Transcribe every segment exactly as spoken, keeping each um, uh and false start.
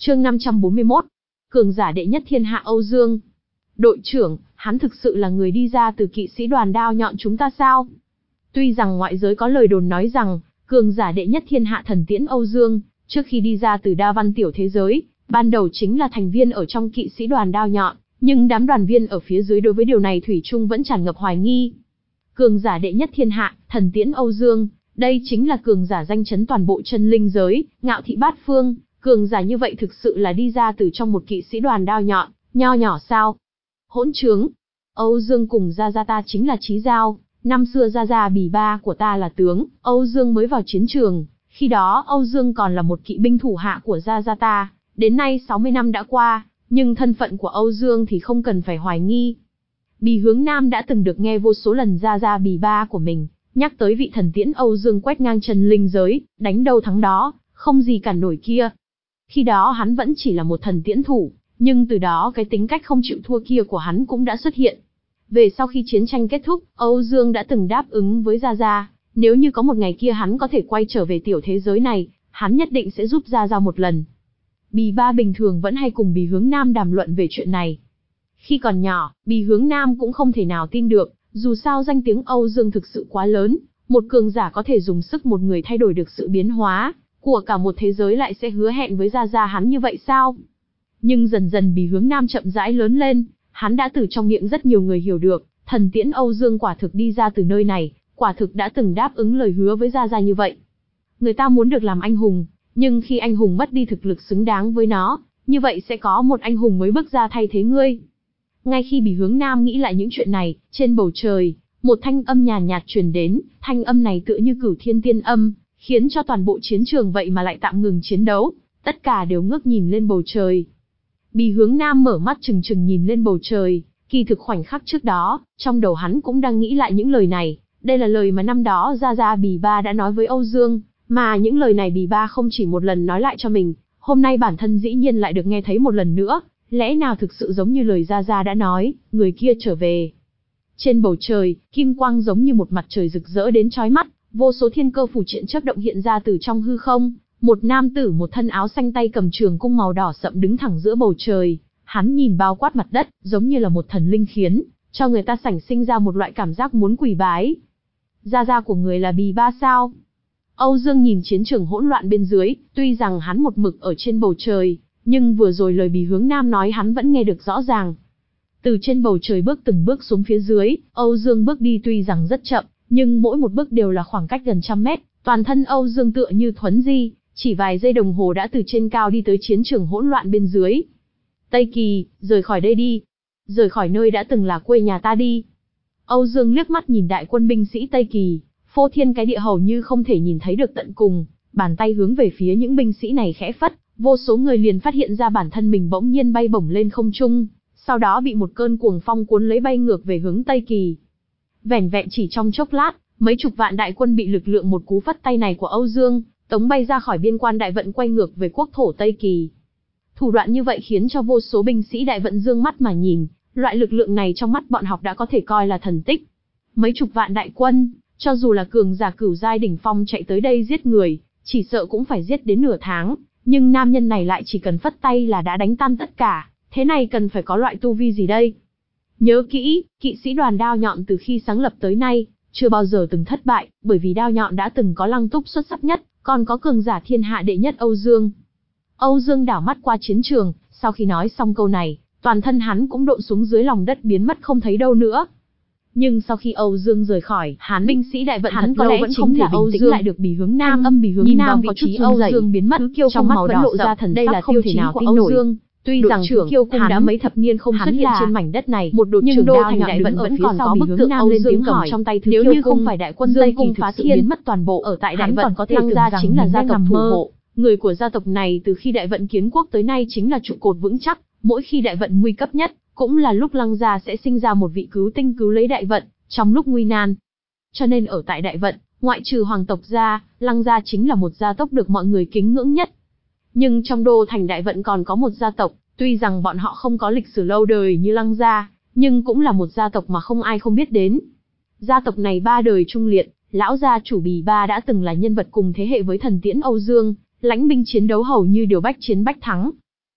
Chương năm trăm bốn mươi mốt. Cường giả đệ nhất thiên hạ Âu Dương. Đội trưởng, hắn thực sự là người đi ra từ kỵ sĩ đoàn đao nhọn chúng ta sao? Tuy rằng ngoại giới có lời đồn nói rằng, cường giả đệ nhất thiên hạ Thần Tiễn Âu Dương, trước khi đi ra từ đa văn tiểu thế giới, ban đầu chính là thành viên ở trong kỵ sĩ đoàn đao nhọn, nhưng đám đoàn viên ở phía dưới đối với điều này thủy chung vẫn tràn ngập hoài nghi. Cường giả đệ nhất thiên hạ, Thần Tiễn Âu Dương, đây chính là cường giả danh chấn toàn bộ chân linh giới, ngạo thị bát phương, cường giả như vậy thực sự là đi ra từ trong một kỵ sĩ đoàn đao nhọn, nho nhỏ sao? Hỗn trướng! Âu Dương cùng Gia Gia ta chính là chí giao, năm xưa Gia Gia bì ba của ta là tướng, Âu Dương mới vào chiến trường, khi đó Âu Dương còn là một kỵ binh thủ hạ của Gia Gia ta, đến nay sáu mươi năm đã qua, nhưng thân phận của Âu Dương thì không cần phải hoài nghi. Bì Hướng Nam đã từng được nghe vô số lần Gia Gia bì ba của mình nhắc tới vị Thần Tiễn Âu Dương quét ngang chân linh giới, đánh đâu thắng đó, không gì cản nổi kia. Khi đó hắn vẫn chỉ là một thần tiễn thủ, nhưng từ đó cái tính cách không chịu thua kia của hắn cũng đã xuất hiện. Về sau khi chiến tranh kết thúc, Âu Dương đã từng đáp ứng với Gia Gia, nếu như có một ngày kia hắn có thể quay trở về tiểu thế giới này, hắn nhất định sẽ giúp Gia Gia một lần. Bì ba bình thường vẫn hay cùng Bì Hướng Nam đàm luận về chuyện này. Khi còn nhỏ, Bì Hướng Nam cũng không thể nào tin được, dù sao danh tiếng Âu Dương thực sự quá lớn, một cường giả có thể dùng sức một người thay đổi được sự biến hóa của cả một thế giới lại sẽ hứa hẹn với Gia Gia hắn như vậy sao? Nhưng dần dần Bì Hướng Nam chậm rãi lớn lên, hắn đã từ trong miệng rất nhiều người hiểu được, Thần Tiễn Âu Dương quả thực đi ra từ nơi này, quả thực đã từng đáp ứng lời hứa với Gia Gia như vậy. Người ta muốn được làm anh hùng, nhưng khi anh hùng mất đi thực lực xứng đáng với nó, như vậy sẽ có một anh hùng mới bước ra thay thế ngươi. Ngay khi Bì Hướng Nam nghĩ lại những chuyện này, trên bầu trời, một thanh âm nhàn nhạt truyền đến, thanh âm này tựa như cửu thiên tiên âm, khiến cho toàn bộ chiến trường vậy mà lại tạm ngừng chiến đấu, tất cả đều ngước nhìn lên bầu trời. Bì Hướng Nam mở mắt trừng trừng nhìn lên bầu trời, kỳ thực khoảnh khắc trước đó, trong đầu hắn cũng đang nghĩ lại những lời này, đây là lời mà năm đó Gia Gia Bì Ba đã nói với Âu Dương, mà những lời này Bì Ba không chỉ một lần nói lại cho mình, hôm nay bản thân dĩ nhiên lại được nghe thấy một lần nữa, lẽ nào thực sự giống như lời Gia Gia đã nói, người kia trở về. Trên bầu trời, kim quang giống như một mặt trời rực rỡ đến chói mắt, vô số thiên cơ phù triện chớp động hiện ra từ trong hư không, một nam tử một thân áo xanh tay cầm trường cung màu đỏ sậm đứng thẳng giữa bầu trời, hắn nhìn bao quát mặt đất, giống như là một thần linh khiến cho người ta sảnh sinh ra một loại cảm giác muốn quỳ bái. Gia Gia của người là Bì Ba sao? Âu Dương nhìn chiến trường hỗn loạn bên dưới, tuy rằng hắn một mực ở trên bầu trời, nhưng vừa rồi lời Bì Hướng Nam nói hắn vẫn nghe được rõ ràng. Từ trên bầu trời bước từng bước xuống phía dưới, Âu Dương bước đi tuy rằng rất chậm, nhưng mỗi một bước đều là khoảng cách gần trăm mét, toàn thân Âu Dương tựa như thuấn di, chỉ vài giây đồng hồ đã từ trên cao đi tới chiến trường hỗn loạn bên dưới. Tây Kỳ, rời khỏi đây đi. Rời khỏi nơi đã từng là quê nhà ta đi. Âu Dương liếc mắt nhìn đại quân binh sĩ Tây Kỳ, phô thiên cái địa hầu như không thể nhìn thấy được tận cùng, bàn tay hướng về phía những binh sĩ này khẽ phất, vô số người liền phát hiện ra bản thân mình bỗng nhiên bay bổng lên không trung, sau đó bị một cơn cuồng phong cuốn lấy bay ngược về hướng Tây Kỳ. Vẻn vẹn chỉ trong chốc lát, mấy chục vạn đại quân bị lực lượng một cú phất tay này của Âu Dương tống bay ra khỏi biên quan đại vận quay ngược về quốc thổ Tây Kỳ. Thủ đoạn như vậy khiến cho vô số binh sĩ đại vận dương mắt mà nhìn, loại lực lượng này trong mắt bọn học đã có thể coi là thần tích. Mấy chục vạn đại quân, cho dù là cường giả cửu giai đỉnh phong chạy tới đây giết người, chỉ sợ cũng phải giết đến nửa tháng, nhưng nam nhân này lại chỉ cần phất tay là đã đánh tan tất cả, thế này cần phải có loại tu vi gì đây? Nhớ kỹ, kỵ sĩ đoàn đao nhọn từ khi sáng lập tới nay, chưa bao giờ từng thất bại, bởi vì đao nhọn đã từng có Lăng Túc xuất sắc nhất, còn có cường giả thiên hạ đệ nhất Âu Dương. Âu Dương đảo mắt qua chiến trường, sau khi nói xong câu này, toàn thân hắn cũng độn xuống dưới lòng đất biến mất không thấy đâu nữa. Nhưng sau khi Âu Dương rời khỏi, hắn binh sĩ đại vận hắn có lẽ vẫn không thể bình tĩnh lại được Bì Hướng Nam, âm Bì Hướng Nam có chút Âu Dương biến mất, trong mắt vẫn lộ ra thần sắc không thể nào tin nổi. Tuy rằng Kiêu Cung đã mấy thập niên không xuất hiện trên mảnh đất này, một đội trưởng đao thành đại vận vẫn còn có bức tượng Âu Dương cầm trong tay thứ Kiêu Cung, nếu như không phải đại quân Tây Kỳ phá thiên biến mất toàn bộ ở tại đại vận, còn có thể Lăng gia chính là gia tộc thủ hộ. Người của gia tộc này từ khi đại vận kiến quốc tới nay chính là trụ cột vững chắc, mỗi khi đại vận nguy cấp nhất, cũng là lúc Lăng gia sẽ sinh ra một vị cứu tinh cứu lấy đại vận trong lúc nguy nan. Cho nên ở tại đại vận, ngoại trừ hoàng tộc gia, Lăng gia chính là một gia tộc được mọi người kính ngưỡng nhất. Nhưng trong đô thành đại vận còn có một gia tộc, tuy rằng bọn họ không có lịch sử lâu đời như Lăng gia, nhưng cũng là một gia tộc mà không ai không biết đến. Gia tộc này ba đời trung liệt, lão gia chủ Bì Ba đã từng là nhân vật cùng thế hệ với Thần Tiễn Âu Dương, lãnh binh chiến đấu hầu như điều bách chiến bách thắng.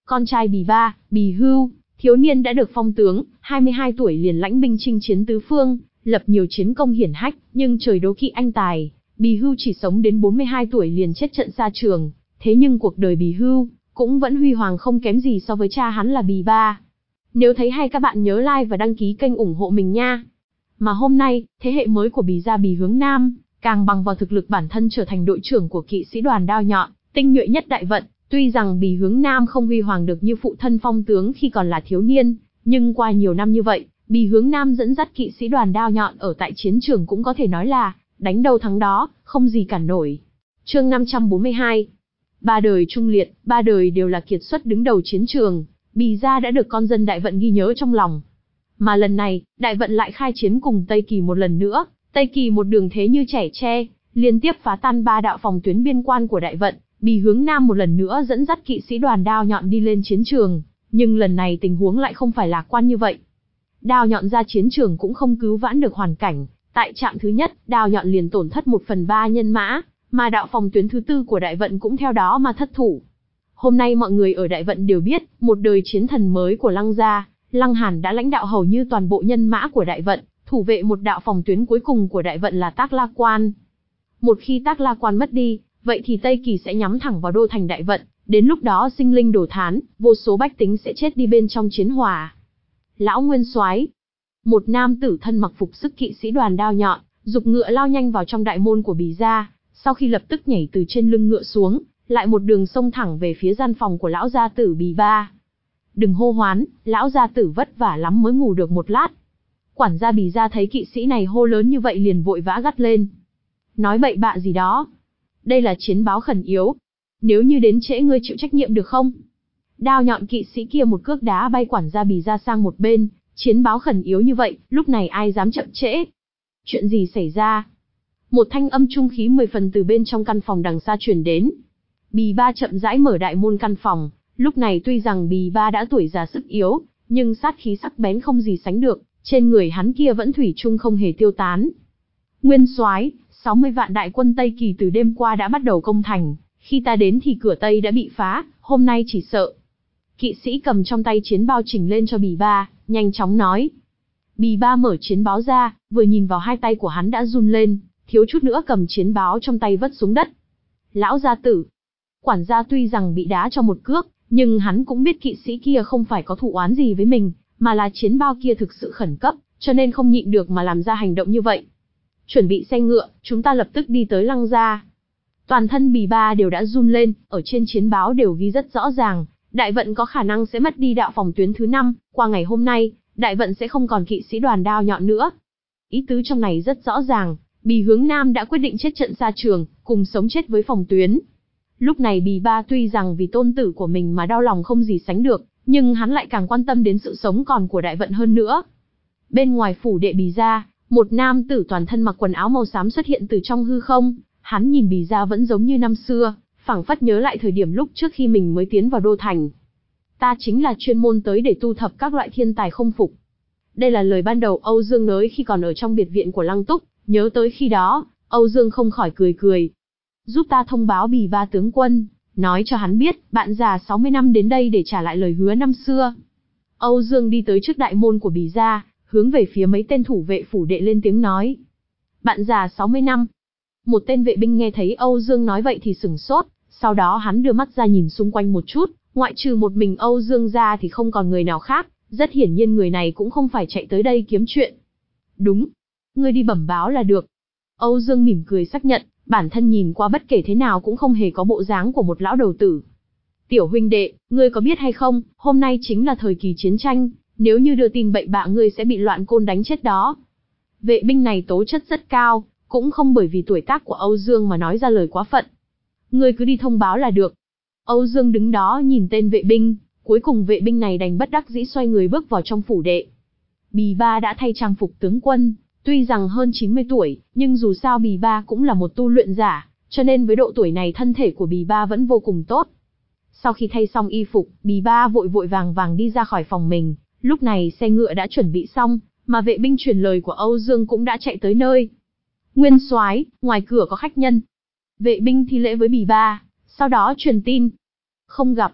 Con trai Bì Ba, Bì Hưu, thiếu niên đã được phong tướng, hai mươi hai tuổi liền lãnh binh chinh chiến tứ phương, lập nhiều chiến công hiển hách, nhưng trời đố kỵ anh tài, Bì Hưu chỉ sống đến bốn mươi hai tuổi liền chết trận xa trường, thế nhưng cuộc đời Bì Hưu cũng vẫn huy hoàng không kém gì so với cha hắn là Bì Ba. Nếu thấy hay các bạn nhớ like và đăng ký kênh ủng hộ mình nha. Mà hôm nay, thế hệ mới của Bì gia Bì Hướng Nam, càng bằng vào thực lực bản thân trở thành đội trưởng của kỵ sĩ đoàn đao nhọn, tinh nhuệ nhất đại vận. Tuy rằng Bì Hướng Nam không huy hoàng được như phụ thân phong tướng khi còn là thiếu niên, nhưng qua nhiều năm như vậy, Bì Hướng Nam dẫn dắt kỵ sĩ đoàn đao nhọn ở tại chiến trường cũng có thể nói là đánh đâu thắng đó, không gì cản nổi. Chương năm trăm bốn mươi hai. Ba đời trung liệt, ba đời đều là kiệt xuất đứng đầu chiến trường, Bì gia đã được con dân Đại Vận ghi nhớ trong lòng. Mà lần này, Đại Vận lại khai chiến cùng Tây Kỳ một lần nữa, Tây Kỳ một đường thế như trẻ tre, liên tiếp phá tan ba đạo phòng tuyến biên quan của Đại Vận. Bì Hướng Nam một lần nữa dẫn dắt kỵ sĩ đoàn đao nhọn đi lên chiến trường, nhưng lần này tình huống lại không phải lạc quan như vậy. Đao nhọn ra chiến trường cũng không cứu vãn được hoàn cảnh, tại trạm thứ nhất, đao nhọn liền tổn thất một phần ba nhân mã, mà đạo phòng tuyến thứ tư của Đại Vận cũng theo đó mà thất thủ. Hôm nay mọi người ở Đại Vận đều biết, một đời chiến thần mới của Lăng gia, Lăng Hàn đã lãnh đạo hầu như toàn bộ nhân mã của Đại Vận, thủ vệ một đạo phòng tuyến cuối cùng của Đại Vận là Tác La Quan. Một khi Tác La Quan mất đi, vậy thì Tây Kỳ sẽ nhắm thẳng vào đô thành Đại Vận, đến lúc đó sinh linh đổ thán, vô số bách tính sẽ chết đi bên trong chiến hỏa. Lão Nguyên Soái, một nam tử thân mặc phục sức kỵ sĩ đoàn đao nhọn, giục ngựa lao nhanh vào trong đại môn của Bì gia, sau khi lập tức nhảy từ trên lưng ngựa xuống, lại một đường xông thẳng về phía gian phòng của lão gia tử Bì Ba. Đừng hô hoán, lão gia tử vất vả lắm mới ngủ được một lát. Quản gia Bì gia thấy kỵ sĩ này hô lớn như vậy liền vội vã gắt lên. Nói bậy bạ gì đó. Đây là chiến báo khẩn yếu. Nếu như đến trễ ngươi chịu trách nhiệm được không? Đao nhọn kỵ sĩ kia một cước đá bay quản gia Bì gia sang một bên, chiến báo khẩn yếu như vậy, lúc này ai dám chậm trễ? Chuyện gì xảy ra? Một thanh âm trung khí mười phần từ bên trong căn phòng đằng xa truyền đến. Bì Ba chậm rãi mở đại môn căn phòng, lúc này tuy rằng Bì Ba đã tuổi già sức yếu, nhưng sát khí sắc bén không gì sánh được, trên người hắn kia vẫn thủy chung không hề tiêu tán. Nguyên soái, sáu mươi vạn đại quân Tây Kỳ từ đêm qua đã bắt đầu công thành, khi ta đến thì cửa Tây đã bị phá, hôm nay chỉ sợ. Kỵ sĩ cầm trong tay chiến bao chỉnh lên cho Bì Ba, nhanh chóng nói. Bì Ba mở chiến báo ra, vừa nhìn vào hai tay của hắn đã run lên, thiếu chút nữa cầm chiến báo trong tay vứt xuống đất. Lão gia tử. Quản gia tuy rằng bị đá cho một cước, nhưng hắn cũng biết kỵ sĩ kia không phải có thù oán gì với mình, mà là chiến bao kia thực sự khẩn cấp, cho nên không nhịn được mà làm ra hành động như vậy. Chuẩn bị xe ngựa, chúng ta lập tức đi tới Lăng gia. Toàn thân Bì Ba đều đã run lên, ở trên chiến báo đều ghi rất rõ ràng, Đại Vận có khả năng sẽ mất đi đạo phòng tuyến thứ năm, qua ngày hôm nay, Đại Vận sẽ không còn kỵ sĩ đoàn đao nhọn nữa. Ý tứ trong này rất rõ ràng, Bì Hướng Nam đã quyết định chết trận xa trường, cùng sống chết với phòng tuyến. Lúc này Bì Ba tuy rằng vì tôn tử của mình mà đau lòng không gì sánh được, nhưng hắn lại càng quan tâm đến sự sống còn của Đại Vận hơn nữa. Bên ngoài phủ đệ Bì gia, một nam tử toàn thân mặc quần áo màu xám xuất hiện từ trong hư không, hắn nhìn Bì gia vẫn giống như năm xưa, phảng phất nhớ lại thời điểm lúc trước khi mình mới tiến vào đô thành. Ta chính là chuyên môn tới để tu thập các loại thiên tài không phục. Đây là lời ban đầu Âu Dương nói khi còn ở trong biệt viện của Lăng Túc, nhớ tới khi đó, Âu Dương không khỏi cười cười. Giúp ta thông báo Bì Ba tướng quân, nói cho hắn biết, bạn già sáu mươi năm đến đây để trả lại lời hứa năm xưa. Âu Dương đi tới trước đại môn của Bì gia, hướng về phía mấy tên thủ vệ phủ đệ lên tiếng nói. Bạn già sáu mươi năm. Một tên vệ binh nghe thấy Âu Dương nói vậy thì sửng sốt, sau đó hắn đưa mắt ra nhìn xung quanh một chút, ngoại trừ một mình Âu Dương ra thì không còn người nào khác, rất hiển nhiên người này cũng không phải chạy tới đây kiếm chuyện. Đúng, ngươi đi bẩm báo là được. Âu Dương mỉm cười xác nhận, bản thân nhìn qua bất kể thế nào cũng không hề có bộ dáng của một lão đầu tử. Tiểu huynh đệ, ngươi có biết hay không, hôm nay chính là thời kỳ chiến tranh, nếu như đưa tin bậy bạ ngươi sẽ bị loạn côn đánh chết đó. Vệ binh này tố chất rất cao, cũng không bởi vì tuổi tác của Âu Dương mà nói ra lời quá phận. Ngươi cứ đi thông báo là được. Âu Dương đứng đó nhìn tên vệ binh, cuối cùng vệ binh này đành bất đắc dĩ xoay người bước vào trong phủ đệ. Bì Ba đã thay trang phục tướng quân, tuy rằng hơn chín mươi tuổi, nhưng dù sao Bì Ba cũng là một tu luyện giả, cho nên với độ tuổi này thân thể của Bì Ba vẫn vô cùng tốt. Sau khi thay xong y phục, Bì Ba vội vội vàng vàng đi ra khỏi phòng mình, lúc này xe ngựa đã chuẩn bị xong, mà vệ binh truyền lời của Âu Dương cũng đã chạy tới nơi. Nguyên soái, ngoài cửa có khách nhân. Vệ binh thi lễ với Bì Ba, sau đó truyền tin. Không gặp.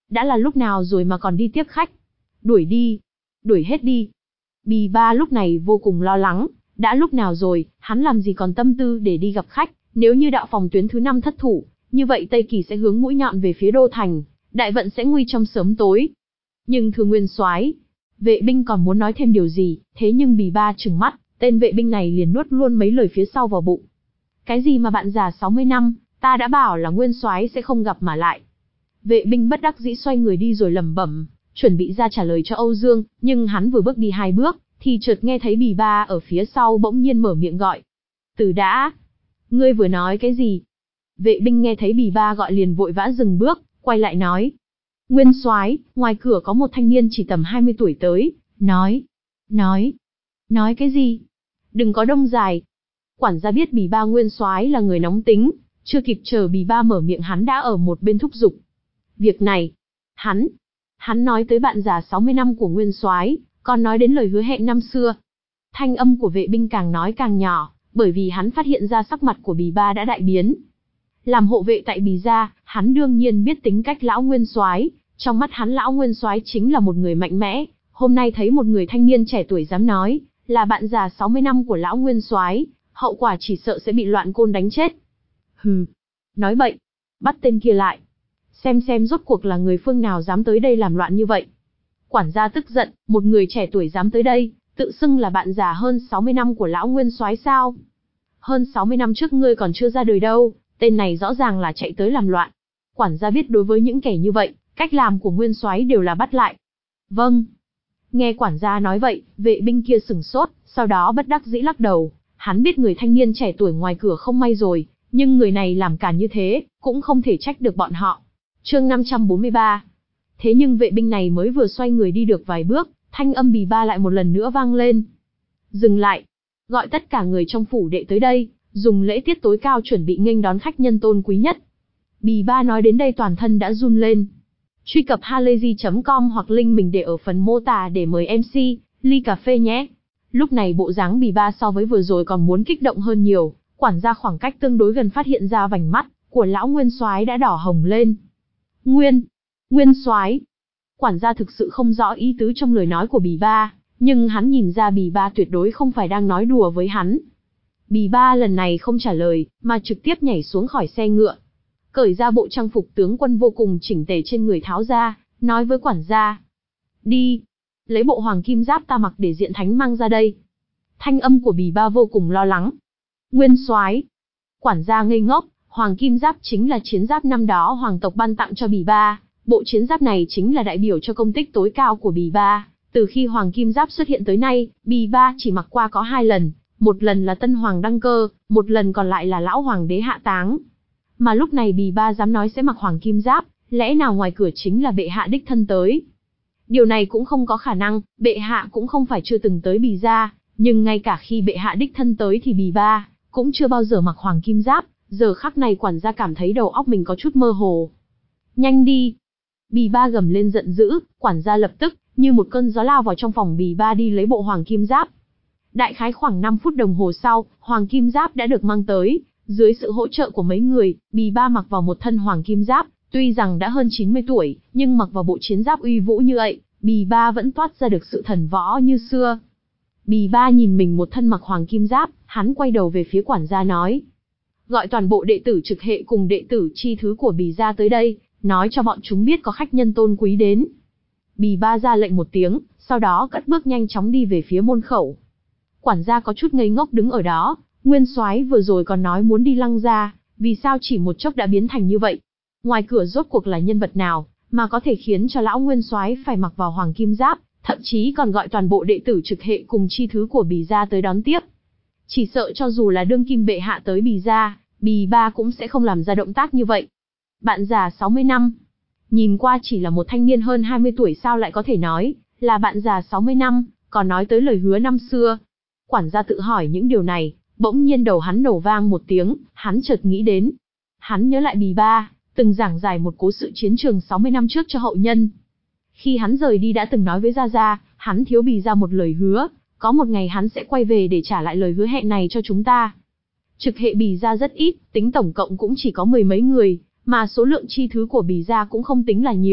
Đã là lúc nào rồi mà còn đi tiếp khách? Đuổi đi. Đuổi hết đi. Bì Ba lúc này vô cùng lo lắng, đã lúc nào rồi, hắn làm gì còn tâm tư để đi gặp khách, nếu như đạo phòng tuyến thứ năm thất thủ, như vậy Tây Kỳ sẽ hướng mũi nhọn về phía đô thành, đại vận sẽ nguy trong sớm tối. Nhưng thưa nguyên soái, vệ binh còn muốn nói thêm điều gì, thế nhưng Bì Ba trừng mắt, tên vệ binh này liền nuốt luôn mấy lời phía sau vào bụng. Cái gì mà bạn già sáu mươi năm, ta đã bảo là nguyên soái sẽ không gặp mà lại. Vệ binh bất đắc dĩ xoay người đi rồi lẩm bẩm, chuẩn bị ra trả lời cho Âu Dương, nhưng hắn vừa bước đi hai bước, thì chợt nghe thấy Bì Ba ở phía sau bỗng nhiên mở miệng gọi. Từ đã, ngươi vừa nói cái gì? Vệ binh nghe thấy Bì Ba gọi liền vội vã dừng bước, quay lại nói. Nguyên soái, ngoài cửa có một thanh niên chỉ tầm hai mươi tuổi tới, nói, nói, nói cái gì? Đừng có đông dài. Quản gia biết Bì Ba nguyên soái là người nóng tính, chưa kịp chờ Bì Ba mở miệng hắn đã ở một bên thúc giục. Việc này, hắn, hắn nói tới bạn già sáu mươi năm của nguyên soái, còn nói đến lời hứa hẹn năm xưa. Thanh âm của vệ binh càng nói càng nhỏ, bởi vì hắn phát hiện ra sắc mặt của Bì Ba đã đại biến. Làm hộ vệ tại Bì gia, hắn đương nhiên biết tính cách lão nguyên soái, trong mắt hắn lão nguyên soái chính là một người mạnh mẽ, hôm nay thấy một người thanh niên trẻ tuổi dám nói là bạn già sáu mươi năm của lão nguyên soái, hậu quả chỉ sợ sẽ bị loạn côn đánh chết. Hừ, nói bậy, bắt tên kia lại. Xem xem rốt cuộc là người phương nào dám tới đây làm loạn như vậy. Quản gia tức giận, một người trẻ tuổi dám tới đây, tự xưng là bạn già hơn sáu mươi năm của lão nguyên soái sao? Hơn sáu mươi năm trước ngươi còn chưa ra đời đâu, tên này rõ ràng là chạy tới làm loạn. Quản gia biết đối với những kẻ như vậy, cách làm của nguyên soái đều là bắt lại. Vâng. Nghe quản gia nói vậy, vệ binh kia sửng sốt, sau đó bất đắc dĩ lắc đầu. Hắn biết người thanh niên trẻ tuổi ngoài cửa không may rồi, nhưng người này làm càn như thế, cũng không thể trách được bọn họ. Chương năm trăm bốn mươi ba. Thế nhưng vệ binh này mới vừa xoay người đi được vài bước, thanh âm Bì Ba lại một lần nữa vang lên. Dừng lại, gọi tất cả người trong phủ đệ tới đây, dùng lễ tiết tối cao chuẩn bị nghênh đón khách nhân tôn quý nhất. Bì Ba nói đến đây toàn thân đã run lên. Truy cập halayzi chấm com hoặc link mình để ở phần mô tả để mời em xê, ly cà phê nhé. Lúc này bộ dáng Bì Ba so với vừa rồi còn muốn kích động hơn nhiều, quản gia khoảng cách tương đối gần phát hiện ra vành mắt của lão nguyên soái đã đỏ hồng lên. Nguyên, Nguyên soái. Quản gia thực sự không rõ ý tứ trong lời nói của Bì Ba, nhưng hắn nhìn ra Bì Ba tuyệt đối không phải đang nói đùa với hắn. Bì Ba lần này không trả lời, mà trực tiếp nhảy xuống khỏi xe ngựa. Cởi ra bộ trang phục tướng quân vô cùng chỉnh tề trên người tháo ra, nói với quản gia. Đi, lấy bộ hoàng kim giáp ta mặc để diện thánh mang ra đây. Thanh âm của Bì Ba vô cùng lo lắng. Nguyên soái. Quản gia ngây ngốc, hoàng kim giáp chính là chiến giáp năm đó hoàng tộc ban tặng cho Bì Ba. Bộ chiến giáp này chính là đại biểu cho công tích tối cao của Bì Ba. Từ khi hoàng kim giáp xuất hiện tới nay, Bì Ba chỉ mặc qua có hai lần. Một lần là tân hoàng đăng cơ, một lần còn lại là lão hoàng đế hạ táng. Mà lúc này Bì Ba dám nói sẽ mặc hoàng kim giáp, lẽ nào ngoài cửa chính là bệ hạ đích thân tới? Điều này cũng không có khả năng, bệ hạ cũng không phải chưa từng tới Bì gia, nhưng ngay cả khi bệ hạ đích thân tới thì Bì Ba cũng chưa bao giờ mặc hoàng kim giáp. Giờ khắc này quản gia cảm thấy đầu óc mình có chút mơ hồ. Nhanh đi! Bì Ba gầm lên giận dữ, quản gia lập tức như một cơn gió lao vào trong phòng Bì Ba đi lấy bộ hoàng kim giáp. Đại khái khoảng năm phút đồng hồ sau, hoàng kim giáp đã được mang tới. Dưới sự hỗ trợ của mấy người, Bì Ba mặc vào một thân hoàng kim giáp, tuy rằng đã hơn chín mươi tuổi, nhưng mặc vào bộ chiến giáp uy vũ như vậy, Bì Ba vẫn toát ra được sự thần võ như xưa. Bì Ba nhìn mình một thân mặc hoàng kim giáp, hắn quay đầu về phía quản gia nói. Gọi toàn bộ đệ tử trực hệ cùng đệ tử chi thứ của Bì gia tới đây, nói cho bọn chúng biết có khách nhân tôn quý đến. Bì Ba ra lệnh một tiếng, sau đó cất bước nhanh chóng đi về phía môn khẩu. Quản gia có chút ngây ngốc đứng ở đó, nguyên soái vừa rồi còn nói muốn đi Lăng gia, vì sao chỉ một chốc đã biến thành như vậy? Ngoài cửa rốt cuộc là nhân vật nào, mà có thể khiến cho lão nguyên soái phải mặc vào hoàng kim giáp, thậm chí còn gọi toàn bộ đệ tử trực hệ cùng chi thứ của Bì gia tới đón tiếp. Chỉ sợ cho dù là đương kim bệ hạ tới Bì gia, Bì Ba cũng sẽ không làm ra động tác như vậy. Bạn già sáu mươi năm, nhìn qua chỉ là một thanh niên hơn hai mươi tuổi sao lại có thể nói là bạn già sáu mươi năm, còn nói tới lời hứa năm xưa. Quản gia tự hỏi những điều này, bỗng nhiên đầu hắn nổ vang một tiếng, hắn chợt nghĩ đến. Hắn nhớ lại Bì Ba từng giảng giải một cố sự chiến trường sáu mươi năm trước cho hậu nhân. Khi hắn rời đi đã từng nói với Gia Gia, hắn thiếu Bì gia một lời hứa, có một ngày hắn sẽ quay về để trả lại lời hứa hẹn này cho chúng ta. Trực hệ Bì gia rất ít, tính tổng cộng cũng chỉ có mười mấy người, mà số lượng chi thứ của Bì gia cũng không tính là nhiều,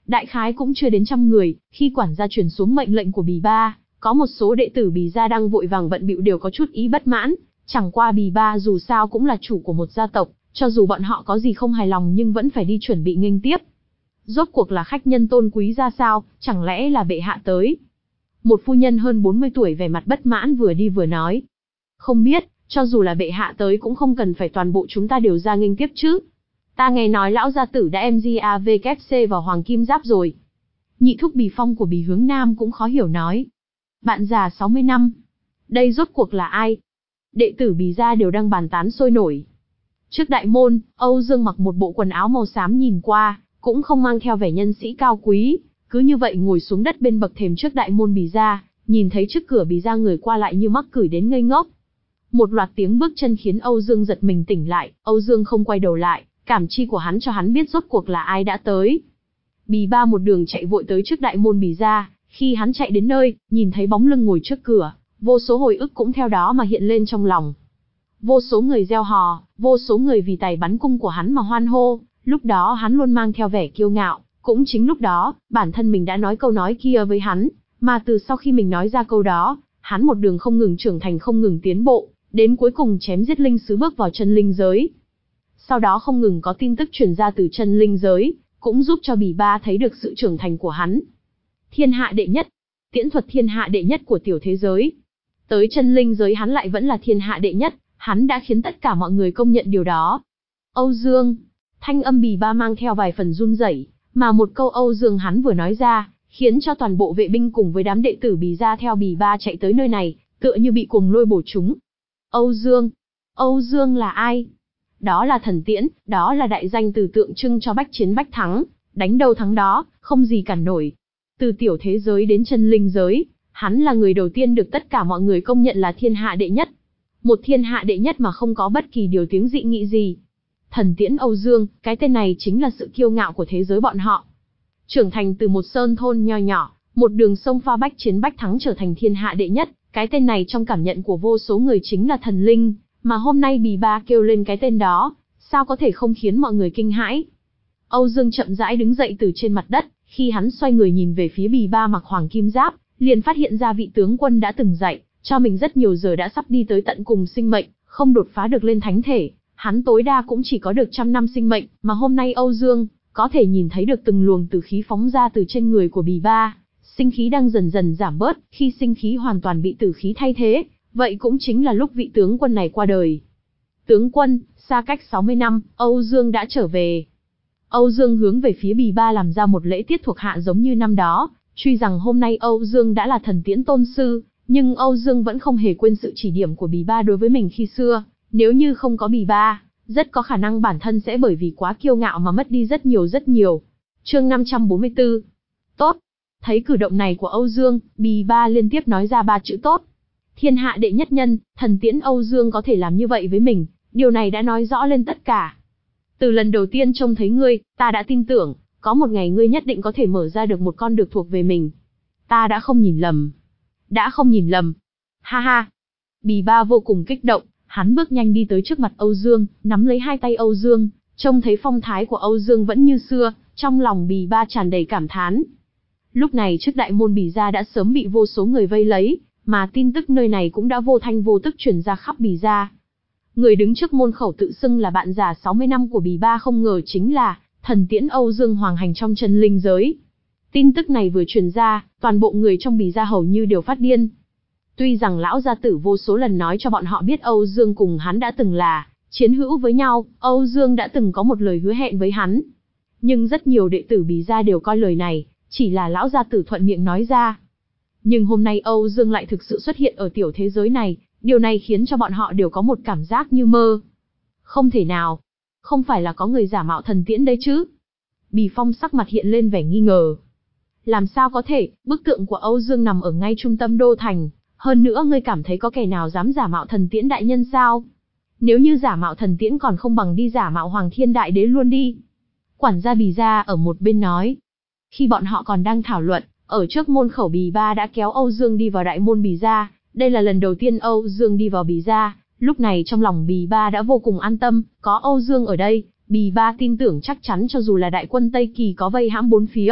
Đại khái cũng chưa đến trăm người, khi quản gia truyền xuống mệnh lệnh của Bì Ba, có một số đệ tử Bì gia đang vội vàng bận bịu đều có chút ý bất mãn, chẳng qua Bì Ba dù sao cũng là chủ của một gia tộc, cho dù bọn họ có gì không hài lòng nhưng vẫn phải đi chuẩn bị nghênh tiếp. Rốt cuộc là khách nhân tôn quý ra sao, chẳng lẽ là bệ hạ tới? Một phu nhân hơn bốn mươi tuổi vẻ mặt bất mãn vừa đi vừa nói. Không biết, cho dù là bệ hạ tới cũng không cần phải toàn bộ chúng ta đều ra nghênh tiếp chứ. Ta nghe nói lão gia tử đã em giê a vê kép xê vào hoàng kim giáp rồi. Nhị thúc Bì Phong của Bì Hướng Nam cũng khó hiểu nói. Bạn già sáu mươi năm. Đây rốt cuộc là ai? Đệ tử Bì gia đều đang bàn tán sôi nổi. Trước đại môn, Âu Dương mặc một bộ quần áo màu xám nhìn qua, cũng không mang theo vẻ nhân sĩ cao quý, cứ như vậy ngồi xuống đất bên bậc thềm trước đại môn Bì gia, nhìn thấy trước cửa Bì gia người qua lại như mắc cửi đến ngây ngốc. Một loạt tiếng bước chân khiến Âu Dương giật mình tỉnh lại, Âu Dương không quay đầu lại, cảm chi của hắn cho hắn biết rốt cuộc là ai đã tới. Bì Ba một đường chạy vội tới trước đại môn Bì gia, khi hắn chạy đến nơi, nhìn thấy bóng lưng ngồi trước cửa, vô số hồi ức cũng theo đó mà hiện lên trong lòng. Vô số người reo hò, vô số người vì tài bắn cung của hắn mà hoan hô, lúc đó hắn luôn mang theo vẻ kiêu ngạo, cũng chính lúc đó, bản thân mình đã nói câu nói kia với hắn, mà từ sau khi mình nói ra câu đó, hắn một đường không ngừng trưởng thành không ngừng tiến bộ, đến cuối cùng chém giết linh sứ bước vào chân linh giới. Sau đó không ngừng có tin tức truyền ra từ chân linh giới, cũng giúp cho Bì Ba thấy được sự trưởng thành của hắn. Thiên hạ đệ nhất, tiễn thuật thiên hạ đệ nhất của tiểu thế giới. Tới chân linh giới hắn lại vẫn là thiên hạ đệ nhất, hắn đã khiến tất cả mọi người công nhận điều đó. Âu Dương, thanh âm Bì Ba mang theo vài phần run rẩy, mà một câu Âu Dương hắn vừa nói ra, khiến cho toàn bộ vệ binh cùng với đám đệ tử Bì gia theo Bì Ba chạy tới nơi này, tựa như bị cuồng lôi bổ chúng. Âu Dương, Âu Dương là ai? Đó là thần tiễn, đó là đại danh từ tượng trưng cho bách chiến bách thắng, đánh đâu thắng đó, không gì cản nổi. Từ tiểu thế giới đến chân linh giới, hắn là người đầu tiên được tất cả mọi người công nhận là thiên hạ đệ nhất. Một thiên hạ đệ nhất mà không có bất kỳ điều tiếng dị nghị gì. Thần tiễn Âu Dương, cái tên này chính là sự kiêu ngạo của thế giới bọn họ. Trưởng thành từ một sơn thôn nho nhỏ, một đường sông pha bách chiến bách thắng trở thành thiên hạ đệ nhất, cái tên này trong cảm nhận của vô số người chính là thần linh, mà hôm nay Bì Ba kêu lên cái tên đó, sao có thể không khiến mọi người kinh hãi. Âu Dương chậm rãi đứng dậy từ trên mặt đất, khi hắn xoay người nhìn về phía Bì Ba mặc hoàng kim giáp, liền phát hiện ra vị tướng quân đã từng dạy cho mình rất nhiều giờ đã sắp đi tới tận cùng sinh mệnh, không đột phá được lên thánh thể, hắn tối đa cũng chỉ có được trăm năm sinh mệnh, mà hôm nay Âu Dương có thể nhìn thấy được từng luồng tử khí phóng ra từ trên người của Bì Ba, sinh khí đang dần dần giảm bớt, khi sinh khí hoàn toàn bị tử khí thay thế, vậy cũng chính là lúc vị tướng quân này qua đời. Tướng quân, xa cách sáu mươi năm, Âu Dương đã trở về. Âu Dương hướng về phía Bì Ba làm ra một lễ tiết thuộc hạ giống như năm đó, truy rằng hôm nay Âu Dương đã là thần tiễn tôn sư, nhưng Âu Dương vẫn không hề quên sự chỉ điểm của Bì Ba đối với mình khi xưa, nếu như không có Bì Ba, rất có khả năng bản thân sẽ bởi vì quá kiêu ngạo mà mất đi rất nhiều rất nhiều. Chương năm trăm bốn mươi tư. Tốt. Thấy cử động này của Âu Dương, Bì Ba liên tiếp nói ra ba chữ tốt. Thiên hạ đệ nhất nhân, thần tiễn Âu Dương có thể làm như vậy với mình, điều này đã nói rõ lên tất cả. Từ lần đầu tiên trông thấy ngươi, ta đã tin tưởng, có một ngày ngươi nhất định có thể mở ra được một con đường thuộc về mình. Ta đã không nhìn lầm. Đã không nhìn lầm. Ha ha. Bì Ba vô cùng kích động, hắn bước nhanh đi tới trước mặt Âu Dương, nắm lấy hai tay Âu Dương, trông thấy phong thái của Âu Dương vẫn như xưa, trong lòng Bì Ba tràn đầy cảm thán. Lúc này trước đại môn Bì gia đã sớm bị vô số người vây lấy, mà tin tức nơi này cũng đã vô thanh vô tức truyền ra khắp Bì gia. Người đứng trước môn khẩu tự xưng là bạn già sáu mươi năm của Bì Ba không ngờ chính là thần tiễn Âu Dương hoàng hành trong chân linh giới. Tin tức này vừa truyền ra, toàn bộ người trong Bì gia hầu như đều phát điên. Tuy rằng lão gia tử vô số lần nói cho bọn họ biết Âu Dương cùng hắn đã từng là chiến hữu với nhau, Âu Dương đã từng có một lời hứa hẹn với hắn. Nhưng rất nhiều đệ tử Bì gia đều coi lời này chỉ là lão gia tử thuận miệng nói ra. Nhưng hôm nay Âu Dương lại thực sự xuất hiện ở tiểu thế giới này, điều này khiến cho bọn họ đều có một cảm giác như mơ. Không thể nào, không phải là có người giả mạo thần tiễn đấy chứ? Bì Phong sắc mặt hiện lên vẻ nghi ngờ. Làm sao có thể, bức tượng của Âu Dương nằm ở ngay trung tâm đô thành, hơn nữa ngươi cảm thấy có kẻ nào dám giả mạo thần tiễn đại nhân sao? Nếu như giả mạo thần tiễn còn không bằng đi giả mạo Hoàng Thiên Đại Đế luôn đi. Quản gia Bì gia ở một bên nói. Khi bọn họ còn đang thảo luận, ở trước môn khẩu Bì Ba đã kéo Âu Dương đi vào đại môn Bì gia. Đây là lần đầu tiên Âu Dương đi vào Bì gia, lúc này trong lòng Bì Ba đã vô cùng an tâm, có Âu Dương ở đây, Bì Ba tin tưởng chắc chắn cho dù là đại quân Tây Kỳ có vây hãm bốn phía,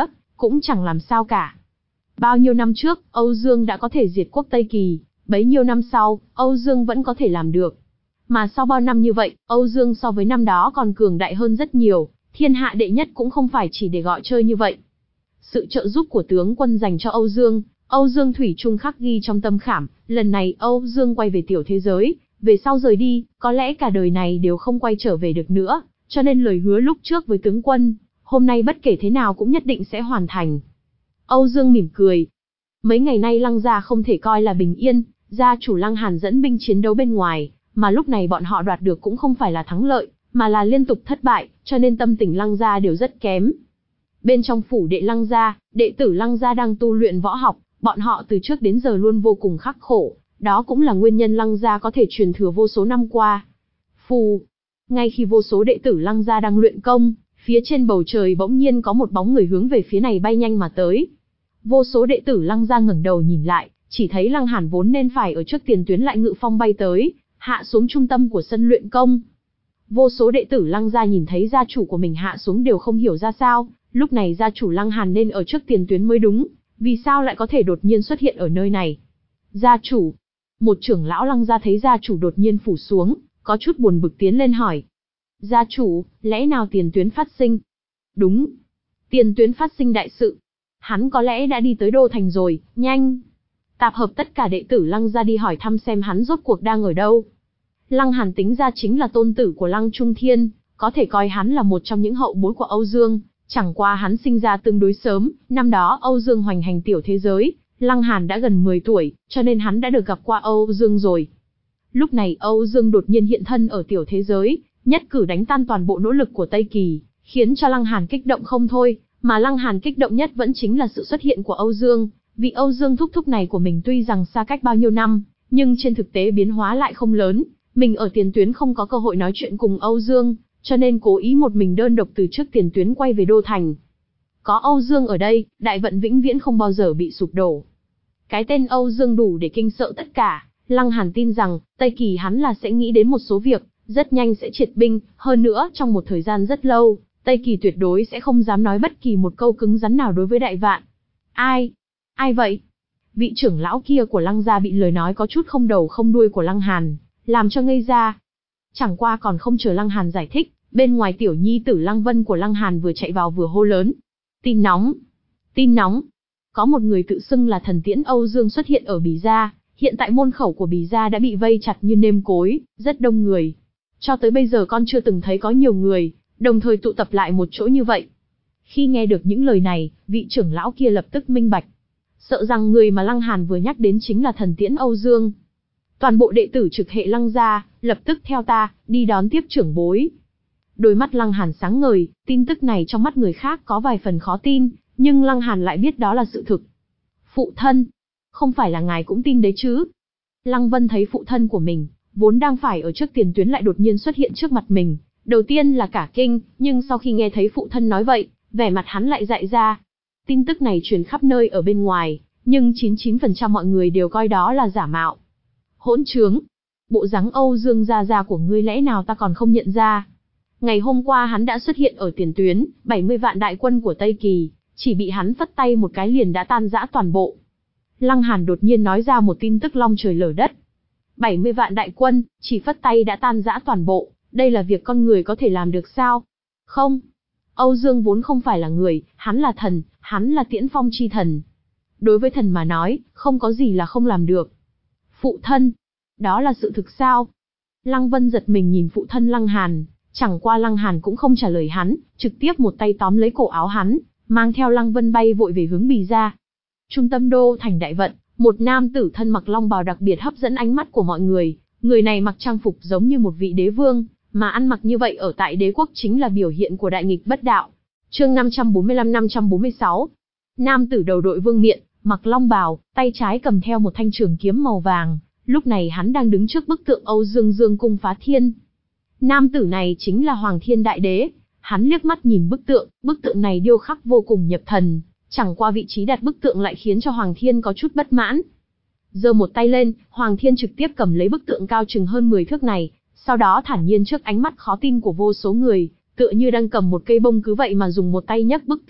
cũng chẳng làm sao cả. Bao nhiêu năm trước, Âu Dương đã có thể diệt quốc Tây Kỳ, bấy nhiêu năm sau, Âu Dương vẫn có thể làm được. Mà sau bao năm như vậy, Âu Dương so với năm đó còn cường đại hơn rất nhiều, thiên hạ đệ nhất cũng không phải chỉ để gọi chơi như vậy. Sự trợ giúp của tướng quân dành cho Âu Dương, Âu Dương thủy chung khắc ghi trong tâm khảm, lần này Âu Dương quay về tiểu thế giới, về sau rời đi, có lẽ cả đời này đều không quay trở về được nữa, cho nên lời hứa lúc trước với tướng quân, hôm nay bất kể thế nào cũng nhất định sẽ hoàn thành. Âu Dương mỉm cười. Mấy ngày nay Lăng gia không thể coi là bình yên, gia chủ Lăng Hàn dẫn binh chiến đấu bên ngoài, mà lúc này bọn họ đoạt được cũng không phải là thắng lợi, mà là liên tục thất bại, cho nên tâm tình Lăng gia đều rất kém. Bên trong phủ đệ Lăng gia, đệ tử Lăng gia đang tu luyện võ học, bọn họ từ trước đến giờ luôn vô cùng khắc khổ, đó cũng là nguyên nhân Lăng gia có thể truyền thừa vô số năm qua. Phù, ngay khi vô số đệ tử Lăng gia đang luyện công, phía trên bầu trời bỗng nhiên có một bóng người hướng về phía này bay nhanh mà tới. Vô số đệ tử Lăng gia ngẩng đầu nhìn lại, chỉ thấy Lăng Hàn vốn nên phải ở trước tiền tuyến lại ngự phong bay tới, hạ xuống trung tâm của sân luyện công. Vô số đệ tử Lăng gia nhìn thấy gia chủ của mình hạ xuống đều không hiểu ra sao, lúc này gia chủ Lăng Hàn nên ở trước tiền tuyến mới đúng, vì sao lại có thể đột nhiên xuất hiện ở nơi này? Gia chủ. Một trưởng lão Lăng gia thấy gia chủ đột nhiên phủ xuống, có chút buồn bực tiến lên hỏi. Gia chủ, lẽ nào tiền tuyến phát sinh? Đúng. Tiền tuyến phát sinh đại sự. Hắn có lẽ đã đi tới đô thành rồi, nhanh. Tạp hợp tất cả đệ tử Lăng gia đi hỏi thăm xem hắn rốt cuộc đang ở đâu. Lăng Hàn tính ra chính là tôn tử của Lăng Trung Thiên, có thể coi hắn là một trong những hậu bối của Âu Dương, chẳng qua hắn sinh ra tương đối sớm, năm đó Âu Dương hoành hành tiểu thế giới, Lăng Hàn đã gần mười tuổi, cho nên hắn đã được gặp qua Âu Dương rồi. Lúc này Âu Dương đột nhiên hiện thân ở tiểu thế giới, nhất cử đánh tan toàn bộ nỗ lực của Tây Kỳ, khiến cho Lăng Hàn kích động không thôi, mà Lăng Hàn kích động nhất vẫn chính là sự xuất hiện của Âu Dương, vì Âu Dương thúc thúc này của mình tuy rằng xa cách bao nhiêu năm, nhưng trên thực tế biến hóa lại không lớn, mình ở tiền tuyến không có cơ hội nói chuyện cùng Âu Dương, cho nên cố ý một mình đơn độc từ trước tiền tuyến quay về đô thành. Có Âu Dương ở đây, đại vận vĩnh viễn không bao giờ bị sụp đổ. Cái tên Âu Dương đủ để kinh sợ tất cả, Lăng Hàn tin rằng, Tây Kỳ hắn là sẽ nghĩ đến một số việc, rất nhanh sẽ triệt binh, hơn nữa trong một thời gian rất lâu, Tây Kỳ tuyệt đối sẽ không dám nói bất kỳ một câu cứng rắn nào đối với đại vạn. Ai? Ai vậy? Vị trưởng lão kia của Lăng gia bị lời nói có chút không đầu không đuôi của Lăng Hàn làm cho ngây ra. Chẳng qua còn không chờ Lăng Hàn giải thích, bên ngoài tiểu nhi tử Lăng Vân của Lăng Hàn vừa chạy vào vừa hô lớn. Tin nóng! Tin nóng! Có một người tự xưng là thần tiễn Âu Dương xuất hiện ở Bì Gia, hiện tại môn khẩu của Bì Gia đã bị vây chặt như nêm cối, rất đông người. Cho tới bây giờ con chưa từng thấy có nhiều người, đồng thời tụ tập lại một chỗ như vậy. Khi nghe được những lời này, vị trưởng lão kia lập tức minh bạch. Sợ rằng người mà Lăng Hàn vừa nhắc đến chính là thần tiễn Âu Dương. Toàn bộ đệ tử trực hệ Lăng gia, lập tức theo ta, đi đón tiếp trưởng bối. Đôi mắt Lăng Hàn sáng ngời, tin tức này trong mắt người khác có vài phần khó tin, nhưng Lăng Hàn lại biết đó là sự thực. Phụ thân, không phải là ngài cũng tin đấy chứ? Lăng Vân thấy phụ thân của mình, vốn đang phải ở trước tiền tuyến lại đột nhiên xuất hiện trước mặt mình, đầu tiên là cả kinh, nhưng sau khi nghe thấy phụ thân nói vậy, vẻ mặt hắn lại dại ra. Tin tức này truyền khắp nơi ở bên ngoài, nhưng chín mươi chín phần trăm mọi người đều coi đó là giả mạo. Hỗn trướng! Bộ dáng Âu Dương gia gia của ngươi lẽ nào ta còn không nhận ra? Ngày hôm qua hắn đã xuất hiện ở tiền tuyến, bảy mươi vạn đại quân của Tây Kỳ, chỉ bị hắn phất tay một cái liền đã tan rã toàn bộ. Lăng Hàn đột nhiên nói ra một tin tức long trời lở đất. bảy mươi vạn đại quân, chỉ phất tay đã tan rã toàn bộ, đây là việc con người có thể làm được sao? Không! Âu Dương vốn không phải là người, hắn là thần, hắn là tiễn phong chi thần. Đối với thần mà nói, không có gì là không làm được. Phụ thân! Đó là sự thực sao? Lăng Vân giật mình nhìn phụ thân Lăng Hàn, chẳng qua Lăng Hàn cũng không trả lời hắn, trực tiếp một tay tóm lấy cổ áo hắn, mang theo Lăng Vân bay vội về hướng Bì Gia. Trung tâm đô thành đại vận, một nam tử thân mặc long bào đặc biệt hấp dẫn ánh mắt của mọi người, người này mặc trang phục giống như một vị đế vương, mà ăn mặc như vậy ở tại đế quốc chính là biểu hiện của đại nghịch bất đạo. Chương năm trăm bốn mươi lăm năm trăm bốn mươi sáu. Nam tử đầu đội vương miện, mặc long bào, tay trái cầm theo một thanh trường kiếm màu vàng, lúc này hắn đang đứng trước bức tượng Âu Dương Dương cung phá thiên. Nam tử này chính là Hoàng Thiên Đại Đế, hắn liếc mắt nhìn bức tượng, bức tượng này điêu khắc vô cùng nhập thần, chẳng qua vị trí đặt bức tượng lại khiến cho Hoàng Thiên có chút bất mãn. Giơ một tay lên, Hoàng Thiên trực tiếp cầm lấy bức tượng cao chừng hơn mười thước này, sau đó thản nhiên trước ánh mắt khó tin của vô số người, tựa như đang cầm một cây bông cứ vậy mà dùng một tay nhấc bức tượng,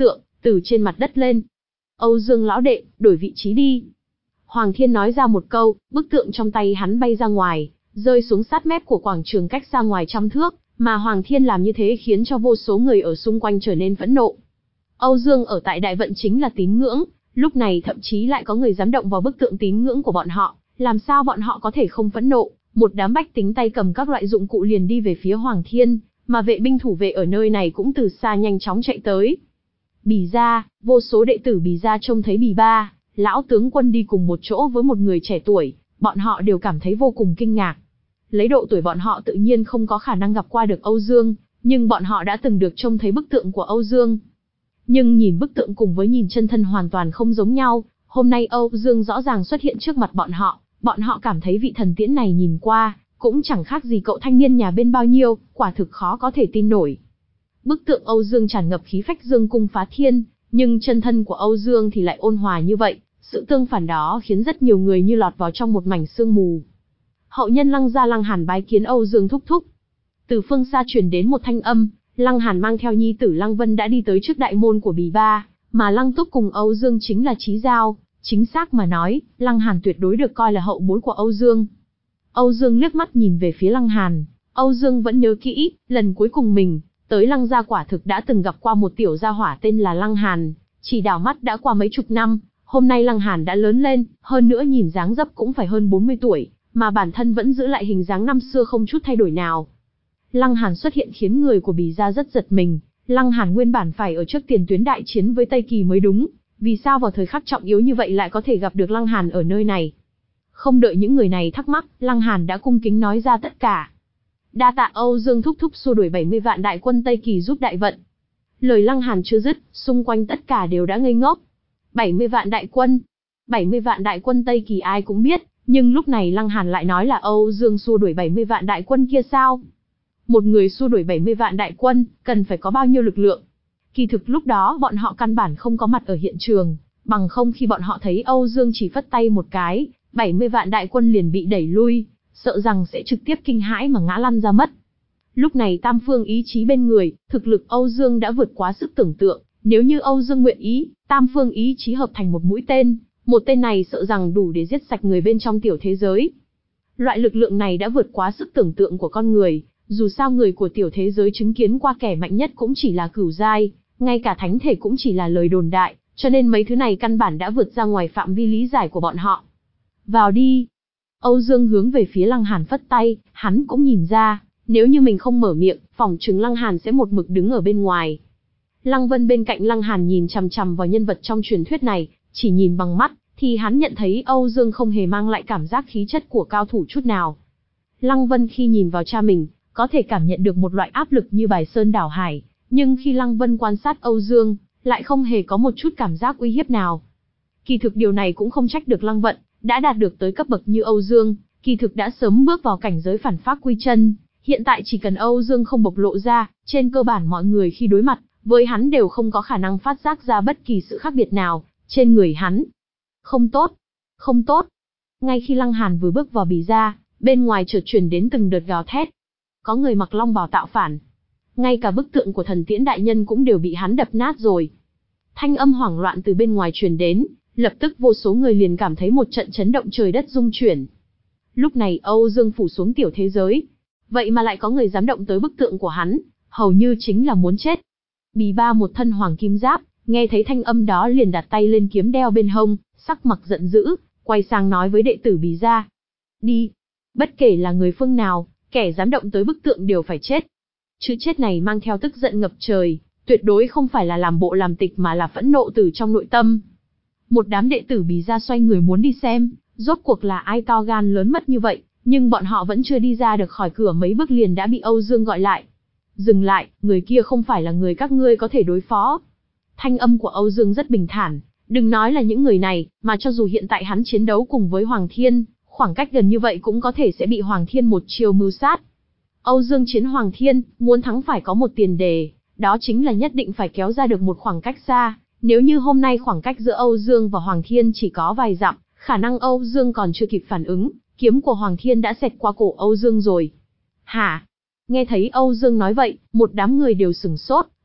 từ trên mặt đất lên. Âu Dương lão đệ, đổi vị trí đi. Hoàng Thiên nói ra một câu, bức tượng trong tay hắn bay ra ngoài, rơi xuống sát mép của quảng trường cách xa ngoài trăm thước, mà Hoàng Thiên làm như thế khiến cho vô số người ở xung quanh trở nên phẫn nộ. Âu Dương ở tại Đại Vận chính là tín ngưỡng, lúc này thậm chí lại có người dám động vào bức tượng tín ngưỡng của bọn họ, làm sao bọn họ có thể không phẫn nộ? Một đám bách tính tay cầm các loại dụng cụ liền đi về phía Hoàng Thiên, mà vệ binh thủ vệ ở nơi này cũng từ xa nhanh chóng chạy tới. Bỉ gia, vô số đệ tử Bỉ gia trông thấy Bỉ Ba, lão tướng quân đi cùng một chỗ với một người trẻ tuổi, bọn họ đều cảm thấy vô cùng kinh ngạc. Lấy độ tuổi bọn họ tự nhiên không có khả năng gặp qua được Âu Dương, nhưng bọn họ đã từng được trông thấy bức tượng của Âu Dương. Nhưng nhìn bức tượng cùng với nhìn chân thân hoàn toàn không giống nhau, hôm nay Âu Dương rõ ràng xuất hiện trước mặt bọn họ, bọn họ cảm thấy vị thần tiễn này nhìn qua, cũng chẳng khác gì cậu thanh niên nhà bên bao nhiêu, quả thực khó có thể tin nổi. Bức tượng Âu Dương tràn ngập khí phách dương cung phá thiên, nhưng chân thân của Âu Dương thì lại ôn hòa như vậy, sự tương phản đó khiến rất nhiều người như lọt vào trong một mảnh sương mù. Hậu nhân Lăng gia Lăng Hàn bái kiến Âu Dương thúc thúc. Từ phương xa truyền đến một thanh âm, Lăng Hàn mang theo nhi tử Lăng Vân đã đi tới trước đại môn của Bỉ Ba, mà Lăng Túc cùng Âu Dương chính là chí giao, chính xác mà nói, Lăng Hàn tuyệt đối được coi là hậu bối của Âu Dương. Âu Dương liếc mắt nhìn về phía Lăng Hàn, Âu Dương vẫn nhớ kỹ, lần cuối cùng mình tới Lăng gia quả thực đã từng gặp qua một tiểu gia hỏa tên là Lăng Hàn, chỉ đảo mắt đã qua mấy chục năm, hôm nay Lăng Hàn đã lớn lên, hơn nữa nhìn dáng dấp cũng phải hơn bốn mươi tuổi, mà bản thân vẫn giữ lại hình dáng năm xưa không chút thay đổi nào. Lăng Hàn xuất hiện khiến người của Bỉ gia rất giật mình, Lăng Hàn nguyên bản phải ở trước tiền tuyến đại chiến với Tây Kỳ mới đúng, vì sao vào thời khắc trọng yếu như vậy lại có thể gặp được Lăng Hàn ở nơi này? Không đợi những người này thắc mắc, Lăng Hàn đã cung kính nói ra tất cả. Đa tạ Âu Dương thúc thúc xua đuổi bảy mươi vạn đại quân Tây Kỳ giúp Đại Vận. Lời Lăng Hàn chưa dứt, xung quanh tất cả đều đã ngây ngốc. bảy mươi vạn đại quân? bảy mươi vạn đại quân Tây Kỳ ai cũng biết, nhưng lúc này Lăng Hàn lại nói là Âu Dương xua đuổi bảy mươi vạn đại quân kia sao? Một người xua đuổi bảy mươi vạn đại quân, cần phải có bao nhiêu lực lượng? Kỳ thực lúc đó bọn họ căn bản không có mặt ở hiện trường, bằng không khi bọn họ thấy Âu Dương chỉ phất tay một cái, bảy mươi vạn đại quân liền bị đẩy lui, sợ rằng sẽ trực tiếp kinh hãi mà ngã lăn ra mất. Lúc này tam phương ý chí bên người, thực lực Âu Dương đã vượt quá sức tưởng tượng, nếu như Âu Dương nguyện ý, tam phương ý chí hợp thành một mũi tên, một tên này sợ rằng đủ để giết sạch người bên trong tiểu thế giới. Loại lực lượng này đã vượt quá sức tưởng tượng của con người, dù sao người của tiểu thế giới chứng kiến qua kẻ mạnh nhất cũng chỉ là cửu giai, ngay cả thánh thể cũng chỉ là lời đồn đại, cho nên mấy thứ này căn bản đã vượt ra ngoài phạm vi lý giải của bọn họ. Vào đi. Âu Dương hướng về phía Lăng Hàn phất tay, hắn cũng nhìn ra, nếu như mình không mở miệng, phỏng chừng Lăng Hàn sẽ một mực đứng ở bên ngoài. Lăng Vân bên cạnh Lăng Hàn nhìn chằm chằm vào nhân vật trong truyền thuyết này, chỉ nhìn bằng mắt, thì hắn nhận thấy Âu Dương không hề mang lại cảm giác khí chất của cao thủ chút nào. Lăng Vân khi nhìn vào cha mình, có thể cảm nhận được một loại áp lực như bài sơn đảo hải, nhưng khi Lăng Vân quan sát Âu Dương, lại không hề có một chút cảm giác uy hiếp nào. Kỳ thực điều này cũng không trách được Lăng Vận, đã đạt được tới cấp bậc như Âu Dương, kỳ thực đã sớm bước vào cảnh giới phản phác quy chân, hiện tại chỉ cần Âu Dương không bộc lộ ra, trên cơ bản mọi người khi đối mặt với hắn đều không có khả năng phát giác ra bất kỳ sự khác biệt nào trên người hắn. Không tốt, không tốt. Ngay khi Lăng Hàn vừa bước vào Bỉ gia, bên ngoài chợt truyền đến từng đợt gào thét. Có người mặc long bào tạo phản. Ngay cả bức tượng của thần tiễn đại nhân cũng đều bị hắn đập nát rồi. Thanh âm hoảng loạn từ bên ngoài truyền đến, lập tức vô số người liền cảm thấy một trận chấn động trời đất rung chuyển. Lúc này Âu Dương phủ xuống tiểu thế giới, vậy mà lại có người dám động tới bức tượng của hắn, hầu như chính là muốn chết. Bỉ Ba một thân hoàng kim giáp, nghe thấy thanh âm đó liền đặt tay lên kiếm đeo bên hông, sắc mặt giận dữ, quay sang nói với đệ tử Bỉ gia: đi, bất kể là người phương nào, kẻ dám động tới bức tượng đều phải chết. Chữ chết này mang theo tức giận ngập trời, tuyệt đối không phải là làm bộ làm tịch mà là phẫn nộ từ trong nội tâm. Một đám đệ tử Bỉ gia xoay người muốn đi xem, rốt cuộc là ai to gan lớn mật như vậy, nhưng bọn họ vẫn chưa đi ra được khỏi cửa mấy bước liền đã bị Âu Dương gọi lại. Dừng lại, người kia không phải là người các ngươi có thể đối phó. Thanh âm của Âu Dương rất bình thản, đừng nói là những người này, mà cho dù hiện tại hắn chiến đấu cùng với Hoàng Thiên, khoảng cách gần như vậy cũng có thể sẽ bị Hoàng Thiên một chiều mưu sát. Âu Dương chiến Hoàng Thiên, muốn thắng phải có một tiền đề, đó chính là nhất định phải kéo ra được một khoảng cách xa. Nếu như hôm nay khoảng cách giữa Âu Dương và Hoàng Thiên chỉ có vài dặm, khả năng Âu Dương còn chưa kịp phản ứng, kiếm của Hoàng Thiên đã xẹt qua cổ Âu Dương rồi. Hả? Nghe thấy Âu Dương nói vậy, một đám người đều sửng sốt,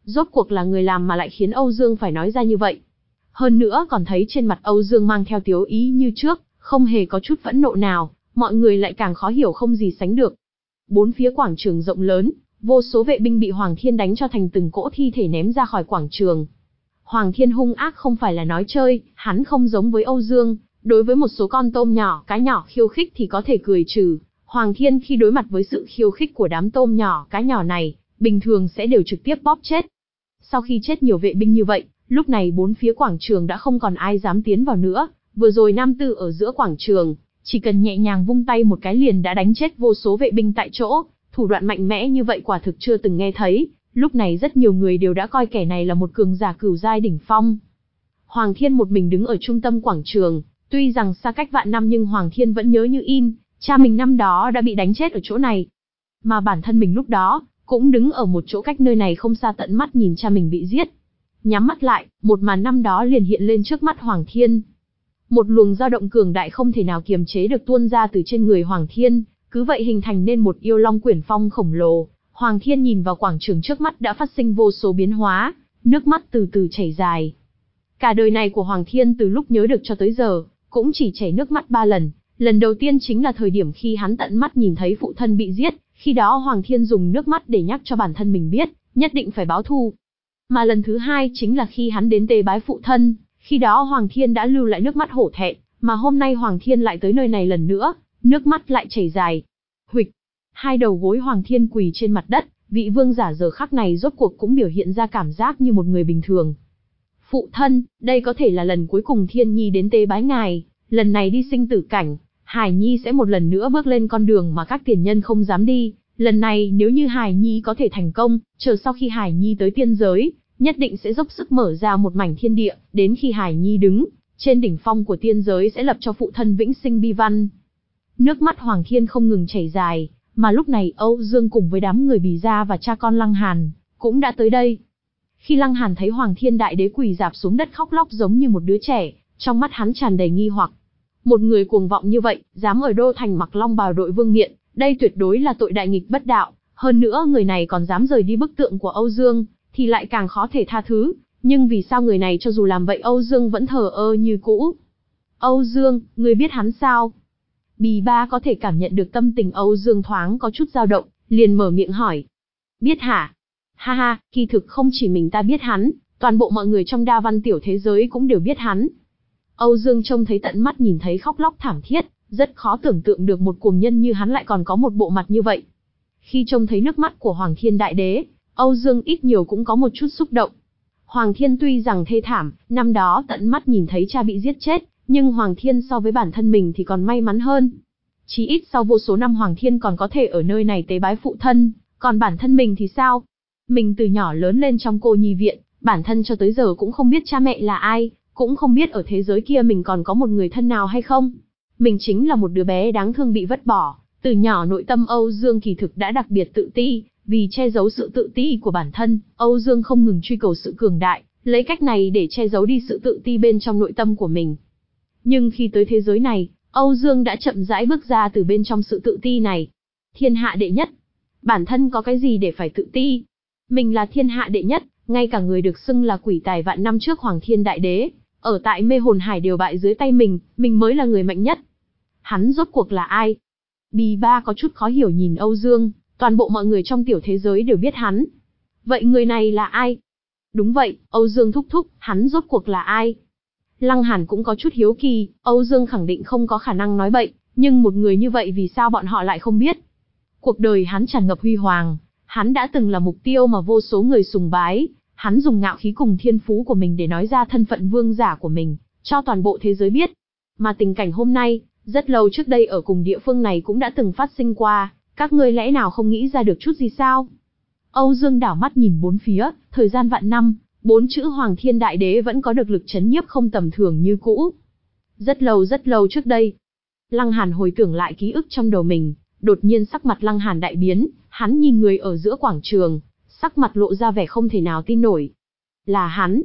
Rốt cuộc là người làm mà lại khiến Âu Dương phải nói ra như vậy. Hơn nữa còn thấy trên mặt Âu Dương mang theo tiếu ý như trước, không hề có chút phẫn nộ nào, mọi người lại càng khó hiểu không gì sánh được. Bốn phía quảng trường rộng lớn, vô số vệ binh bị Hoàng Thiên đánh cho thành từng cỗ thi thể ném ra khỏi quảng trường. Hoàng Thiên hung ác không phải là nói chơi, hắn không giống với Âu Dương, đối với một số con tôm nhỏ, cá nhỏ khiêu khích thì có thể cười trừ. Hoàng Thiên khi đối mặt với sự khiêu khích của đám tôm nhỏ, cá nhỏ này, bình thường sẽ đều trực tiếp bóp chết. Sau khi chết nhiều vệ binh như vậy, lúc này bốn phía quảng trường đã không còn ai dám tiến vào nữa. Vừa rồi nam tử ở giữa quảng trường, chỉ cần nhẹ nhàng vung tay một cái liền đã đánh chết vô số vệ binh tại chỗ, thủ đoạn mạnh mẽ như vậy quả thực chưa từng nghe thấy. Lúc này rất nhiều người đều đã coi kẻ này là một cường giả cửu giai đỉnh phong. Hoàng Thiên một mình đứng ở trung tâm quảng trường, tuy rằng xa cách vạn năm nhưng Hoàng Thiên vẫn nhớ như in, cha mình năm đó đã bị đánh chết ở chỗ này. Mà bản thân mình lúc đó, cũng đứng ở một chỗ cách nơi này không xa tận mắt nhìn cha mình bị giết. Nhắm mắt lại, một màn năm đó liền hiện lên trước mắt Hoàng Thiên. Một luồng dao động cường đại không thể nào kiềm chế được tuôn ra từ trên người Hoàng Thiên, cứ vậy hình thành nên một yêu long quyển phong khổng lồ. Hoàng Thiên nhìn vào quảng trường trước mắt đã phát sinh vô số biến hóa, nước mắt từ từ chảy dài. Cả đời này của Hoàng Thiên từ lúc nhớ được cho tới giờ, cũng chỉ chảy nước mắt ba lần. Lần đầu tiên chính là thời điểm khi hắn tận mắt nhìn thấy phụ thân bị giết, khi đó Hoàng Thiên dùng nước mắt để nhắc cho bản thân mình biết, nhất định phải báo thù. Mà lần thứ hai chính là khi hắn đến tế bái phụ thân, khi đó Hoàng Thiên đã lưu lại nước mắt hổ thẹn, mà hôm nay Hoàng Thiên lại tới nơi này lần nữa, nước mắt lại chảy dài. Huỵch, hai đầu gối Hoàng Thiên quỳ trên mặt đất, vị vương giả giờ khắc này rốt cuộc cũng biểu hiện ra cảm giác như một người bình thường. Phụ thân, đây có thể là lần cuối cùng Thiên Nhi đến tế bái ngài, lần này đi sinh tử cảnh, Hải Nhi sẽ một lần nữa bước lên con đường mà các tiền nhân không dám đi. Lần này nếu như Hải Nhi có thể thành công, chờ sau khi Hải Nhi tới tiên giới, nhất định sẽ dốc sức mở ra một mảnh thiên địa, đến khi Hải Nhi đứng trên đỉnh phong của tiên giới sẽ lập cho phụ thân vĩnh sinh bi văn. Nước mắt Hoàng Thiên không ngừng chảy dài, mà lúc này Âu Dương cùng với đám người Bì Gia và cha con Lăng Hàn cũng đã tới đây. Khi Lăng Hàn thấy Hoàng Thiên đại đế quỳ rạp xuống đất khóc lóc giống như một đứa trẻ, trong mắt hắn tràn đầy nghi hoặc. Một người cuồng vọng như vậy, dám ở đô thành mặc long bào đội vương miện, đây tuyệt đối là tội đại nghịch bất đạo. Hơn nữa người này còn dám rời đi bức tượng của Âu Dương, thì lại càng khó thể tha thứ. Nhưng vì sao người này cho dù làm vậy Âu Dương vẫn thờ ơ như cũ? Âu Dương, ngươi biết hắn sao? Bì Ba có thể cảm nhận được tâm tình Âu Dương thoáng có chút dao động, liền mở miệng hỏi. Biết hả? Ha ha, kỳ thực không chỉ mình ta biết hắn, toàn bộ mọi người trong đa văn tiểu thế giới cũng đều biết hắn. Âu Dương trông thấy tận mắt nhìn thấy khóc lóc thảm thiết, rất khó tưởng tượng được một cuồng nhân như hắn lại còn có một bộ mặt như vậy. Khi trông thấy nước mắt của Hoàng Thiên đại đế, Âu Dương ít nhiều cũng có một chút xúc động. Hoàng Thiên tuy rằng thê thảm, năm đó tận mắt nhìn thấy cha bị giết chết, nhưng Hoàng Thiên so với bản thân mình thì còn may mắn hơn. Chí ít sau vô số năm Hoàng Thiên còn có thể ở nơi này tế bái phụ thân, còn bản thân mình thì sao? Mình từ nhỏ lớn lên trong cô nhi viện, bản thân cho tới giờ cũng không biết cha mẹ là ai, cũng không biết ở thế giới kia mình còn có một người thân nào hay không. Mình chính là một đứa bé đáng thương bị vứt bỏ, từ nhỏ nội tâm Âu Dương kỳ thực đã đặc biệt tự ti, vì che giấu sự tự ti của bản thân, Âu Dương không ngừng truy cầu sự cường đại, lấy cách này để che giấu đi sự tự ti bên trong nội tâm của mình. Nhưng khi tới thế giới này, Âu Dương đã chậm rãi bước ra từ bên trong sự tự ti này. Thiên hạ đệ nhất. Bản thân có cái gì để phải tự ti? Mình là thiên hạ đệ nhất, ngay cả người được xưng là quỷ tài vạn năm trước Hoàng Thiên đại đế, ở tại mê hồn hải đều bại dưới tay mình, mình mới là người mạnh nhất. Hắn rốt cuộc là ai? Bì Ba có chút khó hiểu nhìn Âu Dương, toàn bộ mọi người trong tiểu thế giới đều biết hắn. Vậy người này là ai? Đúng vậy, Âu Dương thúc thúc, hắn rốt cuộc là ai? Lăng Hàn cũng có chút hiếu kỳ, Âu Dương khẳng định không có khả năng nói bậy, nhưng một người như vậy vì sao bọn họ lại không biết? Cuộc đời hắn tràn ngập huy hoàng, hắn đã từng là mục tiêu mà vô số người sùng bái, hắn dùng ngạo khí cùng thiên phú của mình để nói ra thân phận vương giả của mình, cho toàn bộ thế giới biết. Mà tình cảnh hôm nay, rất lâu trước đây ở cùng địa phương này cũng đã từng phát sinh qua, các ngươi lẽ nào không nghĩ ra được chút gì sao? Âu Dương đảo mắt nhìn bốn phía, thời gian vạn năm, bốn chữ Hoàng Thiên Đại Đế vẫn có được lực chấn nhiếp không tầm thường như cũ. Rất lâu rất lâu trước đây, Lăng Hàn hồi tưởng lại ký ức trong đầu mình, đột nhiên sắc mặt Lăng Hàn đại biến, hắn nhìn người ở giữa quảng trường, sắc mặt lộ ra vẻ không thể nào tin nổi. Là hắn.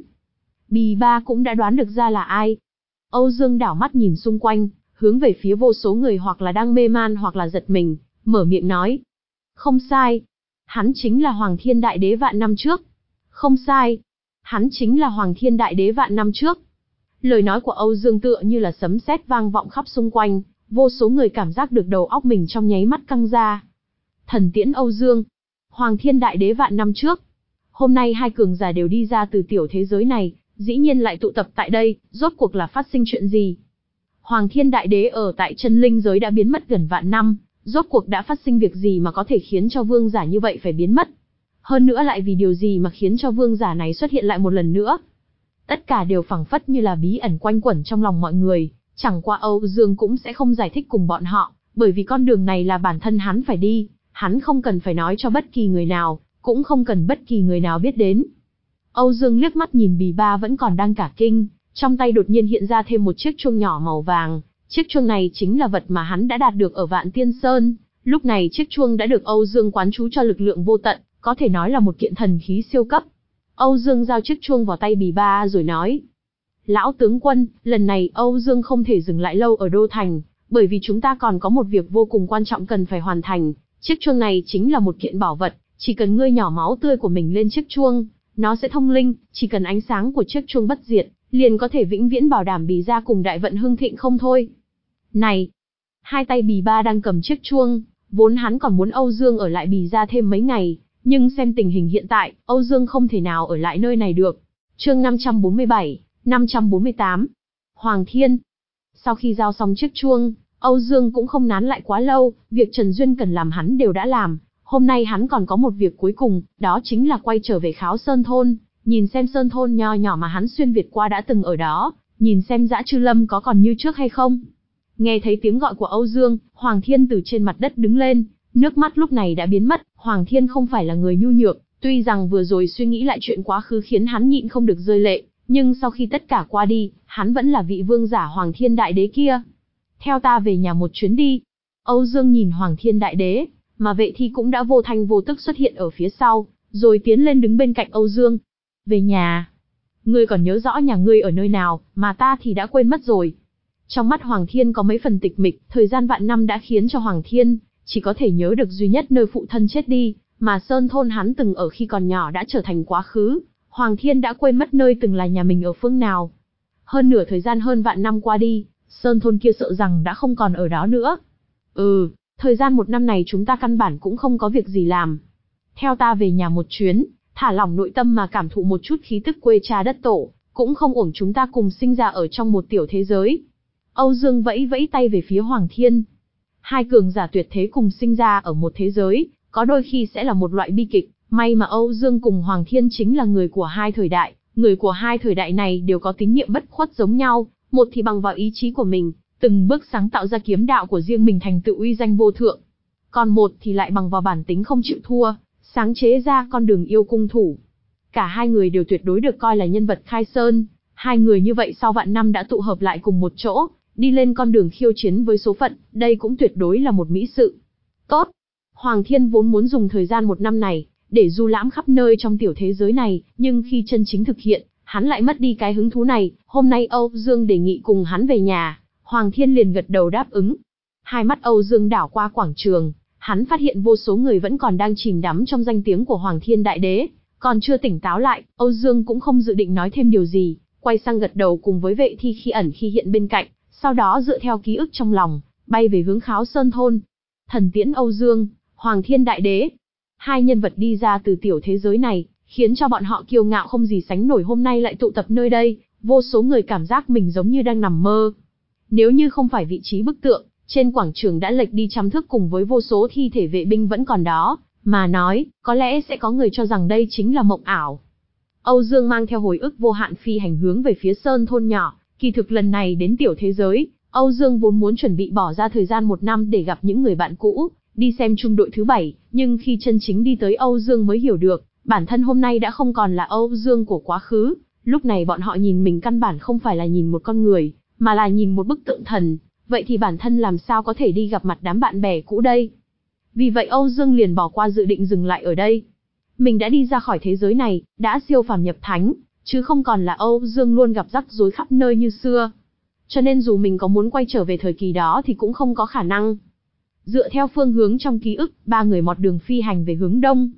Bì Ba cũng đã đoán được ra là ai. Âu Dương đảo mắt nhìn xung quanh, hướng về phía vô số người hoặc là đang mê man hoặc là giật mình, mở miệng nói. Không sai. Hắn chính là Hoàng Thiên Đại Đế vạn năm trước. Không sai. Hắn chính là Hoàng Thiên Đại Đế vạn năm trước. Lời nói của Âu Dương tựa như là sấm sét vang vọng khắp xung quanh, vô số người cảm giác được đầu óc mình trong nháy mắt căng ra. Thần tiễn Âu Dương, Hoàng Thiên Đại Đế vạn năm trước. Hôm nay hai cường giả đều đi ra từ tiểu thế giới này, dĩ nhiên lại tụ tập tại đây, rốt cuộc là phát sinh chuyện gì? Hoàng Thiên Đại Đế ở tại chân linh giới đã biến mất gần vạn năm, rốt cuộc đã phát sinh việc gì mà có thể khiến cho vương giả như vậy phải biến mất? Hơn nữa lại vì điều gì mà khiến cho vương giả này xuất hiện lại một lần nữa? Tất cả đều phảng phất như là bí ẩn quanh quẩn trong lòng mọi người, chẳng qua Âu Dương cũng sẽ không giải thích cùng bọn họ, bởi vì con đường này là bản thân hắn phải đi, hắn không cần phải nói cho bất kỳ người nào, cũng không cần bất kỳ người nào biết đến. Âu Dương liếc mắt nhìn Bì Ba vẫn còn đang cả kinh, trong tay đột nhiên hiện ra thêm một chiếc chuông nhỏ màu vàng, chiếc chuông này chính là vật mà hắn đã đạt được ở Vạn Tiên Sơn, lúc này chiếc chuông đã được Âu Dương quán trú cho lực lượng vô tận, có thể nói là một kiện thần khí siêu cấp. Âu Dương giao chiếc chuông vào tay Bì Ba rồi nói: Lão tướng quân, lần này Âu Dương không thể dừng lại lâu ở Đô Thành, bởi vì chúng ta còn có một việc vô cùng quan trọng cần phải hoàn thành. Chiếc chuông này chính là một kiện bảo vật, chỉ cần ngươi nhỏ máu tươi của mình lên chiếc chuông, nó sẽ thông linh, chỉ cần ánh sáng của chiếc chuông bất diệt, liền có thể vĩnh viễn bảo đảm Bì gia cùng đại vận hưng thịnh không thôi. Này! Hai tay Bì Ba đang cầm chiếc chuông, vốn hắn còn muốn Âu Dương ở lại Bì gia thêm mấy ngày, nhưng xem tình hình hiện tại, Âu Dương không thể nào ở lại nơi này được. Chương năm trăm bốn mươi bảy, năm trăm bốn mươi tám. Hoàng Thiên. Sau khi giao xong chiếc chuông, Âu Dương cũng không nán lại quá lâu, việc Trần Duyên cần làm hắn đều đã làm. Hôm nay hắn còn có một việc cuối cùng, đó chính là quay trở về Kháo Sơn Thôn, nhìn xem Sơn Thôn nho nhỏ mà hắn xuyên Việt qua đã từng ở đó, nhìn xem Dã Trư Lâm có còn như trước hay không. Nghe thấy tiếng gọi của Âu Dương, Hoàng Thiên từ trên mặt đất đứng lên, nước mắt lúc này đã biến mất. Hoàng Thiên không phải là người nhu nhược, tuy rằng vừa rồi suy nghĩ lại chuyện quá khứ khiến hắn nhịn không được rơi lệ, nhưng sau khi tất cả qua đi, hắn vẫn là vị vương giả Hoàng Thiên Đại Đế kia. Theo ta về nhà một chuyến đi. Âu Dương nhìn Hoàng Thiên Đại Đế, mà Vệ Thi cũng đã vô thanh vô tức xuất hiện ở phía sau, rồi tiến lên đứng bên cạnh Âu Dương. Về nhà? Ngươi còn nhớ rõ nhà ngươi ở nơi nào, mà ta thì đã quên mất rồi. Trong mắt Hoàng Thiên có mấy phần tịch mịch, thời gian vạn năm đã khiến cho Hoàng Thiên chỉ có thể nhớ được duy nhất nơi phụ thân chết đi, mà Sơn Thôn hắn từng ở khi còn nhỏ đã trở thành quá khứ. Hoàng Thiên đã quên mất nơi từng là nhà mình ở phương nào. Hơn nửa thời gian hơn vạn năm qua đi, Sơn Thôn kia sợ rằng đã không còn ở đó nữa. Ừ, thời gian một năm này chúng ta căn bản cũng không có việc gì làm. Theo ta về nhà một chuyến, thả lỏng nội tâm mà cảm thụ một chút khí tức quê cha đất tổ, cũng không uổng chúng ta cùng sinh ra ở trong một tiểu thế giới. Âu Dương vẫy vẫy tay về phía Hoàng Thiên. Hai cường giả tuyệt thế cùng sinh ra ở một thế giới, có đôi khi sẽ là một loại bi kịch. May mà Âu Dương cùng Hoàng Thiên chính là người của hai thời đại, người của hai thời đại này đều có tín niệm bất khuất giống nhau, một thì bằng vào ý chí của mình, từng bước sáng tạo ra kiếm đạo của riêng mình thành tựu uy danh vô thượng. Còn một thì lại bằng vào bản tính không chịu thua, sáng chế ra con đường yêu cung thủ. Cả hai người đều tuyệt đối được coi là nhân vật khai sơn, hai người như vậy sau vạn năm đã tụ hợp lại cùng một chỗ, đi lên con đường khiêu chiến với số phận, đây cũng tuyệt đối là một mỹ sự. Tốt! Hoàng Thiên vốn muốn dùng thời gian một năm này, để du lãm khắp nơi trong tiểu thế giới này, nhưng khi chân chính thực hiện, hắn lại mất đi cái hứng thú này. Hôm nay Âu Dương đề nghị cùng hắn về nhà, Hoàng Thiên liền gật đầu đáp ứng. Hai mắt Âu Dương đảo qua quảng trường, hắn phát hiện vô số người vẫn còn đang chìm đắm trong danh tiếng của Hoàng Thiên Đại Đế, còn chưa tỉnh táo lại. Âu Dương cũng không dự định nói thêm điều gì, quay sang gật đầu cùng với Vệ Thi khi ẩn khi hiện bên cạnh, sau đó dựa theo ký ức trong lòng, bay về hướng Kháo Sơn Thôn. Thần tiễn Âu Dương, Hoàng Thiên Đại Đế. Hai nhân vật đi ra từ tiểu thế giới này, khiến cho bọn họ kiêu ngạo không gì sánh nổi, hôm nay lại tụ tập nơi đây, vô số người cảm giác mình giống như đang nằm mơ. Nếu như không phải vị trí bức tượng, trên quảng trường đã lệch đi trăm thước cùng với vô số thi thể vệ binh vẫn còn đó, mà nói, có lẽ sẽ có người cho rằng đây chính là mộng ảo. Âu Dương mang theo hồi ức vô hạn phi hành hướng về phía Sơn Thôn nhỏ, kỳ thực lần này đến tiểu thế giới, Âu Dương vốn muốn chuẩn bị bỏ ra thời gian một năm để gặp những người bạn cũ, đi xem trung đội thứ bảy, nhưng khi chân chính đi tới Âu Dương mới hiểu được, bản thân hôm nay đã không còn là Âu Dương của quá khứ, lúc này bọn họ nhìn mình căn bản không phải là nhìn một con người, mà là nhìn một bức tượng thần, vậy thì bản thân làm sao có thể đi gặp mặt đám bạn bè cũ đây? Vì vậy Âu Dương liền bỏ qua dự định dừng lại ở đây. Mình đã đi ra khỏi thế giới này, đã siêu phàm nhập thánh, chứ không còn là Âu Dương luôn gặp rắc rối khắp nơi như xưa. Cho nên dù mình có muốn quay trở về thời kỳ đó thì cũng không có khả năng. Dựa theo phương hướng trong ký ức, ba người mọt đường phi hành về hướng đông.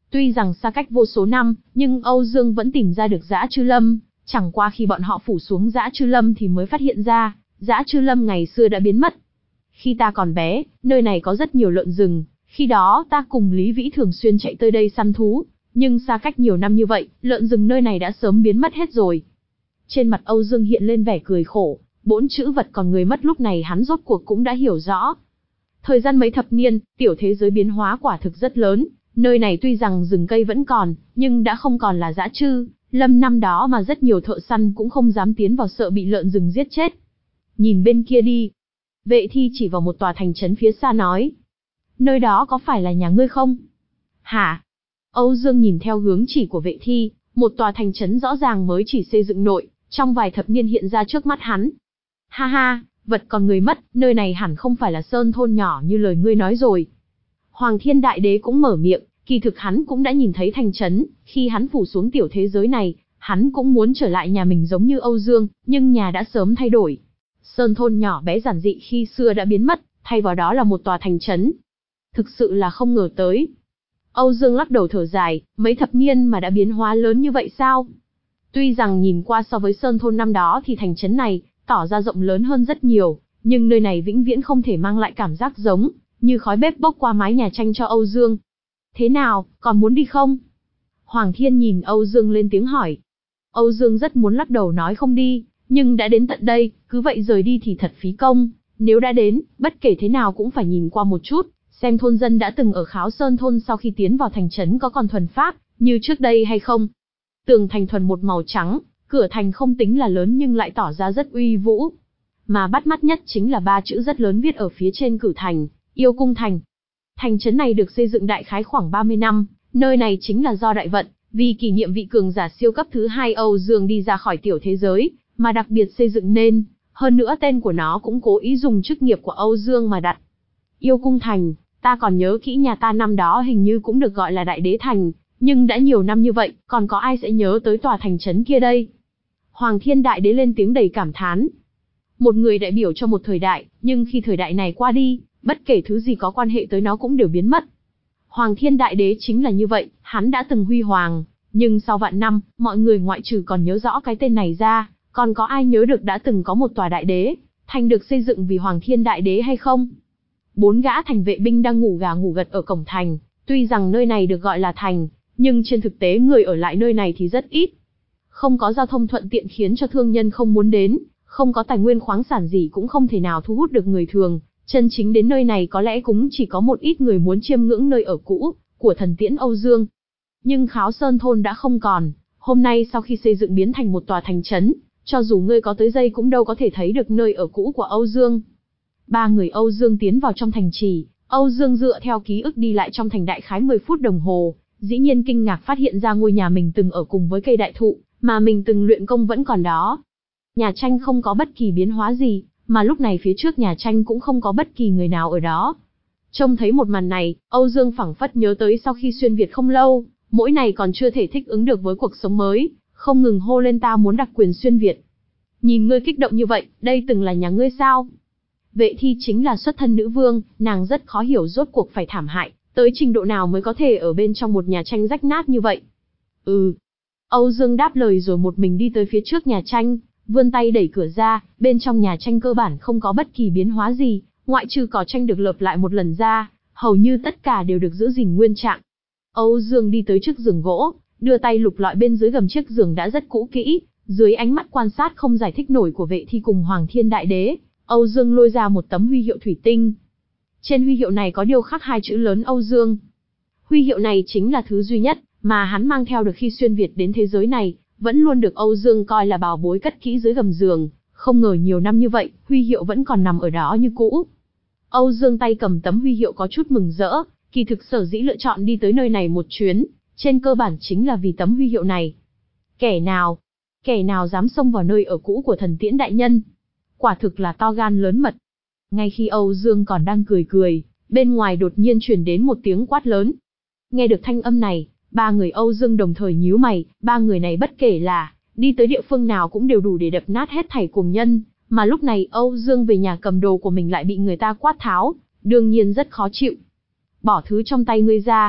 Tuy rằng xa cách vô số năm, nhưng Âu Dương vẫn tìm ra được Dã Trư Lâm, chẳng qua khi bọn họ phủ xuống Dã Trư Lâm thì mới phát hiện ra, Dã Trư Lâm ngày xưa đã biến mất. Khi ta còn bé, nơi này có rất nhiều lợn rừng, khi đó ta cùng Lý Vĩ thường xuyên chạy tới đây săn thú, nhưng xa cách nhiều năm như vậy, lợn rừng nơi này đã sớm biến mất hết rồi. Trên mặt Âu Dương hiện lên vẻ cười khổ, bốn chữ vật còn người mất lúc này hắn rốt cuộc cũng đã hiểu rõ. Thời gian mấy thập niên, tiểu thế giới biến hóa quả thực rất lớn, nơi này tuy rằng rừng cây vẫn còn, nhưng đã không còn là Dã Trư Lâm năm đó mà rất nhiều thợ săn cũng không dám tiến vào sợ bị lợn rừng giết chết. Nhìn bên kia đi. Vệ Thi chỉ vào một tòa thành trấn phía xa nói. Nơi đó có phải là nhà ngươi không? Hả? Âu Dương nhìn theo hướng chỉ của Vệ Thi, một tòa thành trấn rõ ràng mới chỉ xây dựng nội, trong vài thập niên hiện ra trước mắt hắn. Ha ha, vật còn người mất, nơi này hẳn không phải là sơn thôn nhỏ như lời ngươi nói rồi. Hoàng Thiên Đại Đế cũng mở miệng, kỳ thực hắn cũng đã nhìn thấy thành trấn, khi hắn phủ xuống tiểu thế giới này, hắn cũng muốn trở lại nhà mình giống như Âu Dương, nhưng nhà đã sớm thay đổi. Sơn thôn nhỏ bé giản dị khi xưa đã biến mất, thay vào đó là một tòa thành trấn. Thực sự là không ngờ tới. Âu Dương lắc đầu thở dài, mấy thập niên mà đã biến hóa lớn như vậy sao? Tuy rằng nhìn qua so với sơn thôn năm đó thì thành trấn này tỏ ra rộng lớn hơn rất nhiều, nhưng nơi này vĩnh viễn không thể mang lại cảm giác giống như khói bếp bốc qua mái nhà tranh cho Âu Dương. Thế nào, còn muốn đi không? Hoàng Thiên nhìn Âu Dương lên tiếng hỏi. Âu Dương rất muốn lắc đầu nói không đi, nhưng đã đến tận đây, cứ vậy rời đi thì thật phí công. Nếu đã đến, bất kể thế nào cũng phải nhìn qua một chút, xem thôn dân đã từng ở Kháo Sơn thôn sau khi tiến vào thành trấn có còn thuần pháp như trước đây hay không. Tường thành thuần một màu trắng, cửa thành không tính là lớn nhưng lại tỏ ra rất uy vũ. Mà bắt mắt nhất chính là ba chữ rất lớn viết ở phía trên cửa thành, Yêu Cung Thành. Thành trấn này được xây dựng đại khái khoảng ba mươi năm, nơi này chính là do Đại Vận, vì kỷ niệm vị cường giả siêu cấp thứ hai Âu Dương đi ra khỏi tiểu thế giới, mà đặc biệt xây dựng nên, hơn nữa tên của nó cũng cố ý dùng chức nghiệp của Âu Dương mà đặt. Yêu Cung Thành, ta còn nhớ kỹ nhà ta năm đó hình như cũng được gọi là Đại Đế Thành, nhưng đã nhiều năm như vậy, còn có ai sẽ nhớ tới tòa thành trấn kia đây? Hoàng Thiên Đại Đế lên tiếng đầy cảm thán. Một người đại biểu cho một thời đại, nhưng khi thời đại này qua đi, bất kể thứ gì có quan hệ tới nó cũng đều biến mất. Hoàng Thiên Đại Đế chính là như vậy, hắn đã từng huy hoàng, nhưng sau vạn năm, mọi người ngoại trừ còn nhớ rõ cái tên này ra, còn có ai nhớ được đã từng có một tòa đại đế, thành được xây dựng vì Hoàng Thiên Đại Đế hay không? Bốn gã thành vệ binh đang ngủ gà ngủ gật ở cổng thành, tuy rằng nơi này được gọi là thành, nhưng trên thực tế người ở lại nơi này thì rất ít. Không có giao thông thuận tiện khiến cho thương nhân không muốn đến, không có tài nguyên khoáng sản gì cũng không thể nào thu hút được người thường, chân chính đến nơi này có lẽ cũng chỉ có một ít người muốn chiêm ngưỡng nơi ở cũ của thần tiễn Âu Dương. Nhưng Kháo Sơn thôn đã không còn, hôm nay sau khi xây dựng biến thành một tòa thành trấn, cho dù ngươi có tới giây cũng đâu có thể thấy được nơi ở cũ của Âu Dương. Ba người Âu Dương tiến vào trong thành trì, Âu Dương dựa theo ký ức đi lại trong thành đại khái mười phút đồng hồ, dĩ nhiên kinh ngạc phát hiện ra ngôi nhà mình từng ở cùng với cây đại thụ, mà mình từng luyện công vẫn còn đó. Nhà tranh không có bất kỳ biến hóa gì, mà lúc này phía trước nhà tranh cũng không có bất kỳ người nào ở đó. Trông thấy một màn này, Âu Dương phảng phất nhớ tới sau khi xuyên Việt không lâu, mỗi ngày còn chưa thể thích ứng được với cuộc sống mới, không ngừng hô lên ta muốn đặc quyền xuyên Việt. Nhìn ngươi kích động như vậy, đây từng là nhà ngươi sao? Vệ Thi chính là xuất thân nữ vương, nàng rất khó hiểu rốt cuộc phải thảm hại, tới trình độ nào mới có thể ở bên trong một nhà tranh rách nát như vậy. Ừ. Âu Dương đáp lời rồi một mình đi tới phía trước nhà tranh, vươn tay đẩy cửa ra, bên trong nhà tranh cơ bản không có bất kỳ biến hóa gì, ngoại trừ cỏ tranh được lợp lại một lần ra, hầu như tất cả đều được giữ gìn nguyên trạng. Âu Dương đi tới trước giường gỗ, đưa tay lục lọi bên dưới gầm chiếc giường đã rất cũ kỹ, dưới ánh mắt quan sát không giải thích nổi của Vệ Thi cùng Hoàng Thiên Đại Đế, Âu Dương lôi ra một tấm huy hiệu thủy tinh. Trên huy hiệu này có điêu khắc hai chữ lớn Âu Dương. Huy hiệu này chính là thứ duy nhất mà hắn mang theo được khi xuyên Việt đến thế giới này, vẫn luôn được Âu Dương coi là bảo bối cất kỹ dưới gầm giường, không ngờ nhiều năm như vậy, huy hiệu vẫn còn nằm ở đó như cũ. Âu Dương tay cầm tấm huy hiệu có chút mừng rỡ, kỳ thực sở dĩ lựa chọn đi tới nơi này một chuyến, trên cơ bản chính là vì tấm huy hiệu này. Kẻ nào, kẻ nào dám xông vào nơi ở cũ của thần tiễn đại nhân? Quả thực là to gan lớn mật. Ngay khi Âu Dương còn đang cười cười, bên ngoài đột nhiên truyền đến một tiếng quát lớn. Nghe được thanh âm này, ba người Âu Dương đồng thời nhíu mày, ba người này bất kể là đi tới địa phương nào cũng đều đủ để đập nát hết thảy cuồng nhân, mà lúc này Âu Dương về nhà cầm đồ của mình lại bị người ta quát tháo, đương nhiên rất khó chịu. Bỏ thứ trong tay ngươi ra.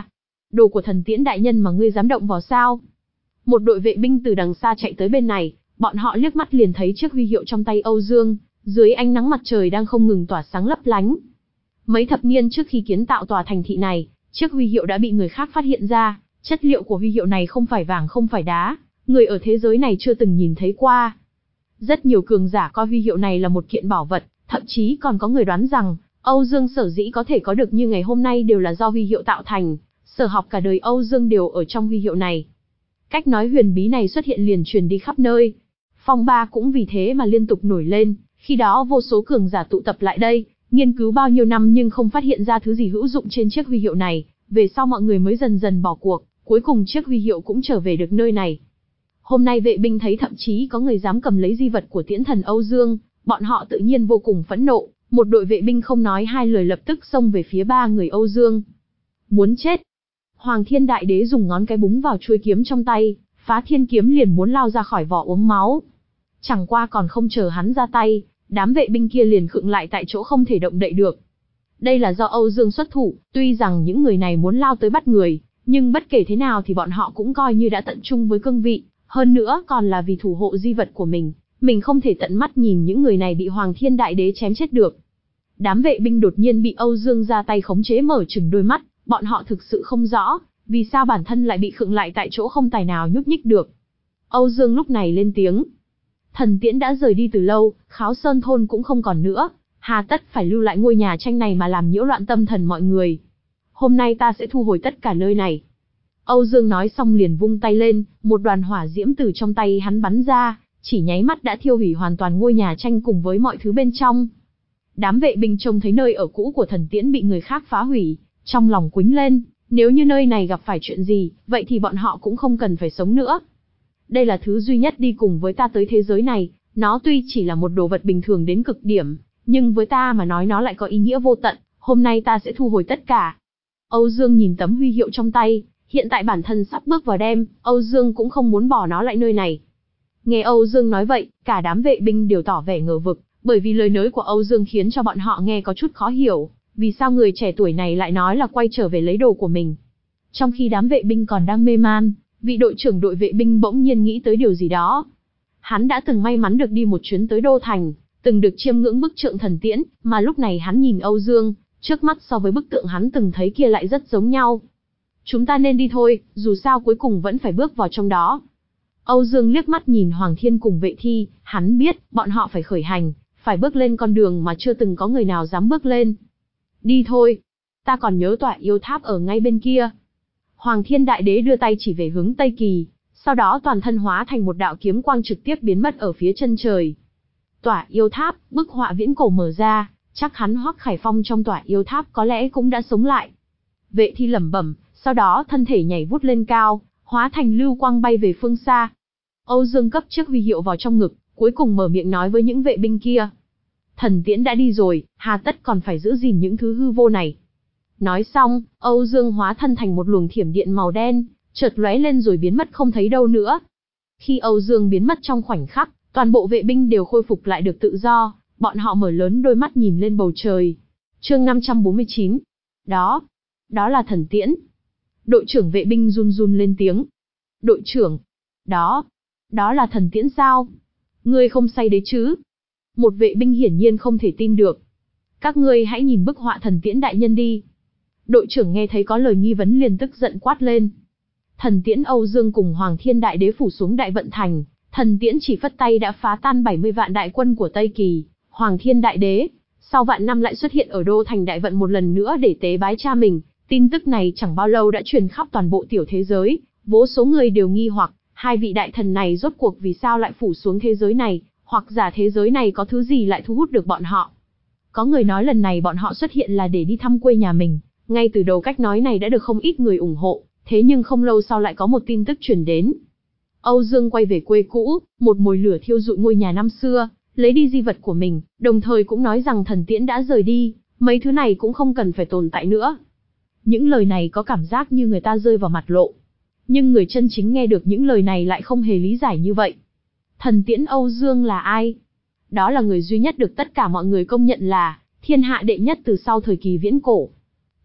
Đồ của thần tiễn đại nhân mà ngươi dám động vào sao? Một đội vệ binh từ đằng xa chạy tới bên này, bọn họ liếc mắt liền thấy chiếc huy hiệu trong tay Âu Dương, dưới ánh nắng mặt trời đang không ngừng tỏa sáng lấp lánh. Mấy thập niên trước khi kiến tạo tòa thành thị này, chiếc huy hiệu đã bị người khác phát hiện ra, chất liệu của huy hiệu này không phải vàng không phải đá, người ở thế giới này chưa từng nhìn thấy qua. Rất nhiều cường giả coi huy hiệu này là một kiện bảo vật, thậm chí còn có người đoán rằng, Âu Dương sở dĩ có thể có được như ngày hôm nay đều là do huy hiệu tạo thành, sở học cả đời Âu Dương đều ở trong huy hiệu này. Cách nói huyền bí này xuất hiện liền truyền đi khắp nơi. Phong ba cũng vì thế mà liên tục nổi lên, khi đó vô số cường giả tụ tập lại đây, nghiên cứu bao nhiêu năm nhưng không phát hiện ra thứ gì hữu dụng trên chiếc huy hiệu này, về sau mọi người mới dần dần bỏ cuộc, cuối cùng chiếc huy hiệu cũng trở về được nơi này. Hôm nay vệ binh thấy thậm chí có người dám cầm lấy di vật của tiễn thần Âu Dương, bọn họ tự nhiên vô cùng phẫn nộ, một đội vệ binh không nói hai lời lập tức xông về phía ba người Âu Dương. Muốn chết! Hoàng Thiên Đại Đế dùng ngón cái búng vào chuôi kiếm trong tay, Phá Thiên kiếm liền muốn lao ra khỏi vỏ uống máu. Chẳng qua còn không chờ hắn ra tay, đám vệ binh kia liền khựng lại tại chỗ không thể động đậy được. Đây là do Âu Dương xuất thủ, tuy rằng những người này muốn lao tới bắt người, nhưng bất kể thế nào thì bọn họ cũng coi như đã tận trung với cương vị, hơn nữa còn là vì thủ hộ di vật của mình, mình không thể tận mắt nhìn những người này bị Hoàng Thiên Đại Đế chém chết được. Đám vệ binh đột nhiên bị Âu Dương ra tay khống chế mở trừng đôi mắt, bọn họ thực sự không rõ, vì sao bản thân lại bị khựng lại tại chỗ không tài nào nhúc nhích được. Âu Dương lúc này lên tiếng. Thần tiễn đã rời đi từ lâu, Kháo Sơn thôn cũng không còn nữa, hà tất phải lưu lại ngôi nhà tranh này mà làm nhiễu loạn tâm thần mọi người. Hôm nay ta sẽ thu hồi tất cả nơi này. Âu Dương nói xong liền vung tay lên, một đoàn hỏa diễm từ trong tay hắn bắn ra, chỉ nháy mắt đã thiêu hủy hoàn toàn ngôi nhà tranh cùng với mọi thứ bên trong. Đám vệ binh trông thấy nơi ở cũ của thần tiễn bị người khác phá hủy, trong lòng quĩnh lên, nếu như nơi này gặp phải chuyện gì, vậy thì bọn họ cũng không cần phải sống nữa. Đây là thứ duy nhất đi cùng với ta tới thế giới này, nó tuy chỉ là một đồ vật bình thường đến cực điểm, nhưng với ta mà nói nó lại có ý nghĩa vô tận, hôm nay ta sẽ thu hồi tất cả. Âu Dương nhìn tấm huy hiệu trong tay, hiện tại bản thân sắp bước vào đêm, Âu Dương cũng không muốn bỏ nó lại nơi này. Nghe Âu Dương nói vậy, cả đám vệ binh đều tỏ vẻ ngờ vực, bởi vì lời nói của Âu Dương khiến cho bọn họ nghe có chút khó hiểu, vì sao người trẻ tuổi này lại nói là quay trở về lấy đồ của mình. Trong khi đám vệ binh còn đang mê man, vị đội trưởng đội vệ binh bỗng nhiên nghĩ tới điều gì đó. Hắn đã từng may mắn được đi một chuyến tới Đô Thành, từng được chiêm ngưỡng bức tượng thần tiễn, mà lúc này hắn nhìn Âu Dương, trước mắt so với bức tượng hắn từng thấy kia lại rất giống nhau. Chúng ta nên đi thôi, dù sao cuối cùng vẫn phải bước vào trong đó. Âu Dương liếc mắt nhìn Hoàng Thiên cùng vệ thi, hắn biết, bọn họ phải khởi hành, phải bước lên con đường mà chưa từng có người nào dám bước lên. Đi thôi, ta còn nhớ tòa yêu tháp ở ngay bên kia. Hoàng Thiên Đại Đế đưa tay chỉ về hướng Tây Kỳ, sau đó toàn thân hóa thành một đạo kiếm quang trực tiếp biến mất ở phía chân trời. Tòa yêu tháp, bức họa viễn cổ mở ra, chắc hắn Hoắc Khải Phong trong tòa yêu tháp có lẽ cũng đã sống lại. Vệ thi lẩm bẩm, sau đó thân thể nhảy vút lên cao, hóa thành lưu quang bay về phương xa. Âu Dương cấp chiếc huy hiệu vào trong ngực, cuối cùng mở miệng nói với những vệ binh kia. Thần tiễn đã đi rồi, hà tất còn phải giữ gìn những thứ hư vô này. Nói xong, Âu Dương hóa thân thành một luồng thiểm điện màu đen, chợt lóe lên rồi biến mất không thấy đâu nữa. Khi Âu Dương biến mất trong khoảnh khắc, toàn bộ vệ binh đều khôi phục lại được tự do, bọn họ mở lớn đôi mắt nhìn lên bầu trời. Chương năm trăm bốn mươi chín. Đó, đó là thần tiễn. Đội trưởng vệ binh run run lên tiếng. Đội trưởng, đó, đó là thần tiễn sao? Ngươi không say đấy chứ? Một vệ binh hiển nhiên không thể tin được. Các ngươi hãy nhìn bức họa thần tiễn đại nhân đi. Đội trưởng nghe thấy có lời nghi vấn liền tức giận quát lên. Thần tiễn Âu Dương cùng Hoàng Thiên Đại Đế phủ xuống Đại Vận Thành, thần tiễn chỉ phất tay đã phá tan bảy mươi vạn đại quân của Tây Kỳ. Hoàng Thiên Đại Đế, sau vạn năm lại xuất hiện ở Đô Thành Đại Vận một lần nữa để tế bái cha mình. Tin tức này chẳng bao lâu đã truyền khắp toàn bộ tiểu thế giới, vô số người đều nghi hoặc, hai vị đại thần này rốt cuộc vì sao lại phủ xuống thế giới này, hoặc giả thế giới này có thứ gì lại thu hút được bọn họ. Có người nói lần này bọn họ xuất hiện là để đi thăm quê nhà mình, ngay từ đầu cách nói này đã được không ít người ủng hộ, thế nhưng không lâu sau lại có một tin tức truyền đến. Âu Dương quay về quê cũ, một mồi lửa thiêu rụi ngôi nhà năm xưa, lấy đi di vật của mình, đồng thời cũng nói rằng thần tiễn đã rời đi, mấy thứ này cũng không cần phải tồn tại nữa. Những lời này có cảm giác như người ta rơi vào mặt lộ. Nhưng người chân chính nghe được những lời này lại không hề lý giải như vậy. Thần tiễn Âu Dương là ai? Đó là người duy nhất được tất cả mọi người công nhận là thiên hạ đệ nhất từ sau thời kỳ viễn cổ.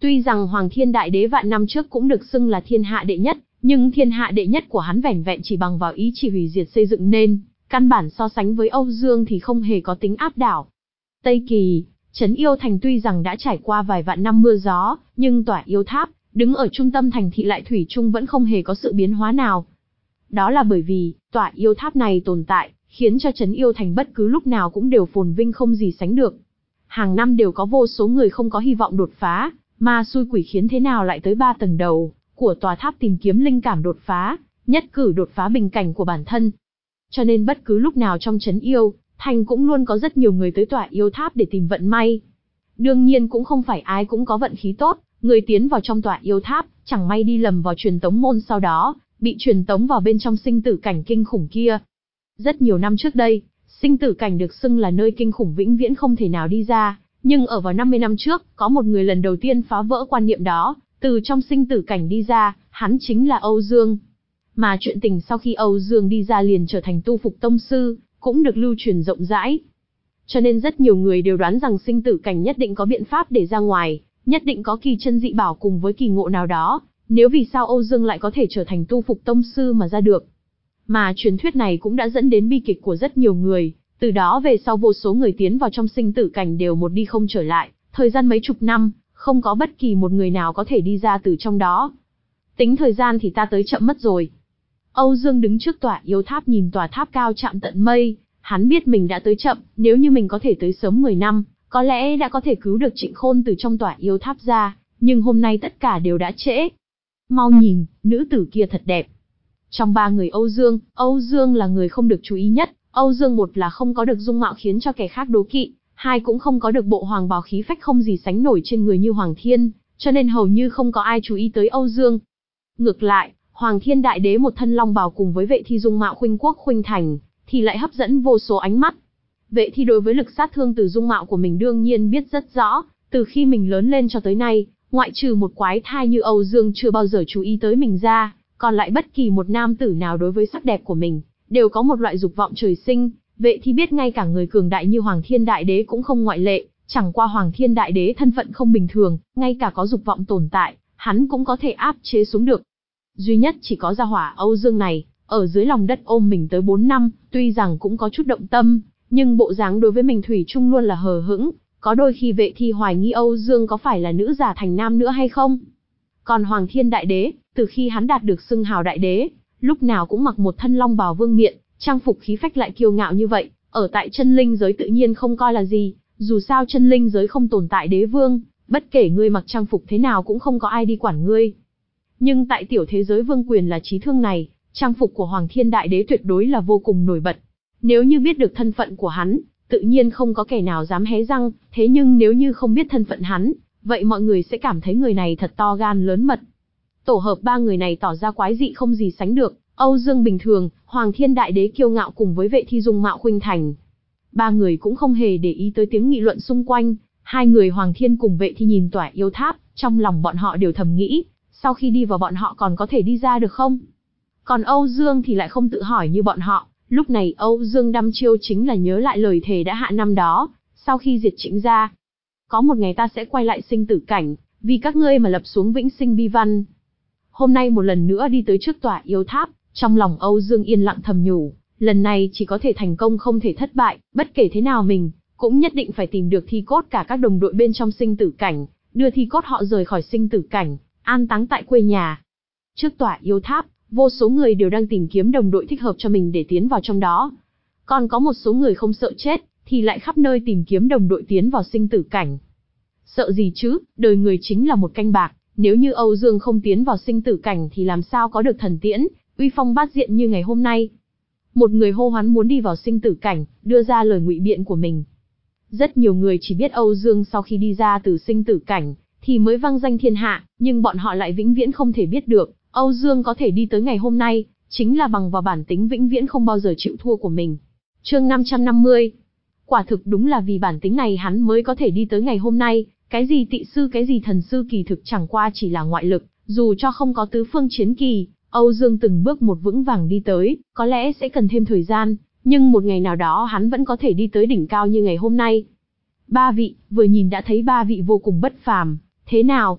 Tuy rằng Hoàng Thiên Đại Đế vạn năm trước cũng được xưng là thiên hạ đệ nhất, nhưng thiên hạ đệ nhất của hắn vẻn vẹn chỉ bằng vào ý chỉ hủy diệt xây dựng nên, căn bản so sánh với Âu Dương thì không hề có tính áp đảo. Tây Kỳ, trấn Yêu Thành tuy rằng đã trải qua vài vạn năm mưa gió, nhưng tòa yêu tháp, đứng ở trung tâm thành thị lại thủy chung vẫn không hề có sự biến hóa nào. Đó là bởi vì, tòa yêu tháp này tồn tại, khiến cho trấn Yêu Thành bất cứ lúc nào cũng đều phồn vinh không gì sánh được. Hàng năm đều có vô số người không có hy vọng đột phá, mà xui quỷ khiến thế nào lại tới ba tầng đầu của tòa tháp tìm kiếm linh cảm đột phá, nhất cử đột phá bình cảnh của bản thân. Cho nên bất cứ lúc nào trong trấn Yêu Thành cũng luôn có rất nhiều người tới tòa yêu tháp để tìm vận may. Đương nhiên cũng không phải ai cũng có vận khí tốt, người tiến vào trong tòa yêu tháp, chẳng may đi lầm vào truyền tống môn sau đó, bị truyền tống vào bên trong sinh tử cảnh kinh khủng kia. Rất nhiều năm trước đây, sinh tử cảnh được xưng là nơi kinh khủng vĩnh viễn không thể nào đi ra, nhưng ở vào năm mươi năm trước, có một người lần đầu tiên phá vỡ quan niệm đó, từ trong sinh tử cảnh đi ra, hắn chính là Âu Dương. Mà chuyện tình sau khi Âu Dương đi ra liền trở thành tu phục tông sư, cũng được lưu truyền rộng rãi. Cho nên rất nhiều người đều đoán rằng sinh tử cảnh nhất định có biện pháp để ra ngoài, nhất định có kỳ chân dị bảo cùng với kỳ ngộ nào đó, nếu vì sao Âu Dương lại có thể trở thành tu phục tông sư mà ra được. Mà truyền thuyết này cũng đã dẫn đến bi kịch của rất nhiều người, từ đó về sau vô số người tiến vào trong sinh tử cảnh đều một đi không trở lại, thời gian mấy chục năm, không có bất kỳ một người nào có thể đi ra từ trong đó. Tính thời gian thì ta tới chậm mất rồi. Âu Dương đứng trước tòa yêu tháp nhìn tòa tháp cao chạm tận mây, hắn biết mình đã tới chậm, nếu như mình có thể tới sớm mười năm, có lẽ đã có thể cứu được Trịnh Khôn từ trong tòa yêu tháp ra, nhưng hôm nay tất cả đều đã trễ. Mau nhìn, nữ tử kia thật đẹp. Trong ba người Âu Dương, Âu Dương là người không được chú ý nhất. Âu Dương một là không có được dung mạo khiến cho kẻ khác đố kỵ, hai cũng không có được bộ hoàng bào khí phách không gì sánh nổi trên người như Hoàng Thiên, cho nên hầu như không có ai chú ý tới Âu Dương. Ngược lại, Hoàng Thiên Đại Đế một thân long bào cùng với Vệ Thi dung mạo khuynh quốc khuynh thành, thì lại hấp dẫn vô số ánh mắt. Vệ Thi đối với lực sát thương từ dung mạo của mình đương nhiên biết rất rõ, từ khi mình lớn lên cho tới nay, ngoại trừ một quái thai như Âu Dương chưa bao giờ chú ý tới mình ra, còn lại bất kỳ một nam tử nào đối với sắc đẹp của mình đều có một loại dục vọng trời sinh. Vệ Thi biết ngay cả người cường đại như Hoàng Thiên Đại Đế cũng không ngoại lệ, chẳng qua Hoàng Thiên Đại Đế thân phận không bình thường, ngay cả có dục vọng tồn tại, hắn cũng có thể áp chế xuống được. Duy nhất chỉ có gia hỏa Âu Dương này, ở dưới lòng đất ôm mình tới bốn năm, tuy rằng cũng có chút động tâm, nhưng bộ dáng đối với mình thủy chung luôn là hờ hững, có đôi khi Vệ Thi hoài nghi Âu Dương có phải là nữ giả thành nam nữa hay không. Còn Hoàng Thiên Đại Đế, từ khi hắn đạt được xưng hào đại đế, lúc nào cũng mặc một thân long bào vương miện, trang phục khí phách lại kiêu ngạo như vậy, ở tại chân linh giới tự nhiên không coi là gì, dù sao chân linh giới không tồn tại đế vương, bất kể ngươi mặc trang phục thế nào cũng không có ai đi quản ngươi. Nhưng tại tiểu thế giới vương quyền là trí thương này, trang phục của Hoàng Thiên Đại Đế tuyệt đối là vô cùng nổi bật. Nếu như biết được thân phận của hắn, tự nhiên không có kẻ nào dám hé răng, thế nhưng nếu như không biết thân phận hắn, vậy mọi người sẽ cảm thấy người này thật to gan lớn mật. Tổ hợp ba người này tỏ ra quái dị không gì sánh được, Âu Dương bình thường, Hoàng Thiên Đại Đế kiêu ngạo cùng với Vệ Thi dung mạo khuynh thành. Ba người cũng không hề để ý tới tiếng nghị luận xung quanh, hai người Hoàng Thiên cùng Vệ Thi nhìn tòa yêu tháp, trong lòng bọn họ đều thầm nghĩ, sau khi đi vào bọn họ còn có thể đi ra được không? Còn Âu Dương thì lại không tự hỏi như bọn họ, lúc này Âu Dương đăm chiêu chính là nhớ lại lời thề đã hạ năm đó, sau khi diệt Trịnh gia. Có một ngày ta sẽ quay lại sinh tử cảnh, vì các ngươi mà lập xuống vĩnh sinh bi văn. Hôm nay một lần nữa đi tới trước tòa yêu tháp, trong lòng Âu Dương yên lặng thầm nhủ, lần này chỉ có thể thành công không thể thất bại, bất kể thế nào mình cũng nhất định phải tìm được thi cốt cả các đồng đội bên trong sinh tử cảnh, đưa thi cốt họ rời khỏi sinh tử cảnh, an táng tại quê nhà. Trước tòa yêu tháp, vô số người đều đang tìm kiếm đồng đội thích hợp cho mình để tiến vào trong đó. Còn có một số người không sợ chết, thì lại khắp nơi tìm kiếm đồng đội tiến vào sinh tử cảnh. Sợ gì chứ, đời người chính là một canh bạc, nếu như Âu Dương không tiến vào sinh tử cảnh thì làm sao có được thần tiễn, uy phong bát diện như ngày hôm nay. Một người hô hoán muốn đi vào sinh tử cảnh, đưa ra lời ngụy biện của mình. Rất nhiều người chỉ biết Âu Dương sau khi đi ra từ sinh tử cảnh, thì mới vang danh thiên hạ, nhưng bọn họ lại vĩnh viễn không thể biết được, Âu Dương có thể đi tới ngày hôm nay, chính là bằng vào bản tính vĩnh viễn không bao giờ chịu thua của mình. Chương năm trăm năm mươi. Quả thực đúng là vì bản tính này hắn mới có thể đi tới ngày hôm nay, cái gì tị sư cái gì thần sư kỳ thực chẳng qua chỉ là ngoại lực, dù cho không có tứ phương chiến kỳ, Âu Dương từng bước một vững vàng đi tới, có lẽ sẽ cần thêm thời gian, nhưng một ngày nào đó hắn vẫn có thể đi tới đỉnh cao như ngày hôm nay. Ba vị, vừa nhìn đã thấy ba vị vô cùng bất phàm, thế nào,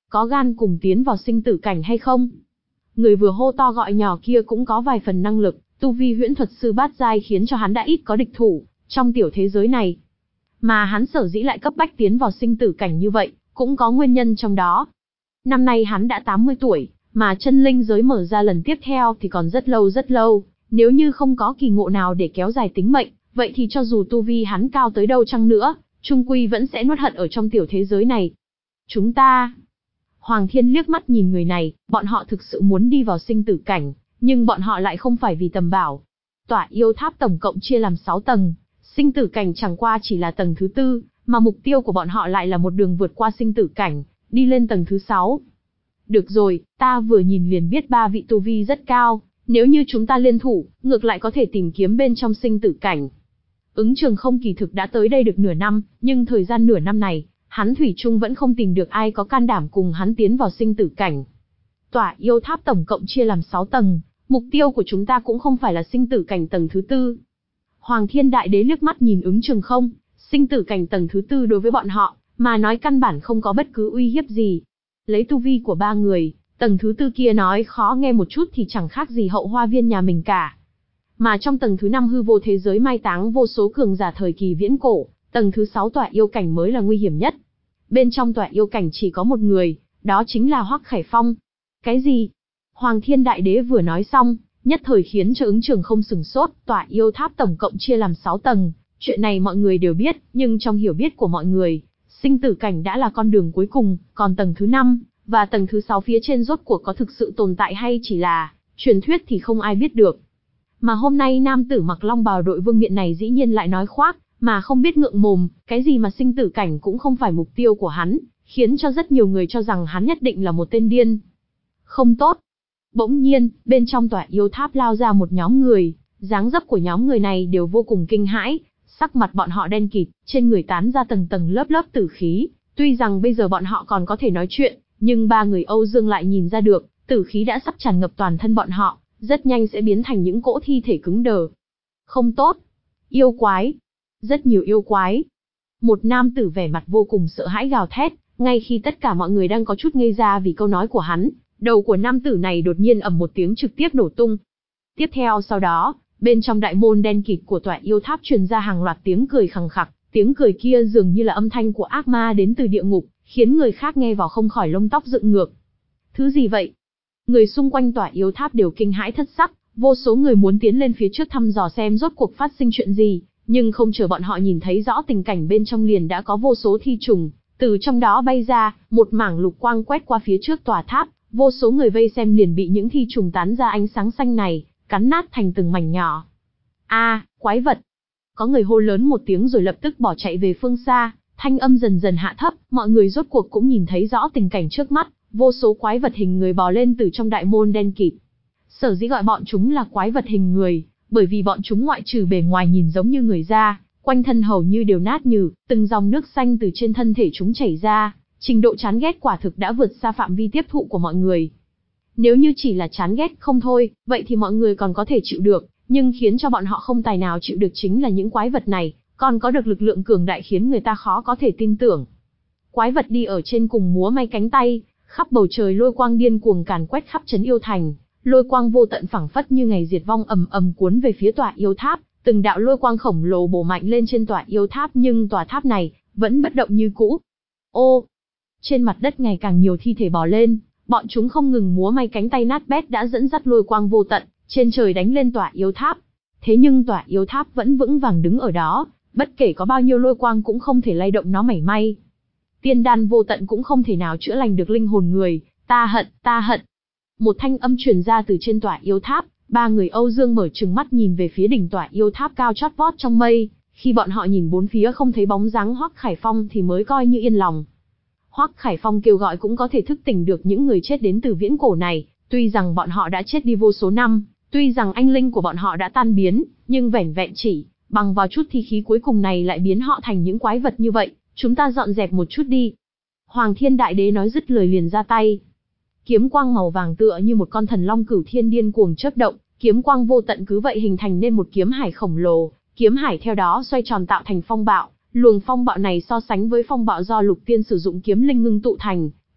Có gan cùng tiến vào sinh tử cảnh hay không? Người vừa hô to gọi nhỏ kia cũng có vài phần năng lực, tu vi huyễn thuật sư bát giai khiến cho hắn đã ít có địch thủ trong tiểu thế giới này. Mà hắn sở dĩ lại cấp bách tiến vào sinh tử cảnh như vậy, cũng có nguyên nhân trong đó. Năm nay hắn đã tám mươi tuổi, mà chân linh giới mở ra lần tiếp theo thì còn rất lâu rất lâu, nếu như không có kỳ ngộ nào để kéo dài tính mệnh, vậy thì cho dù tu vi hắn cao tới đâu chăng nữa, chung quy vẫn sẽ nuốt hận ở trong tiểu thế giới này. Chúng ta... Hoàng Thiên liếc mắt nhìn người này, bọn họ thực sự muốn đi vào sinh tử cảnh, nhưng bọn họ lại không phải vì tầm bảo. Tỏa yêu tháp tổng cộng chia làm sáu tầng, sinh tử cảnh chẳng qua chỉ là tầng thứ tư, mà mục tiêu của bọn họ lại là một đường vượt qua sinh tử cảnh, đi lên tầng thứ sáu. Được rồi, ta vừa nhìn liền biết ba vị tu vi rất cao, nếu như chúng ta liên thủ, ngược lại có thể tìm kiếm bên trong sinh tử cảnh. Ứng Trường Không kỳ thực đã tới đây được nửa năm, nhưng thời gian nửa năm này, hắn thủy chung vẫn không tìm được ai có can đảm cùng hắn tiến vào sinh tử cảnh. Tỏa yêu tháp tổng cộng chia làm sáu tầng, mục tiêu của chúng ta cũng không phải là sinh tử cảnh tầng thứ tư. Hoàng Thiên Đại Đế liếc mắt nhìn Ứng Trường Không, sinh tử cảnh tầng thứ tư đối với bọn họ, mà nói căn bản không có bất cứ uy hiếp gì. Lấy tu vi của ba người, tầng thứ tư kia nói khó nghe một chút thì chẳng khác gì hậu hoa viên nhà mình cả. Mà trong tầng thứ năm hư vô thế giới mai táng vô số cường giả thời kỳ viễn cổ, tầng thứ sáu tỏa yêu cảnh mới là nguy hiểm nhất. Bên trong tỏa yêu cảnh chỉ có một người, đó chính là Hoắc Khải Phong. Cái gì? Hoàng Thiên Đại Đế vừa nói xong, nhất thời khiến cho Ứng Trường Không sửng sốt. Tỏa yêu tháp tổng cộng chia làm sáu tầng, chuyện này mọi người đều biết, nhưng trong hiểu biết của mọi người, sinh tử cảnh đã là con đường cuối cùng, còn tầng thứ năm và tầng thứ sáu phía trên rốt cuộc có thực sự tồn tại hay chỉ là truyền thuyết thì không ai biết được. Mà hôm nay nam tử mặc long bào đội vương miện này dĩ nhiên lại nói khoác, mà không biết ngượng mồm, cái gì mà sinh tử cảnh cũng không phải mục tiêu của hắn, khiến cho rất nhiều người cho rằng hắn nhất định là một tên điên. Không tốt. Bỗng nhiên, bên trong tỏa yêu tháp lao ra một nhóm người, dáng dấp của nhóm người này đều vô cùng kinh hãi, sắc mặt bọn họ đen kịt, trên người tán ra tầng tầng lớp lớp tử khí, tuy rằng bây giờ bọn họ còn có thể nói chuyện, nhưng ba người Âu Dương lại nhìn ra được, tử khí đã sắp tràn ngập toàn thân bọn họ, rất nhanh sẽ biến thành những cỗ thi thể cứng đờ. Không tốt. Yêu quái. Rất nhiều yêu quái. Một nam tử vẻ mặt vô cùng sợ hãi gào thét, ngay khi tất cả mọi người đang có chút ngây ra vì câu nói của hắn, đầu của nam tử này đột nhiên ầm một tiếng trực tiếp nổ tung. Tiếp theo sau đó, bên trong đại môn đen kịt của tỏa yêu tháp truyền ra hàng loạt tiếng cười khằng khặc, tiếng cười kia dường như là âm thanh của ác ma đến từ địa ngục, khiến người khác nghe vào không khỏi lông tóc dựng ngược. Thứ gì vậy? Người xung quanh tỏa yêu tháp đều kinh hãi thất sắc, vô số người muốn tiến lên phía trước thăm dò xem rốt cuộc phát sinh chuyện gì, nhưng không chờ bọn họ nhìn thấy rõ tình cảnh bên trong liền đã có vô số thi trùng từ trong đó bay ra, một mảng lục quang quét qua phía trước tòa tháp, vô số người vây xem liền bị những thi trùng tán ra ánh sáng xanh này cắn nát thành từng mảnh nhỏ. A, à, quái vật! Có người hô lớn một tiếng rồi lập tức bỏ chạy về phương xa, thanh âm dần dần hạ thấp, mọi người rốt cuộc cũng nhìn thấy rõ tình cảnh trước mắt, vô số quái vật hình người bò lên từ trong đại môn đen kịt. Sở dĩ gọi bọn chúng là quái vật hình người, bởi vì bọn chúng ngoại trừ bề ngoài nhìn giống như người ra, quanh thân hầu như đều nát nhừ, từng dòng nước xanh từ trên thân thể chúng chảy ra, trình độ chán ghét quả thực đã vượt xa phạm vi tiếp thụ của mọi người. Nếu như chỉ là chán ghét không thôi, vậy thì mọi người còn có thể chịu được, nhưng khiến cho bọn họ không tài nào chịu được chính là những quái vật này, còn có được lực lượng cường đại khiến người ta khó có thể tin tưởng. Quái vật đi ở trên cùng múa may cánh tay, khắp bầu trời lôi quang điên cuồng càn quét khắp trấn yêu thành, lôi quang vô tận phảng phất như ngày diệt vong ầm ầm cuốn về phía tòa yêu tháp, từng đạo lôi quang khổng lồ bổ mạnh lên trên tòa yêu tháp nhưng tòa tháp này vẫn bất động như cũ. Ô, trên mặt đất ngày càng nhiều thi thể bò lên, bọn chúng không ngừng múa may cánh tay nát bét đã dẫn dắt lôi quang vô tận trên trời đánh lên tòa yêu tháp. Thế nhưng tòa yêu tháp vẫn vững vàng đứng ở đó, bất kể có bao nhiêu lôi quang cũng không thể lay động nó mảy may. Tiên đan vô tận cũng không thể nào chữa lành được linh hồn người, ta hận, ta hận. Một thanh âm truyền ra từ trên tòa yêu tháp, ba người Âu Dương mở trừng mắt nhìn về phía đỉnh tòa yêu tháp cao chót vót trong mây, khi bọn họ nhìn bốn phía không thấy bóng dáng Hoắc Khải Phong thì mới coi như yên lòng. Hoắc Khải Phong kêu gọi cũng có thể thức tỉnh được những người chết đến từ viễn cổ này, tuy rằng bọn họ đã chết đi vô số năm, tuy rằng anh linh của bọn họ đã tan biến, nhưng vẻn vẹn chỉ bằng vào chút thi khí cuối cùng này lại biến họ thành những quái vật như vậy, chúng ta dọn dẹp một chút đi. Hoàng Thiên Đại Đế nói dứt lời liền ra tay. Kiếm quang màu vàng tựa như một con thần long cửu thiên điên cuồng chớp động, kiếm quang vô tận cứ vậy hình thành nên một kiếm hải khổng lồ, kiếm hải theo đó xoay tròn tạo thành phong bạo, luồng phong bạo này so sánh với phong bạo do Lục Tiên sử dụng kiếm linh ngưng tụ thành,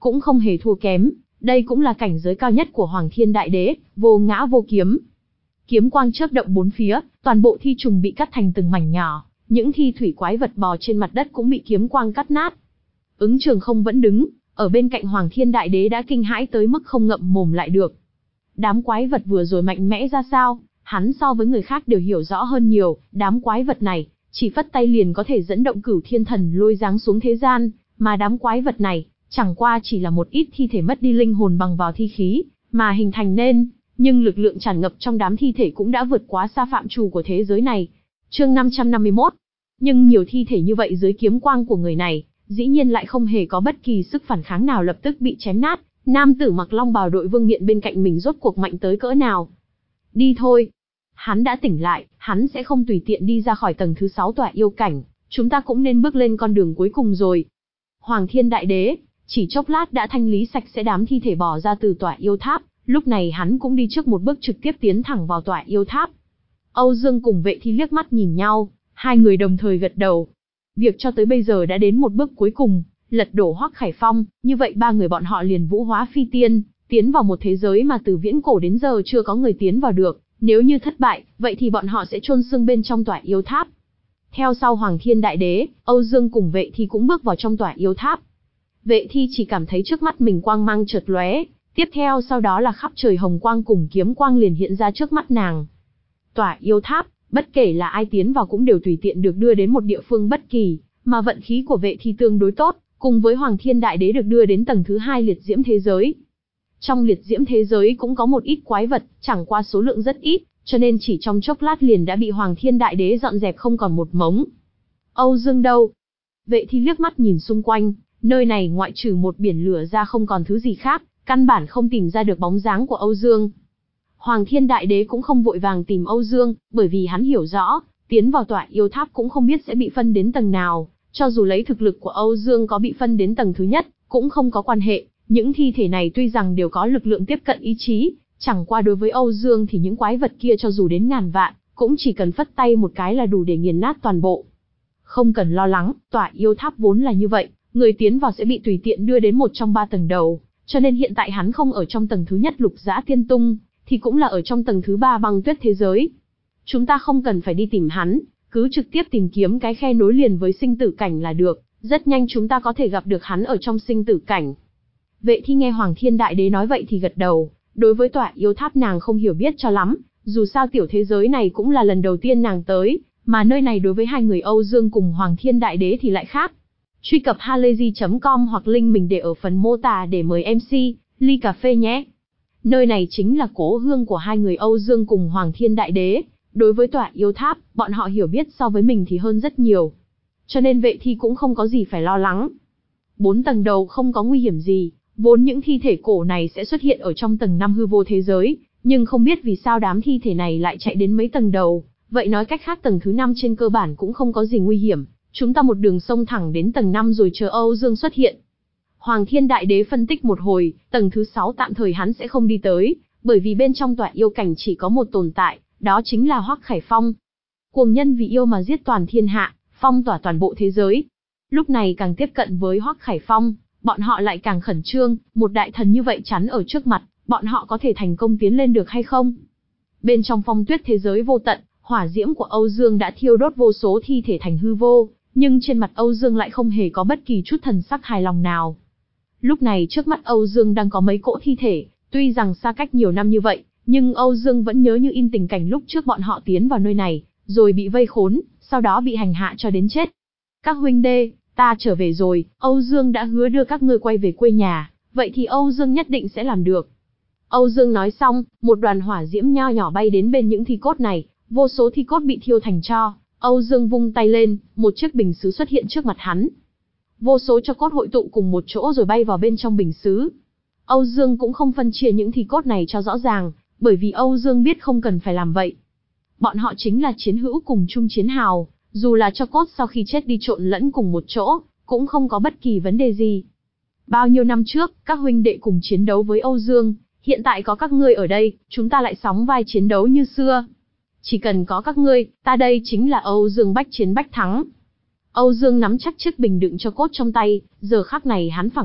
cũng không hề thua kém, đây cũng là cảnh giới cao nhất của Hoàng Thiên Đại Đế, vô ngã vô kiếm. Kiếm quang chớp động bốn phía, toàn bộ thi trùng bị cắt thành từng mảnh nhỏ, những thi thủy quái vật bò trên mặt đất cũng bị kiếm quang cắt nát. Ứng Trường Không vẫn đứng, ở bên cạnh Hoàng Thiên Đại Đế đã kinh hãi tới mức không ngậm mồm lại được. Đám quái vật vừa rồi mạnh mẽ ra sao, hắn so với người khác đều hiểu rõ hơn nhiều, đám quái vật này, chỉ phất tay liền có thể dẫn động Cửu Thiên Thần Lôi giáng xuống thế gian, mà đám quái vật này, chẳng qua chỉ là một ít thi thể mất đi linh hồn bằng vào thi khí, mà hình thành nên, nhưng lực lượng tràn ngập trong đám thi thể cũng đã vượt quá xa phạm trù của thế giới này. Chương năm trăm năm mươi mốt. Nhưng nhiều thi thể như vậy dưới kiếm quang của người này, dĩ nhiên lại không hề có bất kỳ sức phản kháng nào, lập tức bị chém nát. Nam tử mặc long bào đội Vương Miện bên cạnh mình rốt cuộc mạnh tới cỡ nào? Đi thôi. Hắn đã tỉnh lại, hắn sẽ không tùy tiện đi ra khỏi tầng thứ sáu tòa yêu cảnh, chúng ta cũng nên bước lên con đường cuối cùng rồi. Hoàng Thiên Đại Đế, chỉ chốc lát đã thanh lý sạch sẽ đám thi thể bỏ ra từ tòa yêu tháp, lúc này hắn cũng đi trước một bước trực tiếp tiến thẳng vào tòa yêu tháp. Âu Dương cùng Vệ Thi liếc mắt nhìn nhau, hai người đồng thời gật đầu. Việc cho tới bây giờ đã đến một bước cuối cùng, lật đổ Hoắc Khải Phong, như vậy ba người bọn họ liền vũ hóa phi tiên, tiến vào một thế giới mà từ viễn cổ đến giờ chưa có người tiến vào được, nếu như thất bại, vậy thì bọn họ sẽ chôn xương bên trong tòa yêu tháp. Theo sau Hoàng Thiên Đại Đế, Âu Dương cùng Vệ Thi cũng bước vào trong tòa yêu tháp. Vệ Thi chỉ cảm thấy trước mắt mình quang mang chợt lóe, tiếp theo sau đó là khắp trời hồng quang cùng kiếm quang liền hiện ra trước mắt nàng. Tòa yêu tháp, bất kể là ai tiến vào cũng đều tùy tiện được đưa đến một địa phương bất kỳ, mà vận khí của Vệ Thi tương đối tốt, cùng với Hoàng Thiên Đại Đế được đưa đến tầng thứ hai liệt diễm thế giới. Trong liệt diễm thế giới cũng có một ít quái vật, chẳng qua số lượng rất ít, cho nên chỉ trong chốc lát liền đã bị Hoàng Thiên Đại Đế dọn dẹp không còn một mống. Âu Dương đâu? Vệ Thi liếc mắt nhìn xung quanh, nơi này ngoại trừ một biển lửa ra không còn thứ gì khác, căn bản không tìm ra được bóng dáng của Âu Dương. Hoàng Thiên Đại Đế cũng không vội vàng tìm Âu Dương, bởi vì hắn hiểu rõ, tiến vào tòa yêu tháp cũng không biết sẽ bị phân đến tầng nào, cho dù lấy thực lực của Âu Dương có bị phân đến tầng thứ nhất, cũng không có quan hệ, những thi thể này tuy rằng đều có lực lượng tiếp cận ý chí, chẳng qua đối với Âu Dương thì những quái vật kia cho dù đến ngàn vạn, cũng chỉ cần phất tay một cái là đủ để nghiền nát toàn bộ. Không cần lo lắng, tòa yêu tháp vốn là như vậy, người tiến vào sẽ bị tùy tiện đưa đến một trong ba tầng đầu, cho nên hiện tại hắn không ở trong tầng thứ nhất Lục Dã Tiên Tung, thì cũng là ở trong tầng thứ ba Băng Tuyết thế giới. Chúng ta không cần phải đi tìm hắn, cứ trực tiếp tìm kiếm cái khe nối liền với sinh tử cảnh là được, rất nhanh chúng ta có thể gặp được hắn ở trong sinh tử cảnh. Vệ Thi nghe Hoàng Thiên Đại Đế nói vậy thì gật đầu, đối với tòa yêu tháp nàng không hiểu biết cho lắm, dù sao tiểu thế giới này cũng là lần đầu tiên nàng tới, mà nơi này đối với hai người Âu Dương cùng Hoàng Thiên Đại Đế thì lại khác. Truy cập halayzi chấm com hoặc link mình để ở phần mô tả để mời em xê, ly cà phê nhé. Nơi này chính là cố hương của hai người Âu Dương cùng Hoàng Thiên Đại Đế, đối với tòa yêu tháp, bọn họ hiểu biết so với mình thì hơn rất nhiều. Cho nên Vệ Thi cũng không có gì phải lo lắng. Bốn tầng đầu không có nguy hiểm gì, vốn những thi thể cổ này sẽ xuất hiện ở trong tầng năm hư vô thế giới, nhưng không biết vì sao đám thi thể này lại chạy đến mấy tầng đầu, vậy nói cách khác tầng thứ năm trên cơ bản cũng không có gì nguy hiểm, chúng ta một đường xông thẳng đến tầng năm rồi chờ Âu Dương xuất hiện. Hoàng Thiên Đại Đế phân tích một hồi, tầng thứ sáu tạm thời hắn sẽ không đi tới, bởi vì bên trong tòa yêu cảnh chỉ có một tồn tại, đó chính là Hoắc Khải Phong. Cuồng nhân vì yêu mà giết toàn thiên hạ, phong tỏa toàn bộ thế giới. Lúc này càng tiếp cận với Hoắc Khải Phong, bọn họ lại càng khẩn trương, một đại thần như vậy chắn ở trước mặt, bọn họ có thể thành công tiến lên được hay không? Bên trong phong tuyết thế giới vô tận, hỏa diễm của Âu Dương đã thiêu đốt vô số thi thể thành hư vô, nhưng trên mặt Âu Dương lại không hề có bất kỳ chút thần sắc hài lòng nào. Lúc này trước mắt Âu Dương đang có mấy cỗ thi thể, tuy rằng xa cách nhiều năm như vậy, nhưng Âu Dương vẫn nhớ như in tình cảnh lúc trước bọn họ tiến vào nơi này, rồi bị vây khốn, sau đó bị hành hạ cho đến chết. Các huynh đê, ta trở về rồi, Âu Dương đã hứa đưa các ngươi quay về quê nhà, vậy thì Âu Dương nhất định sẽ làm được. Âu Dương nói xong, một đoàn hỏa diễm nho nhỏ bay đến bên những thi cốt này, vô số thi cốt bị thiêu thành tro. Âu Dương vung tay lên, một chiếc bình sứ xuất hiện trước mặt hắn. Vô số tro cốt hội tụ cùng một chỗ rồi bay vào bên trong bình sứ. Âu Dương cũng không phân chia những thi cốt này cho rõ ràng, bởi vì Âu Dương biết không cần phải làm vậy. Bọn họ chính là chiến hữu cùng chung chiến hào, dù là tro cốt sau khi chết đi trộn lẫn cùng một chỗ, cũng không có bất kỳ vấn đề gì. Bao nhiêu năm trước, các huynh đệ cùng chiến đấu với Âu Dương, hiện tại có các ngươi ở đây, chúng ta lại sóng vai chiến đấu như xưa. Chỉ cần có các ngươi, ta đây chính là Âu Dương bách chiến bách thắng. Âu Dương nắm chắc chiếc bình đựng cho cốt trong tay, giờ khắc này hắn phảng phất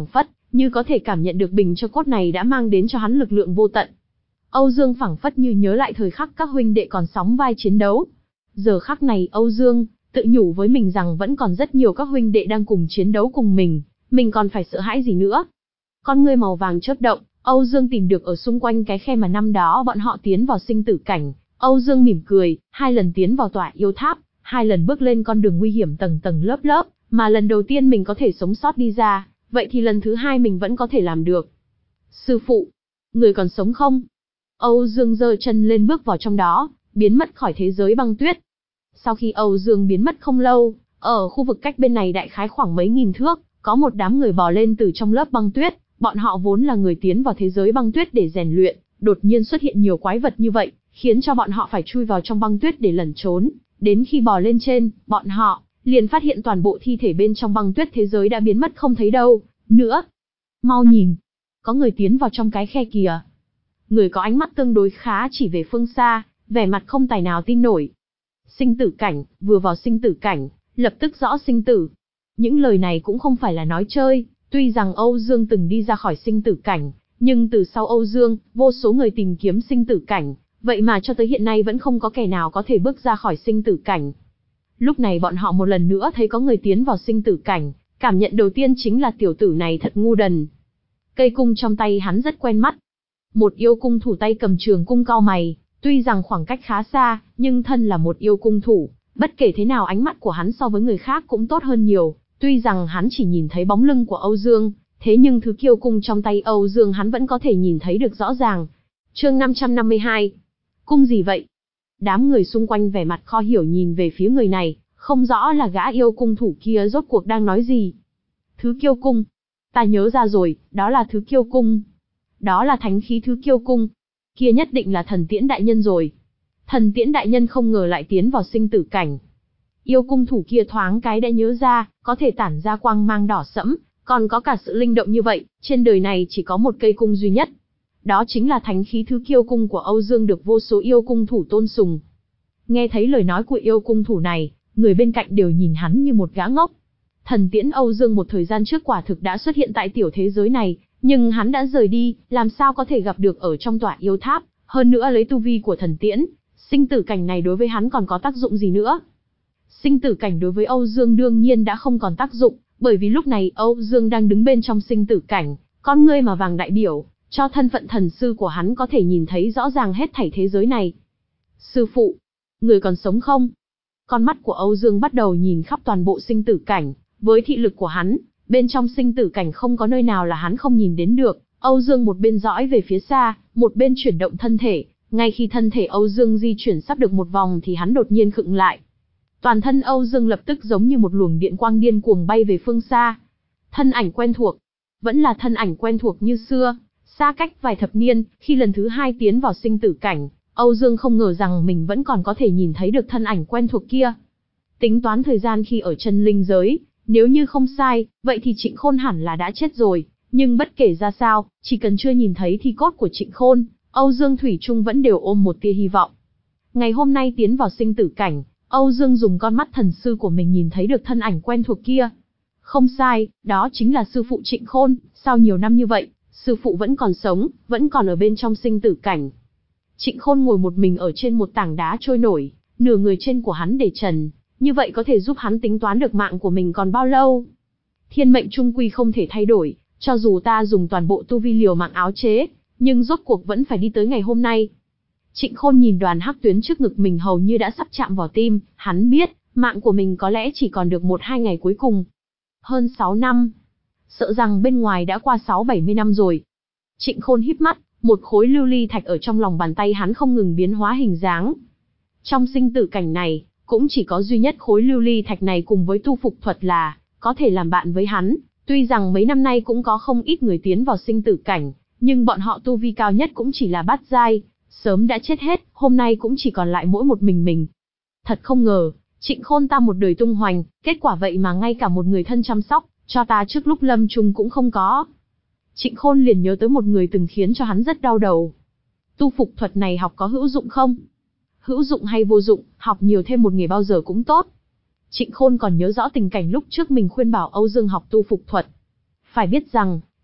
như có thể cảm nhận được bình cho cốt này đã mang đến cho hắn lực lượng vô tận. Âu Dương phảng phất như nhớ lại thời khắc các huynh đệ còn sóng vai chiến đấu. Giờ khắc này Âu Dương tự nhủ với mình rằng vẫn còn rất nhiều các huynh đệ đang cùng chiến đấu cùng mình, mình còn phải sợ hãi gì nữa. Con ngươi màu vàng chớp động, Âu Dương tìm được ở xung quanh cái khe mà năm đó bọn họ tiến vào sinh tử cảnh. Âu Dương mỉm cười, hai lần tiến vào tỏa yêu tháp, hai lần bước lên con đường nguy hiểm tầng tầng lớp lớp, mà lần đầu tiên mình có thể sống sót đi ra, vậy thì lần thứ hai mình vẫn có thể làm được. Sư phụ, người còn sống không? Âu Dương giơ chân lên bước vào trong đó, biến mất khỏi thế giới băng tuyết. Sau khi Âu Dương biến mất không lâu, ở khu vực cách bên này đại khái khoảng mấy nghìn thước, có một đám người bò lên từ trong lớp băng tuyết, bọn họ vốn là người tiến vào thế giới băng tuyết để rèn luyện, đột nhiên xuất hiện nhiều quái vật như vậy, khiến cho bọn họ phải chui vào trong băng tuyết để lẩn trốn, đến khi bò lên trên, bọn họ liền phát hiện toàn bộ thi thể bên trong băng tuyết thế giới đã biến mất không thấy đâu nữa. Mau nhìn, có người tiến vào trong cái khe kìa. Người có ánh mắt tương đối khá chỉ về phương xa, vẻ mặt không tài nào tin nổi. Sinh tử cảnh, vừa vào sinh tử cảnh, lập tức rõ sinh tử. Những lời này cũng không phải là nói chơi, tuy rằng Âu Dương từng đi ra khỏi sinh tử cảnh, nhưng từ sau Âu Dương, vô số người tìm kiếm sinh tử cảnh, vậy mà cho tới hiện nay vẫn không có kẻ nào có thể bước ra khỏi sinh tử cảnh. Lúc này bọn họ một lần nữa thấy có người tiến vào sinh tử cảnh, cảm nhận đầu tiên chính là tiểu tử này thật ngu đần. Cây cung trong tay hắn rất quen mắt. Một yêu cung thủ tay cầm trường cung cau mày, tuy rằng khoảng cách khá xa, nhưng thân là một yêu cung thủ, bất kể thế nào ánh mắt của hắn so với người khác cũng tốt hơn nhiều, tuy rằng hắn chỉ nhìn thấy bóng lưng của Âu Dương, thế nhưng thứ kiêu cung trong tay Âu Dương hắn vẫn có thể nhìn thấy được rõ ràng. Chương năm trăm năm mươi hai. Cung gì vậy? Đám người xung quanh vẻ mặt khó hiểu nhìn về phía người này, không rõ là gã yêu cung thủ kia rốt cuộc đang nói gì. Thứ kiêu cung. Ta nhớ ra rồi, đó là thứ kiêu cung. Đó là thánh khí thứ kiêu cung. Kia nhất định là thần tiễn đại nhân rồi. Thần tiễn đại nhân không ngờ lại tiến vào sinh tử cảnh. Yêu cung thủ kia thoáng cái đã nhớ ra, có thể tản ra quang mang đỏ sẫm, còn có cả sự linh động như vậy, trên đời này chỉ có một cây cung duy nhất. Đó chính là thánh khí thứ kiêu cung của Âu Dương được vô số yêu cung thủ tôn sùng. Nghe thấy lời nói của yêu cung thủ này, người bên cạnh đều nhìn hắn như một gã ngốc. Thần tiễn Âu Dương một thời gian trước quả thực đã xuất hiện tại tiểu thế giới này, nhưng hắn đã rời đi, làm sao có thể gặp được ở trong tỏa yêu tháp, hơn nữa lấy tu vi của thần tiễn, sinh tử cảnh này đối với hắn còn có tác dụng gì nữa. Sinh tử cảnh đối với Âu Dương đương nhiên đã không còn tác dụng, bởi vì lúc này Âu Dương đang đứng bên trong sinh tử cảnh, con ngươi mà vàng đại biểu, cho thân phận thần sư của hắn có thể nhìn thấy rõ ràng hết thảy thế giới này. Sư phụ, người còn sống không? Con mắt của Âu Dương bắt đầu nhìn khắp toàn bộ sinh tử cảnh, với thị lực của hắn, bên trong sinh tử cảnh không có nơi nào là hắn không nhìn đến được. Âu Dương một bên dõi về phía xa, một bên chuyển động thân thể, ngay khi thân thể Âu Dương di chuyển sắp được một vòng thì hắn đột nhiên khựng lại. Toàn thân Âu Dương lập tức giống như một luồng điện quang điên cuồng bay về phương xa. Thân ảnh quen thuộc, vẫn là thân ảnh quen thuộc như xưa, xa cách vài thập niên, khi lần thứ hai tiến vào sinh tử cảnh, Âu Dương không ngờ rằng mình vẫn còn có thể nhìn thấy được thân ảnh quen thuộc kia. Tính toán thời gian khi ở chân linh giới, nếu như không sai, vậy thì Trịnh Khôn hẳn là đã chết rồi, nhưng bất kể ra sao, chỉ cần chưa nhìn thấy thi cốt của Trịnh Khôn, Âu Dương thủy chung vẫn đều ôm một tia hy vọng. Ngày hôm nay tiến vào sinh tử cảnh, Âu Dương dùng con mắt thần sư của mình nhìn thấy được thân ảnh quen thuộc kia. Không sai, đó chính là sư phụ Trịnh Khôn, sau nhiều năm như vậy, sư phụ vẫn còn sống, vẫn còn ở bên trong sinh tử cảnh. Trịnh Khôn ngồi một mình ở trên một tảng đá trôi nổi, nửa người trên của hắn để trần, như vậy có thể giúp hắn tính toán được mạng của mình còn bao lâu. Thiên mệnh trung quy không thể thay đổi, cho dù ta dùng toàn bộ tu vi liều mạng áo chế, nhưng rốt cuộc vẫn phải đi tới ngày hôm nay. Trịnh Khôn nhìn đoàn hắc tuyến trước ngực mình hầu như đã sắp chạm vào tim, hắn biết, mạng của mình có lẽ chỉ còn được một hai ngày cuối cùng. Hơn sáu năm. Sợ rằng bên ngoài đã qua sáu bảy mươi năm rồi. Trịnh Khôn híp mắt, một khối lưu ly thạch ở trong lòng bàn tay hắn không ngừng biến hóa hình dáng. Trong sinh tử cảnh này, cũng chỉ có duy nhất khối lưu ly thạch này cùng với tu phục thuật là có thể làm bạn với hắn. Tuy rằng mấy năm nay cũng có không ít người tiến vào sinh tử cảnh, nhưng bọn họ tu vi cao nhất cũng chỉ là bát giai, sớm đã chết hết, hôm nay cũng chỉ còn lại mỗi một mình mình. Thật không ngờ, Trịnh Khôn ta một đời tung hoành, kết quả vậy mà ngay cả một người thân chăm sóc cho ta trước lúc lâm chung cũng không có. Trịnh Khôn liền nhớ tới một người từng khiến cho hắn rất đau đầu. Tu phục thuật này học có hữu dụng không? Hữu dụng hay vô dụng, học nhiều thêm một nghề bao giờ cũng tốt. Trịnh Khôn còn nhớ rõ tình cảnh lúc trước mình khuyên bảo Âu Dương học tu phục thuật. Phải biết rằng,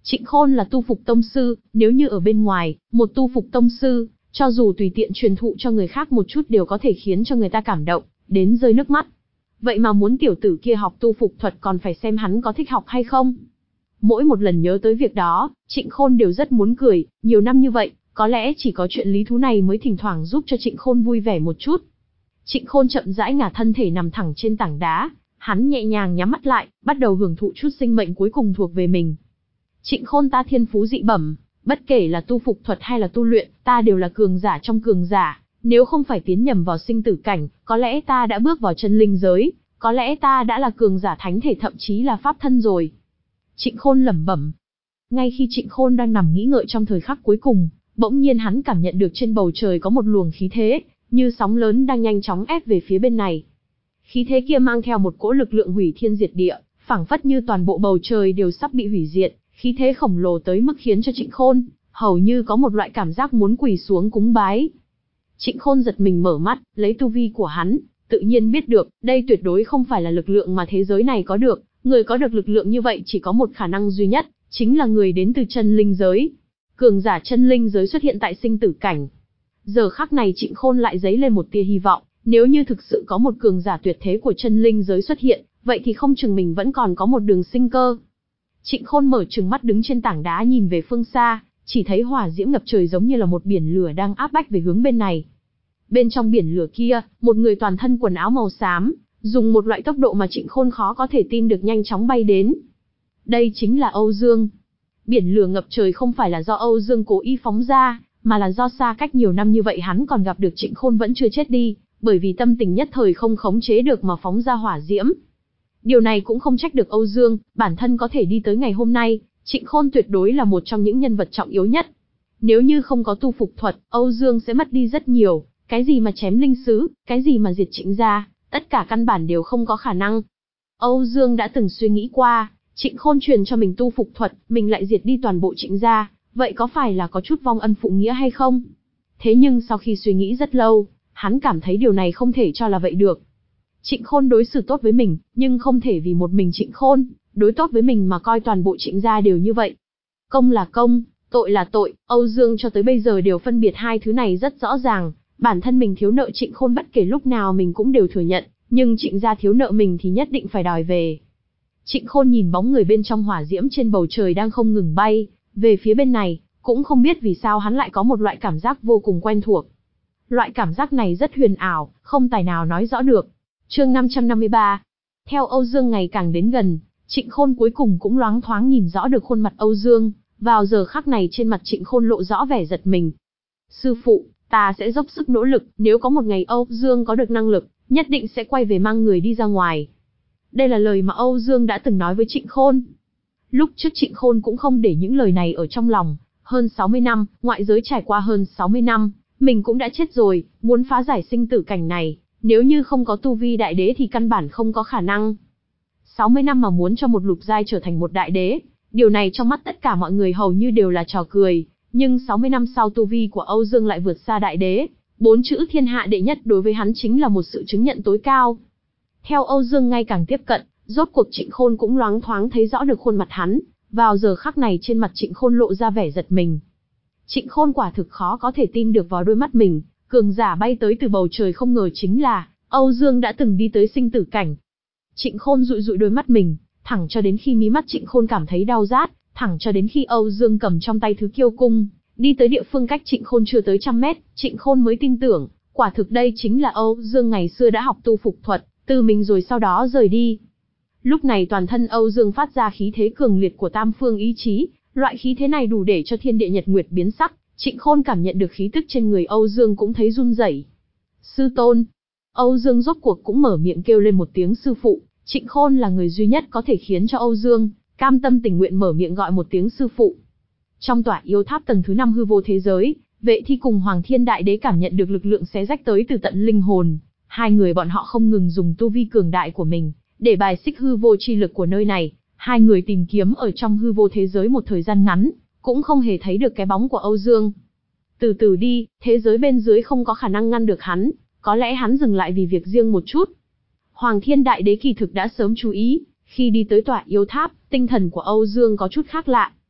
Trịnh Khôn là tu phục tông sư, nếu như ở bên ngoài, một tu phục tông sư, cho dù tùy tiện truyền thụ cho người khác một chút đều có thể khiến cho người ta cảm động, đến rơi nước mắt. Vậy mà muốn tiểu tử kia học tu phục thuật còn phải xem hắn có thích học hay không. Mỗi một lần nhớ tới việc đó, Trịnh Khôn đều rất muốn cười, nhiều năm như vậy, có lẽ chỉ có chuyện lý thú này mới thỉnh thoảng giúp cho Trịnh Khôn vui vẻ một chút. Trịnh Khôn chậm rãi ngả thân thể nằm thẳng trên tảng đá, hắn nhẹ nhàng nhắm mắt lại, bắt đầu hưởng thụ chút sinh mệnh cuối cùng thuộc về mình. Trịnh Khôn, ta thiên phú dị bẩm, bất kể là tu phục thuật hay là tu luyện, ta đều là cường giả trong cường giả, nếu không phải tiến nhầm vào sinh tử cảnh, có lẽ ta đã bước vào chân linh giới, có lẽ ta đã là cường giả thánh thể thậm chí là pháp thân rồi. Trịnh Khôn lẩm bẩm. Ngay khi Trịnh Khôn đang nằm nghĩ ngợi trong thời khắc cuối cùng, bỗng nhiên hắn cảm nhận được trên bầu trời có một luồng khí thế, như sóng lớn đang nhanh chóng ép về phía bên này. Khí thế kia mang theo một cỗ lực lượng hủy thiên diệt địa, phảng phất như toàn bộ bầu trời đều sắp bị hủy diệt, khí thế khổng lồ tới mức khiến cho Trịnh Khôn hầu như có một loại cảm giác muốn quỳ xuống cúng bái. Trịnh Khôn giật mình mở mắt, lấy tu vi của hắn, tự nhiên biết được, đây tuyệt đối không phải là lực lượng mà thế giới này có được, người có được lực lượng như vậy chỉ có một khả năng duy nhất, chính là người đến từ chân linh giới. Cường giả chân linh giới xuất hiện tại sinh tử cảnh. Giờ khắc này Trịnh Khôn lại dấy lên một tia hy vọng, nếu như thực sự có một cường giả tuyệt thế của chân linh giới xuất hiện, vậy thì không chừng mình vẫn còn có một đường sinh cơ. Trịnh Khôn mở trừng mắt đứng trên tảng đá nhìn về phương xa, chỉ thấy hỏa diễm ngập trời giống như là một biển lửa đang áp bách về hướng bên này. Bên trong biển lửa kia, một người toàn thân quần áo màu xám, dùng một loại tốc độ mà Trịnh Khôn khó có thể tin được nhanh chóng bay đến. Đây chính là Âu Dương. Biển lửa ngập trời không phải là do Âu Dương cố ý phóng ra, mà là do xa cách nhiều năm như vậy hắn còn gặp được Trịnh Khôn vẫn chưa chết đi, bởi vì tâm tình nhất thời không khống chế được mà phóng ra hỏa diễm. Điều này cũng không trách được Âu Dương, bản thân có thể đi tới ngày hôm nay, Trịnh Khôn tuyệt đối là một trong những nhân vật trọng yếu nhất. Nếu như không có tu phục thuật, Âu Dương sẽ mất đi rất nhiều, cái gì mà chém linh sứ, cái gì mà diệt Trịnh gia, tất cả căn bản đều không có khả năng. Âu Dương đã từng suy nghĩ qua, Trịnh Khôn truyền cho mình tu phục thuật, mình lại diệt đi toàn bộ Trịnh gia, vậy có phải là có chút vong ân phụ nghĩa hay không? Thế nhưng sau khi suy nghĩ rất lâu, hắn cảm thấy điều này không thể cho là vậy được. Trịnh Khôn đối xử tốt với mình, nhưng không thể vì một mình Trịnh Khôn đối tốt với mình mà coi toàn bộ Trịnh gia đều như vậy. Công là công, tội là tội, Âu Dương cho tới bây giờ đều phân biệt hai thứ này rất rõ ràng. Bản thân mình thiếu nợ Trịnh Khôn bất kể lúc nào mình cũng đều thừa nhận, nhưng Trịnh gia thiếu nợ mình thì nhất định phải đòi về. Trịnh Khôn nhìn bóng người bên trong hỏa diễm trên bầu trời đang không ngừng bay về phía bên này, cũng không biết vì sao hắn lại có một loại cảm giác vô cùng quen thuộc. Loại cảm giác này rất huyền ảo, không tài nào nói rõ được. Chương năm trăm năm mươi ba. Theo Âu Dương ngày càng đến gần, Trịnh Khôn cuối cùng cũng loáng thoáng nhìn rõ được khuôn mặt Âu Dương, vào giờ khắc này trên mặt Trịnh Khôn lộ rõ vẻ giật mình. Sư phụ, ta sẽ dốc sức nỗ lực, nếu có một ngày Âu Dương có được năng lực, nhất định sẽ quay về mang người đi ra ngoài. Đây là lời mà Âu Dương đã từng nói với Trịnh Khôn. Lúc trước Trịnh Khôn cũng không để những lời này ở trong lòng, hơn sáu mươi năm, ngoại giới trải qua hơn sáu mươi năm, mình cũng đã chết rồi, muốn phá giải sinh tử cảnh này, nếu như không có tu vi đại đế thì căn bản không có khả năng. sáu mươi năm mà muốn cho một lục giai trở thành một đại đế, điều này trong mắt tất cả mọi người hầu như đều là trò cười. Nhưng sáu mươi năm sau tu vi của Âu Dương lại vượt xa đại đế, bốn chữ thiên hạ đệ nhất đối với hắn chính là một sự chứng nhận tối cao. Theo Âu Dương ngày càng tiếp cận, rốt cuộc Trịnh Khôn cũng loáng thoáng thấy rõ được khuôn mặt hắn, vào giờ khắc này trên mặt Trịnh Khôn lộ ra vẻ giật mình. Trịnh Khôn quả thực khó có thể tin được vào đôi mắt mình, cường giả bay tới từ bầu trời không ngờ chính là Âu Dương đã từng đi tới sinh tử cảnh. Trịnh Khôn dụi dụi đôi mắt mình, thẳng cho đến khi mí mắt Trịnh Khôn cảm thấy đau rát, thẳng cho đến khi Âu Dương cầm trong tay thứ kiêu cung, đi tới địa phương cách Trịnh Khôn chưa tới trăm mét, Trịnh Khôn mới tin tưởng, quả thực đây chính là Âu Dương ngày xưa đã học tu phục thuật, từ mình rồi sau đó rời đi. Lúc này toàn thân Âu Dương phát ra khí thế cường liệt của tam phương ý chí, loại khí thế này đủ để cho thiên địa nhật nguyệt biến sắc, Trịnh Khôn cảm nhận được khí tức trên người Âu Dương cũng thấy run rẩy. Sư tôn. Âu Dương rốt cuộc cũng mở miệng kêu lên một tiếng sư phụ, Trịnh Khôn là người duy nhất có thể khiến cho Âu Dương cam tâm tình nguyện mở miệng gọi một tiếng sư phụ. Trong tòa yêu tháp tầng thứ năm hư vô thế giới, Vệ Thi cùng Hoàng Thiên Đại Đế cảm nhận được lực lượng xé rách tới từ tận linh hồn, hai người bọn họ không ngừng dùng tu vi cường đại của mình để bài xích hư vô chi lực của nơi này, hai người tìm kiếm ở trong hư vô thế giới một thời gian ngắn, cũng không hề thấy được cái bóng của Âu Dương. Từ từ đi, thế giới bên dưới không có khả năng ngăn được hắn, có lẽ hắn dừng lại vì việc riêng một chút. Hoàng Thiên Đại Đế kỳ thực đã sớm chú ý, khi đi tới tòa yêu tháp, tinh thần của Âu Dương có chút khác lạ.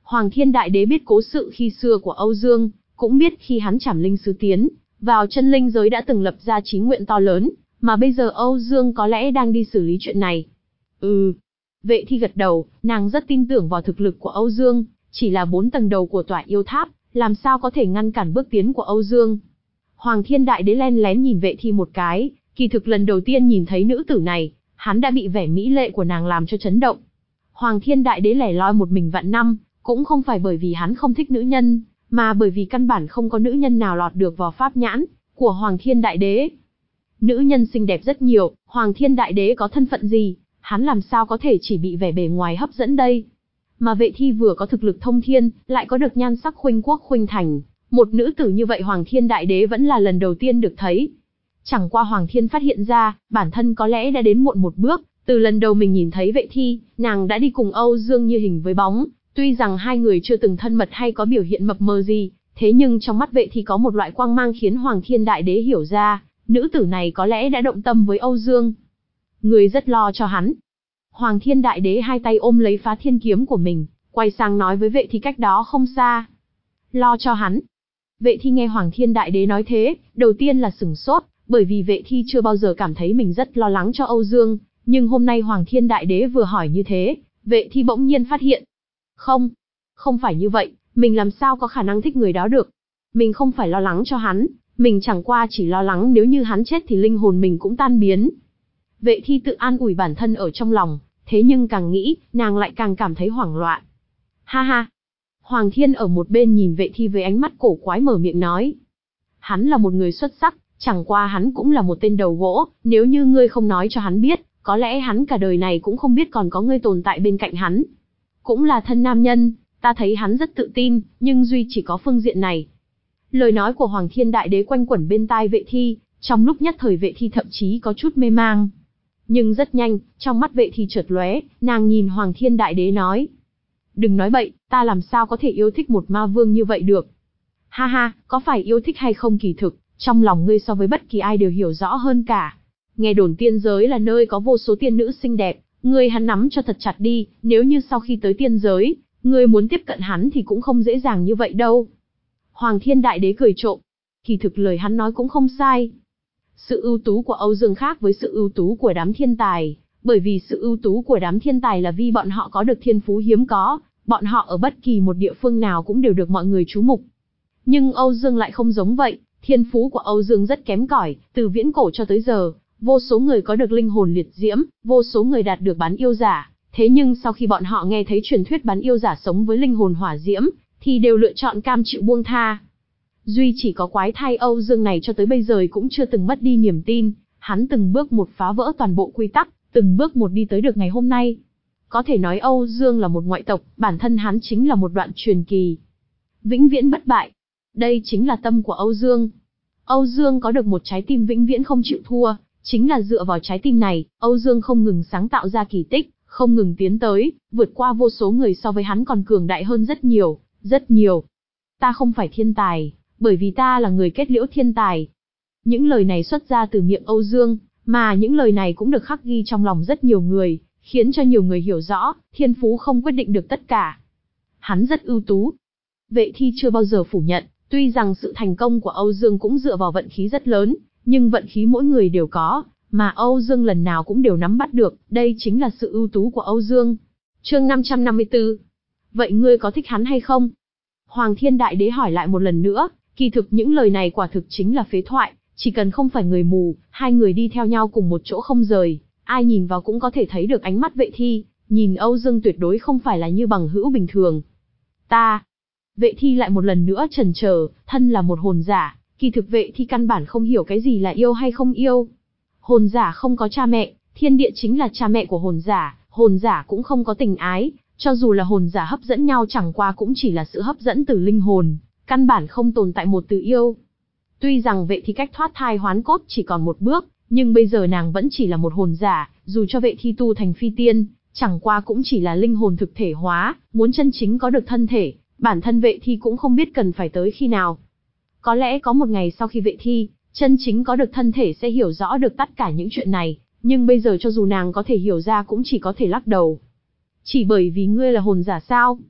Hoàng Thiên Đại Đế biết cố sự khi xưa của Âu Dương, cũng biết khi hắn trảm linh sứ tiến vào chân linh giới đã từng lập ra chí nguyện to lớn, mà bây giờ Âu Dương có lẽ đang đi xử lý chuyện này. Ừ. Vệ Thi gật đầu, nàng rất tin tưởng vào thực lực của Âu Dương, chỉ là bốn tầng đầu của tỏa yêu tháp, làm sao có thể ngăn cản bước tiến của Âu Dương. Hoàng Thiên Đại Đế len lén nhìn Vệ Thi một cái, kỳ thực lần đầu tiên nhìn thấy nữ tử này, hắn đã bị vẻ mỹ lệ của nàng làm cho chấn động. Hoàng Thiên Đại Đế lẻ loi một mình vạn năm, cũng không phải bởi vì hắn không thích nữ nhân, mà bởi vì căn bản không có nữ nhân nào lọt được vào pháp nhãn của Hoàng Thiên Đại Đế. Nữ nhân xinh đẹp rất nhiều, Hoàng Thiên Đại Đế có thân phận gì, hắn làm sao có thể chỉ bị vẻ bề ngoài hấp dẫn đây. Mà Vệ Thi vừa có thực lực thông thiên, lại có được nhan sắc khuynh quốc khuynh thành, một nữ tử như vậy Hoàng Thiên Đại Đế vẫn là lần đầu tiên được thấy. Chẳng qua Hoàng Thiên phát hiện ra, bản thân có lẽ đã đến muộn một bước, từ lần đầu mình nhìn thấy Vệ Thi, nàng đã đi cùng Âu Dương như hình với bóng, tuy rằng hai người chưa từng thân mật hay có biểu hiện mập mờ gì, thế nhưng trong mắt Vệ Thi có một loại quang mang khiến Hoàng Thiên Đại Đế hiểu ra, nữ tử này có lẽ đã động tâm với Âu Dương. Người rất lo cho hắn. Hoàng Thiên Đại Đế hai tay ôm lấy phá thiên kiếm của mình, quay sang nói với Vệ Thi cách đó không xa. Lo cho hắn. Vệ Thi nghe Hoàng Thiên Đại Đế nói thế, đầu tiên là sửng sốt, bởi vì Vệ Thi chưa bao giờ cảm thấy mình rất lo lắng cho Âu Dương, nhưng hôm nay Hoàng Thiên Đại Đế vừa hỏi như thế, Vệ Thi bỗng nhiên phát hiện. Không, không phải như vậy, mình làm sao có khả năng thích người đó được. Mình không phải lo lắng cho hắn, mình chẳng qua chỉ lo lắng nếu như hắn chết thì linh hồn mình cũng tan biến. Vệ Thi tự an ủi bản thân ở trong lòng, thế nhưng càng nghĩ, nàng lại càng cảm thấy hoảng loạn. Ha ha. Hoàng Thiên ở một bên nhìn Vệ Thi với ánh mắt cổ quái mở miệng nói. Hắn là một người xuất sắc, chẳng qua hắn cũng là một tên đầu gỗ, nếu như ngươi không nói cho hắn biết, có lẽ hắn cả đời này cũng không biết còn có ngươi tồn tại bên cạnh hắn. Cũng là thân nam nhân, ta thấy hắn rất tự tin, nhưng duy chỉ có phương diện này. Lời nói của Hoàng Thiên Đại Đế quanh quẩn bên tai Vệ Thi, trong lúc nhất thời Vệ Thi thậm chí có chút mê mang. Nhưng rất nhanh, trong mắt Vệ Thi chợt lóe, nàng nhìn Hoàng Thiên Đại Đế nói. Đừng nói bậy, ta làm sao có thể yêu thích một ma vương như vậy được. Ha ha, có phải yêu thích hay không kỳ thực, trong lòng ngươi so với bất kỳ ai đều hiểu rõ hơn cả. Nghe đồn tiên giới là nơi có vô số tiên nữ xinh đẹp, ngươi hắn nắm cho thật chặt đi, nếu như sau khi tới tiên giới, ngươi muốn tiếp cận hắn thì cũng không dễ dàng như vậy đâu. Hoàng Thiên Đại Đế cười trộm, kỳ thực lời hắn nói cũng không sai. Sự ưu tú của Âu Dương khác với sự ưu tú của đám thiên tài, bởi vì sự ưu tú của đám thiên tài là vì bọn họ có được thiên phú hiếm có, bọn họ ở bất kỳ một địa phương nào cũng đều được mọi người chú mục. Nhưng Âu Dương lại không giống vậy, thiên phú của Âu Dương rất kém cỏi, từ viễn cổ cho tới giờ, vô số người có được linh hồn liệt diễm, vô số người đạt được bán yêu giả, thế nhưng sau khi bọn họ nghe thấy truyền thuyết bán yêu giả sống với linh hồn hỏa diễm, thì đều lựa chọn cam chịu buông tha. Duy chỉ có quái thai Âu Dương này cho tới bây giờ cũng chưa từng mất đi niềm tin, hắn từng bước một phá vỡ toàn bộ quy tắc, từng bước một đi tới được ngày hôm nay. Có thể nói Âu Dương là một ngoại tộc, bản thân hắn chính là một đoạn truyền kỳ. Vĩnh viễn bất bại. Đây chính là tâm của Âu Dương. Âu Dương có được một trái tim vĩnh viễn không chịu thua, chính là dựa vào trái tim này, Âu Dương không ngừng sáng tạo ra kỳ tích, không ngừng tiến tới, vượt qua vô số người so với hắn còn cường đại hơn rất nhiều, rất nhiều. Ta không phải thiên tài, bởi vì ta là người kết liễu thiên tài. Những lời này xuất ra từ miệng Âu Dương, mà những lời này cũng được khắc ghi trong lòng rất nhiều người, khiến cho nhiều người hiểu rõ, thiên phú không quyết định được tất cả. Hắn rất ưu tú. Vệ Thi chưa bao giờ phủ nhận, tuy rằng sự thành công của Âu Dương cũng dựa vào vận khí rất lớn, nhưng vận khí mỗi người đều có, mà Âu Dương lần nào cũng đều nắm bắt được, đây chính là sự ưu tú của Âu Dương. Chương năm trăm năm mươi tư. Vậy ngươi có thích hắn hay không? Hoàng Thiên Đại Đế hỏi lại một lần nữa, kỳ thực những lời này quả thực chính là phế thoại, chỉ cần không phải người mù, hai người đi theo nhau cùng một chỗ không rời, ai nhìn vào cũng có thể thấy được ánh mắt Vệ Thi, nhìn Âu Dương tuyệt đối không phải là như bằng hữu bình thường. Ta. Vệ Thi lại một lần nữa chần chờ, thân là một hồn giả, kỳ thực Vệ Thi căn bản không hiểu cái gì là yêu hay không yêu. Hồn giả không có cha mẹ, thiên địa chính là cha mẹ của hồn giả, hồn giả cũng không có tình ái, cho dù là hồn giả hấp dẫn nhau chẳng qua cũng chỉ là sự hấp dẫn từ linh hồn, căn bản không tồn tại một từ yêu. Tuy rằng Vệ Thi cách thoát thai hoán cốt chỉ còn một bước, nhưng bây giờ nàng vẫn chỉ là một hồn giả, dù cho Vệ Thi tu thành phi tiên, chẳng qua cũng chỉ là linh hồn thực thể hóa, muốn chân chính có được thân thể, bản thân Vệ Thi cũng không biết cần phải tới khi nào. Có lẽ có một ngày sau khi Vệ Thi chân chính có được thân thể sẽ hiểu rõ được tất cả những chuyện này, nhưng bây giờ cho dù nàng có thể hiểu ra cũng chỉ có thể lắc đầu. Chỉ bởi vì ngươi là hồn giả sao?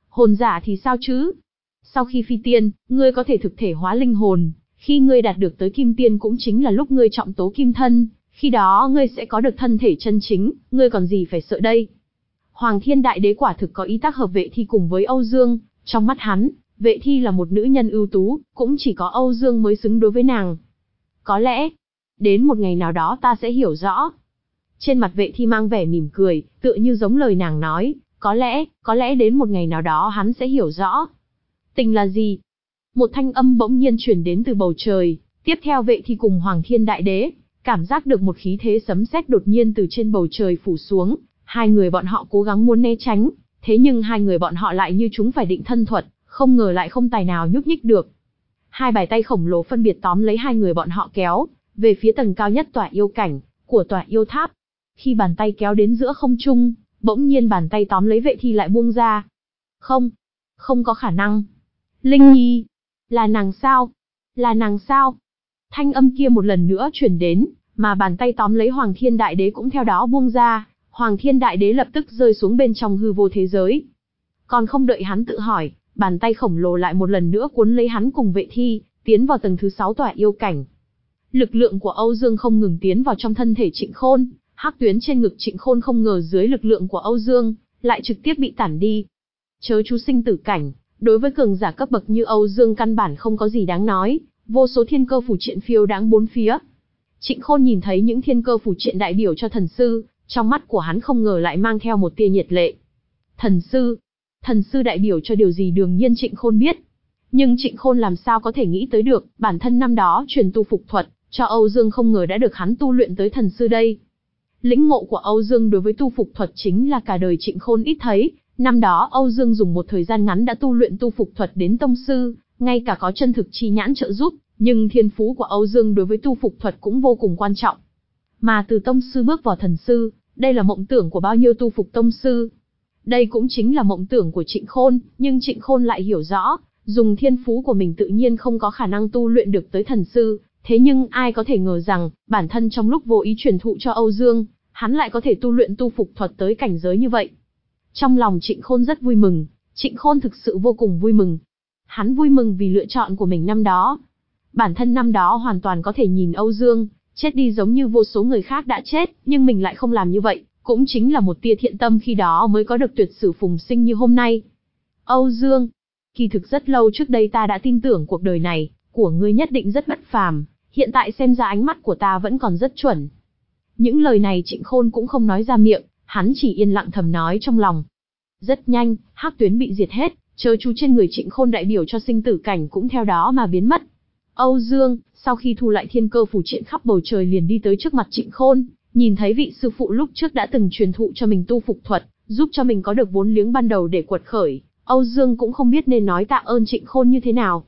Hồn giả thì sao chứ? Sau khi phi tiên, ngươi có thể thực thể hóa linh hồn, khi ngươi đạt được tới kim tiên cũng chính là lúc ngươi trọng tố kim thân, khi đó ngươi sẽ có được thân thể chân chính, ngươi còn gì phải sợ đây. Hoàng Thiên Đại Đế quả thực có ý tác hợp Vệ Thi cùng với Âu Dương, trong mắt hắn, Vệ Thi là một nữ nhân ưu tú, cũng chỉ có Âu Dương mới xứng đối với nàng. Có lẽ, đến một ngày nào đó ta sẽ hiểu rõ. Trên mặt Vệ Thi mang vẻ mỉm cười, tựa như giống lời nàng nói, có lẽ, có lẽ đến một ngày nào đó hắn sẽ hiểu rõ. Tình là gì? Một thanh âm bỗng nhiên truyền đến từ bầu trời, tiếp theo Vệ Thi cùng Hoàng Thiên Đại Đế, cảm giác được một khí thế sấm sét đột nhiên từ trên bầu trời phủ xuống, hai người bọn họ cố gắng muốn né tránh, thế nhưng hai người bọn họ lại như chúng phải định thân thuật, không ngờ lại không tài nào nhúc nhích được. Hai bàn tay khổng lồ phân biệt tóm lấy hai người bọn họ kéo về phía tầng cao nhất tòa yêu cảnh của tòa yêu tháp. Khi bàn tay kéo đến giữa không trung, bỗng nhiên bàn tay tóm lấy Vệ Thi lại buông ra. Không, không có khả năng. Linh Nhi, là nàng sao? Là nàng sao? Thanh âm kia một lần nữa truyền đến, mà bàn tay tóm lấy Hoàng Thiên Đại Đế cũng theo đó buông ra. Hoàng Thiên Đại Đế lập tức rơi xuống bên trong hư vô thế giới. Còn không đợi hắn tự hỏi, bàn tay khổng lồ lại một lần nữa cuốn lấy hắn cùng Vệ Thi, tiến vào tầng thứ sáu tòa yêu cảnh. Lực lượng của Âu Dương không ngừng tiến vào trong thân thể Trịnh Khôn, hắc tuyến trên ngực Trịnh Khôn không ngờ dưới lực lượng của Âu Dương, lại trực tiếp bị tản đi. Chớ chú sinh tử cảnh, đối với cường giả cấp bậc như Âu Dương căn bản không có gì đáng nói, vô số thiên cơ phù triện phiêu đãng bốn phía. Trịnh Khôn nhìn thấy những thiên cơ phù triện đại biểu cho thần sư, trong mắt của hắn không ngờ lại mang theo một tia nhiệt lệ. Thần sư, thần sư đại biểu cho điều gì đương nhiên Trịnh Khôn biết. Nhưng Trịnh Khôn làm sao có thể nghĩ tới được, bản thân năm đó truyền tu phục thuật, cho Âu Dương không ngờ đã được hắn tu luyện tới thần sư đây. Lĩnh ngộ của Âu Dương đối với tu phục thuật chính là cả đời Trịnh Khôn ít thấy, năm đó Âu Dương dùng một thời gian ngắn đã tu luyện tu phục thuật đến tông sư, ngay cả có chân thực chi nhãn trợ giúp, nhưng thiên phú của Âu Dương đối với tu phục thuật cũng vô cùng quan trọng. Mà từ tông sư bước vào thần sư, đây là mộng tưởng của bao nhiêu tu phục tông sư. Đây cũng chính là mộng tưởng của Trịnh Khôn, nhưng Trịnh Khôn lại hiểu rõ, dùng thiên phú của mình tự nhiên không có khả năng tu luyện được tới thần sư, thế nhưng ai có thể ngờ rằng, bản thân trong lúc vô ý truyền thụ cho Âu Dương, hắn lại có thể tu luyện tu phục thuật tới cảnh giới như vậy. Trong lòng Trịnh Khôn rất vui mừng, Trịnh Khôn thực sự vô cùng vui mừng. Hắn vui mừng vì lựa chọn của mình năm đó. Bản thân năm đó hoàn toàn có thể nhìn Âu Dương chết đi giống như vô số người khác đã chết, nhưng mình lại không làm như vậy, cũng chính là một tia thiện tâm khi đó mới có được tuyệt sử phùng sinh như hôm nay. Âu Dương, kỳ thực rất lâu trước đây ta đã tin tưởng cuộc đời này của ngươi nhất định rất bất phàm, hiện tại xem ra ánh mắt của ta vẫn còn rất chuẩn. Những lời này Trịnh Khôn cũng không nói ra miệng, hắn chỉ yên lặng thầm nói trong lòng. Rất nhanh, hắc tuyến bị diệt hết, chớ chú trên người Trịnh Khôn đại biểu cho sinh tử cảnh cũng theo đó mà biến mất. Âu Dương, sau khi thu lại thiên cơ phù triện khắp bầu trời liền đi tới trước mặt Trịnh Khôn, nhìn thấy vị sư phụ lúc trước đã từng truyền thụ cho mình tu phục thuật, giúp cho mình có được vốn liếng ban đầu để quật khởi, Âu Dương cũng không biết nên nói tạ ơn Trịnh Khôn như thế nào.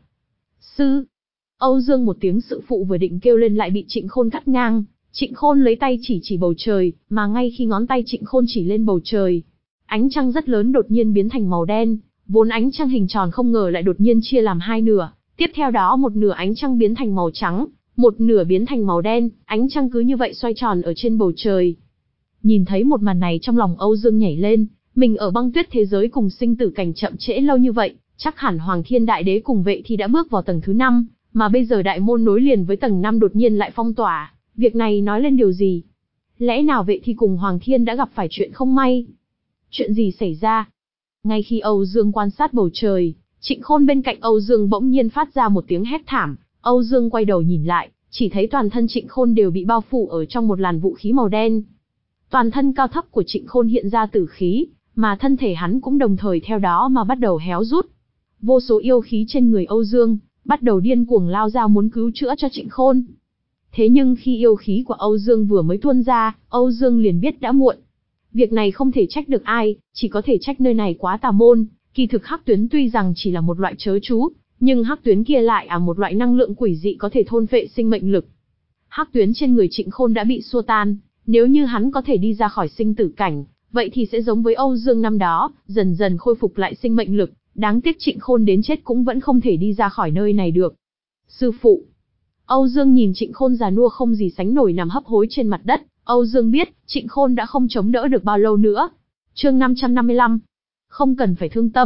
Sư! Âu Dương một tiếng sư phụ vừa định kêu lên lại bị Trịnh Khôn cắt ngang. Trịnh Khôn lấy tay chỉ chỉ bầu trời, mà ngay khi ngón tay Trịnh Khôn chỉ lên bầu trời, ánh trăng rất lớn đột nhiên biến thành màu đen, vốn ánh trăng hình tròn không ngờ lại đột nhiên chia làm hai nửa, tiếp theo đó một nửa ánh trăng biến thành màu trắng, một nửa biến thành màu đen, ánh trăng cứ như vậy xoay tròn ở trên bầu trời. Nhìn thấy một màn này trong lòng Âu Dương nhảy lên, mình ở băng tuyết thế giới cùng sinh tử cảnh chậm trễ lâu như vậy, chắc hẳn Hoàng Thiên Đại Đế cùng Vệ Thi đã bước vào tầng thứ năm, mà bây giờ đại môn nối liền với tầng năm đột nhiên lại phong tỏa. Việc này nói lên điều gì? Lẽ nào Vệ Thi cùng Hoàng Thiên đã gặp phải chuyện không may? Chuyện gì xảy ra? Ngay khi Âu Dương quan sát bầu trời, Trịnh Khôn bên cạnh Âu Dương bỗng nhiên phát ra một tiếng hét thảm. Âu Dương quay đầu nhìn lại, chỉ thấy toàn thân Trịnh Khôn đều bị bao phủ ở trong một làn vũ khí màu đen. Toàn thân cao thấp của Trịnh Khôn hiện ra tử khí, mà thân thể hắn cũng đồng thời theo đó mà bắt đầu héo rút. Vô số yêu khí trên người Âu Dương bắt đầu điên cuồng lao ra muốn cứu chữa cho Trịnh Khôn. Thế nhưng khi yêu khí của Âu Dương vừa mới tuôn ra, Âu Dương liền biết đã muộn. Việc này không thể trách được ai, chỉ có thể trách nơi này quá tà môn. Kỳ thực hắc tuyến tuy rằng chỉ là một loại chớ chú, nhưng hắc tuyến kia lại là một loại năng lượng quỷ dị có thể thôn phệ sinh mệnh lực. Hắc tuyến trên người Trịnh Khôn đã bị xua tan, nếu như hắn có thể đi ra khỏi sinh tử cảnh, vậy thì sẽ giống với Âu Dương năm đó, dần dần khôi phục lại sinh mệnh lực. Đáng tiếc Trịnh Khôn đến chết cũng vẫn không thể đi ra khỏi nơi này được. Sư phụ! Âu Dương nhìn Trịnh Khôn già nua không gì sánh nổi nằm hấp hối trên mặt đất, Âu Dương biết, Trịnh Khôn đã không chống đỡ được bao lâu nữa. Chương năm trăm năm mươi lăm. Không cần phải thương tâm,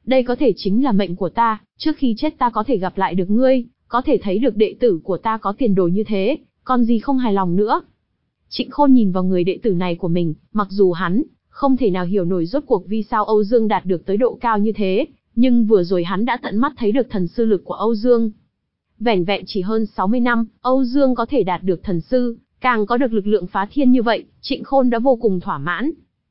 đây có thể chính là mệnh của ta, trước khi chết ta có thể gặp lại được ngươi, có thể thấy được đệ tử của ta có tiền đồ như thế, còn gì không hài lòng nữa. Trịnh Khôn nhìn vào người đệ tử này của mình, mặc dù hắn không thể nào hiểu nổi rốt cuộc vì sao Âu Dương đạt được tới độ cao như thế, nhưng vừa rồi hắn đã tận mắt thấy được thần sư lực của Âu Dương. Vẻn vẹn chỉ hơn sáu mươi năm, Âu Dương có thể đạt được thần sư, càng có được lực lượng phá thiên như vậy, Trịnh Khôn đã vô cùng thỏa mãn.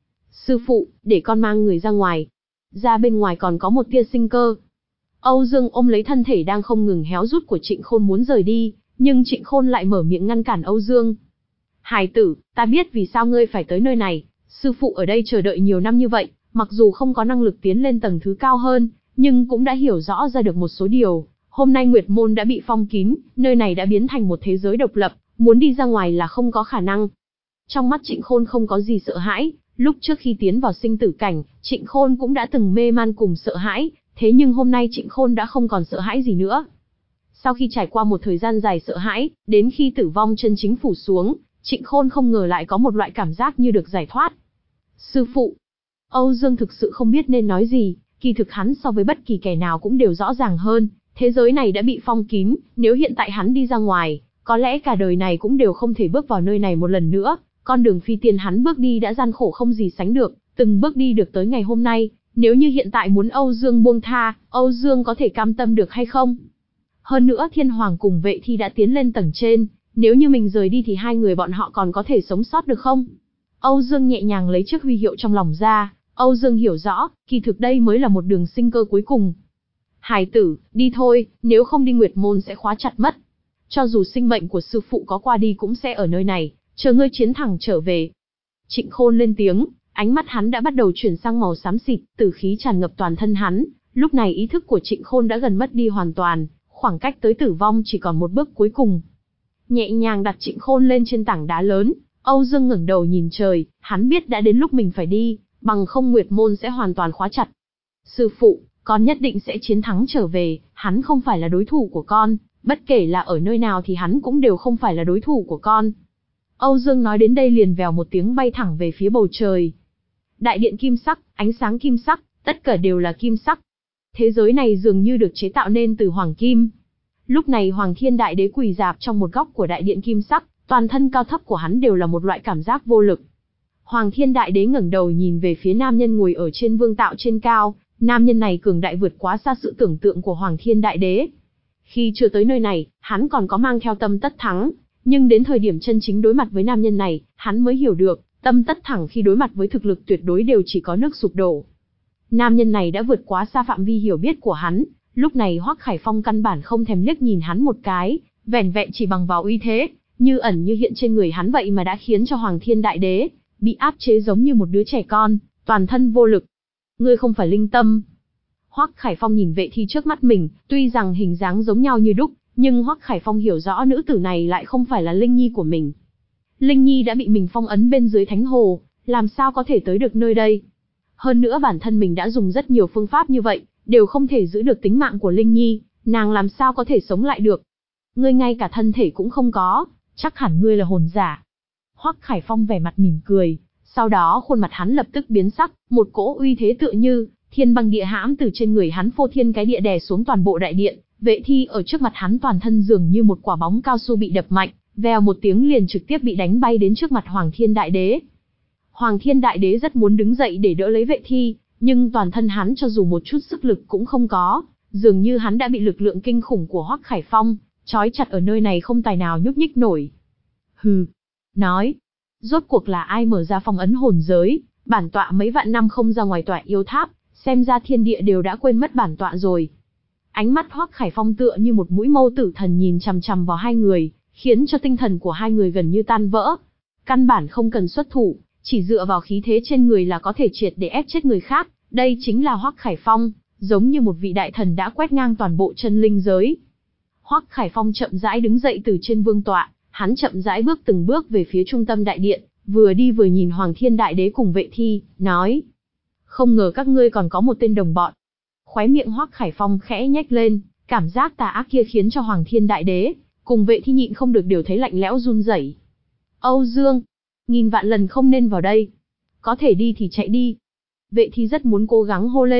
Sư phụ, để con mang người ra ngoài. Ra bên ngoài còn có một tia sinh cơ. Âu Dương ôm lấy thân thể đang không ngừng héo rút của Trịnh Khôn muốn rời đi, nhưng Trịnh Khôn lại mở miệng ngăn cản Âu Dương. Hài tử, ta biết vì sao ngươi phải tới nơi này, sư phụ ở đây chờ đợi nhiều năm như vậy, mặc dù không có năng lực tiến lên tầng thứ cao hơn, nhưng cũng đã hiểu rõ ra được một số điều. Hôm nay Nguyệt Môn đã bị phong kín, nơi này đã biến thành một thế giới độc lập, muốn đi ra ngoài là không có khả năng. Trong mắt Trịnh Khôn không có gì sợ hãi, lúc trước khi tiến vào sinh tử cảnh, Trịnh Khôn cũng đã từng mê man cùng sợ hãi, thế nhưng hôm nay Trịnh Khôn đã không còn sợ hãi gì nữa. Sau khi trải qua một thời gian dài sợ hãi, đến khi tử vong chân chính phủ xuống, Trịnh Khôn không ngờ lại có một loại cảm giác như được giải thoát. Sư phụ, Âu Dương thực sự không biết nên nói gì, kỳ thực hắn so với bất kỳ kẻ nào cũng đều rõ ràng hơn, thế giới này đã bị phong kín, nếu hiện tại hắn đi ra ngoài, có lẽ cả đời này cũng đều không thể bước vào nơi này một lần nữa, con đường phi tiên hắn bước đi đã gian khổ không gì sánh được, từng bước đi được tới ngày hôm nay, nếu như hiện tại muốn Âu Dương buông tha, Âu Dương có thể cam tâm được hay không? Hơn nữa Thiên Hoàng cùng Vệ Thi đã tiến lên tầng trên, nếu như mình rời đi thì hai người bọn họ còn có thể sống sót được không? Âu Dương nhẹ nhàng lấy chiếc huy hiệu trong lòng ra, Âu Dương hiểu rõ, kỳ thực đây mới là một đường sinh cơ cuối cùng. Hài tử, đi thôi, nếu không đi Nguyệt Môn sẽ khóa chặt mất. Cho dù sinh mệnh của sư phụ có qua đi cũng sẽ ở nơi này, chờ ngươi chiến thẳng trở về. Trịnh Khôn lên tiếng, ánh mắt hắn đã bắt đầu chuyển sang màu xám xịt, tử khí tràn ngập toàn thân hắn, lúc này ý thức của Trịnh Khôn đã gần mất đi hoàn toàn, khoảng cách tới tử vong chỉ còn một bước cuối cùng. Nhẹ nhàng đặt Trịnh Khôn lên trên tảng đá lớn, Âu Dương ngẩng đầu nhìn trời, hắn biết đã đến lúc mình phải đi, bằng không Nguyệt Môn sẽ hoàn toàn khóa chặt. Sư phụ, con nhất định sẽ chiến thắng trở về, hắn không phải là đối thủ của con, bất kể là ở nơi nào thì hắn cũng đều không phải là đối thủ của con. Âu Dương nói đến đây liền vèo một tiếng bay thẳng về phía bầu trời. Đại điện kim sắc, ánh sáng kim sắc, tất cả đều là kim sắc. Thế giới này dường như được chế tạo nên từ hoàng kim. Lúc này Hoàng Thiên Đại Đế quỳ rạp trong một góc của đại điện kim sắc, toàn thân cao thấp của hắn đều là một loại cảm giác vô lực. Hoàng Thiên Đại Đế ngẩng đầu nhìn về phía nam nhân ngồi ở trên vương tạo trên cao, nam nhân này cường đại vượt quá xa sự tưởng tượng của Hoàng Thiên Đại Đế. Khi chưa tới nơi này, hắn còn có mang theo tâm tất thắng, nhưng đến thời điểm chân chính đối mặt với nam nhân này, hắn mới hiểu được, tâm tất thẳng khi đối mặt với thực lực tuyệt đối đều chỉ có nước sụp đổ. Nam nhân này đã vượt quá xa phạm vi hiểu biết của hắn, lúc này Hoắc Khải Phong căn bản không thèm liếc nhìn hắn một cái, vẻn vẹn chỉ bằng vào uy thế, như ẩn như hiện trên người hắn vậy mà đã khiến cho Hoàng Thiên Đại Đế bị áp chế giống như một đứa trẻ con, toàn thân vô lực. Ngươi không phải linh tâm. Hoắc Khải Phong nhìn Vệ Thi trước mắt mình, tuy rằng hình dáng giống nhau như đúc, nhưng Hoắc Khải Phong hiểu rõ nữ tử này lại không phải là Linh Nhi của mình. Linh Nhi đã bị mình phong ấn bên dưới Thánh Hồ, làm sao có thể tới được nơi đây? Hơn nữa bản thân mình đã dùng rất nhiều phương pháp như vậy, đều không thể giữ được tính mạng của Linh Nhi, nàng làm sao có thể sống lại được? Ngươi ngay cả thân thể cũng không có, chắc hẳn ngươi là hồn giả. Hoắc Khải Phong vẻ mặt mỉm cười, sau đó khuôn mặt hắn lập tức biến sắc, một cỗ uy thế tựa như thiên băng địa hãm từ trên người hắn phô thiên cái địa đè xuống toàn bộ đại điện. Vệ Thi ở trước mặt hắn toàn thân dường như một quả bóng cao su bị đập mạnh, vèo một tiếng liền trực tiếp bị đánh bay đến trước mặt Hoàng Thiên Đại Đế. Hoàng Thiên Đại Đế rất muốn đứng dậy để đỡ lấy Vệ Thi, nhưng toàn thân hắn cho dù một chút sức lực cũng không có, dường như hắn đã bị lực lượng kinh khủng của Hoắc Khải Phong trói chặt ở nơi này không tài nào nhúc nhích nổi. Hừ, nói, rốt cuộc là ai mở ra phong ấn hồn giới? Bản tọa mấy vạn năm không ra ngoài tọa yêu tháp, xem ra thiên địa đều đã quên mất bản tọa rồi. Ánh mắt Hoắc Khải Phong tựa như một mũi mâu tử thần nhìn chằm chằm vào hai người, khiến cho tinh thần của hai người gần như tan vỡ. Căn bản không cần xuất thủ, chỉ dựa vào khí thế trên người là có thể triệt để ép chết người khác, đây chính là Hoắc Khải Phong, giống như một vị đại thần đã quét ngang toàn bộ chân linh giới. Hoắc Khải Phong chậm rãi đứng dậy từ trên vương tọa, hắn chậm rãi bước từng bước về phía trung tâm đại điện, vừa đi vừa nhìn Hoàng Thiên Đại Đế cùng Vệ Thi, nói: "Không ngờ các ngươi còn có một tên đồng bọn." Khóe miệng Hoắc Khải Phong khẽ nhếch lên, cảm giác tà ác kia khiến cho Hoàng Thiên Đại Đế cùng Vệ Thi nhịn không được đều thấy lạnh lẽo run rẩy. "Âu Dương, nghìn vạn lần không nên vào đây. Có thể đi thì chạy đi." Vệ Thi rất muốn cố gắng hô lên,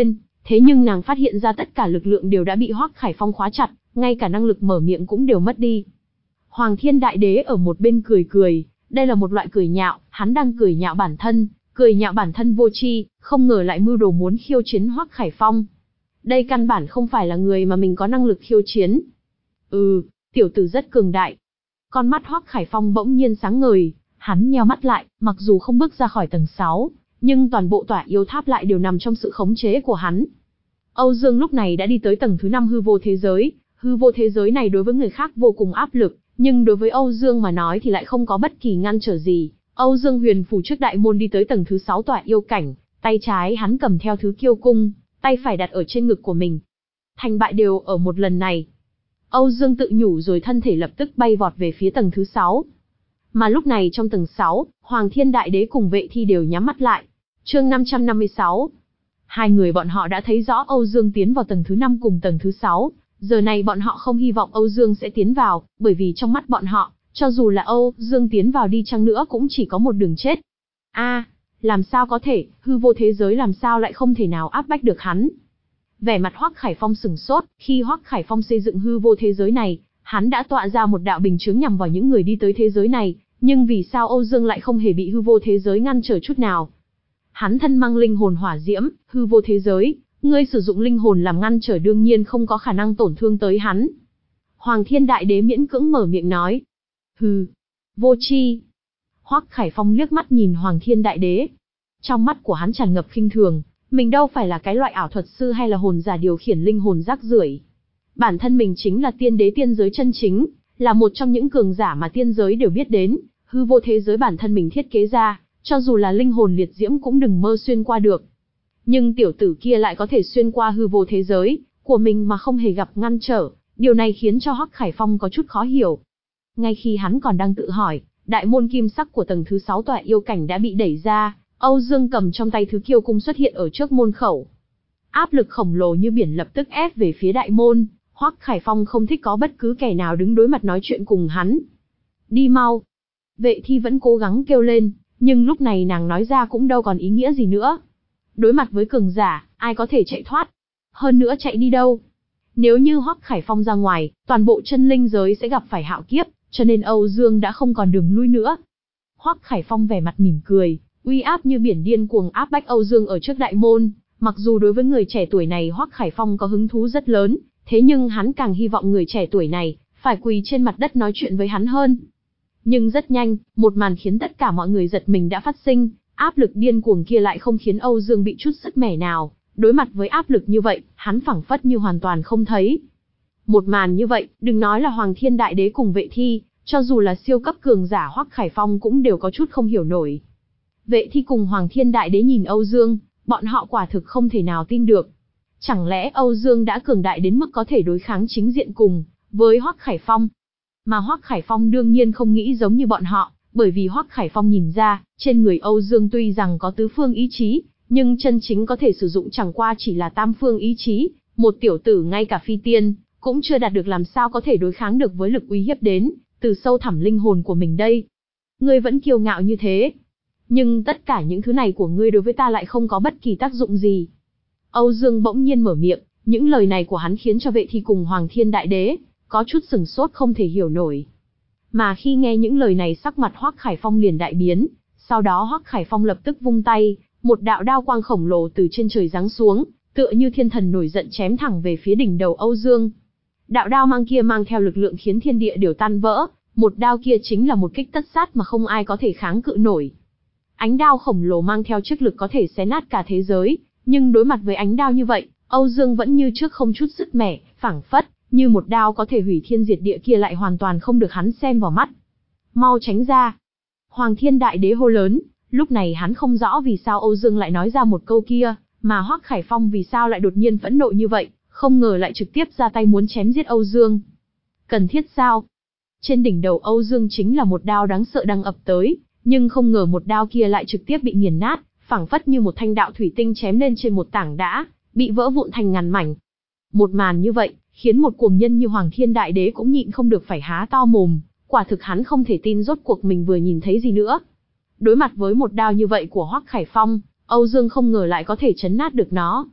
Thế nhưng nàng phát hiện ra tất cả lực lượng đều đã bị Hoắc Khải Phong khóa chặt, ngay cả năng lực mở miệng cũng đều mất đi. Hoàng Thiên Đại Đế ở một bên cười cười, đây là một loại cười nhạo, hắn đang cười nhạo bản thân, cười nhạo bản thân vô tri, không ngờ lại mưu đồ muốn khiêu chiến Hoắc Khải Phong. Đây căn bản không phải là người mà mình có năng lực khiêu chiến. Ừ, tiểu tử rất cường đại. Con mắt Hoắc Khải Phong bỗng nhiên sáng ngời, hắn nheo mắt lại, mặc dù không bước ra khỏi tầng sáu, nhưng toàn bộ tỏa yêu tháp lại đều nằm trong sự khống chế của hắn. Âu Dương lúc này đã đi tới tầng thứ năm hư vô thế giới, hư vô thế giới này đối với người khác vô cùng áp lực, nhưng đối với Âu Dương mà nói thì lại không có bất kỳ ngăn trở gì. Âu Dương huyền phù trước đại môn đi tới tầng thứ sáu tỏa yêu cảnh, tay trái hắn cầm theo thứ kiêu cung, tay phải đặt ở trên ngực của mình. Thành bại đều ở một lần này. Âu Dương tự nhủ rồi thân thể lập tức bay vọt về phía tầng thứ sáu. Mà lúc này trong tầng sáu, Hoàng Thiên Đại Đế cùng Vệ Thi đều nhắm mắt lại. Chương năm trăm năm mươi sáu. Hai người bọn họ đã thấy rõ Âu Dương tiến vào tầng thứ năm cùng tầng thứ sáu, giờ này bọn họ không hy vọng Âu Dương sẽ tiến vào, bởi vì trong mắt bọn họ, cho dù là Âu Dương tiến vào đi chăng nữa cũng chỉ có một đường chết. A, à, làm sao có thể, hư vô thế giới làm sao lại không thể nào áp bách được hắn? Vẻ mặt Hoắc Khải Phong sửng sốt, khi Hoắc Khải Phong xây dựng hư vô thế giới này, hắn đã tọa ra một đạo bình chướng nhằm vào những người đi tới thế giới này, nhưng vì sao Âu Dương lại không hề bị hư vô thế giới ngăn trở chút nào? Hắn thân mang linh hồn hỏa diễm, hư vô thế giới, ngươi sử dụng linh hồn làm ngăn trở đương nhiên không có khả năng tổn thương tới hắn. Hoàng Thiên Đại Đế miễn cưỡng mở miệng nói. Hừ, vô tri. Hoắc Khải Phong liếc mắt nhìn Hoàng Thiên Đại Đế. Trong mắt của hắn tràn ngập khinh thường, mình đâu phải là cái loại ảo thuật sư hay là hồn giả điều khiển linh hồn rác rưởi. Bản thân mình chính là tiên đế tiên giới chân chính, là một trong những cường giả mà tiên giới đều biết đến, hư vô thế giới bản thân mình thiết kế ra, cho dù là linh hồn liệt diễm cũng đừng mơ xuyên qua được. Nhưng tiểu tử kia lại có thể xuyên qua hư vô thế giới của mình mà không hề gặp ngăn trở, điều này khiến cho Hoắc Khải Phong có chút khó hiểu. Ngay khi hắn còn đang tự hỏi, đại môn kim sắc của tầng thứ sáu tòa yêu cảnh đã bị đẩy ra, Âu Dương cầm trong tay thứ kiêu cung xuất hiện ở trước môn khẩu. Áp lực khổng lồ như biển lập tức ép về phía đại môn, Hoắc Khải Phong không thích có bất cứ kẻ nào đứng đối mặt nói chuyện cùng hắn. Đi mau. Vệ Thi vẫn cố gắng kêu lên, nhưng lúc này nàng nói ra cũng đâu còn ý nghĩa gì nữa. Đối mặt với cường giả, ai có thể chạy thoát? Hơn nữa chạy đi đâu? Nếu như Hoắc Khải Phong ra ngoài, toàn bộ chân linh giới sẽ gặp phải hạo kiếp, cho nên Âu Dương đã không còn đường lui nữa. Hoắc Khải Phong vẻ mặt mỉm cười, uy áp như biển điên cuồng áp bách Âu Dương ở trước đại môn. Mặc dù đối với người trẻ tuổi này Hoắc Khải Phong có hứng thú rất lớn, thế nhưng hắn càng hy vọng người trẻ tuổi này phải quỳ trên mặt đất nói chuyện với hắn hơn. Nhưng rất nhanh, một màn khiến tất cả mọi người giật mình đã phát sinh, áp lực điên cuồng kia lại không khiến Âu Dương bị chút sức mẻ nào, đối mặt với áp lực như vậy, hắn phảng phất như hoàn toàn không thấy. Một màn như vậy, đừng nói là Hoàng Thiên Đại Đế cùng Vệ Thi, cho dù là siêu cấp cường giả Hoắc Khải Phong cũng đều có chút không hiểu nổi. Vệ Thi cùng Hoàng Thiên Đại Đế nhìn Âu Dương, bọn họ quả thực không thể nào tin được. Chẳng lẽ Âu Dương đã cường đại đến mức có thể đối kháng chính diện cùng với Hoắc Khải Phong? Mà Hoắc Khải Phong đương nhiên không nghĩ giống như bọn họ, bởi vì Hoắc Khải Phong nhìn ra, trên người Âu Dương tuy rằng có tứ phương ý chí, nhưng chân chính có thể sử dụng chẳng qua chỉ là tam phương ý chí, một tiểu tử ngay cả phi tiên, cũng chưa đạt được làm sao có thể đối kháng được với lực uy hiếp đến, từ sâu thẳm linh hồn của mình đây. Ngươi vẫn kiêu ngạo như thế. Nhưng tất cả những thứ này của ngươi đối với ta lại không có bất kỳ tác dụng gì. Âu Dương bỗng nhiên mở miệng, những lời này của hắn khiến cho Vệ Thi cùng Hoàng Thiên Đại Đế có chút sửng sốt không thể hiểu nổi. Mà khi nghe những lời này sắc mặt Hoắc Khải Phong liền đại biến, sau đó Hoắc Khải Phong lập tức vung tay, một đạo đao quang khổng lồ từ trên trời giáng xuống, tựa như thiên thần nổi giận chém thẳng về phía đỉnh đầu Âu Dương. Đạo đao mang kia mang theo lực lượng khiến thiên địa đều tan vỡ, một đao kia chính là một kích tất sát mà không ai có thể kháng cự nổi. Ánh đao khổng lồ mang theo chức lực có thể xé nát cả thế giới, nhưng đối mặt với ánh đao như vậy, Âu Dương vẫn như trước không chút sức mẻ, phảng phất như một đao có thể hủy thiên diệt địa kia lại hoàn toàn không được hắn xem vào mắt. Mau tránh ra! Hoàng Thiên Đại Đế hô lớn, lúc này hắn không rõ vì sao Âu Dương lại nói ra một câu kia, mà Hoắc Khải Phong vì sao lại đột nhiên phẫn nộ như vậy, không ngờ lại trực tiếp ra tay muốn chém giết Âu Dương. Cần thiết sao? Trên đỉnh đầu Âu Dương chính là một đao đáng sợ đang ập tới, nhưng không ngờ một đao kia lại trực tiếp bị nghiền nát, phảng phất như một thanh đạo thủy tinh chém lên trên một tảng đá, bị vỡ vụn thành ngàn mảnh. Một màn như vậy, khiến một cuồng nhân như Hoàng Thiên Đại Đế cũng nhịn không được phải há to mồm, quả thực hắn không thể tin rốt cuộc mình vừa nhìn thấy gì nữa. Đối mặt với một đao như vậy của Hoắc Khải Phong, Âu Dương không ngờ lại có thể chấn nát được nó.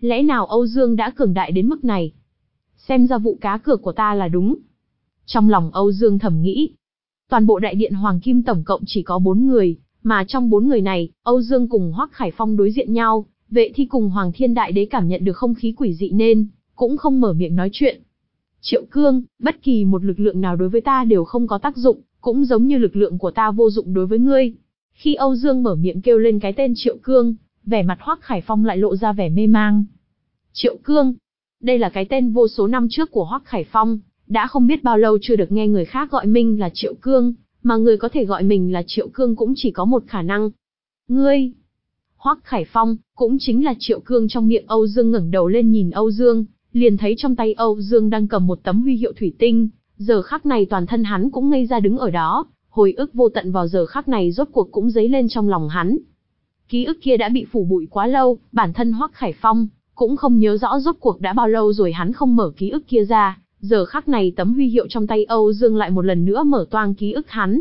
Lẽ nào Âu Dương đã cường đại đến mức này? Xem ra vụ cá cược của ta là đúng. Trong lòng Âu Dương thầm nghĩ. Toàn bộ đại điện Hoàng Kim tổng cộng chỉ có bốn người, mà trong bốn người này, Âu Dương cùng Hoắc Khải Phong đối diện nhau, Vệ Thi cùng Hoàng Thiên Đại Đế cảm nhận được không khí quỷ dị nên cũng không mở miệng nói chuyện. Triệu Cương, bất kỳ một lực lượng nào đối với ta đều không có tác dụng, cũng giống như lực lượng của ta vô dụng đối với ngươi. Khi Âu Dương mở miệng kêu lên cái tên Triệu Cương, vẻ mặt Hoắc Khải Phong lại lộ ra vẻ mê mang. Triệu Cương, đây là cái tên vô số năm trước của Hoắc Khải Phong, đã không biết bao lâu chưa được nghe người khác gọi mình là Triệu Cương, mà người có thể gọi mình là Triệu Cương cũng chỉ có một khả năng. Ngươi! Hoắc Khải Phong, cũng chính là Triệu Cương trong miệng Âu Dương ngẩng đầu lên nhìn Âu Dương, liền thấy trong tay Âu Dương đang cầm một tấm huy hiệu thủy tinh, giờ khắc này toàn thân hắn cũng ngây ra đứng ở đó, hồi ức vô tận vào giờ khắc này rốt cuộc cũng dấy lên trong lòng hắn. Ký ức kia đã bị phủ bụi quá lâu, bản thân Hoắc Khải Phong cũng không nhớ rõ rốt cuộc đã bao lâu rồi hắn không mở ký ức kia ra, giờ khắc này tấm huy hiệu trong tay Âu Dương lại một lần nữa mở toang ký ức hắn.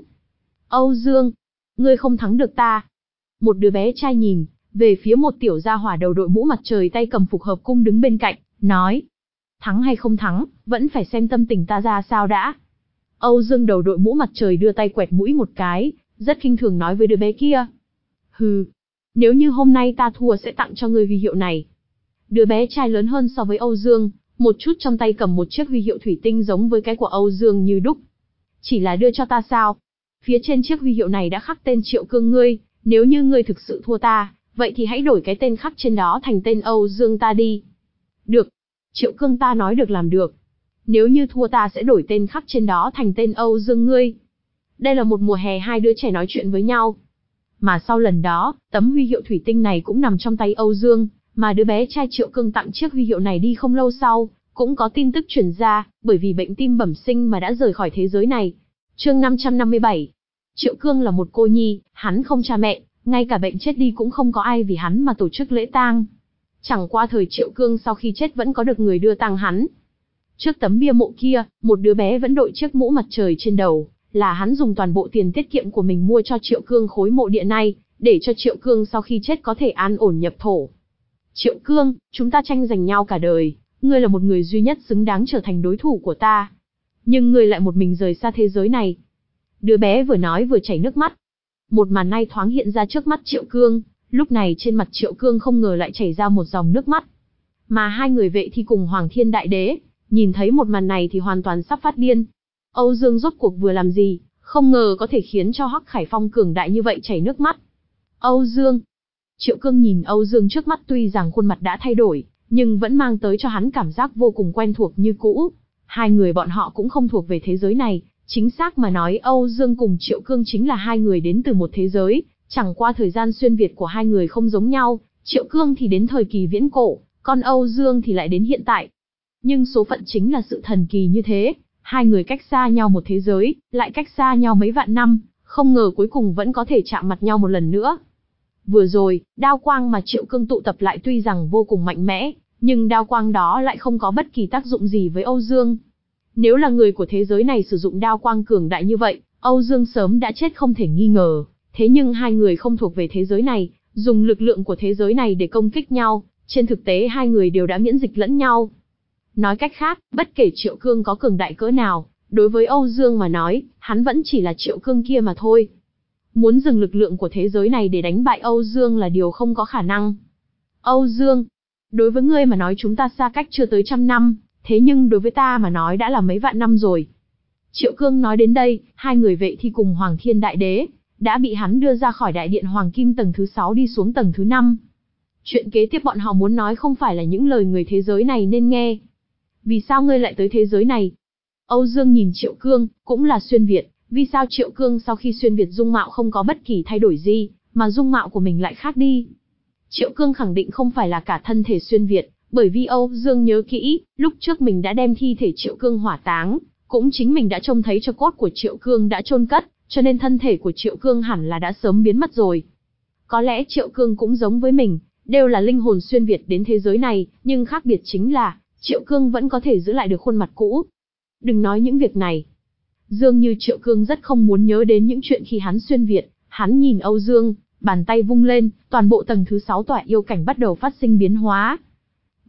Âu Dương, ngươi không thắng được ta. Một đứa bé trai nhìn về phía một tiểu gia hỏa đầu đội mũ mặt trời tay cầm phục hợp cung đứng bên cạnh, nói: thắng hay không thắng, vẫn phải xem tâm tình ta ra sao đã. Âu Dương đầu đội mũ mặt trời đưa tay quẹt mũi một cái, rất khinh thường nói với đứa bé kia: hừ, nếu như hôm nay ta thua sẽ tặng cho ngươi huy hiệu này. Đứa bé trai lớn hơn so với Âu Dương, một chút trong tay cầm một chiếc huy hiệu thủy tinh giống với cái của Âu Dương như đúc. Chỉ là đưa cho ta sao? Phía trên chiếc huy hiệu này đã khắc tên Triệu Cương ngươi, nếu như ngươi thực sự thua ta, vậy thì hãy đổi cái tên khắc trên đó thành tên Âu Dương ta đi. Được. Triệu Cương ta nói được làm được. Nếu như thua ta sẽ đổi tên khắc trên đó thành tên Âu Dương ngươi. Đây là một mùa hè hai đứa trẻ nói chuyện với nhau. Mà sau lần đó, tấm huy hiệu thủy tinh này cũng nằm trong tay Âu Dương, mà đứa bé trai Triệu Cương tặng chiếc huy hiệu này đi không lâu sau, cũng có tin tức truyền ra, bởi vì bệnh tim bẩm sinh mà đã rời khỏi thế giới này. Chương năm trăm năm mươi bảy. Triệu Cương là một cô nhi, hắn không cha mẹ, ngay cả bệnh chết đi cũng không có ai vì hắn mà tổ chức lễ tang. Chẳng qua thời Triệu Cương sau khi chết vẫn có được người đưa tang hắn. Trước tấm bia mộ kia, một đứa bé vẫn đội chiếc mũ mặt trời trên đầu, là hắn dùng toàn bộ tiền tiết kiệm của mình mua cho Triệu Cương khối mộ địa này, để cho Triệu Cương sau khi chết có thể an ổn nhập thổ. Triệu Cương, chúng ta tranh giành nhau cả đời, ngươi là một người duy nhất xứng đáng trở thành đối thủ của ta. Nhưng ngươi lại một mình rời xa thế giới này. Đứa bé vừa nói vừa chảy nước mắt. Một màn này thoáng hiện ra trước mắt Triệu Cương, lúc này trên mặt Triệu Cương không ngờ lại chảy ra một dòng nước mắt. Mà hai người Vệ Thi cùng Hoàng Thiên Đại Đế, nhìn thấy một màn này thì hoàn toàn sắp phát điên. Âu Dương rốt cuộc vừa làm gì, không ngờ có thể khiến cho Hoắc Khải Phong cường đại như vậy chảy nước mắt. Âu Dương. Triệu Cương nhìn Âu Dương trước mắt tuy rằng khuôn mặt đã thay đổi, nhưng vẫn mang tới cho hắn cảm giác vô cùng quen thuộc như cũ. Hai người bọn họ cũng không thuộc về thế giới này, chính xác mà nói Âu Dương cùng Triệu Cương chính là hai người đến từ một thế giới, chẳng qua thời gian xuyên việt của hai người không giống nhau, Triệu Cương thì đến thời kỳ viễn cổ, còn Âu Dương thì lại đến hiện tại. Nhưng số phận chính là sự thần kỳ như thế, hai người cách xa nhau một thế giới, lại cách xa nhau mấy vạn năm, không ngờ cuối cùng vẫn có thể chạm mặt nhau một lần nữa. Vừa rồi, đao quang mà Triệu Cương tụ tập lại tuy rằng vô cùng mạnh mẽ, nhưng đao quang đó lại không có bất kỳ tác dụng gì với Âu Dương. Nếu là người của thế giới này sử dụng đao quang cường đại như vậy, Âu Dương sớm đã chết không thể nghi ngờ. Thế nhưng hai người không thuộc về thế giới này, dùng lực lượng của thế giới này để công kích nhau, trên thực tế hai người đều đã miễn dịch lẫn nhau. Nói cách khác, bất kể Triệu Cương có cường đại cỡ nào, đối với Âu Dương mà nói, hắn vẫn chỉ là Triệu Cương kia mà thôi. Muốn dừng lực lượng của thế giới này để đánh bại Âu Dương là điều không có khả năng. Âu Dương, đối với ngươi mà nói chúng ta xa cách chưa tới trăm năm, thế nhưng đối với ta mà nói đã là mấy vạn năm rồi. Triệu Cương nói đến đây, hai người Vệ Thi cùng Hoàng Thiên Đại Đế đã bị hắn đưa ra khỏi đại điện Hoàng Kim tầng thứ sáu đi xuống tầng thứ năm. Chuyện kế tiếp bọn họ muốn nói không phải là những lời người thế giới này nên nghe. Vì sao ngươi lại tới thế giới này? Âu Dương nhìn Triệu Cương, cũng là xuyên việt, vì sao Triệu Cương sau khi xuyên việt dung mạo không có bất kỳ thay đổi gì, mà dung mạo của mình lại khác đi? Triệu Cương khẳng định không phải là cả thân thể xuyên việt, bởi vì Âu Dương nhớ kỹ, lúc trước mình đã đem thi thể Triệu Cương hỏa táng, cũng chính mình đã trông thấy cho cốt của Triệu Cương đã chôn cất, cho nên thân thể của Triệu Cương hẳn là đã sớm biến mất rồi. Có lẽ Triệu Cương cũng giống với mình, đều là linh hồn xuyên việt đến thế giới này, nhưng khác biệt chính là, Triệu Cương vẫn có thể giữ lại được khuôn mặt cũ. Đừng nói những việc này. Dường như Triệu Cương rất không muốn nhớ đến những chuyện khi hắn xuyên việt, hắn nhìn Âu Dương, bàn tay vung lên, toàn bộ tầng thứ sáu tỏa yêu cảnh bắt đầu phát sinh biến hóa.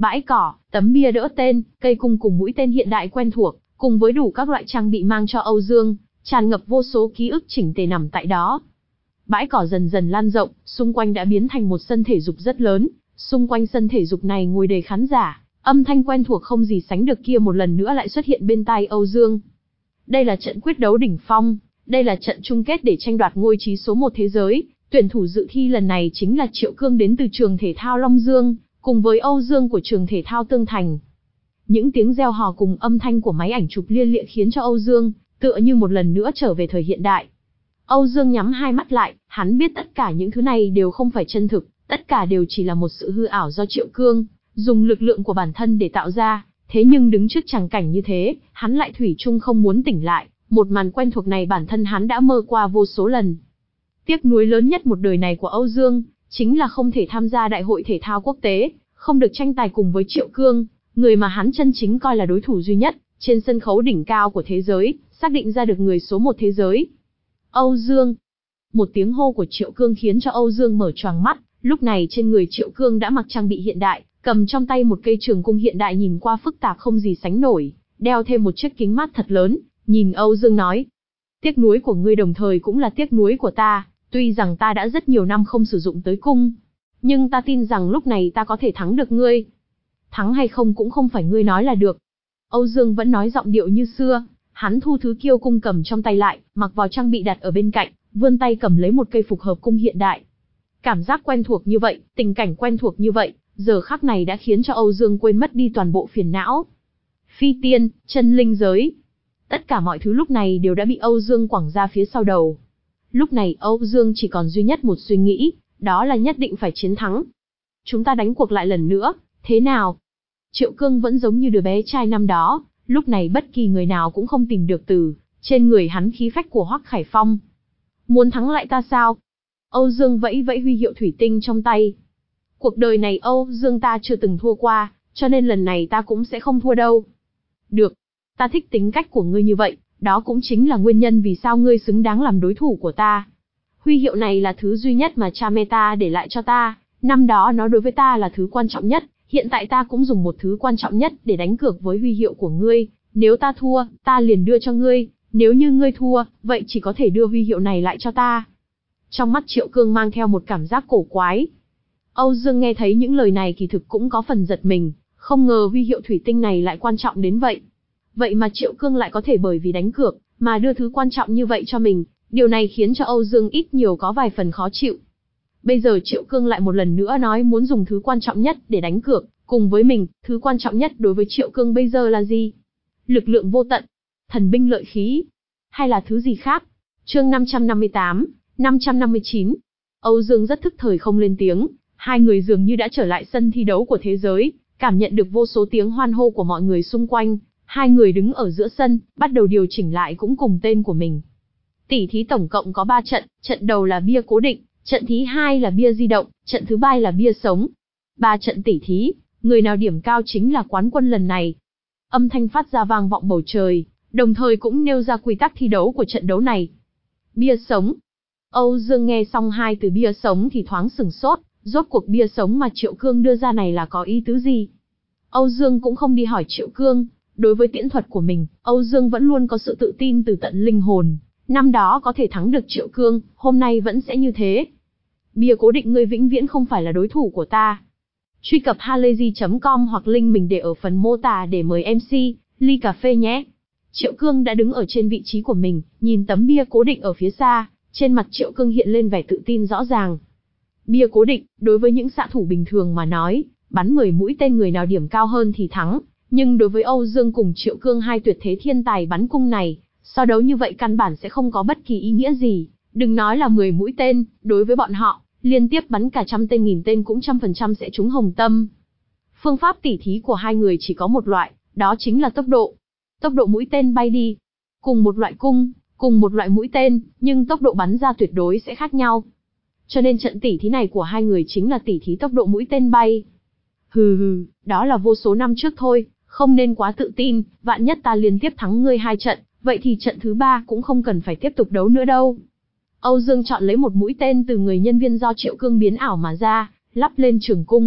Bãi cỏ, tấm bia đỡ tên, cây cung cùng mũi tên hiện đại quen thuộc, cùng với đủ các loại trang bị mang cho Âu Dương, tràn ngập vô số ký ức chỉnh tề nằm tại đó. Bãi cỏ dần dần lan rộng, xung quanh đã biến thành một sân thể dục rất lớn, xung quanh sân thể dục này ngồi đầy khán giả, âm thanh quen thuộc không gì sánh được kia một lần nữa lại xuất hiện bên tai Âu Dương. Đây là trận quyết đấu đỉnh phong, đây là trận chung kết để tranh đoạt ngôi trí số một thế giới, tuyển thủ dự thi lần này chính là Triệu Cương đến từ trường thể thao Long Dương, cùng với Âu Dương của trường thể thao Tương Thành. Những tiếng reo hò cùng âm thanh của máy ảnh chụp lia lịa khiến cho Âu Dương tựa như một lần nữa trở về thời hiện đại. Âu Dương nhắm hai mắt lại, hắn biết tất cả những thứ này đều không phải chân thực, tất cả đều chỉ là một sự hư ảo do Triệu Cương dùng lực lượng của bản thân để tạo ra, thế nhưng đứng trước tràng cảnh như thế, hắn lại thủy chung không muốn tỉnh lại, một màn quen thuộc này bản thân hắn đã mơ qua vô số lần. Tiếc nuối lớn nhất một đời này của Âu Dương, chính là không thể tham gia đại hội thể thao quốc tế, không được tranh tài cùng với Triệu Cương, người mà hắn chân chính coi là đối thủ duy nhất, trên sân khấu đỉnh cao của thế giới, xác định ra được người số một thế giới. Âu Dương. Một tiếng hô của Triệu Cương khiến cho Âu Dương mở choàng mắt, lúc này trên người Triệu Cương đã mặc trang bị hiện đại, cầm trong tay một cây trường cung hiện đại nhìn qua phức tạp không gì sánh nổi, đeo thêm một chiếc kính mát thật lớn, nhìn Âu Dương nói. Tiếc nuối của ngươi đồng thời cũng là tiếc nuối của ta, tuy rằng ta đã rất nhiều năm không sử dụng tới cung, nhưng ta tin rằng lúc này ta có thể thắng được ngươi. Thắng hay không cũng không phải ngươi nói là được. Âu Dương vẫn nói giọng điệu như xưa, hắn thu thứ kiêu cung cầm trong tay lại, mặc vào trang bị đặt ở bên cạnh, vươn tay cầm lấy một cây phục hợp cung hiện đại. Cảm giác quen thuộc như vậy, tình cảnh quen thuộc như vậy, giờ khắc này đã khiến cho Âu Dương quên mất đi toàn bộ phiền não. Phi tiên, chân linh giới. Tất cả mọi thứ lúc này đều đã bị Âu Dương quẳng ra phía sau đầu. Lúc này Âu Dương chỉ còn duy nhất một suy nghĩ, đó là nhất định phải chiến thắng. Chúng ta đánh cuộc lại lần nữa, thế nào? Triệu Cương vẫn giống như đứa bé trai năm đó, lúc này bất kỳ người nào cũng không tìm được từ trên người hắn khí phách của Hoắc Khải Phong. Muốn thắng lại ta sao? Âu Dương vẫy vẫy huy hiệu thủy tinh trong tay. Cuộc đời này Âu Dương ta chưa từng thua qua, cho nên lần này ta cũng sẽ không thua đâu. Được, ta thích tính cách của ngươi như vậy, đó cũng chính là nguyên nhân vì sao ngươi xứng đáng làm đối thủ của ta. Huy hiệu này là thứ duy nhất mà cha mẹ ta để lại cho ta, năm đó nó đối với ta là thứ quan trọng nhất, hiện tại ta cũng dùng một thứ quan trọng nhất để đánh cược với huy hiệu của ngươi, nếu ta thua, ta liền đưa cho ngươi, nếu như ngươi thua, vậy chỉ có thể đưa huy hiệu này lại cho ta. Trong mắt Triệu Cương mang theo một cảm giác cổ quái. Âu Dương nghe thấy những lời này kỳ thực cũng có phần giật mình, không ngờ huy hiệu thủy tinh này lại quan trọng đến vậy. Vậy mà Triệu Cương lại có thể bởi vì đánh cược, mà đưa thứ quan trọng như vậy cho mình, điều này khiến cho Âu Dương ít nhiều có vài phần khó chịu. Bây giờ Triệu Cương lại một lần nữa nói muốn dùng thứ quan trọng nhất để đánh cược, cùng với mình, thứ quan trọng nhất đối với Triệu Cương bây giờ là gì? Lực lượng vô tận, thần binh lợi khí, hay là thứ gì khác? Chương năm trăm năm mươi tám, năm trăm năm mươi chín. Âu Dương rất thức thời không lên tiếng, hai người dường như đã trở lại sân thi đấu của thế giới, cảm nhận được vô số tiếng hoan hô của mọi người xung quanh, hai người đứng ở giữa sân, bắt đầu điều chỉnh lại cũng cùng tên của mình. Tỷ thí tổng cộng có ba trận, trận đầu là bia cố định, trận thứ hai là bia di động, trận thứ ba là bia sống. Ba trận tỷ thí, người nào điểm cao chính là quán quân lần này. Âm thanh phát ra vang vọng bầu trời, đồng thời cũng nêu ra quy tắc thi đấu của trận đấu này. Bia sống. Âu Dương nghe xong hai từ bia sống thì thoáng sửng sốt, rốt cuộc bia sống mà Triệu Cương đưa ra này là có ý tứ gì? Âu Dương cũng không đi hỏi Triệu Cương, đối với tiễn thuật của mình, Âu Dương vẫn luôn có sự tự tin từ tận linh hồn, năm đó có thể thắng được Triệu Cương, hôm nay vẫn sẽ như thế. Bia cố định ngươi vĩnh viễn không phải là đối thủ của ta. Truy cập halayzi chấm com hoặc link mình để ở phần mô tả để mời em xê, ly cà phê nhé. Triệu Cương đã đứng ở trên vị trí của mình, nhìn tấm bia cố định ở phía xa, trên mặt Triệu Cương hiện lên vẻ tự tin rõ ràng. Bia cố định, đối với những xạ thủ bình thường mà nói, bắn mười mũi tên người nào điểm cao hơn thì thắng, nhưng đối với Âu Dương cùng Triệu Cương hai tuyệt thế thiên tài bắn cung này, so đấu như vậy căn bản sẽ không có bất kỳ ý nghĩa gì, đừng nói là mười mũi tên, đối với bọn họ, liên tiếp bắn cả trăm tên nghìn tên cũng trăm phần trăm sẽ trúng hồng tâm. Phương pháp tỉ thí của hai người chỉ có một loại, đó chính là tốc độ. Tốc độ mũi tên bay đi. Cùng một loại cung, cùng một loại mũi tên, nhưng tốc độ bắn ra tuyệt đối sẽ khác nhau. Cho nên trận tỉ thí này của hai người chính là tỉ thí tốc độ mũi tên bay. Hừ hừ, đó là vô số năm trước thôi, không nên quá tự tin, vạn nhất ta liên tiếp thắng ngươi hai trận, vậy thì trận thứ ba cũng không cần phải tiếp tục đấu nữa đâu. Âu Dương chọn lấy một mũi tên từ người nhân viên do Triệu Cương biến ảo mà ra, lắp lên trường cung,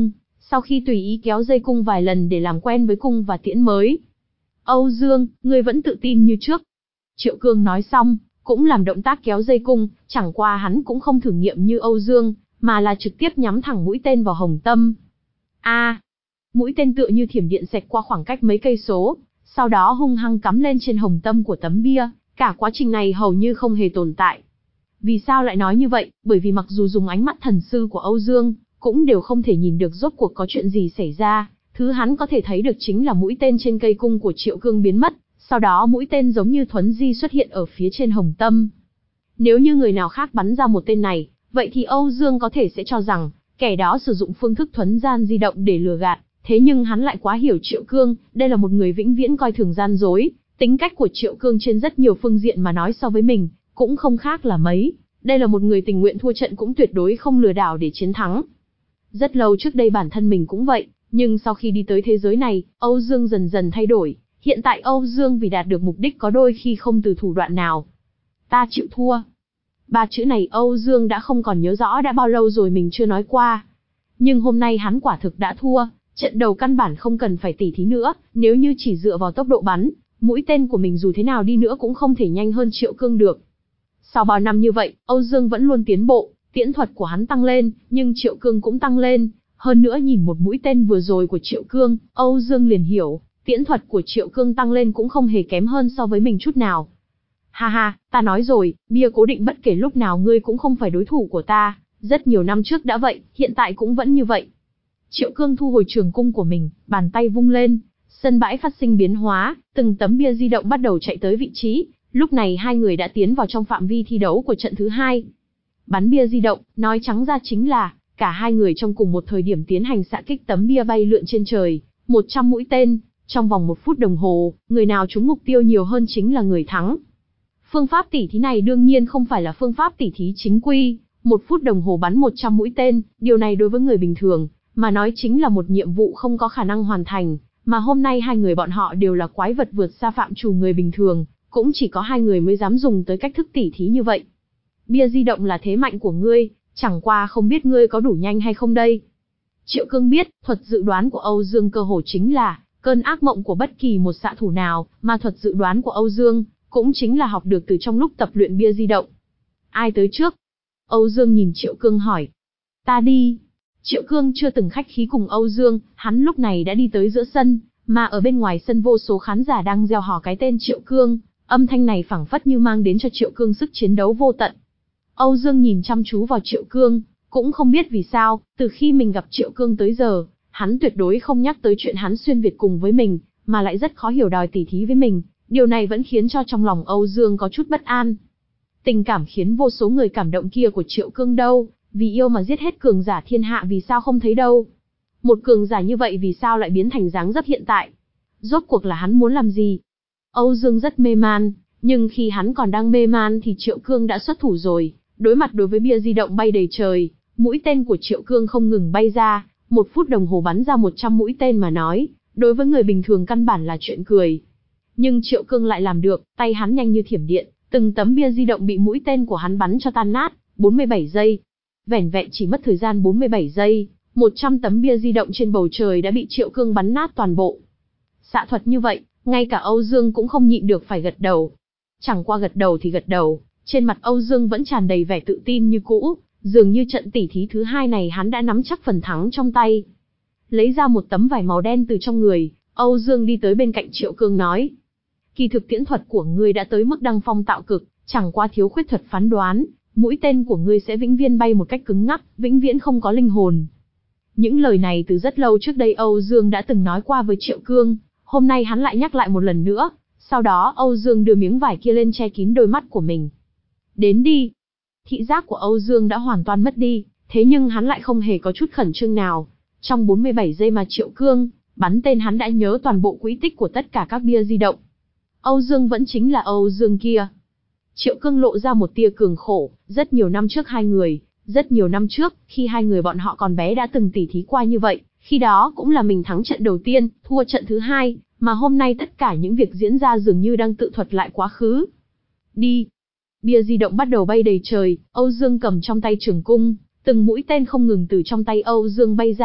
sau khi tùy ý kéo dây cung vài lần để làm quen với cung và tiễn mới. Âu Dương, ngươi vẫn tự tin như trước. Triệu Cương nói xong, cũng làm động tác kéo dây cung, chẳng qua hắn cũng không thử nghiệm như Âu Dương, mà là trực tiếp nhắm thẳng mũi tên vào hồng tâm. A, à, mũi tên tựa như thiểm điện xẹt qua khoảng cách mấy cây số, sau đó hung hăng cắm lên trên hồng tâm của tấm bia, cả quá trình này hầu như không hề tồn tại. Vì sao lại nói như vậy? Bởi vì mặc dù dùng ánh mắt thần sư của Âu Dương, cũng đều không thể nhìn được rốt cuộc có chuyện gì xảy ra, thứ hắn có thể thấy được chính là mũi tên trên cây cung của Triệu Cương biến mất, sau đó mũi tên giống như thuấn di xuất hiện ở phía trên hồng tâm. Nếu như người nào khác bắn ra một tên này, vậy thì Âu Dương có thể sẽ cho rằng, kẻ đó sử dụng phương thức thuấn gian di động để lừa gạt, thế nhưng hắn lại quá hiểu Triệu Cương, đây là một người vĩnh viễn coi thường gian dối, tính cách của Triệu Cương trên rất nhiều phương diện mà nói so với mình, cũng không khác là mấy, đây là một người tình nguyện thua trận cũng tuyệt đối không lừa đảo để chiến thắng. Rất lâu trước đây bản thân mình cũng vậy, nhưng sau khi đi tới thế giới này, Âu Dương dần dần thay đổi, hiện tại Âu Dương vì đạt được mục đích có đôi khi không từ thủ đoạn nào. Ta chịu thua. Ba chữ này Âu Dương đã không còn nhớ rõ đã bao lâu rồi mình chưa nói qua. Nhưng hôm nay hắn quả thực đã thua, trận đầu căn bản không cần phải tỉ thí nữa, nếu như chỉ dựa vào tốc độ bắn, mũi tên của mình dù thế nào đi nữa cũng không thể nhanh hơn Triệu Cương được. Sau bao năm như vậy, Âu Dương vẫn luôn tiến bộ, tiễn thuật của hắn tăng lên, nhưng Triệu Cương cũng tăng lên. Hơn nữa nhìn một mũi tên vừa rồi của Triệu Cương, Âu Dương liền hiểu, tiễn thuật của Triệu Cương tăng lên cũng không hề kém hơn so với mình chút nào. Ha ha, ta nói rồi, bia cố định bất kể lúc nào ngươi cũng không phải đối thủ của ta, rất nhiều năm trước đã vậy, hiện tại cũng vẫn như vậy. Triệu Cương thu hồi trường cung của mình, bàn tay vung lên, sân bãi phát sinh biến hóa, từng tấm bia di động bắt đầu chạy tới vị trí, lúc này hai người đã tiến vào trong phạm vi thi đấu của trận thứ hai. Bắn bia di động, nói trắng ra chính là, cả hai người trong cùng một thời điểm tiến hành xạ kích tấm bia bay lượn trên trời, một trăm mũi tên, trong vòng một phút đồng hồ, người nào trúng mục tiêu nhiều hơn chính là người thắng. Phương pháp tỉ thí này đương nhiên không phải là phương pháp tỉ thí chính quy, một phút đồng hồ bắn một trăm mũi tên, điều này đối với người bình thường, mà nói chính là một nhiệm vụ không có khả năng hoàn thành, mà hôm nay hai người bọn họ đều là quái vật vượt xa phạm trù người bình thường, cũng chỉ có hai người mới dám dùng tới cách thức tỉ thí như vậy. Bia di động là thế mạnh của ngươi, chẳng qua không biết ngươi có đủ nhanh hay không đây. Triệu Cương biết, thuật dự đoán của Âu Dương cơ hồ chính là cơn ác mộng của bất kỳ một xạ thủ nào, mà thuật dự đoán của Âu Dương cũng chính là học được từ trong lúc tập luyện bia di động. Ai tới trước? Âu Dương nhìn Triệu Cương hỏi. Ta đi. Triệu Cương chưa từng khách khí cùng Âu Dương, hắn lúc này đã đi tới giữa sân, mà ở bên ngoài sân vô số khán giả đang reo hò cái tên Triệu Cương, âm thanh này phảng phất như mang đến cho Triệu Cương sức chiến đấu vô tận. Âu Dương nhìn chăm chú vào Triệu Cương, cũng không biết vì sao, từ khi mình gặp Triệu Cương tới giờ, hắn tuyệt đối không nhắc tới chuyện hắn xuyên Việt cùng với mình, mà lại rất khó hiểu đòi tỉ thí với mình, điều này vẫn khiến cho trong lòng Âu Dương có chút bất an. Tình cảm khiến vô số người cảm động kia của Triệu Cương đâu, vì yêu mà giết hết cường giả thiên hạ vì sao không thấy đâu. Một cường giả như vậy vì sao lại biến thành dáng dấp hiện tại? Rốt cuộc là hắn muốn làm gì? Âu Dương rất mê man, nhưng khi hắn còn đang mê man thì Triệu Cương đã xuất thủ rồi. Đối mặt đối với bia di động bay đầy trời, mũi tên của Triệu Cương không ngừng bay ra, một phút đồng hồ bắn ra một trăm mũi tên mà nói, đối với người bình thường căn bản là chuyện cười. Nhưng Triệu Cương lại làm được, tay hắn nhanh như thiểm điện, từng tấm bia di động bị mũi tên của hắn bắn cho tan nát, bốn mươi bảy giây. Vẻn vẹn chỉ mất thời gian bốn mươi bảy giây, một trăm tấm bia di động trên bầu trời đã bị Triệu Cương bắn nát toàn bộ. Xạ thuật như vậy, ngay cả Âu Dương cũng không nhịn được phải gật đầu. Chẳng qua gật đầu thì gật đầu, trên mặt Âu Dương vẫn tràn đầy vẻ tự tin như cũ, dường như trận tỉ thí thứ hai này hắn đã nắm chắc phần thắng trong tay. Lấy ra một tấm vải màu đen từ trong người, Âu Dương đi tới bên cạnh Triệu Cương nói. Kỳ thực tiễn thuật của ngươi đã tới mức đăng phong tạo cực, chẳng qua thiếu khuyết thuật phán đoán, mũi tên của ngươi sẽ vĩnh viễn bay một cách cứng ngắc, vĩnh viễn không có linh hồn. Những lời này từ rất lâu trước đây Âu Dương đã từng nói qua với Triệu Cương, hôm nay hắn lại nhắc lại một lần nữa, sau đó Âu Dương đưa miếng vải kia lên che kín đôi mắt của mình. Đến đi. Thị giác của Âu Dương đã hoàn toàn mất đi, thế nhưng hắn lại không hề có chút khẩn trương nào. Trong bốn mươi bảy giây mà Triệu Cương bắn tên hắn đã nhớ toàn bộ quỹ tích của tất cả các bia di động. Âu Dương vẫn chính là Âu Dương kia. Triệu Cương lộ ra một tia cường khổ, rất nhiều năm trước hai người, rất nhiều năm trước, khi hai người bọn họ còn bé đã từng tỉ thí qua như vậy, khi đó cũng là mình thắng trận đầu tiên, thua trận thứ hai, mà hôm nay tất cả những việc diễn ra dường như đang tự thuật lại quá khứ. Đi. Bia di động bắt đầu bay đầy trời, Âu Dương cầm trong tay trường cung, từng mũi tên không ngừng từ trong tay Âu Dương bay ra,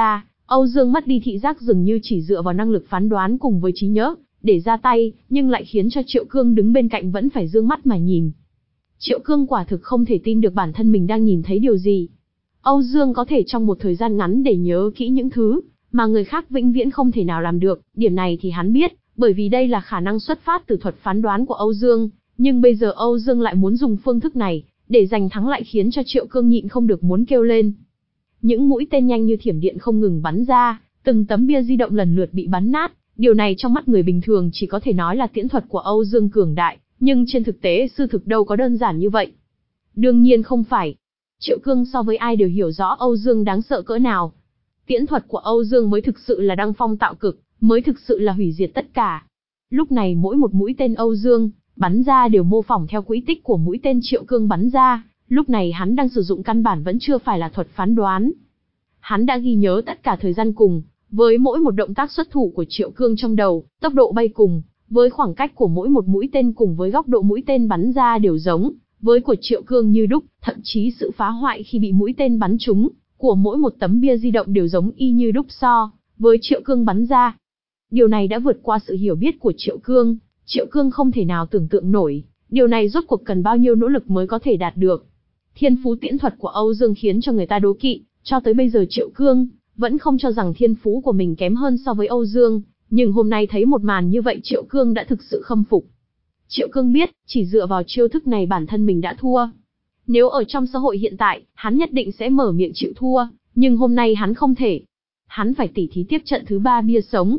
Âu Dương mất đi thị giác dường như chỉ dựa vào năng lực phán đoán cùng với trí nhớ, để ra tay, nhưng lại khiến cho Triệu Cương đứng bên cạnh vẫn phải dương mắt mà nhìn. Triệu Cương quả thực không thể tin được bản thân mình đang nhìn thấy điều gì. Âu Dương có thể trong một thời gian ngắn để nhớ kỹ những thứ mà người khác vĩnh viễn không thể nào làm được, điểm này thì hắn biết, bởi vì đây là khả năng xuất phát từ thuật phán đoán của Âu Dương, nhưng bây giờ Âu Dương lại muốn dùng phương thức này để giành thắng lại, khiến cho Triệu Cương nhịn không được muốn kêu lên. Những mũi tên nhanh như thiểm điện không ngừng bắn ra, từng tấm bia di động lần lượt bị bắn nát, điều này trong mắt người bình thường chỉ có thể nói là tiễn thuật của Âu Dương cường đại, nhưng trên thực tế sư thực đâu có đơn giản như vậy. Đương nhiên không phải. Triệu Cương so với ai đều hiểu rõ Âu Dương đáng sợ cỡ nào. Tiễn thuật của Âu Dương mới thực sự là đăng phong tạo cực, mới thực sự là hủy diệt tất cả. Lúc này mỗi một mũi tên Âu Dương bắn ra đều mô phỏng theo quỹ tích của mũi tên Triệu Cương bắn ra, lúc này hắn đang sử dụng căn bản vẫn chưa phải là thuật phán đoán. Hắn đã ghi nhớ tất cả thời gian cùng, với mỗi một động tác xuất thủ của Triệu Cương trong đầu, tốc độ bay cùng, với khoảng cách của mỗi một mũi tên cùng với góc độ mũi tên bắn ra đều giống, với của Triệu Cương như đúc, thậm chí sự phá hoại khi bị mũi tên bắn trúng, của mỗi một tấm bia di động đều giống y như đúc so, với Triệu Cương bắn ra. Điều này đã vượt qua sự hiểu biết của Triệu Cương, Triệu Cương không thể nào tưởng tượng nổi, điều này rốt cuộc cần bao nhiêu nỗ lực mới có thể đạt được. Thiên phú tiễn thuật của Âu Dương khiến cho người ta đố kỵ, cho tới bây giờ Triệu Cương vẫn không cho rằng thiên phú của mình kém hơn so với Âu Dương, nhưng hôm nay thấy một màn như vậy Triệu Cương đã thực sự khâm phục. Triệu Cương biết, chỉ dựa vào chiêu thức này bản thân mình đã thua. Nếu ở trong xã hội hiện tại, hắn nhất định sẽ mở miệng chịu thua, nhưng hôm nay hắn không thể. Hắn phải tỉ thí tiếp trận thứ ba bia sống.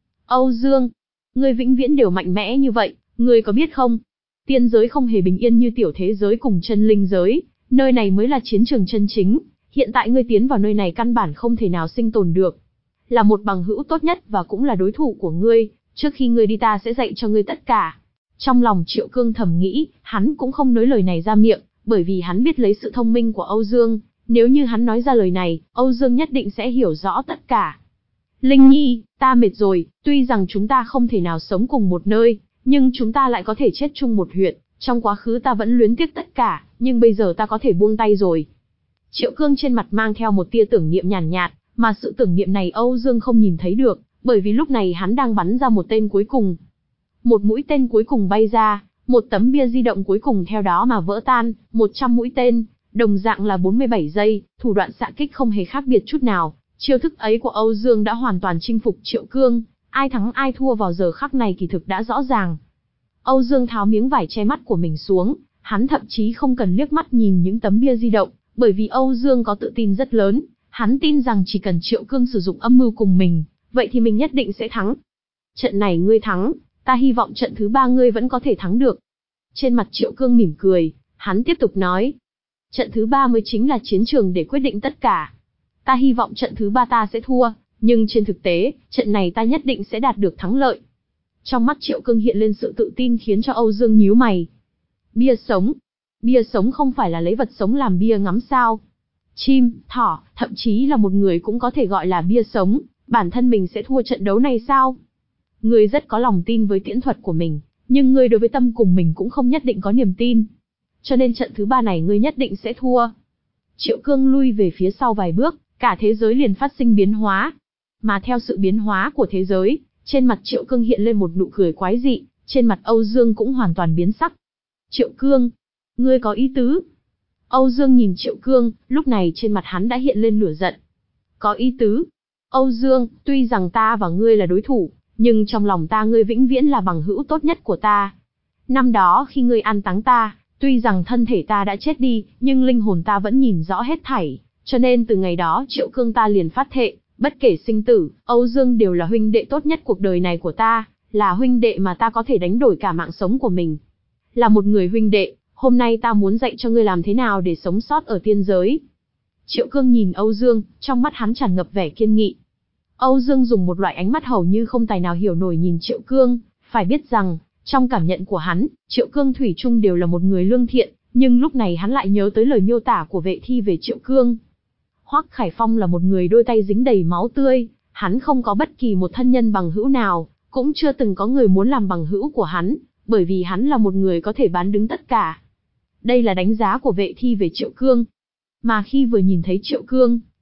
Âu Dương, ngươi vĩnh viễn đều mạnh mẽ như vậy, ngươi có biết không? Tiên giới không hề bình yên như tiểu thế giới cùng chân linh giới, nơi này mới là chiến trường chân chính. Hiện tại ngươi tiến vào nơi này căn bản không thể nào sinh tồn được. Là một bằng hữu tốt nhất và cũng là đối thủ của ngươi, trước khi ngươi đi ta sẽ dạy cho ngươi tất cả. Trong lòng Triệu Cương thầm nghĩ, hắn cũng không nói lời này ra miệng, bởi vì hắn biết lấy sự thông minh của Âu Dương, nếu như hắn nói ra lời này, Âu Dương nhất định sẽ hiểu rõ tất cả. Linh Nhi, ta mệt rồi, tuy rằng chúng ta không thể nào sống cùng một nơi, nhưng chúng ta lại có thể chết chung một huyện, trong quá khứ ta vẫn luyến tiếc tất cả, nhưng bây giờ ta có thể buông tay rồi. Triệu Cương trên mặt mang theo một tia tưởng niệm nhàn nhạt, nhạt, mà sự tưởng niệm này Âu Dương không nhìn thấy được, bởi vì lúc này hắn đang bắn ra một tên cuối cùng. Một mũi tên cuối cùng bay ra, một tấm bia di động cuối cùng theo đó mà vỡ tan, một trăm mũi tên, đồng dạng là bốn mươi bảy giây, thủ đoạn xạ kích không hề khác biệt chút nào. Chiêu thức ấy của Âu Dương đã hoàn toàn chinh phục Triệu Cương, ai thắng ai thua vào giờ khắc này kỳ thực đã rõ ràng. Âu Dương tháo miếng vải che mắt của mình xuống, hắn thậm chí không cần liếc mắt nhìn những tấm bia di động, bởi vì Âu Dương có tự tin rất lớn, hắn tin rằng chỉ cần Triệu Cương sử dụng âm mưu cùng mình, vậy thì mình nhất định sẽ thắng. Trận này ngươi thắng, ta hy vọng trận thứ ba ngươi vẫn có thể thắng được. Trên mặt Triệu Cương mỉm cười, hắn tiếp tục nói. Trận thứ ba mới chính là chiến trường để quyết định tất cả. Ta hy vọng trận thứ ba ta sẽ thua, nhưng trên thực tế, trận này ta nhất định sẽ đạt được thắng lợi. Trong mắt Triệu Cương hiện lên sự tự tin khiến cho Âu Dương nhíu mày. Bia sống. Bia sống không phải là lấy vật sống làm bia ngắm sao? Chim, thỏ, thậm chí là một người cũng có thể gọi là bia sống, bản thân mình sẽ thua trận đấu này sao? Ngươi rất có lòng tin với tiễn thuật của mình, nhưng ngươi đối với tâm cùng mình cũng không nhất định có niềm tin. Cho nên trận thứ ba này ngươi nhất định sẽ thua. Triệu Cương lui về phía sau vài bước, cả thế giới liền phát sinh biến hóa. Mà theo sự biến hóa của thế giới, trên mặt Triệu Cương hiện lên một nụ cười quái dị, trên mặt Âu Dương cũng hoàn toàn biến sắc. Triệu Cương, ngươi có ý tứ? Âu Dương nhìn Triệu Cương, lúc này trên mặt hắn đã hiện lên lửa giận. Có ý tứ? Âu Dương, tuy rằng ta và ngươi là đối thủ, nhưng trong lòng ta ngươi vĩnh viễn là bằng hữu tốt nhất của ta. Năm đó khi ngươi an táng ta, tuy rằng thân thể ta đã chết đi, nhưng linh hồn ta vẫn nhìn rõ hết thảy, cho nên từ ngày đó Triệu Cương ta liền phát thệ, bất kể sinh tử, Âu Dương đều là huynh đệ tốt nhất cuộc đời này của ta, là huynh đệ mà ta có thể đánh đổi cả mạng sống của mình. Là một người huynh đệ, hôm nay ta muốn dạy cho ngươi làm thế nào để sống sót ở tiên giới. Triệu Cương nhìn Âu Dương, trong mắt hắn tràn ngập vẻ kiên nghị. Âu Dương dùng một loại ánh mắt hầu như không tài nào hiểu nổi nhìn Triệu Cương, phải biết rằng, trong cảm nhận của hắn, Triệu Cương thủy chung đều là một người lương thiện, nhưng lúc này hắn lại nhớ tới lời miêu tả của Vệ Thi về Triệu Cương. Hoắc Khải Phong là một người đôi tay dính đầy máu tươi, hắn không có bất kỳ một thân nhân bằng hữu nào, cũng chưa từng có người muốn làm bằng hữu của hắn, bởi vì hắn là một người có thể bán đứng tất cả. Đây là đánh giá của Vệ Thi về Triệu Cương. Mà khi vừa nhìn thấy Triệu Cương,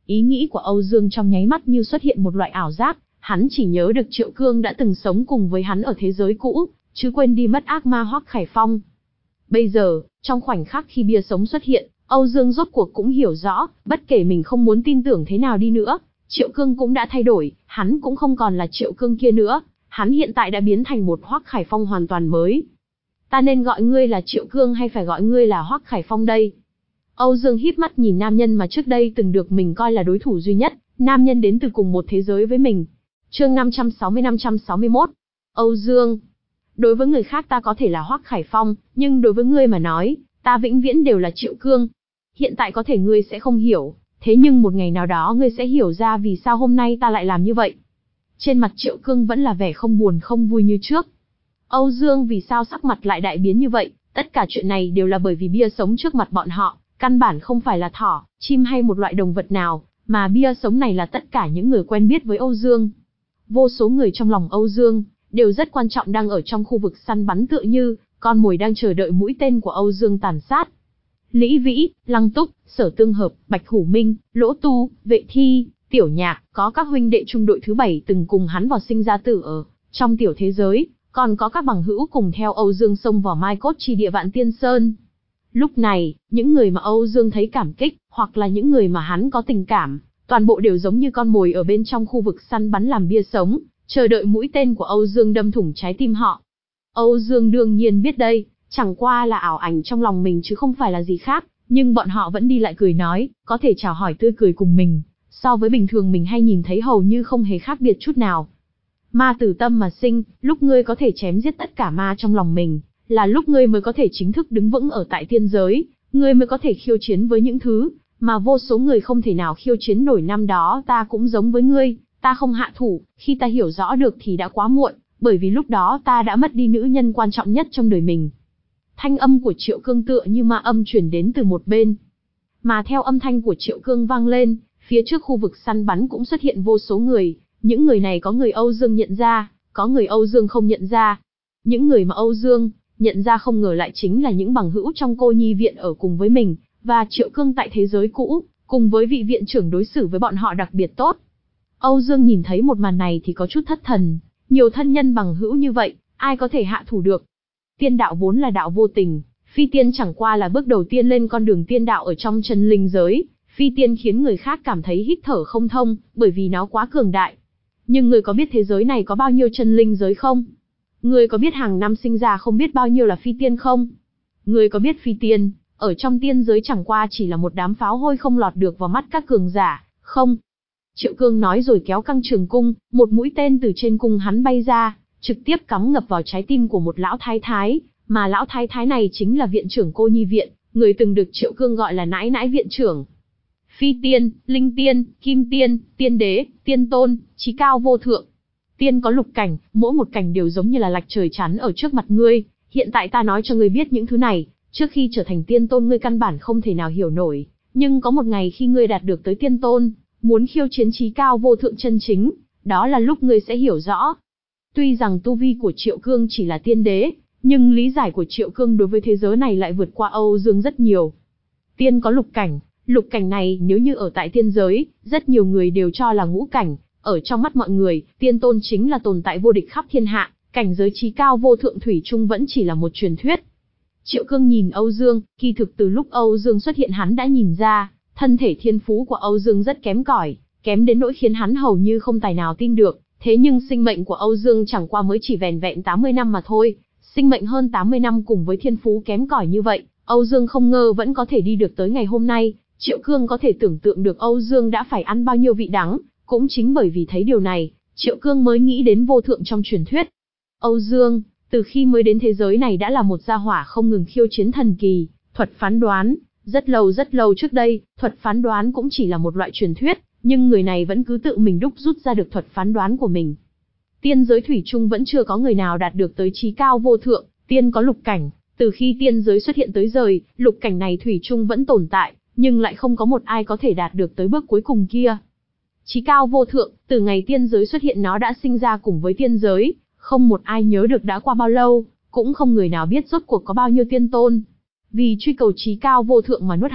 Ý nghĩ của Âu Dương trong nháy mắt như xuất hiện một loại ảo giác, hắn chỉ nhớ được Triệu Cương đã từng sống cùng với hắn ở thế giới cũ, chứ quên đi mất ác ma Hoắc Khải Phong. Bây giờ, trong khoảnh khắc khi bia sống xuất hiện, Âu Dương rốt cuộc cũng hiểu rõ, bất kể mình không muốn tin tưởng thế nào đi nữa, Triệu Cương cũng đã thay đổi, hắn cũng không còn là Triệu Cương kia nữa, hắn hiện tại đã biến thành một Hoắc Khải Phong hoàn toàn mới. Ta nên gọi ngươi là Triệu Cương hay phải gọi ngươi là Hoắc Khải Phong đây? Âu Dương híp mắt nhìn nam nhân mà trước đây từng được mình coi là đối thủ duy nhất, nam nhân đến từ cùng một thế giới với mình. Chương năm trăm sáu mươi năm trăm sáu mươi mốt. Âu Dương. Đối với người khác ta có thể là Hoắc Khải Phong, nhưng đối với ngươi mà nói, ta vĩnh viễn đều là Triệu Cương. Hiện tại có thể ngươi sẽ không hiểu, thế nhưng một ngày nào đó ngươi sẽ hiểu ra vì sao hôm nay ta lại làm như vậy. Trên mặt Triệu Cương vẫn là vẻ không buồn không vui như trước. Âu Dương vì sao sắc mặt lại đại biến như vậy? Tất cả chuyện này đều là bởi vì bia sống trước mặt bọn họ, căn bản không phải là thỏ, chim hay một loại động vật nào, mà bia sống này là tất cả những người quen biết với Âu Dương. Vô số người trong lòng Âu Dương đều rất quan trọng đang ở trong khu vực săn bắn tựa như con mồi đang chờ đợi mũi tên của Âu Dương tàn sát. Lý Vĩ, Lăng Túc, Sở Tương Hợp, Bạch Hủ Minh, Lỗ Tu, Vệ Thi, Tiểu Nhạc, có các huynh đệ trung đội thứ bảy từng cùng hắn vào sinh ra tử ở trong tiểu thế giới, còn có các bằng hữu cùng theo Âu Dương xông vào mai cốt chi địa Vạn Tiên Sơn. Lúc này, những người mà Âu Dương thấy cảm kích, hoặc là những người mà hắn có tình cảm, toàn bộ đều giống như con mồi ở bên trong khu vực săn bắn làm bia sống, chờ đợi mũi tên của Âu Dương đâm thủng trái tim họ. Âu Dương đương nhiên biết đây, chẳng qua là ảo ảnh trong lòng mình chứ không phải là gì khác, nhưng bọn họ vẫn đi lại cười nói, có thể chào hỏi tươi cười cùng mình, so với bình thường mình hay nhìn thấy hầu như không hề khác biệt chút nào. Ma từ tâm mà sinh, lúc ngươi có thể chém giết tất cả ma trong lòng mình, là lúc ngươi mới có thể chính thức đứng vững ở tại tiên giới, ngươi mới có thể khiêu chiến với những thứ mà vô số người không thể nào khiêu chiến nổi. Năm đó ta cũng giống với ngươi, ta không hạ thủ, khi ta hiểu rõ được thì đã quá muộn, bởi vì lúc đó ta đã mất đi nữ nhân quan trọng nhất trong đời mình. Thanh âm của Triệu Cương tựa như ma âm truyền đến từ một bên. Mà theo âm thanh của Triệu Cương vang lên, phía trước khu vực săn bắn cũng xuất hiện vô số người, những người này có người Âu Dương nhận ra, có người Âu Dương không nhận ra. Những người mà Âu Dương nhận ra không ngờ lại chính là những bằng hữu trong cô nhi viện ở cùng với mình, và Triệu Cương tại thế giới cũ, cùng với vị viện trưởng đối xử với bọn họ đặc biệt tốt. Âu Dương nhìn thấy một màn này thì có chút thất thần, nhiều thân nhân bằng hữu như vậy, ai có thể hạ thủ được. Tiên đạo vốn là đạo vô tình, phi tiên chẳng qua là bước đầu tiên lên con đường tiên đạo ở trong chân linh giới, phi tiên khiến người khác cảm thấy hít thở không thông, bởi vì nó quá cường đại. Nhưng người có biết thế giới này có bao nhiêu chân linh giới không? Người có biết hàng năm sinh ra không biết bao nhiêu là phi tiên không? Người có biết phi tiên, ở trong tiên giới chẳng qua chỉ là một đám pháo hôi không lọt được vào mắt các cường giả, không? Triệu Cương nói rồi kéo căng trường cung, một mũi tên từ trên cung hắn bay ra, trực tiếp cắm ngập vào trái tim của một lão thái thái, mà lão thái thái này chính là viện trưởng cô nhi viện, người từng được Triệu Cương gọi là nãi nãi viện trưởng. Phi tiên, linh tiên, kim tiên, tiên đế, tiên tôn, chí cao vô thượng. Tiên có lục cảnh, mỗi một cảnh đều giống như là lạch trời chắn ở trước mặt ngươi, hiện tại ta nói cho ngươi biết những thứ này, trước khi trở thành tiên tôn ngươi căn bản không thể nào hiểu nổi, nhưng có một ngày khi ngươi đạt được tới tiên tôn, muốn khiêu chiến chí cao vô thượng chân chính, đó là lúc ngươi sẽ hiểu rõ. Tuy rằng tu vi của Triệu Cương chỉ là tiên đế, nhưng lý giải của Triệu Cương đối với thế giới này lại vượt qua Âu Dương rất nhiều. Tiên có lục cảnh, lục cảnh này nếu như ở tại tiên giới, rất nhiều người đều cho là ngũ cảnh, ở trong mắt mọi người, tiên tôn chính là tồn tại vô địch khắp thiên hạ, cảnh giới chí cao vô thượng thủy chung vẫn chỉ là một truyền thuyết. Triệu Cương nhìn Âu Dương, kỳ thực từ lúc Âu Dương xuất hiện hắn đã nhìn ra, thân thể thiên phú của Âu Dương rất kém cỏi, kém đến nỗi khiến hắn hầu như không tài nào tin được, thế nhưng sinh mệnh của Âu Dương chẳng qua mới chỉ vẻn vẹn tám mươi năm mà thôi, sinh mệnh hơn tám mươi năm cùng với thiên phú kém cỏi như vậy, Âu Dương không ngờ vẫn có thể đi được tới ngày hôm nay. Triệu Cương có thể tưởng tượng được Âu Dương đã phải ăn bao nhiêu vị đắng, cũng chính bởi vì thấy điều này, Triệu Cương mới nghĩ đến vô thượng trong truyền thuyết. Âu Dương, từ khi mới đến thế giới này đã là một gia hỏa không ngừng khiêu chiến thần kỳ, thuật phán đoán, rất lâu rất lâu trước đây, thuật phán đoán cũng chỉ là một loại truyền thuyết, nhưng người này vẫn cứ tự mình đúc rút ra được thuật phán đoán của mình. Tiên giới thủy chung vẫn chưa có người nào đạt được tới chí cao vô thượng, tiên có lục cảnh, từ khi tiên giới xuất hiện tới giờ, lục cảnh này thủy chung vẫn tồn tại, nhưng lại không có một ai có thể đạt được tới bước cuối cùng kia. Chí cao vô thượng, từ ngày tiên giới xuất hiện nó đã sinh ra cùng với tiên giới, không một ai nhớ được đã qua bao lâu, cũng không người nào biết rốt cuộc có bao nhiêu tiên tôn. Vì truy cầu chí cao vô thượng mà nuốt hận,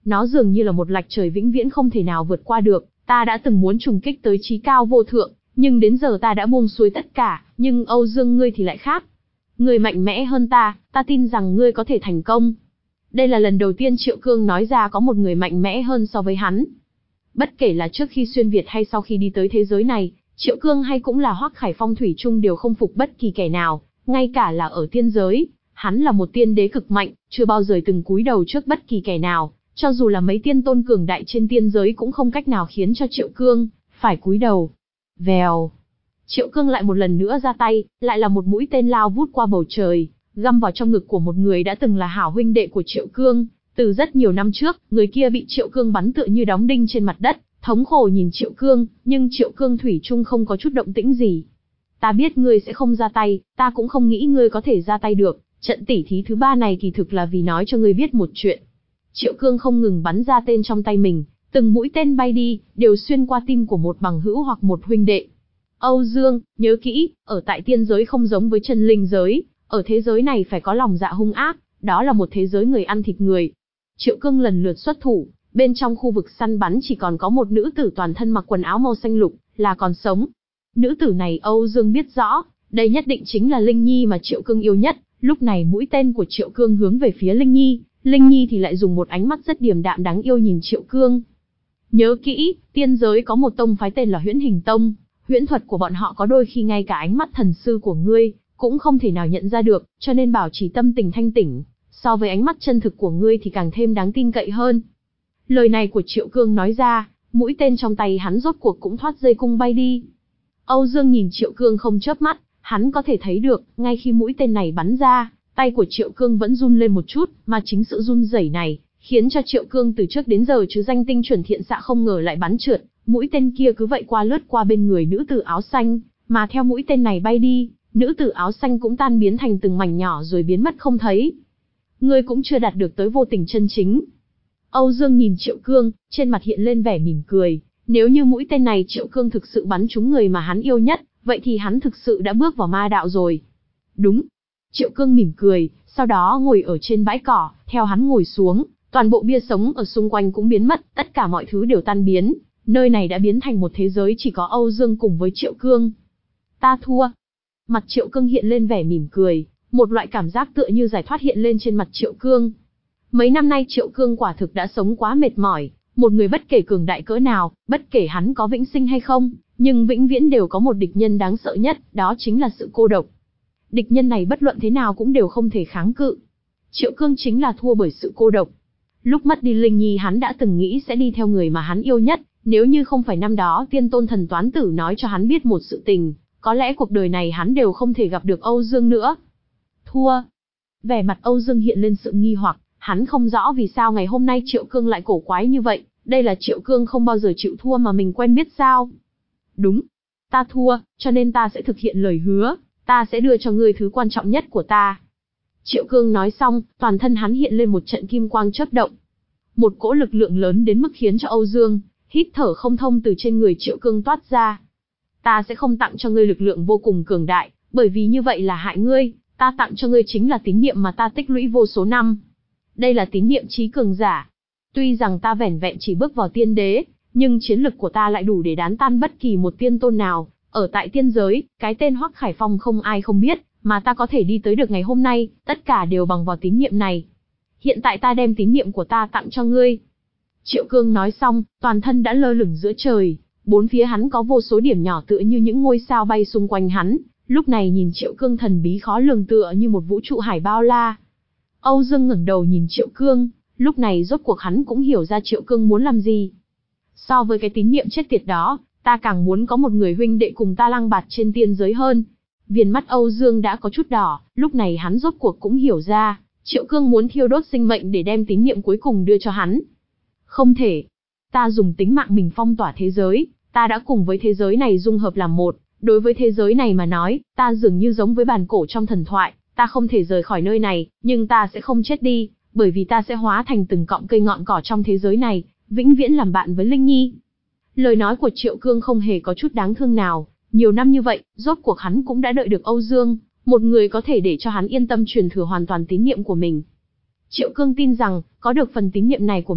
Nó dường như là một lạch trời vĩnh viễn không thể nào vượt qua được, ta đã từng muốn trùng kích tới chí cao vô thượng, nhưng đến giờ ta đã buông xuôi tất cả, nhưng Âu Dương ngươi thì lại khác. Ngươi mạnh mẽ hơn ta, ta tin rằng ngươi có thể thành công. Đây là lần đầu tiên Triệu Cương nói ra có một người mạnh mẽ hơn so với hắn. Bất kể là trước khi xuyên Việt hay sau khi đi tới thế giới này, Triệu Cương hay cũng là Hoắc Khải Phong thủy chung đều không phục bất kỳ kẻ nào, ngay cả là ở tiên giới, hắn là một tiên đế cực mạnh, chưa bao giờ từng cúi đầu trước bất kỳ kẻ nào, cho dù là mấy tiên tôn cường đại trên tiên giới cũng không cách nào khiến cho Triệu Cương phải cúi đầu. Vèo. Triệu Cương lại một lần nữa ra tay, lại là một mũi tên lao vút qua bầu trời, găm vào trong ngực của một người đã từng là hảo huynh đệ của Triệu Cương. Từ rất nhiều năm trước, người kia bị Triệu Cương bắn tựa như đóng đinh trên mặt đất, thống khổ nhìn Triệu Cương, nhưng Triệu Cương thủy chung không có chút động tĩnh gì. Ta biết ngươi sẽ không ra tay, ta cũng không nghĩ ngươi có thể ra tay được, trận tỉ thí thứ ba này kỳ thực là vì nói cho ngươi biết một chuyện. Triệu Cương không ngừng bắn ra tên trong tay mình, từng mũi tên bay đi, đều xuyên qua tim của một bằng hữu hoặc một huynh đệ. Âu Dương, nhớ kỹ, ở tại tiên giới không giống với chân linh giới, ở thế giới này phải có lòng dạ hung ác, đó là một thế giới người ăn thịt người. Triệu Cương lần lượt xuất thủ, bên trong khu vực săn bắn chỉ còn có một nữ tử toàn thân mặc quần áo màu xanh lục, là còn sống. Nữ tử này Âu Dương biết rõ, đây nhất định chính là Linh Nhi mà Triệu Cương yêu nhất, lúc này mũi tên của Triệu Cương hướng về phía Linh Nhi, Linh Nhi thì lại dùng một ánh mắt rất điềm đạm đáng yêu nhìn Triệu Cương. Nhớ kỹ, tiên giới có một tông phái tên là Huyễn Hình Tông, huyễn thuật của bọn họ có đôi khi ngay cả ánh mắt thần sư của ngươi cũng không thể nào nhận ra được, cho nên bảo trì tâm tình thanh tỉnh, so với ánh mắt chân thực của ngươi thì càng thêm đáng tin cậy hơn. Lời này của Triệu Cương nói ra, mũi tên trong tay hắn rốt cuộc cũng thoát dây cung bay đi. Âu Dương nhìn Triệu Cương không chớp mắt, hắn có thể thấy được, ngay khi mũi tên này bắn ra, tay của Triệu Cương vẫn run lên một chút, mà chính sự run rẩy này khiến cho Triệu Cương từ trước đến giờ chứ danh tinh chuẩn thiện xạ không ngờ lại bắn trượt, mũi tên kia cứ vậy qua lướt qua bên người nữ tử áo xanh, mà theo mũi tên này bay đi, nữ tử áo xanh cũng tan biến thành từng mảnh nhỏ rồi biến mất không thấy. Ngươi cũng chưa đạt được tới vô tình chân chính. Âu Dương nhìn Triệu Cương, trên mặt hiện lên vẻ mỉm cười, nếu như mũi tên này Triệu Cương thực sự bắn trúng người mà hắn yêu nhất, vậy thì hắn thực sự đã bước vào ma đạo rồi. Đúng. Triệu Cương mỉm cười, sau đó ngồi ở trên bãi cỏ, theo hắn ngồi xuống, toàn bộ bia sống ở xung quanh cũng biến mất, tất cả mọi thứ đều tan biến, nơi này đã biến thành một thế giới chỉ có Âu Dương cùng với Triệu Cương. Ta thua. Mặt Triệu Cương hiện lên vẻ mỉm cười, một loại cảm giác tựa như giải thoát hiện lên trên mặt Triệu Cương. Mấy năm nay Triệu Cương quả thực đã sống quá mệt mỏi, một người bất kể cường đại cỡ nào, bất kể hắn có vĩnh sinh hay không, nhưng vĩnh viễn đều có một địch nhân đáng sợ nhất, đó chính là sự cô độc. Địch nhân này bất luận thế nào cũng đều không thể kháng cự. Triệu Cương chính là thua bởi sự cô độc. Lúc mất đi Linh Nhi hắn đã từng nghĩ sẽ đi theo người mà hắn yêu nhất, nếu như không phải năm đó tiên tôn thần toán tử nói cho hắn biết một sự tình, có lẽ cuộc đời này hắn đều không thể gặp được Âu Dương nữa. Thua. Vẻ mặt Âu Dương hiện lên sự nghi hoặc, hắn không rõ vì sao ngày hôm nay Triệu Cương lại cổ quái như vậy, đây là Triệu Cương không bao giờ chịu thua mà mình quen biết sao? Đúng. Ta thua, cho nên ta sẽ thực hiện lời hứa, ta sẽ đưa cho ngươi thứ quan trọng nhất của ta. Triệu Cương nói xong, toàn thân hắn hiện lên một trận kim quang chớp động. Một cỗ lực lượng lớn đến mức khiến cho Âu Dương hít thở không thông từ trên người Triệu Cương toát ra. Ta sẽ không tặng cho ngươi lực lượng vô cùng cường đại, bởi vì như vậy là hại ngươi, ta tặng cho ngươi chính là tín niệm mà ta tích lũy vô số năm. Đây là tín niệm trí cường giả. Tuy rằng ta vẻn vẹn chỉ bước vào tiên đế, nhưng chiến lực của ta lại đủ để đán tan bất kỳ một tiên tôn nào. Ở tại tiên giới, cái tên Hoắc Khải Phong không ai không biết, mà ta có thể đi tới được ngày hôm nay, tất cả đều bằng vào tín niệm này. Hiện tại ta đem tín niệm của ta tặng cho ngươi. Triệu Cương nói xong, toàn thân đã lơ lửng giữa trời, bốn phía hắn có vô số điểm nhỏ tựa như những ngôi sao bay xung quanh hắn, lúc này nhìn Triệu Cương thần bí khó lường tựa như một vũ trụ hải bao la. Âu Dương ngẩng đầu nhìn Triệu Cương, lúc này rốt cuộc hắn cũng hiểu ra Triệu Cương muốn làm gì. So với cái tín niệm chết tiệt đó, ta càng muốn có một người huynh đệ cùng ta lang bạt trên tiên giới hơn. Viền mắt Âu Dương đã có chút đỏ, lúc này hắn rốt cuộc cũng hiểu ra, Triệu Cương muốn thiêu đốt sinh mệnh để đem tín niệm cuối cùng đưa cho hắn. Không thể. Ta dùng tính mạng mình phong tỏa thế giới, ta đã cùng với thế giới này dung hợp làm một, đối với thế giới này mà nói, ta dường như giống với bàn cổ trong thần thoại, ta không thể rời khỏi nơi này, nhưng ta sẽ không chết đi, bởi vì ta sẽ hóa thành từng cọng cây ngọn cỏ trong thế giới này, vĩnh viễn làm bạn với Linh Nhi. Lời nói của Triệu Cương không hề có chút đáng thương nào, nhiều năm như vậy, rốt cuộc hắn cũng đã đợi được Âu Dương, một người có thể để cho hắn yên tâm truyền thừa hoàn toàn tín niệm của mình. Triệu Cương tin rằng, có được phần tín niệm này của mình,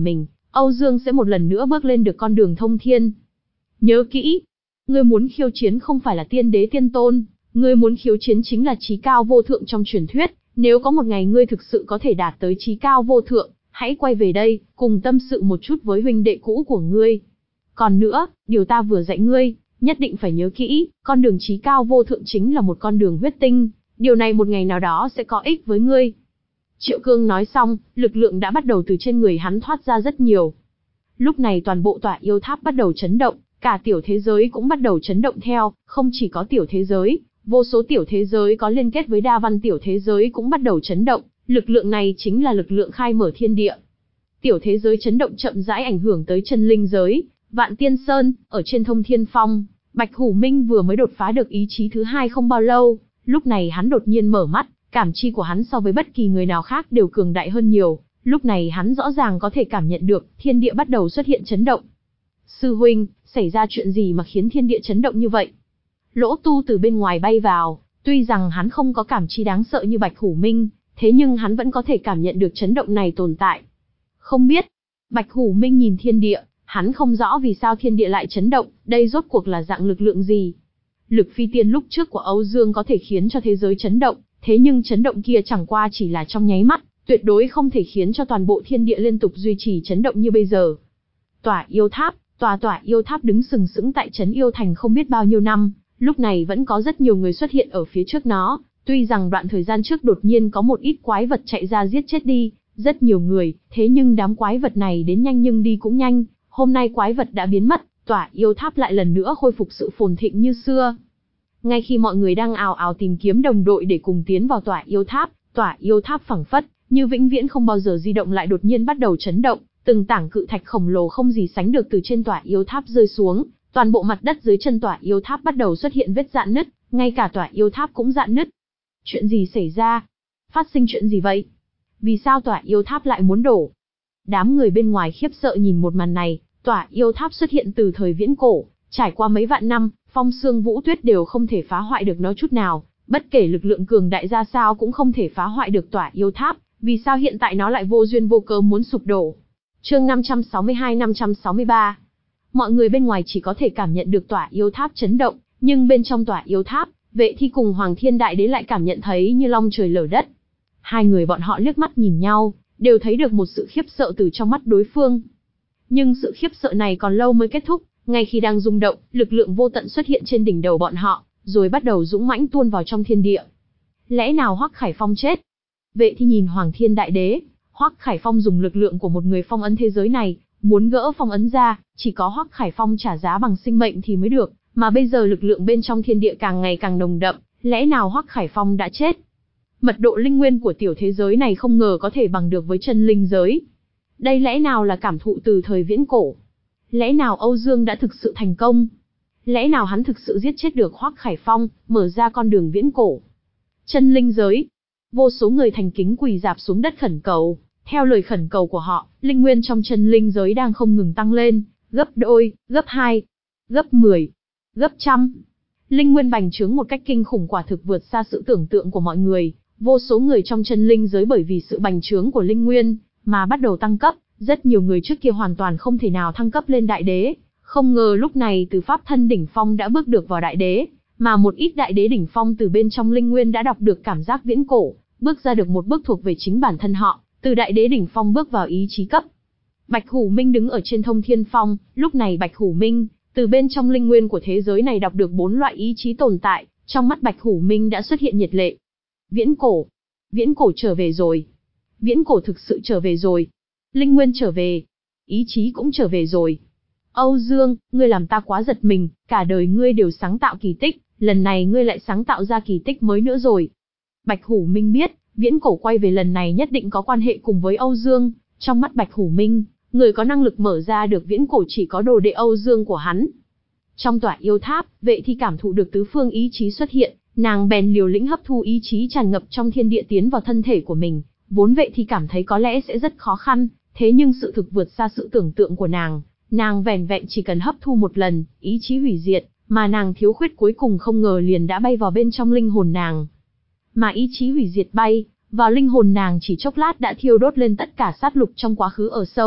Âu Dương sẽ một lần nữa bước lên được con đường thông thiên. Nhớ kỹ, ngươi muốn khiêu chiến không phải là tiên đế tiên tôn, ngươi muốn khiêu chiến chính là chí cao vô thượng trong truyền thuyết. Nếu có một ngày ngươi thực sự có thể đạt tới chí cao vô thượng, hãy quay về đây, cùng tâm sự một chút với huynh đệ cũ của ngươi. Còn nữa, điều ta vừa dạy ngươi, nhất định phải nhớ kỹ, con đường chí cao vô thượng chính là một con đường huyết tinh, điều này một ngày nào đó sẽ có ích với ngươi. Triệu Cương nói xong, lực lượng đã bắt đầu từ trên người hắn thoát ra rất nhiều. Lúc này toàn bộ tòa yêu tháp bắt đầu chấn động, cả tiểu thế giới cũng bắt đầu chấn động theo, không chỉ có tiểu thế giới, vô số tiểu thế giới có liên kết với đa văn tiểu thế giới cũng bắt đầu chấn động, lực lượng này chính là lực lượng khai mở thiên địa. Tiểu thế giới chấn động chậm rãi ảnh hưởng tới chân linh giới, Vạn Tiên Sơn, ở trên Thông Thiên Phong, Bạch Hủ Minh vừa mới đột phá được ý chí thứ hai không bao lâu, lúc này hắn đột nhiên mở mắt, cảm chi của hắn so với bất kỳ người nào khác đều cường đại hơn nhiều, lúc này hắn rõ ràng có thể cảm nhận được, thiên địa bắt đầu xuất hiện chấn động. Sư huynh, xảy ra chuyện gì mà khiến thiên địa chấn động như vậy? Lỗ Tu từ bên ngoài bay vào, tuy rằng hắn không có cảm chi đáng sợ như Bạch Hủ Minh, thế nhưng hắn vẫn có thể cảm nhận được chấn động này tồn tại. Không biết. Bạch Hủ Minh nhìn thiên địa, hắn không rõ vì sao thiên địa lại chấn động, đây rốt cuộc là dạng lực lượng gì. Lực phi tiên lúc trước của Âu Dương có thể khiến cho thế giới chấn động, thế nhưng chấn động kia chẳng qua chỉ là trong nháy mắt, tuyệt đối không thể khiến cho toàn bộ thiên địa liên tục duy trì chấn động như bây giờ. Tòa yêu tháp, tòa tòa yêu tháp đứng sừng sững tại trấn yêu thành không biết bao nhiêu năm, lúc này vẫn có rất nhiều người xuất hiện ở phía trước nó, tuy rằng đoạn thời gian trước đột nhiên có một ít quái vật chạy ra giết chết đi, rất nhiều người, thế nhưng đám quái vật này đến nhanh nhưng đi cũng nhanh, hôm nay quái vật đã biến mất, tòa yêu tháp lại lần nữa khôi phục sự phồn thịnh như xưa. Ngay khi mọi người đang ào ào tìm kiếm đồng đội để cùng tiến vào tòa yêu tháp, tòa yêu tháp phẳng phất, như vĩnh viễn không bao giờ di động lại đột nhiên bắt đầu chấn động, từng tảng cự thạch khổng lồ không gì sánh được từ trên tòa yêu tháp rơi xuống, toàn bộ mặt đất dưới chân tòa yêu tháp bắt đầu xuất hiện vết rạn nứt, ngay cả tòa yêu tháp cũng rạn nứt. Chuyện gì xảy ra? Phát sinh chuyện gì vậy? Vì sao tòa yêu tháp lại muốn đổ? Đám người bên ngoài khiếp sợ nhìn một màn này, tòa yêu tháp xuất hiện từ thời viễn cổ, trải qua mấy vạn năm, phong sương vũ tuyết đều không thể phá hoại được nó chút nào, bất kể lực lượng cường đại ra sao cũng không thể phá hoại được tòa yêu tháp, vì sao hiện tại nó lại vô duyên vô cớ muốn sụp đổ? Chương năm trăm sáu mươi hai năm trăm sáu mươi ba. Mọi người bên ngoài chỉ có thể cảm nhận được tòa yêu tháp chấn động, nhưng bên trong tòa yêu tháp, Vệ Thi cùng Hoàng Thiên Đại Đế lại cảm nhận thấy như long trời lở đất. Hai người bọn họ liếc mắt nhìn nhau, đều thấy được một sự khiếp sợ từ trong mắt đối phương. Nhưng sự khiếp sợ này còn lâu mới kết thúc, ngay khi đang rung động, lực lượng vô tận xuất hiện trên đỉnh đầu bọn họ, rồi bắt đầu dũng mãnh tuôn vào trong thiên địa. Lẽ nào Hoắc Khải Phong chết? Vệ Thi nhìn Hoàng Thiên Đại Đế, Hoắc Khải Phong dùng lực lượng của một người phong ấn thế giới này, muốn gỡ phong ấn ra, chỉ có Hoắc Khải Phong trả giá bằng sinh mệnh thì mới được, mà bây giờ lực lượng bên trong thiên địa càng ngày càng nồng đậm, lẽ nào Hoắc Khải Phong đã chết? Mật độ linh nguyên của tiểu thế giới này không ngờ có thể bằng được với chân linh giới. Đây lẽ nào là cảm thụ từ thời viễn cổ? Lẽ nào Âu Dương đã thực sự thành công? Lẽ nào hắn thực sự giết chết được Hoắc Khải Phong, mở ra con đường viễn cổ? Chân linh giới. Vô số người thành kính quỳ rạp xuống đất khẩn cầu. Theo lời khẩn cầu của họ, linh nguyên trong chân linh giới đang không ngừng tăng lên, gấp đôi, gấp hai, gấp mười, gấp trăm. Linh nguyên bành trướng một cách kinh khủng quả thực vượt xa sự tưởng tượng của mọi người. Vô số người trong chân linh giới bởi vì sự bành trướng của linh nguyên mà bắt đầu tăng cấp, rất nhiều người trước kia hoàn toàn không thể nào thăng cấp lên đại đế, không ngờ lúc này từ pháp thân đỉnh phong đã bước được vào đại đế, mà một ít đại đế đỉnh phong từ bên trong linh nguyên đã đọc được cảm giác viễn cổ, bước ra được một bước thuộc về chính bản thân họ, từ đại đế đỉnh phong bước vào ý chí cấp. Bạch Hủ Minh đứng ở trên Thông Thiên Phong, lúc này Bạch Hủ Minh từ bên trong linh nguyên của thế giới này đọc được bốn loại ý chí tồn tại, trong mắt Bạch Hủ Minh đã xuất hiện nhiệt lệ. Viễn cổ, viễn cổ trở về rồi. Viễn cổ thực sự trở về rồi. Linh nguyên trở về. Ý chí cũng trở về rồi. Âu Dương, ngươi làm ta quá giật mình, cả đời ngươi đều sáng tạo kỳ tích, lần này ngươi lại sáng tạo ra kỳ tích mới nữa rồi. Bạch Hủ Minh biết, viễn cổ quay về lần này nhất định có quan hệ cùng với Âu Dương, trong mắt Bạch Hủ Minh, người có năng lực mở ra được viễn cổ chỉ có đồ đệ Âu Dương của hắn. Trong tòa yêu tháp, Vệ Thi cảm thụ được tứ phương ý chí xuất hiện, nàng bèn liều lĩnh hấp thu ý chí tràn ngập trong thiên địa tiến vào thân thể của mình, vốn Vệ Thi cảm thấy có lẽ sẽ rất khó khăn, thế nhưng sự thực vượt xa sự tưởng tượng của nàng, nàng vẻn vẹn chỉ cần hấp thu một lần, ý chí hủy diệt, mà nàng thiếu khuyết cuối cùng không ngờ liền đã bay vào bên trong linh hồn nàng. Mà ý chí hủy diệt bay vào linh hồn nàng chỉ chốc lát đã thiêu đốt lên tất cả sát lục trong quá khứ ở sâu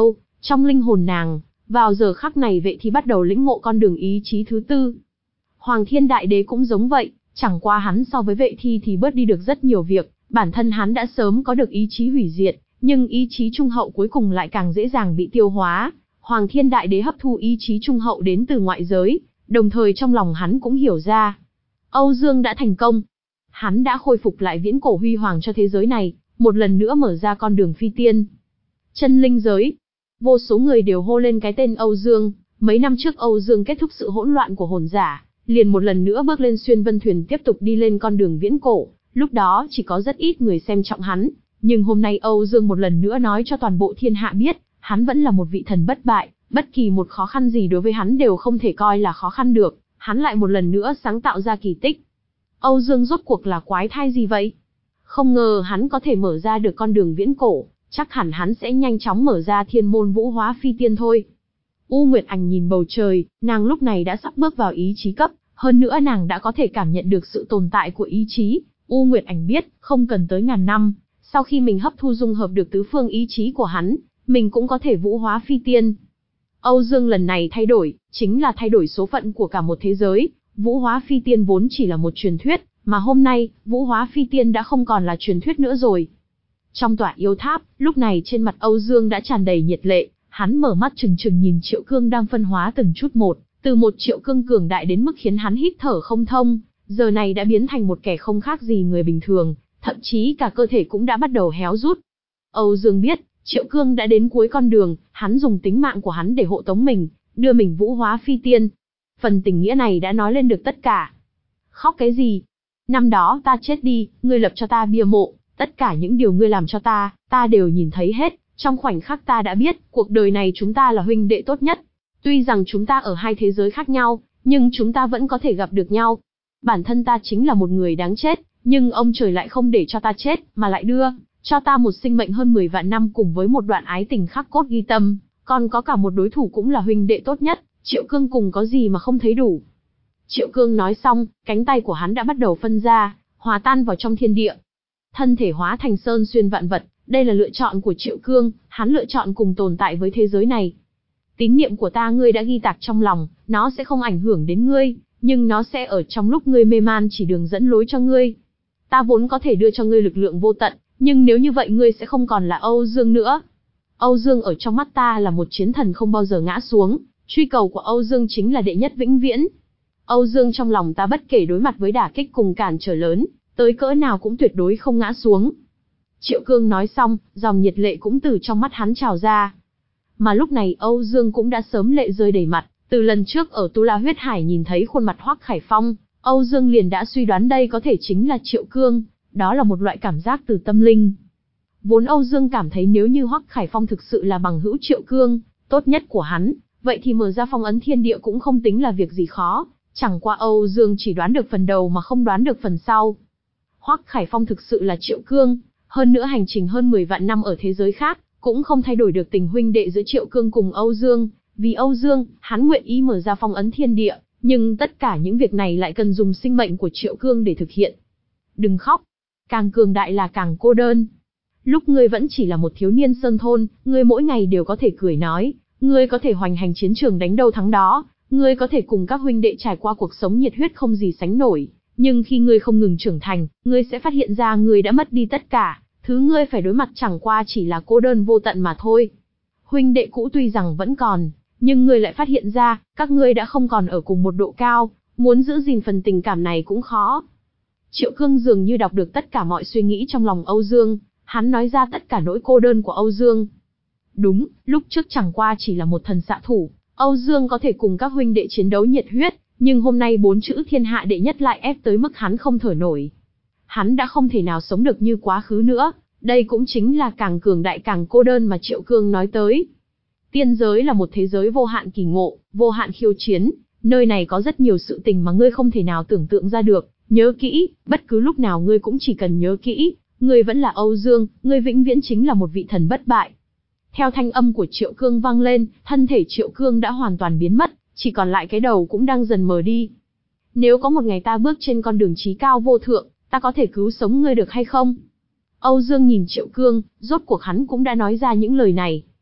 Trong linh hồn nàng, vào giờ khắc này Vệ Thi bắt đầu lĩnh ngộ con đường ý chí thứ tư. Hoàng Thiên Đại Đế cũng giống vậy, chẳng qua hắn so với Vệ Thi thì bớt đi được rất nhiều việc, bản thân hắn đã sớm có được ý chí hủy diệt, nhưng ý chí trung hậu cuối cùng lại càng dễ dàng bị tiêu hóa. Hoàng Thiên Đại Đế hấp thu ý chí trung hậu đến từ ngoại giới, đồng thời trong lòng hắn cũng hiểu ra, Âu Dương đã thành công. Hắn đã khôi phục lại viễn cổ huy hoàng cho thế giới này, một lần nữa mở ra con đường phi tiên. Chân linh giới. Vô số người đều hô lên cái tên Âu Dương, mấy năm trước Âu Dương kết thúc sự hỗn loạn của hồn giả, liền một lần nữa bước lên xuyên vân thuyền tiếp tục đi lên con đường viễn cổ, lúc đó chỉ có rất ít người xem trọng hắn, nhưng hôm nay Âu Dương một lần nữa nói cho toàn bộ thiên hạ biết, hắn vẫn là một vị thần bất bại, bất kỳ một khó khăn gì đối với hắn đều không thể coi là khó khăn được, hắn lại một lần nữa sáng tạo ra kỳ tích. Âu Dương rốt cuộc là quái thai gì vậy? Không ngờ hắn có thể mở ra được con đường viễn cổ, chắc hẳn hắn sẽ nhanh chóng mở ra thiên môn vũ hóa phi tiên thôi. U Nguyệt Ảnh nhìn bầu trời, nàng lúc này đã sắp bước vào ý chí cấp, hơn nữa nàng đã có thể cảm nhận được sự tồn tại của ý chí. U Nguyệt Ảnh biết, không cần tới ngàn năm, sau khi mình hấp thu dung hợp được tứ phương ý chí của hắn, mình cũng có thể vũ hóa phi tiên. Âu Dương lần này thay đổi, chính là thay đổi số phận của cả một thế giới. Vũ hóa phi tiên vốn chỉ là một truyền thuyết, mà hôm nay, vũ hóa phi tiên đã không còn là truyền thuyết nữa rồi. Trong tòa yêu tháp, lúc này trên mặt Âu Dương đã tràn đầy nhiệt lệ, hắn mở mắt trừng trừng nhìn Triệu Cương đang phân hóa từng chút một, từ một Triệu Cương cường đại đến mức khiến hắn hít thở không thông, giờ này đã biến thành một kẻ không khác gì người bình thường, thậm chí cả cơ thể cũng đã bắt đầu héo rút. Âu Dương biết, Triệu Cương đã đến cuối con đường, hắn dùng tính mạng của hắn để hộ tống mình, đưa mình vũ hóa phi tiên. Phần tình nghĩa này đã nói lên được tất cả. Khóc cái gì? Năm đó ta chết đi, ngươi lập cho ta bia mộ, tất cả những điều ngươi làm cho ta, ta đều nhìn thấy hết, trong khoảnh khắc ta đã biết, cuộc đời này chúng ta là huynh đệ tốt nhất. Tuy rằng chúng ta ở hai thế giới khác nhau, nhưng chúng ta vẫn có thể gặp được nhau. Bản thân ta chính là một người đáng chết, nhưng ông trời lại không để cho ta chết, mà lại đưa cho ta một sinh mệnh hơn mười vạn năm cùng với một đoạn ái tình khắc cốt ghi tâm, còn có cả một đối thủ cũng là huynh đệ tốt nhất. Triệu Cương cùng có gì mà không thấy đủ. Triệu Cương nói xong, cánh tay của hắn đã bắt đầu phân ra, hòa tan vào trong thiên địa. Thân thể hóa thành sơn xuyên vạn vật, đây là lựa chọn của Triệu Cương, hắn lựa chọn cùng tồn tại với thế giới này. Tín niệm của ta ngươi đã ghi tạc trong lòng, nó sẽ không ảnh hưởng đến ngươi, nhưng nó sẽ ở trong lúc ngươi mê man chỉ đường dẫn lối cho ngươi. Ta vốn có thể đưa cho ngươi lực lượng vô tận, nhưng nếu như vậy ngươi sẽ không còn là Âu Dương nữa. Âu Dương ở trong mắt ta là một chiến thần không bao giờ ngã xuống. Truy cầu của Âu Dương chính là đệ nhất vĩnh viễn. Âu Dương trong lòng ta bất kể đối mặt với đả kích cùng cản trở lớn, tới cỡ nào cũng tuyệt đối không ngã xuống. Triệu Cương nói xong, dòng nhiệt lệ cũng từ trong mắt hắn trào ra. Mà lúc này Âu Dương cũng đã sớm lệ rơi đầy mặt, từ lần trước ở Tu La Huyết Hải nhìn thấy khuôn mặt Hoắc Khải Phong, Âu Dương liền đã suy đoán đây có thể chính là Triệu Cương, đó là một loại cảm giác từ tâm linh. Vốn Âu Dương cảm thấy nếu như Hoắc Khải Phong thực sự là bằng hữu Triệu Cương, tốt nhất của hắn, vậy thì mở ra phong ấn thiên địa cũng không tính là việc gì khó, chẳng qua Âu Dương chỉ đoán được phần đầu mà không đoán được phần sau. Hoắc Khải Phong thực sự là Triệu Cương, hơn nữa hành trình hơn mười vạn năm ở thế giới khác, cũng không thay đổi được tình huynh đệ giữa Triệu Cương cùng Âu Dương, vì Âu Dương, hắn nguyện ý mở ra phong ấn thiên địa, nhưng tất cả những việc này lại cần dùng sinh mệnh của Triệu Cương để thực hiện. Đừng khóc, càng cường đại là càng cô đơn. Lúc ngươi vẫn chỉ là một thiếu niên sơn thôn, ngươi mỗi ngày đều có thể cười nói, ngươi có thể hoành hành chiến trường đánh đâu thắng đó, ngươi có thể cùng các huynh đệ trải qua cuộc sống nhiệt huyết không gì sánh nổi, nhưng khi ngươi không ngừng trưởng thành, ngươi sẽ phát hiện ra ngươi đã mất đi tất cả, thứ ngươi phải đối mặt chẳng qua chỉ là cô đơn vô tận mà thôi. Huynh đệ cũ tuy rằng vẫn còn, nhưng ngươi lại phát hiện ra, các ngươi đã không còn ở cùng một độ cao, muốn giữ gìn phần tình cảm này cũng khó. Triệu Cương dường như đọc được tất cả mọi suy nghĩ trong lòng Âu Dương, hắn nói ra tất cả nỗi cô đơn của Âu Dương. Đúng, lúc trước chẳng qua chỉ là một thần xạ thủ, Âu Dương có thể cùng các huynh đệ chiến đấu nhiệt huyết, nhưng hôm nay bốn chữ thiên hạ đệ nhất lại ép tới mức hắn không thở nổi. Hắn đã không thể nào sống được như quá khứ nữa, đây cũng chính là càng cường đại càng cô đơn mà Triệu Cương nói tới. Tiên giới là một thế giới vô hạn kỳ ngộ, vô hạn khiêu chiến, nơi này có rất nhiều sự tình mà ngươi không thể nào tưởng tượng ra được, nhớ kỹ, bất cứ lúc nào ngươi cũng chỉ cần nhớ kỹ, ngươi vẫn là Âu Dương, ngươi vĩnh viễn chính là một vị thần bất bại. Theo thanh âm của Triệu Cương vang lên, thân thể Triệu Cương đã hoàn toàn biến mất, chỉ còn lại cái đầu cũng đang dần mờ đi. Nếu có một ngày ta bước trên con đường chí cao vô thượng, ta có thể cứu sống ngươi được hay không? Âu Dương nhìn Triệu Cương, rốt cuộc hắn cũng đã nói ra những lời này.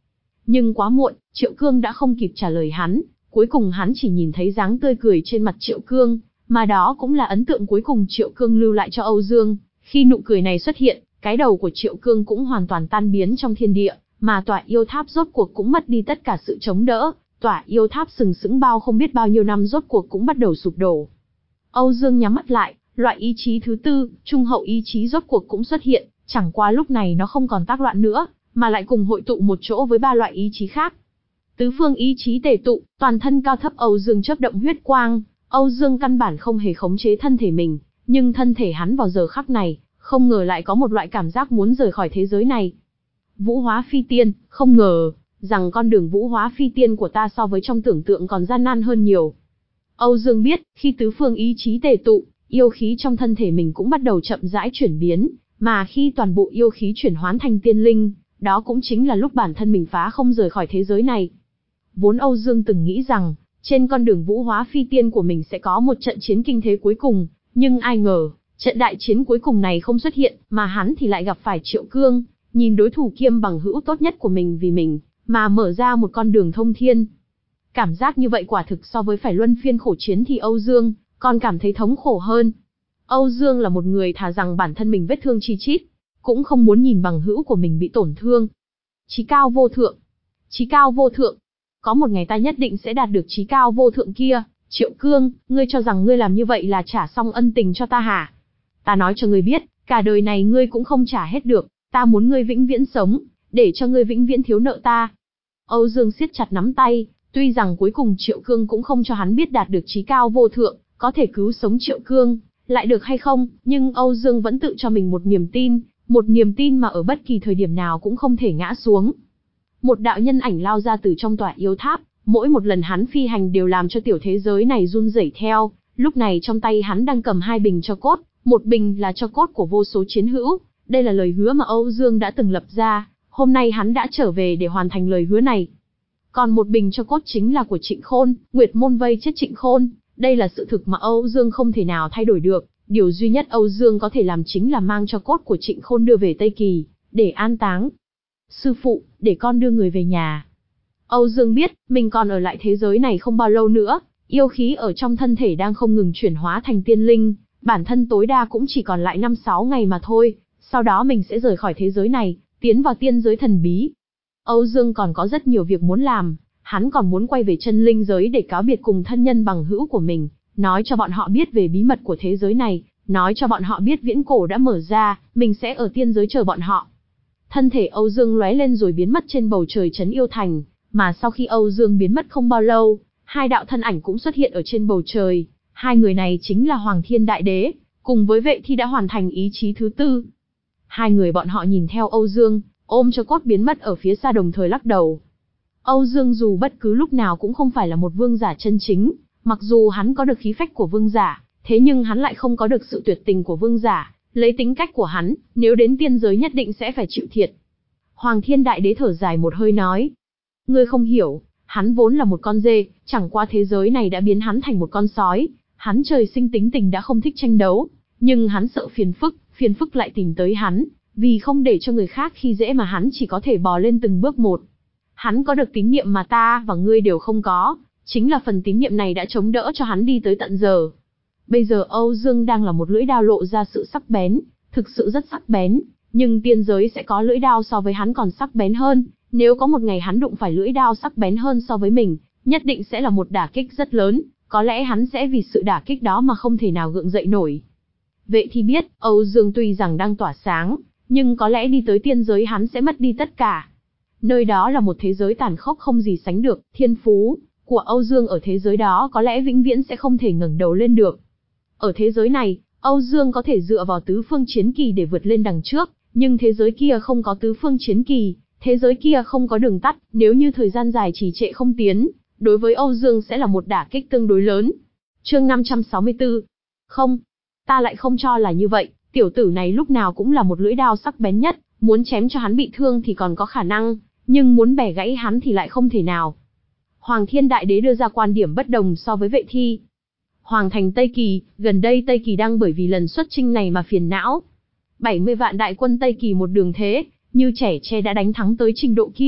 Nhưng quá muộn, Triệu Cương đã không kịp trả lời hắn, cuối cùng hắn chỉ nhìn thấy dáng tươi cười trên mặt Triệu Cương, mà đó cũng là ấn tượng cuối cùng Triệu Cương lưu lại cho Âu Dương. Khi nụ cười này xuất hiện, cái đầu của Triệu Cương cũng hoàn toàn tan biến trong thiên địa, mà tòa yêu tháp rốt cuộc cũng mất đi tất cả sự chống đỡ, tòa yêu tháp sừng sững bao không biết bao nhiêu năm rốt cuộc cũng bắt đầu sụp đổ. Âu Dương nhắm mắt lại, loại ý chí thứ tư, trung hậu ý chí rốt cuộc cũng xuất hiện, chẳng qua lúc này nó không còn tác loạn nữa, mà lại cùng hội tụ một chỗ với ba loại ý chí khác. Tứ phương ý chí tề tụ, toàn thân cao thấp Âu Dương chớp động huyết quang, Âu Dương căn bản không hề khống chế thân thể mình, nhưng thân thể hắn vào giờ khắc này, không ngờ lại có một loại cảm giác muốn rời khỏi thế giới này. Vũ hóa phi tiên, không ngờ rằng con đường vũ hóa phi tiên của ta so với trong tưởng tượng còn gian nan hơn nhiều. Âu Dương biết, khi tứ phương ý chí tề tụ, yêu khí trong thân thể mình cũng bắt đầu chậm rãi chuyển biến, mà khi toàn bộ yêu khí chuyển hóa thành tiên linh, đó cũng chính là lúc bản thân mình phá không rời khỏi thế giới này. Vốn Âu Dương từng nghĩ rằng, trên con đường vũ hóa phi tiên của mình sẽ có một trận chiến kinh thế cuối cùng, nhưng ai ngờ, trận đại chiến cuối cùng này không xuất hiện, mà hắn thì lại gặp phải Triệu Cương, nhìn đối thủ kiêm bằng hữu tốt nhất của mình vì mình, mà mở ra một con đường thông thiên. Cảm giác như vậy quả thực so với phải luân phiên khổ chiến thì Âu Dương còn cảm thấy thống khổ hơn. Âu Dương là một người thà rằng bản thân mình vết thương chi chít, cũng không muốn nhìn bằng hữu của mình bị tổn thương. Chí cao vô thượng, chí cao vô thượng. Có một ngày ta nhất định sẽ đạt được chí cao vô thượng kia. Triệu Cương, ngươi cho rằng ngươi làm như vậy là trả xong ân tình cho ta hả? Ta nói cho ngươi biết, cả đời này ngươi cũng không trả hết được, ta muốn ngươi vĩnh viễn sống, để cho ngươi vĩnh viễn thiếu nợ ta. Âu Dương siết chặt nắm tay, tuy rằng cuối cùng Triệu Cương cũng không cho hắn biết đạt được chí cao vô thượng, có thể cứu sống Triệu Cương, lại được hay không, nhưng Âu Dương vẫn tự cho mình một niềm tin, một niềm tin mà ở bất kỳ thời điểm nào cũng không thể ngã xuống. Một đạo nhân ảnh lao ra từ trong tòa yêu tháp, mỗi một lần hắn phi hành đều làm cho tiểu thế giới này run rẩy theo, lúc này trong tay hắn đang cầm hai bình tro cốt, một bình là tro cốt của vô số chiến hữu, đây là lời hứa mà Âu Dương đã từng lập ra, hôm nay hắn đã trở về để hoàn thành lời hứa này. Còn một bình tro cốt chính là của Trịnh Khôn, Nguyệt Môn vây chết Trịnh Khôn, đây là sự thực mà Âu Dương không thể nào thay đổi được, điều duy nhất Âu Dương có thể làm chính là mang tro cốt của Trịnh Khôn đưa về Tây Kỳ, để an táng. Sư phụ, để con đưa người về nhà. Âu Dương biết, mình còn ở lại thế giới này không bao lâu nữa, yêu khí ở trong thân thể đang không ngừng chuyển hóa thành tiên linh, bản thân tối đa cũng chỉ còn lại năm sáu ngày mà thôi, sau đó mình sẽ rời khỏi thế giới này, tiến vào tiên giới thần bí. Âu Dương còn có rất nhiều việc muốn làm, hắn còn muốn quay về chân linh giới để cáo biệt cùng thân nhân bằng hữu của mình, nói cho bọn họ biết về bí mật của thế giới này, nói cho bọn họ biết viễn cổ đã mở ra, mình sẽ ở tiên giới chờ bọn họ. Thân thể Âu Dương lóe lên rồi biến mất trên bầu trời trấn yêu thành, mà sau khi Âu Dương biến mất không bao lâu, hai đạo thân ảnh cũng xuất hiện ở trên bầu trời, hai người này chính là Hoàng Thiên Đại Đế, cùng với Vệ Thi đã hoàn thành ý chí thứ tư. Hai người bọn họ nhìn theo Âu Dương, ôm cho cốt biến mất ở phía xa đồng thời lắc đầu. Âu Dương dù bất cứ lúc nào cũng không phải là một vương giả chân chính, mặc dù hắn có được khí phách của vương giả, thế nhưng hắn lại không có được sự tuyệt tình của vương giả, lấy tính cách của hắn, nếu đến tiên giới nhất định sẽ phải chịu thiệt. Hoàng Thiên Đại Đế thở dài một hơi nói, ngươi không hiểu, hắn vốn là một con dê, chẳng qua thế giới này đã biến hắn thành một con sói, hắn trời sinh tính tình đã không thích tranh đấu, nhưng hắn sợ phiền phức, phiền phức lại tìm tới hắn, vì không để cho người khác khi dễ mà hắn chỉ có thể bò lên từng bước một. Hắn có được tín niệm mà ta và ngươi đều không có, chính là phần tín niệm này đã chống đỡ cho hắn đi tới tận giờ. Bây giờ Âu Dương đang là một lưỡi đao lộ ra sự sắc bén, thực sự rất sắc bén, nhưng tiên giới sẽ có lưỡi đao so với hắn còn sắc bén hơn, nếu có một ngày hắn đụng phải lưỡi đao sắc bén hơn so với mình, nhất định sẽ là một đả kích rất lớn, có lẽ hắn sẽ vì sự đả kích đó mà không thể nào gượng dậy nổi. Vệ Thi biết, Âu Dương tuy rằng đang tỏa sáng, nhưng có lẽ đi tới tiên giới hắn sẽ mất đi tất cả. Nơi đó là một thế giới tàn khốc không gì sánh được, thiên phú của Âu Dương ở thế giới đó có lẽ vĩnh viễn sẽ không thể ngẩng đầu lên được. Ở thế giới này, Âu Dương có thể dựa vào tứ phương chiến kỳ để vượt lên đằng trước, nhưng thế giới kia không có tứ phương chiến kỳ, thế giới kia không có đường tắt, nếu như thời gian dài trì trệ không tiến, đối với Âu Dương sẽ là một đả kích tương đối lớn. Chương năm trăm sáu mươi tư. Không, ta lại không cho là như vậy, tiểu tử này lúc nào cũng là một lưỡi đao sắc bén nhất, muốn chém cho hắn bị thương thì còn có khả năng, nhưng muốn bẻ gãy hắn thì lại không thể nào. Hoàng Thiên Đại Đế đưa ra quan điểm bất đồng so với Vệ Thi. Hoàng thành Tây Kỳ, gần đây Tây Kỳ đang bởi vì lần xuất chinh này mà phiền não. bảy mươi vạn đại quân Tây Kỳ một đường thế, như trẻ tre đã đánh thắng tới trình độ kia,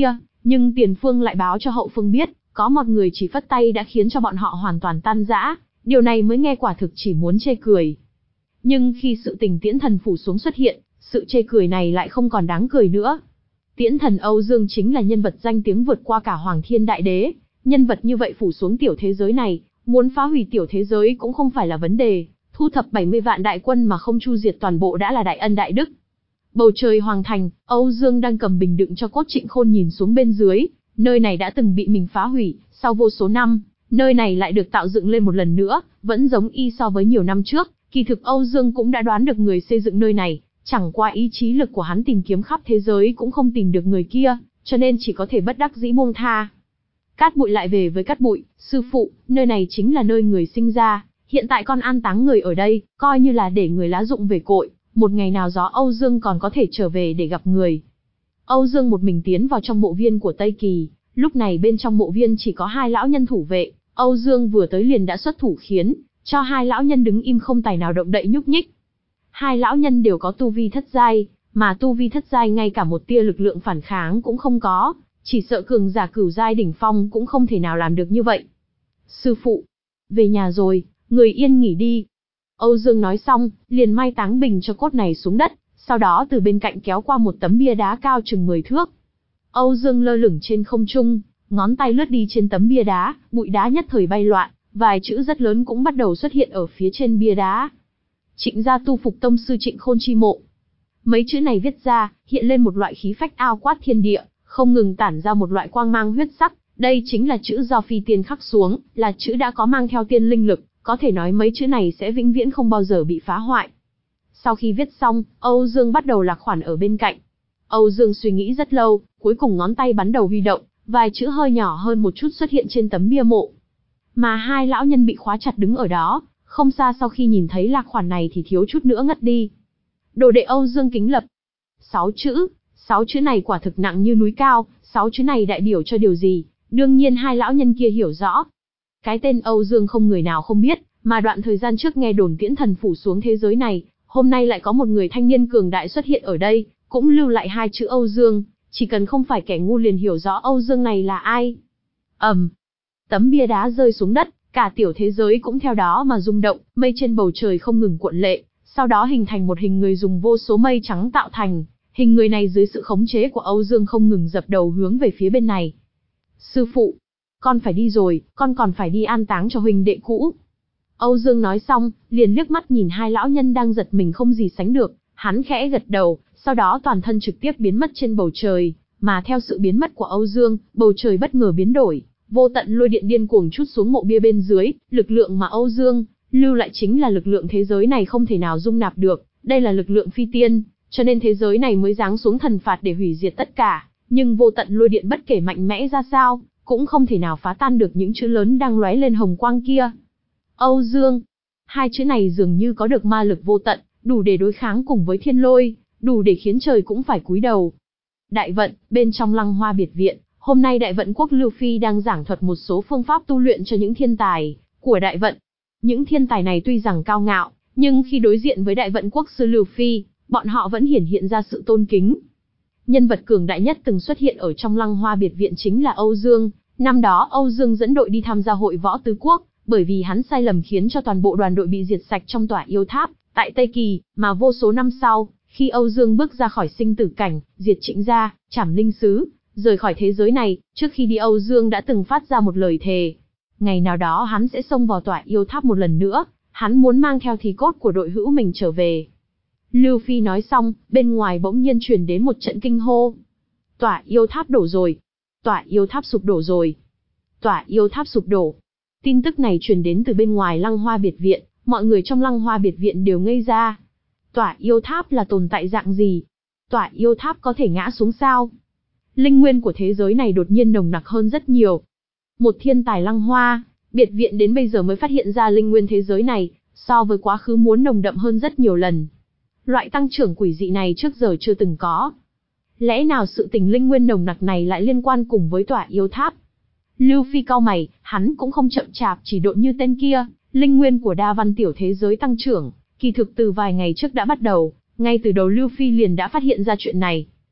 Nhưng tiền phương lại báo cho hậu phương biết, có một người chỉ phất tay đã khiến cho bọn họ hoàn toàn tan rã, điều này mới nghe quả thực chỉ muốn chê cười. Nhưng khi sự tình Tiễn Thần phủ xuống xuất hiện, sự chê cười này lại không còn đáng cười nữa. Tiễn Thần Âu Dương chính là nhân vật danh tiếng vượt qua cả Hoàng Thiên Đại Đế, nhân vật như vậy phủ xuống tiểu thế giới này, muốn phá hủy tiểu thế giới cũng không phải là vấn đề, thu thập bảy mươi vạn đại quân mà không chu diệt toàn bộ đã là đại ân đại đức. Bầu trời hoàng thành, Âu Dương đang cầm bình đựng cho cốt Trịnh Khôn nhìn xuống bên dưới, nơi này đã từng bị mình phá hủy, sau vô số năm, nơi này lại được tạo dựng lên một lần nữa, vẫn giống y so với nhiều năm trước, kỳ thực Âu Dương cũng đã đoán được người xây dựng nơi này, chẳng qua ý chí lực của hắn tìm kiếm khắp thế giới cũng không tìm được người kia, cho nên chỉ có thể bất đắc dĩ buông tha. Cát Bụi lại về với Cát Bụi, sư phụ, nơi này chính là nơi người sinh ra, hiện tại con an táng người ở đây, coi như là để người lá dụng về cội, một ngày nào đó Âu Dương còn có thể trở về để gặp người. Âu Dương một mình tiến vào trong mộ viên của Tây Kỳ, lúc này bên trong mộ viên chỉ có hai lão nhân thủ vệ, Âu Dương vừa tới liền đã xuất thủ khiến cho hai lão nhân đứng im không tài nào động đậy nhúc nhích. Hai lão nhân đều có tu vi thất giai, mà tu vi thất giai ngay cả một tia lực lượng phản kháng cũng không có, chỉ sợ cường giả cửu giai đỉnh phong cũng không thể nào làm được như vậy. Sư phụ, về nhà rồi, người yên nghỉ đi. Âu Dương nói xong, liền mai táng bình cho cốt này xuống đất, sau đó từ bên cạnh kéo qua một tấm bia đá cao chừng mười thước. Âu Dương lơ lửng trên không trung, ngón tay lướt đi trên tấm bia đá, bụi đá nhất thời bay loạn, vài chữ rất lớn cũng bắt đầu xuất hiện ở phía trên bia đá. Trịnh gia tu phục tông sư Trịnh Khôn chi mộ. Mấy chữ này viết ra, hiện lên một loại khí phách ao quát thiên địa, không ngừng tản ra một loại quang mang huyết sắc, đây chính là chữ do phi tiên khắc xuống, là chữ đã có mang theo tiên linh lực, có thể nói mấy chữ này sẽ vĩnh viễn không bao giờ bị phá hoại. Sau khi viết xong, Âu Dương bắt đầu lạc khoản ở bên cạnh. Âu Dương suy nghĩ rất lâu, cuối cùng ngón tay bắn đầu huy động, vài chữ hơi nhỏ hơn một chút xuất hiện trên tấm bia mộ. Mà hai lão nhân bị khóa chặt đứng ở đó, không xa sau khi nhìn thấy lạc khoản này thì thiếu chút nữa ngất đi. Đồ đệ Âu Dương kính lập. Sáu chữ, sáu chữ này quả thực nặng như núi cao, sáu chữ này đại biểu cho điều gì? Đương nhiên hai lão nhân kia hiểu rõ. Cái tên Âu Dương không người nào không biết, mà đoạn thời gian trước nghe đồn Tiễn Thần phủ xuống thế giới này, hôm nay lại có một người thanh niên cường đại xuất hiện ở đây, cũng lưu lại hai chữ Âu Dương, chỉ cần không phải kẻ ngu liền hiểu rõ Âu Dương này là ai. ầm, um, tấm bia đá rơi xuống đất, cả tiểu thế giới cũng theo đó mà rung động, mây trên bầu trời không ngừng cuộn lệ, sau đó hình thành một hình người dùng vô số mây trắng tạo thành, hình người này dưới sự khống chế của Âu Dương không ngừng dập đầu hướng về phía bên này. Sư phụ, con phải đi rồi, con còn phải đi an táng cho huynh đệ cũ. Âu Dương nói xong, liền liếc mắt nhìn hai lão nhân đang giật mình không gì sánh được, hắn khẽ gật đầu, sau đó toàn thân trực tiếp biến mất trên bầu trời, mà theo sự biến mất của Âu Dương, bầu trời bất ngờ biến đổi, vô tận lôi điện điên cuồng trút xuống mộ bia bên dưới, lực lượng mà Âu Dương lưu lại chính là lực lượng thế giới này không thể nào dung nạp được, đây là lực lượng phi tiên, cho nên thế giới này mới giáng xuống thần phạt để hủy diệt tất cả, nhưng vô tận lôi điện bất kể mạnh mẽ ra sao, cũng không thể nào phá tan được những chữ lớn đang lóe lên hồng quang kia. Âu Dương, hai chữ này dường như có được ma lực vô tận, đủ để đối kháng cùng với thiên lôi, đủ để khiến trời cũng phải cúi đầu. Đại vận, bên trong Lăng Hoa biệt viện, hôm nay Đại vận quốc Lưu Phi đang giảng thuật một số phương pháp tu luyện cho những thiên tài của Đại vận. Những thiên tài này tuy rằng cao ngạo, nhưng khi đối diện với Đại vận quốc sư Lưu Phi, bọn họ vẫn hiển hiện ra sự tôn kính. Nhân vật cường đại nhất từng xuất hiện ở trong Lăng Hoa biệt viện chính là Âu Dương. Năm đó Âu Dương dẫn đội đi tham gia hội võ tứ quốc, bởi vì hắn sai lầm khiến cho toàn bộ đoàn đội bị diệt sạch trong tỏa yêu tháp tại Tây Kỳ, mà vô số năm sau, khi Âu Dương bước ra khỏi sinh tử cảnh, diệt Trịnh gia, trảm linh sứ, rời khỏi thế giới này, trước khi đi Âu Dương đã từng phát ra một lời thề. Ngày nào đó hắn sẽ xông vào tỏa yêu tháp một lần nữa, hắn muốn mang theo thi cốt của đội hữu mình trở về. Lưu Phi nói xong, bên ngoài bỗng nhiên truyền đến một trận kinh hô. Tỏa yêu tháp đổ rồi. Tỏa yêu tháp sụp đổ rồi. Tỏa yêu tháp sụp đổ. Tin tức này truyền đến từ bên ngoài Lăng Hoa biệt viện, mọi người trong Lăng Hoa biệt viện đều ngây ra. Tỏa yêu tháp là tồn tại dạng gì? Tỏa yêu tháp có thể ngã xuống sao? Linh nguyên của thế giới này đột nhiên nồng nặc hơn rất nhiều. Một thiên tài Lăng Hoa biệt viện đến bây giờ mới phát hiện ra linh nguyên thế giới này, so với quá khứ muốn nồng đậm hơn rất nhiều lần. Loại tăng trưởng quỷ dị này trước giờ chưa từng có. Lẽ nào sự tình linh nguyên nồng nặc này lại liên quan cùng với tỏa yêu tháp? Lưu Phi cau mày, hắn cũng không chậm chạp chỉ độn như tên kia, linh nguyên của đa văn tiểu thế giới tăng trưởng, kỳ thực từ vài ngày trước đã bắt đầu, ngay từ đầu Lưu Phi liền đã phát hiện ra chuyện này.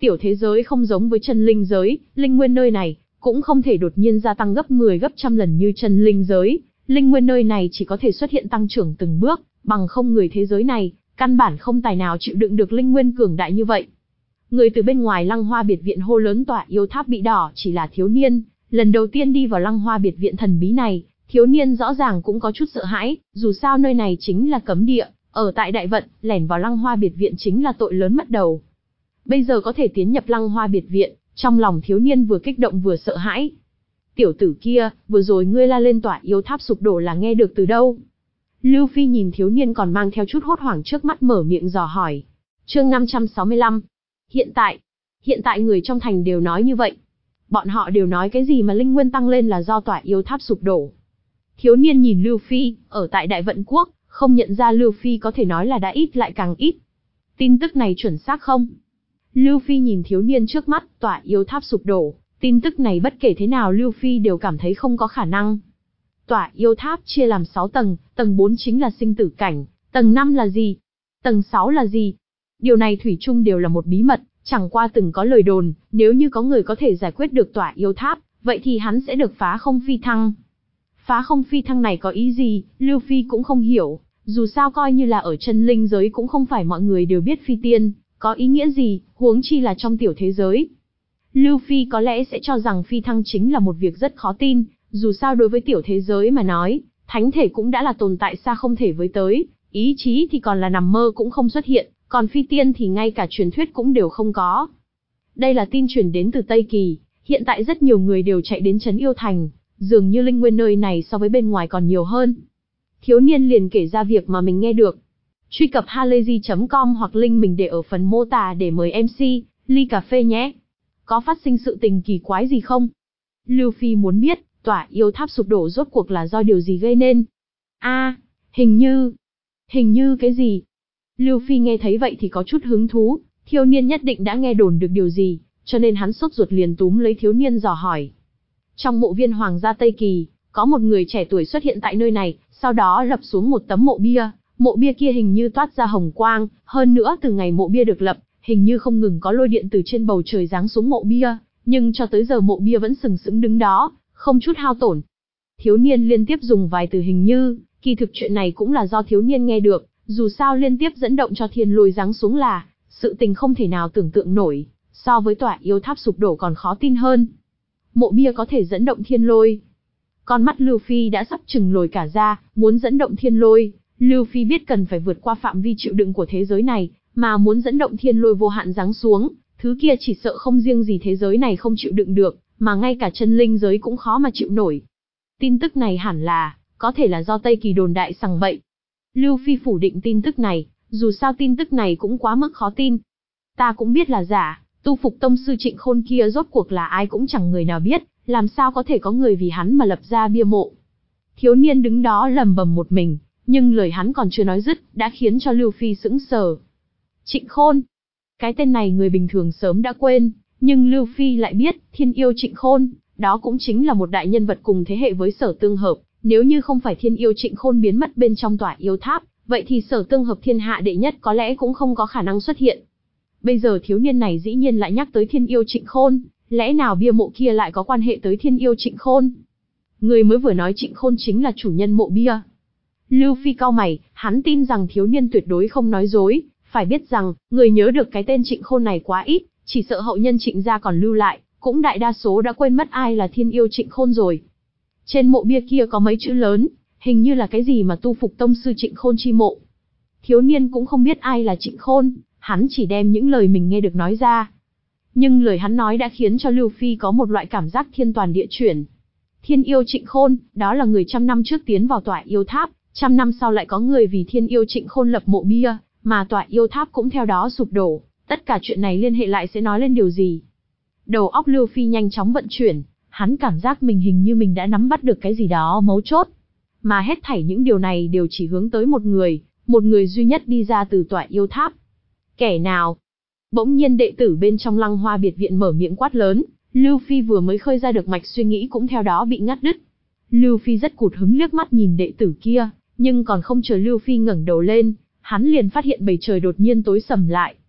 Tiểu thế giới không giống với chân linh giới, linh nguyên nơi này cũng không thể đột nhiên gia tăng gấp mười gấp trăm lần như chân linh giới, linh nguyên nơi này chỉ có thể xuất hiện tăng trưởng từng bước, bằng không người thế giới này, căn bản không tài nào chịu đựng được linh nguyên cường đại như vậy. Người từ bên ngoài Lăng Hoa biệt viện hô lớn tỏa yêu tháp bị đỏ chỉ là thiếu niên, lần đầu tiên đi vào Lăng Hoa biệt viện thần bí này, thiếu niên rõ ràng cũng có chút sợ hãi, dù sao nơi này chính là cấm địa, ở tại Đại Vận, lẻn vào Lăng Hoa biệt viện chính là tội lớn mất đầu. Bây giờ có thể tiến nhập Lăng Hoa biệt viện, trong lòng thiếu niên vừa kích động vừa sợ hãi. Tiểu tử kia, vừa rồi ngươi la lên tỏa yêu tháp sụp đổ là nghe được từ đâu? Lưu Phi nhìn thiếu niên còn mang theo chút hốt hoảng trước mắt mở miệng dò hỏi. Chương năm trăm sáu mươi lăm. Hiện tại, hiện tại người trong thành đều nói như vậy. Bọn họ đều nói cái gì mà linh nguyên tăng lên là do tỏa yêu tháp sụp đổ. Thiếu niên nhìn Lưu Phi, ở tại Đại Vận Quốc, không nhận ra Lưu Phi có thể nói là đã ít lại càng ít. Tin tức này chuẩn xác không? Lưu Phi nhìn thiếu niên trước mắt, tỏa yêu tháp sụp đổ, tin tức này bất kể thế nào Lưu Phi đều cảm thấy không có khả năng. Tỏa yêu tháp chia làm sáu tầng, tầng bốn chính là sinh tử cảnh, tầng năm là gì? Tầng sáu là gì? Điều này thủy chung đều là một bí mật, chẳng qua từng có lời đồn, nếu như có người có thể giải quyết được tỏa yêu tháp, vậy thì hắn sẽ được phá không phi thăng. Phá không phi thăng này có ý gì, Lưu Phi cũng không hiểu, dù sao coi như là ở chân linh giới cũng không phải mọi người đều biết phi tiên, có ý nghĩa gì, huống chi là trong tiểu thế giới. Lưu Phi có lẽ sẽ cho rằng phi thăng chính là một việc rất khó tin, dù sao đối với tiểu thế giới mà nói, thánh thể cũng đã là tồn tại xa không thể với tới, ý chí thì còn là nằm mơ cũng không xuất hiện, còn phi tiên thì ngay cả truyền thuyết cũng đều không có. Đây là tin truyền đến từ Tây Kỳ, hiện tại rất nhiều người đều chạy đến trấn yêu thành, dường như linh nguyên nơi này so với bên ngoài còn nhiều hơn. Thiếu niên liền kể ra việc mà mình nghe được. Truy cập halayzi chấm com hoặc link mình để ở phần mô tả để mời em xê, ly cà phê nhé. Có phát sinh sự tình kỳ quái gì không? Lưu Phi muốn biết, tỏa yêu tháp sụp đổ rốt cuộc là do điều gì gây nên. A, à, hình như... Hình như cái gì? Lưu Phi nghe thấy vậy thì có chút hứng thú, thiếu niên nhất định đã nghe đồn được điều gì, cho nên hắn sốt ruột liền túm lấy thiếu niên dò hỏi. Trong mộ viên Hoàng gia Tây Kỳ, có một người trẻ tuổi xuất hiện tại nơi này, sau đó lập xuống một tấm mộ bia, mộ bia kia hình như toát ra hồng quang, hơn nữa từ ngày mộ bia được lập, hình như không ngừng có lôi điện từ trên bầu trời giáng xuống mộ bia, nhưng cho tới giờ mộ bia vẫn sừng sững đứng đó, không chút hao tổn. Thiếu niên liên tiếp dùng vài từ hình như, kỳ thực chuyện này cũng là do thiếu niên nghe được, dù sao liên tiếp dẫn động cho thiên lôi giáng xuống là sự tình không thể nào tưởng tượng nổi, so với tỏa yêu tháp sụp đổ còn khó tin hơn. Mộ bia có thể dẫn động thiên lôi. Con mắt Lưu Phi đã sắp trừng lồi cả ra, muốn dẫn động thiên lôi, Lưu Phi biết cần phải vượt qua phạm vi chịu đựng của thế giới này, mà muốn dẫn động thiên lôi vô hạn giáng xuống, thứ kia chỉ sợ không riêng gì thế giới này không chịu đựng được, mà ngay cả chân linh giới cũng khó mà chịu nổi. Tin tức này hẳn là, có thể là do Tây Kỳ đồn đại sằng bậy. Lưu Phi phủ định tin tức này, dù sao tin tức này cũng quá mức khó tin. Ta cũng biết là giả, tu phục tông sư Trịnh Khôn kia rốt cuộc là ai cũng chẳng người nào biết, làm sao có thể có người vì hắn mà lập ra bia mộ. Thiếu niên đứng đó lầm bầm một mình, nhưng lời hắn còn chưa nói dứt, đã khiến cho Lưu Phi sững sờ. Trịnh Khôn. Cái tên này người bình thường sớm đã quên, nhưng Lưu Phi lại biết, thiên yêu Trịnh Khôn, đó cũng chính là một đại nhân vật cùng thế hệ với Sở Tương Hợp, nếu như không phải thiên yêu Trịnh Khôn biến mất bên trong tỏa yêu tháp, vậy thì Sở Tương Hợp thiên hạ đệ nhất có lẽ cũng không có khả năng xuất hiện. Bây giờ thiếu niên này dĩ nhiên lại nhắc tới thiên yêu Trịnh Khôn, lẽ nào bia mộ kia lại có quan hệ tới thiên yêu Trịnh Khôn? Người mới vừa nói Trịnh Khôn chính là chủ nhân mộ bia. Lưu Phi cau mày, hắn tin rằng thiếu niên tuyệt đối không nói dối, phải biết rằng, người nhớ được cái tên Trịnh Khôn này quá ít, chỉ sợ hậu nhân Trịnh gia còn lưu lại, cũng đại đa số đã quên mất ai là thiên yêu Trịnh Khôn rồi. Trên mộ bia kia có mấy chữ lớn, hình như là cái gì mà tu phục tông sư Trịnh Khôn chi mộ. Thiếu niên cũng không biết ai là Trịnh Khôn, hắn chỉ đem những lời mình nghe được nói ra. Nhưng lời hắn nói đã khiến cho Lưu Phi có một loại cảm giác thiên toàn địa chuyển. Thiên yêu Trịnh Khôn, đó là người trăm năm trước tiến vào tỏa yêu tháp, trăm năm sau lại có người vì thiên yêu Trịnh Khôn lập mộ bia, mà tỏa yêu tháp cũng theo đó sụp đổ. Tất cả chuyện này liên hệ lại sẽ nói lên điều gì? Đầu óc Lưu Phi nhanh chóng vận chuyển, hắn cảm giác mình hình như mình đã nắm bắt được cái gì đó mấu chốt. Mà hết thảy những điều này đều chỉ hướng tới một người, một người duy nhất đi ra từ tỏa yêu tháp. Kẻ nào? Bỗng nhiên đệ tử bên trong Lăng Hoa biệt viện mở miệng quát lớn, Lưu Phi vừa mới khơi ra được mạch suy nghĩ cũng theo đó bị ngắt đứt. Lưu Phi rất cụt hứng liếc mắt nhìn đệ tử kia, nhưng còn không chờ Lưu Phi ngẩng đầu lên, hắn liền phát hiện bầu trời đột nhiên tối sầm lại.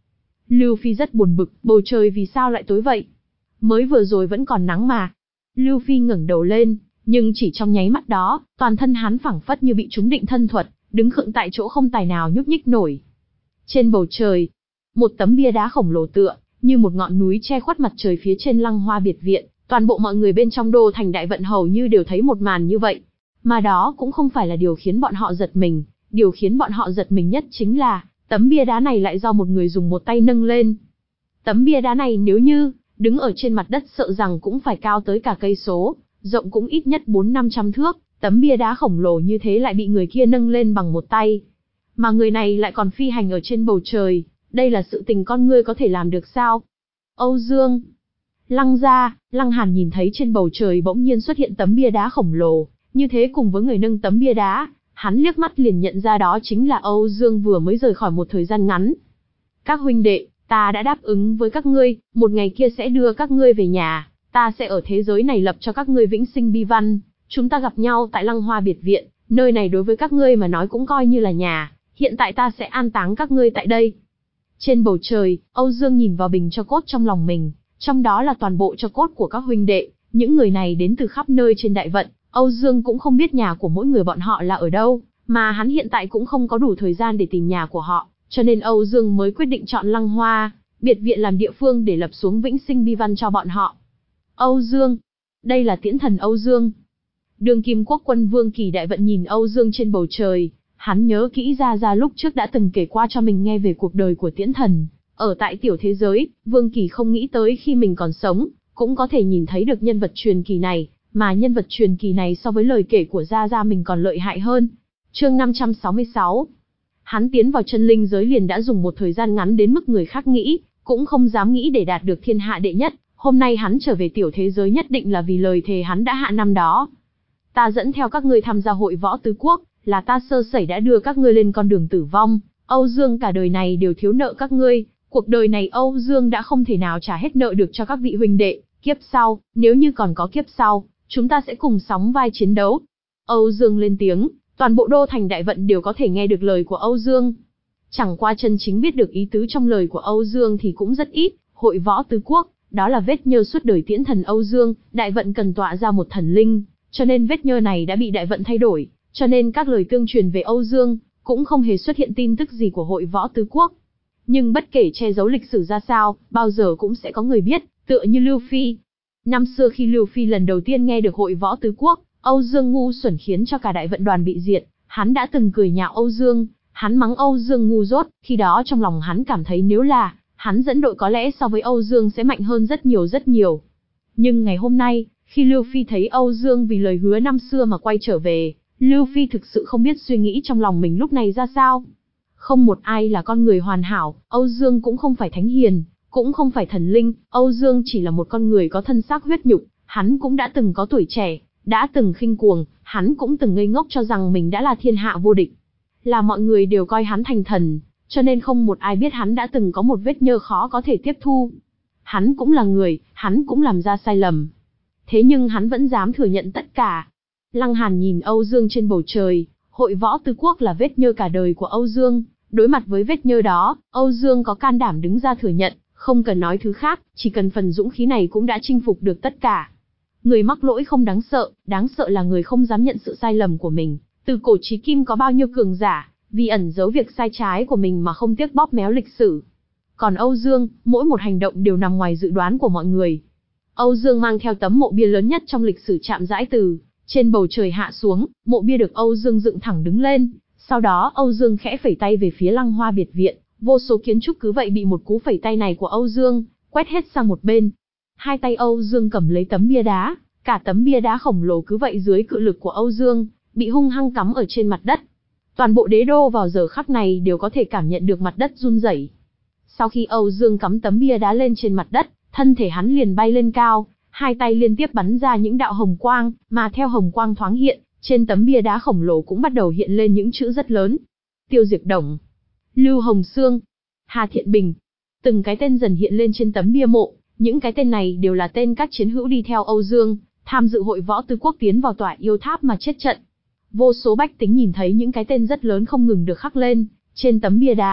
Lưu Phi rất buồn bực, bầu trời vì sao lại tối vậy? Mới vừa rồi vẫn còn nắng mà. Lưu Phi ngẩng đầu lên, nhưng chỉ trong nháy mắt đó, toàn thân hắn phảng phất như bị trúng định thân thuật, đứng khựng tại chỗ không tài nào nhúc nhích nổi. Trên bầu trời, một tấm bia đá khổng lồ tựa như một ngọn núi che khuất mặt trời phía trên Lăng Hoa biệt viện, toàn bộ mọi người bên trong đô thành Đại Vận hầu như đều thấy một màn như vậy. Mà đó cũng không phải là điều khiến bọn họ giật mình, điều khiến bọn họ giật mình nhất chính là, tấm bia đá này lại do một người dùng một tay nâng lên. Tấm bia đá này nếu như đứng ở trên mặt đất sợ rằng cũng phải cao tới cả cây số, rộng cũng ít nhất bốn năm trăm thước, tấm bia đá khổng lồ như thế lại bị người kia nâng lên bằng một tay. Mà người này lại còn phi hành ở trên bầu trời, đây là sự tình con ngươi có thể làm được sao? Âu Dương, Lăng gia, Lăng Hàn nhìn thấy trên bầu trời bỗng nhiên xuất hiện tấm bia đá khổng lồ, như thế cùng với người nâng tấm bia đá, hắn liếc mắt liền nhận ra đó chính là Âu Dương vừa mới rời khỏi một thời gian ngắn. Các huynh đệ, ta đã đáp ứng với các ngươi, một ngày kia sẽ đưa các ngươi về nhà, ta sẽ ở thế giới này lập cho các ngươi vĩnh sinh bi văn, chúng ta gặp nhau tại Lăng Hoa biệt viện, nơi này đối với các ngươi mà nói cũng coi như là nhà, hiện tại ta sẽ an táng các ngươi tại đây. Trên bầu trời, Âu Dương nhìn vào bình tro cốt trong lòng mình, trong đó là toàn bộ tro cốt của các huynh đệ, những người này đến từ khắp nơi trên Đại Vận, Âu Dương cũng không biết nhà của mỗi người bọn họ là ở đâu, mà hắn hiện tại cũng không có đủ thời gian để tìm nhà của họ, cho nên Âu Dương mới quyết định chọn Lăng Hoa biệt viện làm địa phương để lập xuống vĩnh sinh bi văn cho bọn họ. Âu Dương, đây là Tiễn Thần Âu Dương. Đường Kim Quốc quân Vương Kỳ Đại Vận nhìn Âu Dương trên bầu trời, hắn nhớ kỹ ra ra lúc trước đã từng kể qua cho mình nghe về cuộc đời của Tiễn Thần. Ở tại tiểu thế giới, Vương Kỳ không nghĩ tới khi mình còn sống, cũng có thể nhìn thấy được nhân vật truyền kỳ này, mà nhân vật truyền kỳ này so với lời kể của gia gia mình còn lợi hại hơn. Chương năm trăm sáu mươi sáu. Hắn tiến vào chân linh giới liền đã dùng một thời gian ngắn đến mức người khác nghĩ, cũng không dám nghĩ để đạt được thiên hạ đệ nhất, hôm nay hắn trở về tiểu thế giới nhất định là vì lời thề hắn đã hạ năm đó. Ta dẫn theo các ngươi tham gia hội võ tứ quốc, là ta sơ sẩy đã đưa các ngươi lên con đường tử vong, Âu Dương cả đời này đều thiếu nợ các ngươi, cuộc đời này Âu Dương đã không thể nào trả hết nợ được cho các vị huynh đệ, kiếp sau, nếu như còn có kiếp sau, chúng ta sẽ cùng sóng vai chiến đấu. Âu Dương lên tiếng, toàn bộ đô thành Đại Vận đều có thể nghe được lời của Âu Dương. Chẳng qua chân chính biết được ý tứ trong lời của Âu Dương thì cũng rất ít, hội võ tứ quốc, đó là vết nhơ suốt đời Tiễn Thần Âu Dương, Đại Vận cần tọa ra một thần linh, cho nên vết nhơ này đã bị Đại Vận thay đổi, cho nên các lời tương truyền về Âu Dương, cũng không hề xuất hiện tin tức gì của hội võ tứ quốc. Nhưng bất kể che giấu lịch sử ra sao, bao giờ cũng sẽ có người biết, tựa như Lưu Phi. Năm xưa khi Lưu Phi lần đầu tiên nghe được hội võ tứ quốc, Âu Dương ngu xuẩn khiến cho cả Đại Vận đoàn bị diệt, hắn đã từng cười nhạo Âu Dương, hắn mắng Âu Dương ngu dốt, khi đó trong lòng hắn cảm thấy nếu là hắn dẫn đội có lẽ so với Âu Dương sẽ mạnh hơn rất nhiều rất nhiều. Nhưng ngày hôm nay, khi Lưu Phi thấy Âu Dương vì lời hứa năm xưa mà quay trở về, Lưu Phi thực sự không biết suy nghĩ trong lòng mình lúc này ra sao. Không một ai là con người hoàn hảo, Âu Dương cũng không phải thánh hiền, cũng không phải thần linh, Âu Dương chỉ là một con người có thân xác huyết nhục, hắn cũng đã từng có tuổi trẻ, đã từng khinh cuồng, hắn cũng từng ngây ngốc cho rằng mình đã là thiên hạ vô địch. Là mọi người đều coi hắn thành thần, cho nên không một ai biết hắn đã từng có một vết nhơ khó có thể tiếp thu. Hắn cũng là người, hắn cũng làm ra sai lầm. Thế nhưng hắn vẫn dám thừa nhận tất cả. Lăng Hàn nhìn Âu Dương trên bầu trời, hội võ tứ quốc là vết nhơ cả đời của Âu Dương. Đối mặt với vết nhơ đó, Âu Dương có can đảm đứng ra thừa nhận, không cần nói thứ khác, chỉ cần phần dũng khí này cũng đã chinh phục được tất cả. Người mắc lỗi không đáng sợ, đáng sợ là người không dám nhận sự sai lầm của mình. Từ cổ chí kim có bao nhiêu cường giả, vì ẩn giấu việc sai trái của mình mà không tiếc bóp méo lịch sử. Còn Âu Dương, mỗi một hành động đều nằm ngoài dự đoán của mọi người. Âu Dương mang theo tấm mộ bia lớn nhất trong lịch sử Trạm Rãi Từ, trên bầu trời hạ xuống, mộ bia được Âu Dương dựng thẳng đứng lên. Sau đó Âu Dương khẽ phẩy tay về phía Lăng Hoa biệt viện, vô số kiến trúc cứ vậy bị một cú phẩy tay này của Âu Dương quét hết sang một bên. Hai tay Âu Dương cầm lấy tấm bia đá, cả tấm bia đá khổng lồ cứ vậy dưới cự lực của Âu Dương bị hung hăng cắm ở trên mặt đất. Toàn bộ đế đô vào giờ khắc này đều có thể cảm nhận được mặt đất run rẩy. Sau khi Âu Dương cắm tấm bia đá lên trên mặt đất, thân thể hắn liền bay lên cao, hai tay liên tiếp bắn ra những đạo hồng quang, mà theo hồng quang thoáng hiện, trên tấm bia đá khổng lồ cũng bắt đầu hiện lên những chữ rất lớn. Tiêu Diệt Đồng, Lưu Hồng Sương, Hà Thiện Bình. Từng cái tên dần hiện lên trên tấm bia mộ, những cái tên này đều là tên các chiến hữu đi theo Âu Dương, tham dự hội võ tứ quốc tiến vào tỏa yêu tháp mà chết trận. Vô số bách tính nhìn thấy những cái tên rất lớn không ngừng được khắc lên trên tấm bia đá,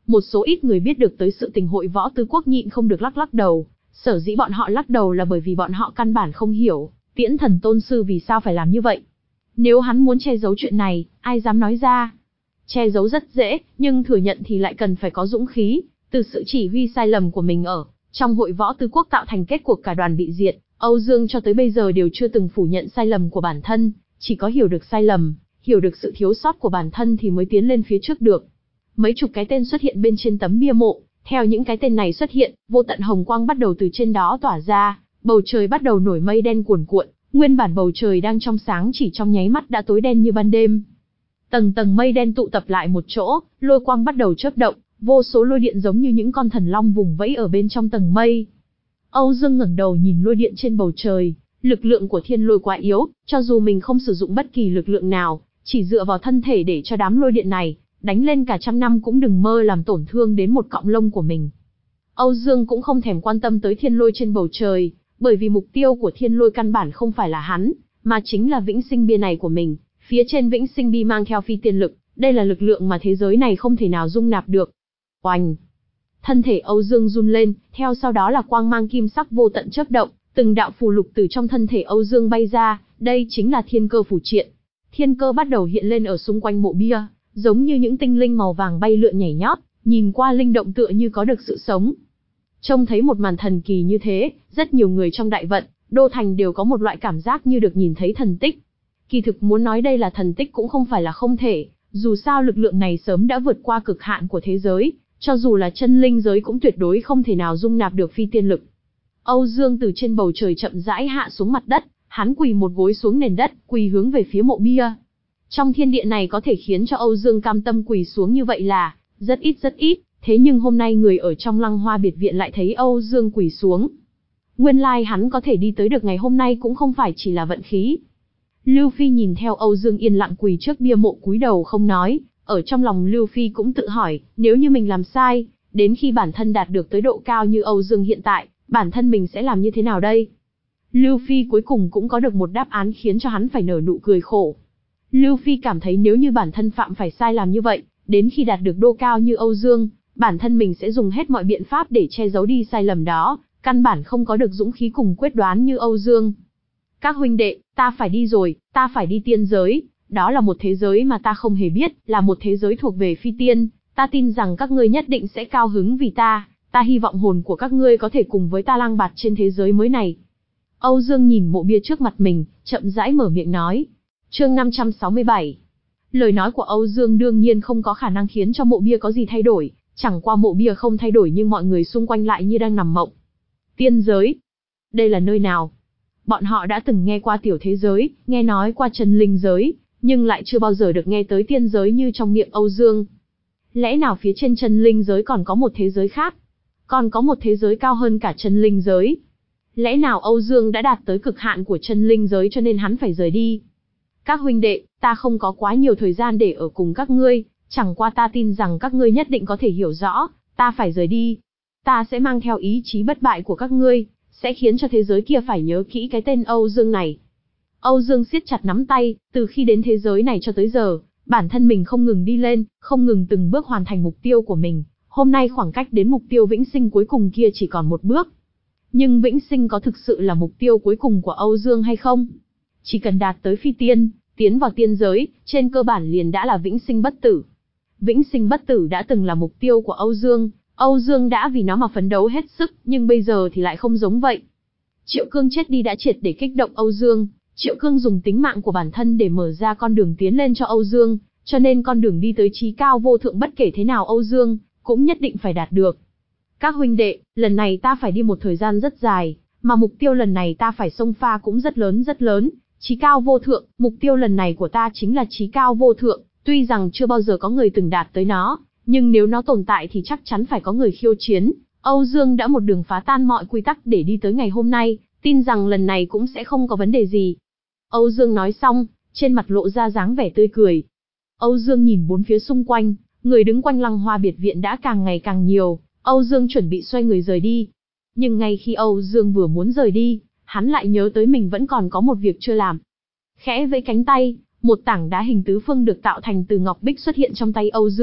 Một số ít người biết được tới sự tình hội võ tứ quốc nhịn không được lắc lắc đầu, sở dĩ bọn họ lắc đầu là bởi vì bọn họ căn bản không hiểu, Tiễn Thần tôn sư vì sao phải làm như vậy. Nếu hắn muốn che giấu chuyện này, ai dám nói ra? Che giấu rất dễ, nhưng thừa nhận thì lại cần phải có dũng khí, từ sự chỉ huy sai lầm của mình ở trong hội võ tứ quốc tạo thành kết cuộc cả đoàn bị diệt. Âu Dương cho tới bây giờ đều chưa từng phủ nhận sai lầm của bản thân, chỉ có hiểu được sai lầm, hiểu được sự thiếu sót của bản thân thì mới tiến lên phía trước được. Mấy chục cái tên xuất hiện bên trên tấm bia mộ, theo những cái tên này xuất hiện, vô tận hồng quang bắt đầu từ trên đó tỏa ra, bầu trời bắt đầu nổi mây đen cuồn cuộn, nguyên bản bầu trời đang trong sáng chỉ trong nháy mắt đã tối đen như ban đêm. Tầng tầng mây đen tụ tập lại một chỗ, lôi quang bắt đầu chớp động, vô số lôi điện giống như những con thần long vùng vẫy ở bên trong tầng mây. Âu Dương ngẩng đầu nhìn lôi điện trên bầu trời, lực lượng của thiên lôi quá yếu, cho dù mình không sử dụng bất kỳ lực lượng nào, chỉ dựa vào thân thể để cho đám lôi điện này đánh lên cả trăm năm cũng đừng mơ làm tổn thương đến một cọng lông của mình. Âu Dương cũng không thèm quan tâm tới thiên lôi trên bầu trời, bởi vì mục tiêu của thiên lôi căn bản không phải là hắn, mà chính là vĩnh sinh bia này của mình. Phía trên vĩnh sinh bi mang theo phi tiên lực, đây là lực lượng mà thế giới này không thể nào dung nạp được. Oanh! Thân thể Âu Dương run lên, theo sau đó là quang mang kim sắc vô tận chớp động, từng đạo phù lục từ trong thân thể Âu Dương bay ra, đây chính là thiên cơ phù triện. Thiên cơ bắt đầu hiện lên ở xung quanh mộ bia, giống như những tinh linh màu vàng bay lượn nhảy nhót, nhìn qua linh động tựa như có được sự sống. Trông thấy một màn thần kỳ như thế, rất nhiều người trong đại vận, đô thành đều có một loại cảm giác như được nhìn thấy thần tích. Kỳ thực muốn nói đây là thần tích cũng không phải là không thể, dù sao lực lượng này sớm đã vượt qua cực hạn của thế giới, cho dù là chân linh giới cũng tuyệt đối không thể nào dung nạp được phi tiên lực. Âu Dương từ trên bầu trời chậm rãi hạ xuống mặt đất, hắn quỳ một gối xuống nền đất, quỳ hướng về phía mộ bia. Trong thiên địa này có thể khiến cho Âu Dương cam tâm quỳ xuống như vậy là rất ít rất ít, thế nhưng hôm nay người ở trong Lăng Hoa biệt viện lại thấy Âu Dương quỳ xuống. Nguyên lai hắn có thể đi tới được ngày hôm nay cũng không phải chỉ là vận khí. Lưu Phi nhìn theo Âu Dương yên lặng quỳ trước bia mộ cúi đầu không nói, ở trong lòng Lưu Phi cũng tự hỏi, nếu như mình làm sai, đến khi bản thân đạt được tới độ cao như Âu Dương hiện tại, bản thân mình sẽ làm như thế nào đây? Lưu Phi cuối cùng cũng có được một đáp án khiến cho hắn phải nở nụ cười khổ. Lưu Phi cảm thấy nếu như bản thân phạm phải sai làm như vậy, đến khi đạt được đô cao như Âu Dương, bản thân mình sẽ dùng hết mọi biện pháp để che giấu đi sai lầm đó, căn bản không có được dũng khí cùng quyết đoán như Âu Dương. Các huynh đệ, ta phải đi rồi, ta phải đi tiên giới, đó là một thế giới mà ta không hề biết, là một thế giới thuộc về phi tiên, ta tin rằng các ngươi nhất định sẽ cao hứng vì ta, ta hy vọng hồn của các ngươi có thể cùng với ta lang bạt trên thế giới mới này. Âu Dương nhìn mộ bia trước mặt mình, chậm rãi mở miệng nói. Chương năm trăm sáu mươi bảy. Lời nói của Âu Dương đương nhiên không có khả năng khiến cho mộ bia có gì thay đổi, chẳng qua mộ bia không thay đổi nhưng mọi người xung quanh lại như đang nằm mộng. Tiên giới? Đây là nơi nào? Bọn họ đã từng nghe qua tiểu thế giới, nghe nói qua chân linh giới, nhưng lại chưa bao giờ được nghe tới tiên giới như trong miệng Âu Dương. Lẽ nào phía trên chân linh giới còn có một thế giới khác? Còn có một thế giới cao hơn cả chân linh giới? Lẽ nào Âu Dương đã đạt tới cực hạn của chân linh giới cho nên hắn phải rời đi? Các huynh đệ, ta không có quá nhiều thời gian để ở cùng các ngươi, chẳng qua ta tin rằng các ngươi nhất định có thể hiểu rõ, ta phải rời đi. Ta sẽ mang theo ý chí bất bại của các ngươi, sẽ khiến cho thế giới kia phải nhớ kỹ cái tên Âu Dương này. Âu Dương siết chặt nắm tay, từ khi đến thế giới này cho tới giờ, bản thân mình không ngừng đi lên, không ngừng từng bước hoàn thành mục tiêu của mình. Hôm nay khoảng cách đến mục tiêu vĩnh sinh cuối cùng kia chỉ còn một bước. Nhưng vĩnh sinh có thực sự là mục tiêu cuối cùng của Âu Dương hay không? Chỉ cần đạt tới phi tiên, tiến vào tiên giới, trên cơ bản liền đã là vĩnh sinh bất tử. Vĩnh sinh bất tử đã từng là mục tiêu của Âu Dương, Âu Dương đã vì nó mà phấn đấu hết sức, nhưng bây giờ thì lại không giống vậy. Triệu Cương chết đi đã triệt để kích động Âu Dương, Triệu Cương dùng tính mạng của bản thân để mở ra con đường tiến lên cho Âu Dương, cho nên con đường đi tới chí cao vô thượng bất kể thế nào Âu Dương cũng nhất định phải đạt được. Các huynh đệ, lần này ta phải đi một thời gian rất dài, mà mục tiêu lần này ta phải xông pha cũng rất lớn rất lớn, chí cao vô thượng, mục tiêu lần này của ta chính là chí cao vô thượng, tuy rằng chưa bao giờ có người từng đạt tới nó, nhưng nếu nó tồn tại thì chắc chắn phải có người khiêu chiến. Âu Dương đã một đường phá tan mọi quy tắc để đi tới ngày hôm nay, tin rằng lần này cũng sẽ không có vấn đề gì. Âu Dương nói xong, trên mặt lộ ra dáng vẻ tươi cười. Âu Dương nhìn bốn phía xung quanh, người đứng quanh Lăng Hoa biệt viện đã càng ngày càng nhiều, Âu Dương chuẩn bị xoay người rời đi. Nhưng ngay khi Âu Dương vừa muốn rời đi, hắn lại nhớ tới mình vẫn còn có một việc chưa làm. Khẽ vẫy cánh tay, một tảng đá hình tứ phương được tạo thành từ ngọc bích xuất hiện trong tay Âu Dương,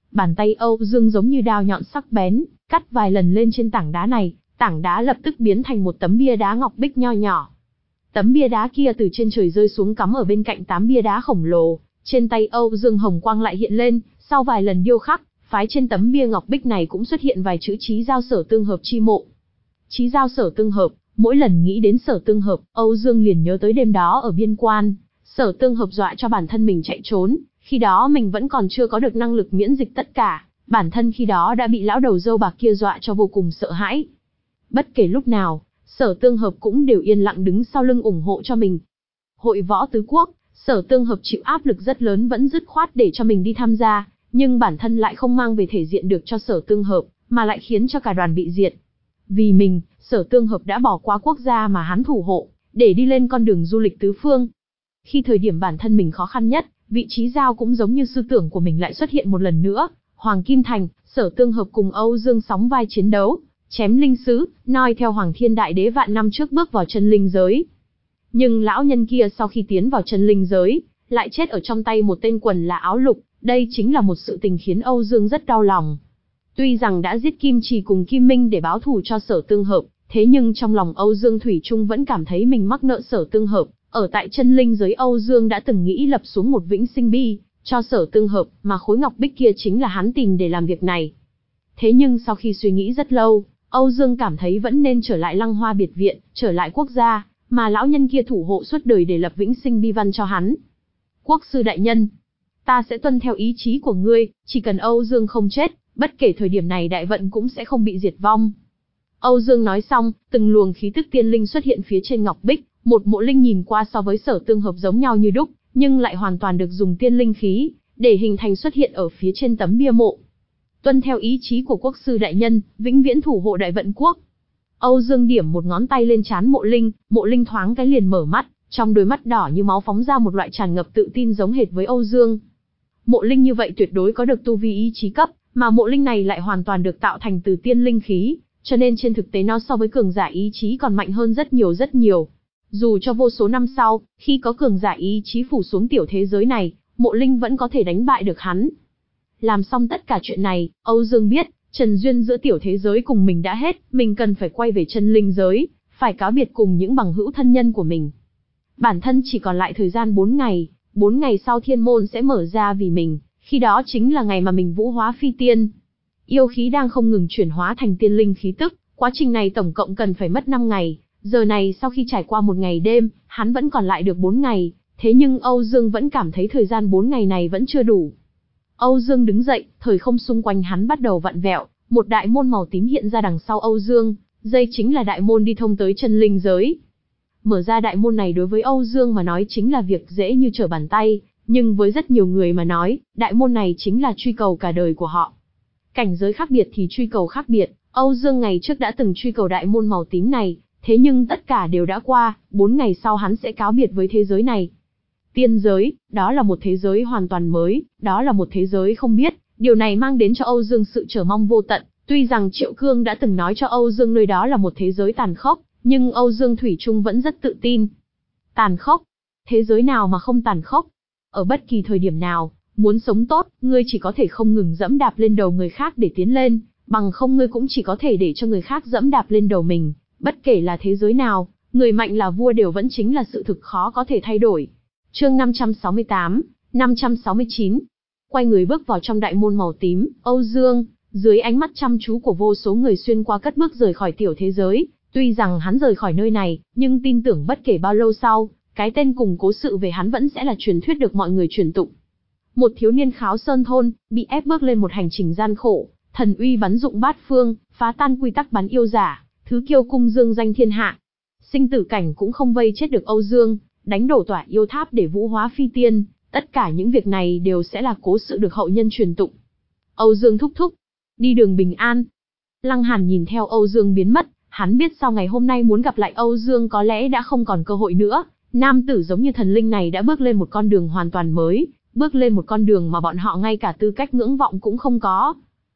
Bàn tay Âu Dương giống như đao nhọn sắc bén, cắt vài lần lên trên tảng đá này, tảng đá lập tức biến thành một tấm bia đá ngọc bích nho nhỏ. Tấm bia đá kia từ trên trời rơi xuống cắm ở bên cạnh tám bia đá khổng lồ, trên tay Âu Dương hồng quang lại hiện lên, sau vài lần điêu khắc, phái trên tấm bia ngọc bích này cũng xuất hiện vài chữ chí giao sở tương hợp chi mộ. Chí giao sở tương hợp, mỗi lần nghĩ đến sở tương hợp, Âu Dương liền nhớ tới đêm đó ở biên quan, sở tương hợp dọa cho bản thân mình chạy trốn, khi đó mình vẫn còn chưa có được năng lực miễn dịch tất cả, bản thân khi đó đã bị lão đầu râu bạc kia dọa cho vô cùng sợ hãi. Bất kể lúc nào, sở tương hợp cũng đều yên lặng đứng sau lưng ủng hộ cho mình. Hội võ tứ quốc, sở tương hợp chịu áp lực rất lớn vẫn dứt khoát để cho mình đi tham gia, nhưng bản thân lại không mang về thể diện được cho sở tương hợp, mà lại khiến cho cả đoàn bị diệt. Vì mình, sở tương hợp đã bỏ qua quốc gia mà hắn thủ hộ, để đi lên con đường du lịch tứ phương. Khi thời điểm bản thân mình khó khăn nhất, vị trí giao cũng giống như sư tưởng của mình lại xuất hiện một lần nữa. Hoàng Kim Thành, sở tương hợp cùng Âu Dương sóng vai chiến đấu, chém linh sứ, noi theo Hoàng Thiên Đại Đế vạn năm trước bước vào chân linh giới. Nhưng lão nhân kia sau khi tiến vào chân linh giới, lại chết ở trong tay một tên quần là áo lục, đây chính là một sự tình khiến Âu Dương rất đau lòng. Tuy rằng đã giết Kim Trì cùng Kim Minh để báo thù cho sở tương hợp, thế nhưng trong lòng Âu Dương thủy chung vẫn cảm thấy mình mắc nợ sở tương hợp. Ở tại chân linh giới Âu Dương đã từng nghĩ lập xuống một vĩnh sinh bi cho sở tương hợp, mà khối ngọc bích kia chính là hắn tìm để làm việc này. Thế nhưng sau khi suy nghĩ rất lâu, Âu Dương cảm thấy vẫn nên trở lại Lăng Hoa biệt viện, trở lại quốc gia mà lão nhân kia thủ hộ suốt đời để lập vĩnh sinh bi văn cho hắn. Quốc sư đại nhân, ta sẽ tuân theo ý chí của ngươi, chỉ cần Âu Dương không chết, bất kể thời điểm này đại vận cũng sẽ không bị diệt vong. Âu Dương nói xong, từng luồng khí tức tiên linh xuất hiện phía trên ngọc bích, một mộ linh nhìn qua so với sở tương hợp giống nhau như đúc, nhưng lại hoàn toàn được dùng tiên linh khí để hình thành xuất hiện ở phía trên tấm bia mộ. Tuân theo ý chí của quốc sư đại nhân, vĩnh viễn thủ hộ đại vận quốc. Âu Dương điểm một ngón tay lên trán mộ linh, mộ linh thoáng cái liền mở mắt, trong đôi mắt đỏ như máu phóng ra một loại tràn ngập tự tin giống hệt với Âu Dương. Mộ linh như vậy tuyệt đối có được tu vi ý chí cấp, mà mộ linh này lại hoàn toàn được tạo thành từ tiên linh khí, cho nên trên thực tế nó so với cường giả ý chí còn mạnh hơn rất nhiều rất nhiều. Dù cho vô số năm sau, khi có cường giả ý chí phủ xuống tiểu thế giới này, mộ linh vẫn có thể đánh bại được hắn. Làm xong tất cả chuyện này, Âu Dương biết, trần duyên giữa tiểu thế giới cùng mình đã hết, mình cần phải quay về chân linh giới, phải cáo biệt cùng những bằng hữu thân nhân của mình. Bản thân chỉ còn lại thời gian bốn ngày, bốn ngày sau thiên môn sẽ mở ra vì mình, khi đó chính là ngày mà mình vũ hóa phi tiên. Yêu khí đang không ngừng chuyển hóa thành tiên linh khí tức, quá trình này tổng cộng cần phải mất năm ngày. Giờ này sau khi trải qua một ngày đêm, hắn vẫn còn lại được bốn ngày, thế nhưng Âu Dương vẫn cảm thấy thời gian bốn ngày này vẫn chưa đủ. Âu Dương đứng dậy, thời không xung quanh hắn bắt đầu vặn vẹo, một đại môn màu tím hiện ra đằng sau Âu Dương, đây chính là đại môn đi thông tới chân linh giới. Mở ra đại môn này đối với Âu Dương mà nói chính là việc dễ như trở bàn tay, nhưng với rất nhiều người mà nói, đại môn này chính là truy cầu cả đời của họ. Cảnh giới khác biệt thì truy cầu khác biệt, Âu Dương ngày trước đã từng truy cầu đại môn màu tím này, thế nhưng tất cả đều đã qua, bốn ngày sau hắn sẽ cáo biệt với thế giới này. Tiên giới, đó là một thế giới hoàn toàn mới, đó là một thế giới không biết, điều này mang đến cho Âu Dương sự chờ mong vô tận, tuy rằng Triệu Cương đã từng nói cho Âu Dương nơi đó là một thế giới tàn khốc, nhưng Âu Dương thủy chung vẫn rất tự tin. Tàn khốc? Thế giới nào mà không tàn khốc? Ở bất kỳ thời điểm nào, muốn sống tốt, ngươi chỉ có thể không ngừng dẫm đạp lên đầu người khác để tiến lên, bằng không ngươi cũng chỉ có thể để cho người khác dẫm đạp lên đầu mình. Bất kể là thế giới nào, người mạnh là vua đều vẫn chính là sự thực khó có thể thay đổi. Chương năm trăm sáu mươi tám, năm trăm sáu mươi chín. Quay người bước vào trong đại môn màu tím, Âu Dương, dưới ánh mắt chăm chú của vô số người xuyên qua cất bước rời khỏi tiểu thế giới, tuy rằng hắn rời khỏi nơi này, nhưng tin tưởng bất kể bao lâu sau, cái tên cùng cố sự về hắn vẫn sẽ là truyền thuyết được mọi người truyền tụng. Một thiếu niên Kháo Sơn thôn, bị ép bước lên một hành trình gian khổ, thần uy bắn dụng bát phương, phá tan quy tắc bắn yêu giả. Thứ kiêu cung dương danh thiên hạ. Sinh tử cảnh cũng không vây chết được Âu Dương, đánh đổ tỏa yêu tháp để vũ hóa phi tiên, tất cả những việc này đều sẽ là cố sự được hậu nhân truyền tụng. Âu Dương thúc thúc, đi đường bình an. Lăng Hàn nhìn theo Âu Dương biến mất, hắn biết sau ngày hôm nay muốn gặp lại Âu Dương có lẽ đã không còn cơ hội nữa, nam tử giống như thần linh này đã bước lên một con đường hoàn toàn mới, bước lên một con đường mà bọn họ ngay cả tư cách ngưỡng vọng cũng không có.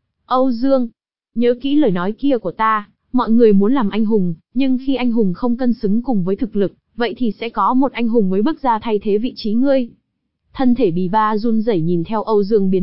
Âu Dương, nhớ kỹ lời nói kia của ta. Mọi người muốn làm anh hùng, nhưng khi anh hùng không cân xứng cùng với thực lực, vậy thì sẽ có một anh hùng mới bước ra thay thế vị trí ngươi. Thân thể bì ba run rẩy nhìn theo Âu Dương biến mất,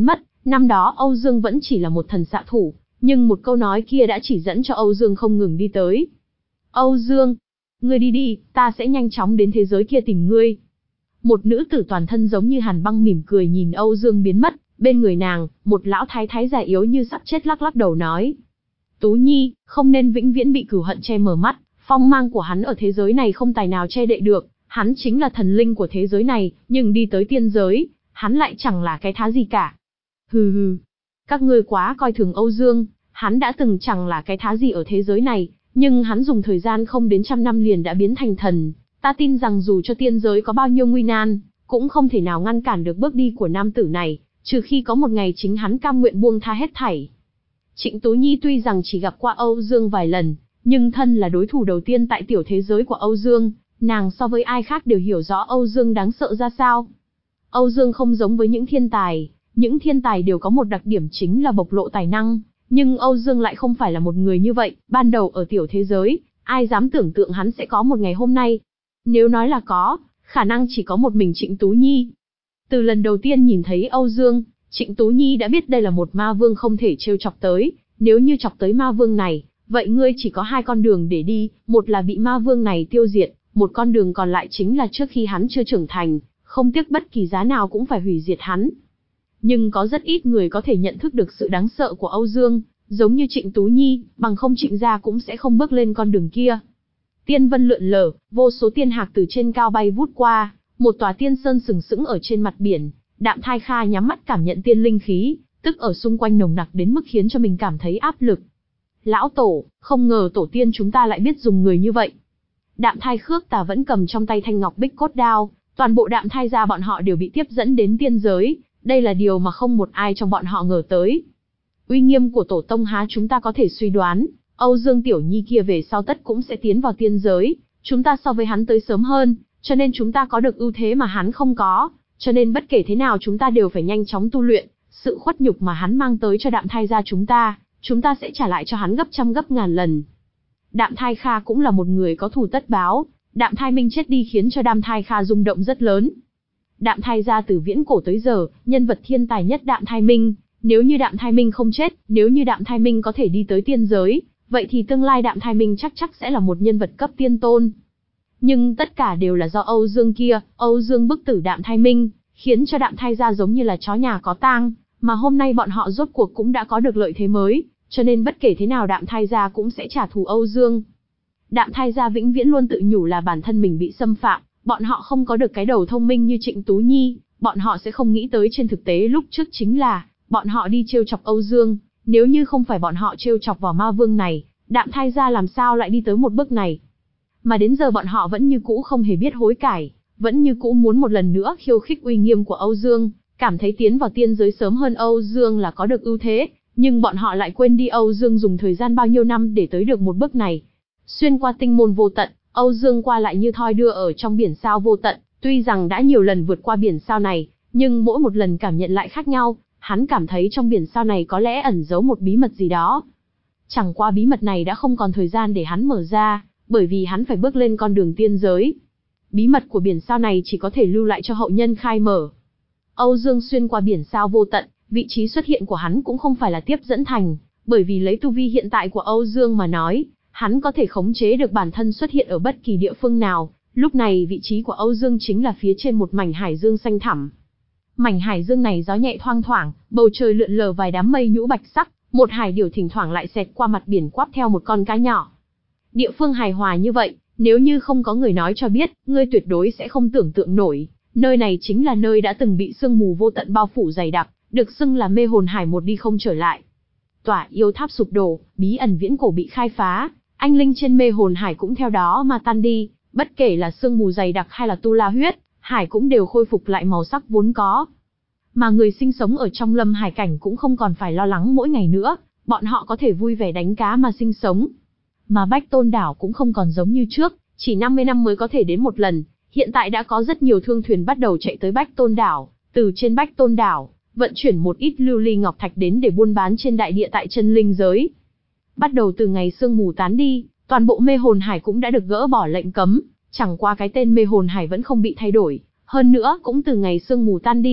Năm đó Âu Dương vẫn chỉ là một thần xạ thủ, nhưng một câu nói kia đã chỉ dẫn cho Âu Dương không ngừng đi tới. Âu Dương, ngươi đi đi, ta sẽ nhanh chóng đến thế giới kia tìm ngươi. Một nữ tử toàn thân giống như hàn băng mỉm cười nhìn Âu Dương biến mất, bên người nàng, một lão thái thái già yếu như sắp chết lắc lắc đầu nói. Tú Nhi, không nên vĩnh viễn bị cửu hận che mờ mắt, phong mang của hắn ở thế giới này không tài nào che đậy được, hắn chính là thần linh của thế giới này, nhưng đi tới tiên giới, hắn lại chẳng là cái thá gì cả. Hừ hừ, các ngươi quá coi thường Âu Dương, hắn đã từng chẳng là cái thá gì ở thế giới này, nhưng hắn dùng thời gian không đến trăm năm liền đã biến thành thần. Ta tin rằng dù cho tiên giới có bao nhiêu nguy nan, cũng không thể nào ngăn cản được bước đi của nam tử này, trừ khi có một ngày chính hắn cam nguyện buông tha hết thảy. Trịnh Tú Nhi tuy rằng chỉ gặp qua Âu Dương vài lần, nhưng thân là đối thủ đầu tiên tại tiểu thế giới của Âu Dương, nàng so với ai khác đều hiểu rõ Âu Dương đáng sợ ra sao. Âu Dương không giống với những thiên tài, những thiên tài đều có một đặc điểm chính là bộc lộ tài năng, nhưng Âu Dương lại không phải là một người như vậy, ban đầu ở tiểu thế giới, ai dám tưởng tượng hắn sẽ có một ngày hôm nay. Nếu nói là có, khả năng chỉ có một mình Trịnh Tú Nhi. Từ lần đầu tiên nhìn thấy Âu Dương, Trịnh Tú Nhi đã biết đây là một ma vương không thể trêu chọc tới, nếu như chọc tới ma vương này, vậy ngươi chỉ có hai con đường để đi, một là bị ma vương này tiêu diệt, một con đường còn lại chính là trước khi hắn chưa trưởng thành, không tiếc bất kỳ giá nào cũng phải hủy diệt hắn. Nhưng có rất ít người có thể nhận thức được sự đáng sợ của Âu Dương, giống như Trịnh Tú Nhi, bằng không Trịnh gia cũng sẽ không bước lên con đường kia. Tiên vân lượn lờ, vô số tiên hạc từ trên cao bay vút qua, một tòa tiên sơn sừng sững ở trên mặt biển, Đạm Thai Kha nhắm mắt cảm nhận tiên linh khí, tức ở xung quanh nồng nặc đến mức khiến cho mình cảm thấy áp lực. Lão tổ, không ngờ tổ tiên chúng ta lại biết dùng người như vậy. Đạm Thai Khước Tà vẫn cầm trong tay thanh ngọc bích cốt đao, toàn bộ Đạm Thai gia bọn họ đều bị tiếp dẫn đến tiên giới, đây là điều mà không một ai trong bọn họ ngờ tới. Uy nghiêm của tổ tông há chúng ta có thể suy đoán, Âu Dương Tiểu Nhi kia về sau tất cũng sẽ tiến vào tiên giới, chúng ta so với hắn tới sớm hơn, cho nên chúng ta có được ưu thế mà hắn không có, cho nên bất kể thế nào chúng ta đều phải nhanh chóng tu luyện, sự khuất nhục mà hắn mang tới cho Đạm Thai gia chúng ta, chúng ta sẽ trả lại cho hắn gấp trăm gấp ngàn lần. Đạm Thai Kha cũng là một người có thù tất báo, Đạm Thai Minh chết đi khiến cho Đạm Thai Kha rung động rất lớn. Đạm Thai gia từ viễn cổ tới giờ, nhân vật thiên tài nhất Đạm Thai Minh, nếu như Đạm Thai Minh không chết, nếu như Đạm Thai Minh có thể đi tới tiên giới, vậy thì tương lai Đạm Thai Minh chắc chắc sẽ là một nhân vật cấp tiên tôn. Nhưng tất cả đều là do Âu Dương kia, Âu Dương bức tử Đạm Thai Minh, khiến cho Đạm Thai gia giống như là chó nhà có tang, mà hôm nay bọn họ rốt cuộc cũng đã có được lợi thế mới, cho nên bất kể thế nào Đạm Thai gia cũng sẽ trả thù Âu Dương. Đạm Thai gia vĩnh viễn luôn tự nhủ là bản thân mình bị xâm phạm, bọn họ không có được cái đầu thông minh như Trịnh Tú Nhi, bọn họ sẽ không nghĩ tới trên thực tế lúc trước chính là bọn họ đi trêu chọc Âu Dương, nếu như không phải bọn họ trêu chọc vào ma vương này, Đạm Thai gia làm sao lại đi tới một bước này. Mà đến giờ bọn họ vẫn như cũ không hề biết hối cải, vẫn như cũ muốn một lần nữa khiêu khích uy nghiêm của Âu Dương, cảm thấy tiến vào tiên giới sớm hơn Âu Dương là có được ưu thế, nhưng bọn họ lại quên đi Âu Dương dùng thời gian bao nhiêu năm để tới được một bước này. Xuyên qua tinh môn vô tận, Âu Dương qua lại như thoi đưa ở trong biển sao vô tận, tuy rằng đã nhiều lần vượt qua biển sao này, nhưng mỗi một lần cảm nhận lại khác nhau, hắn cảm thấy trong biển sao này có lẽ ẩn giấu một bí mật gì đó. Chẳng qua bí mật này đã không còn thời gian để hắn mở ra, bởi vì hắn phải bước lên con đường tiên giới. Bí mật của biển sao này chỉ có thể lưu lại cho hậu nhân khai mở. Âu Dương xuyên qua biển sao vô tận, vị trí xuất hiện của hắn cũng không phải là tiếp dẫn thành, bởi vì lấy tu vi hiện tại của Âu Dương mà nói, hắn có thể khống chế được bản thân xuất hiện ở bất kỳ địa phương nào, lúc này vị trí của Âu Dương chính là phía trên một mảnh hải dương xanh thẳm. Mảnh hải dương này gió nhẹ thoang thoảng, bầu trời lượn lờ vài đám mây nhũ bạch sắc, một hải điểu thỉnh thoảng lại xẹt qua mặt biển quáp theo một con cá nhỏ. Địa phương hài hòa như vậy, nếu như không có người nói cho biết, ngươi tuyệt đối sẽ không tưởng tượng nổi, nơi này chính là nơi đã từng bị sương mù vô tận bao phủ dày đặc, được xưng là mê hồn hải một đi không trở lại. Tỏa yêu tháp sụp đổ, bí ẩn viễn cổ bị khai phá, anh linh trên mê hồn hải cũng theo đó mà tan đi, bất kể là sương mù dày đặc hay là tu la huyết, hải cũng đều khôi phục lại màu sắc vốn có. Mà người sinh sống ở trong lâm hải cảnh cũng không còn phải lo lắng mỗi ngày nữa, bọn họ có thể vui vẻ đánh cá mà sinh sống. Mà Bách Tôn đảo cũng không còn giống như trước, chỉ năm mươi năm mới có thể đến một lần, hiện tại đã có rất nhiều thương thuyền bắt đầu chạy tới Bách Tôn đảo, từ trên Bách Tôn đảo, vận chuyển một ít lưu ly ngọc thạch đến để buôn bán trên đại địa tại chân linh giới. Bắt đầu từ ngày sương mù tán đi, toàn bộ mê hồn hải cũng đã được gỡ bỏ lệnh cấm, chẳng qua cái tên mê hồn hải vẫn không bị thay đổi, hơn nữa cũng từ ngày sương mù tan đi,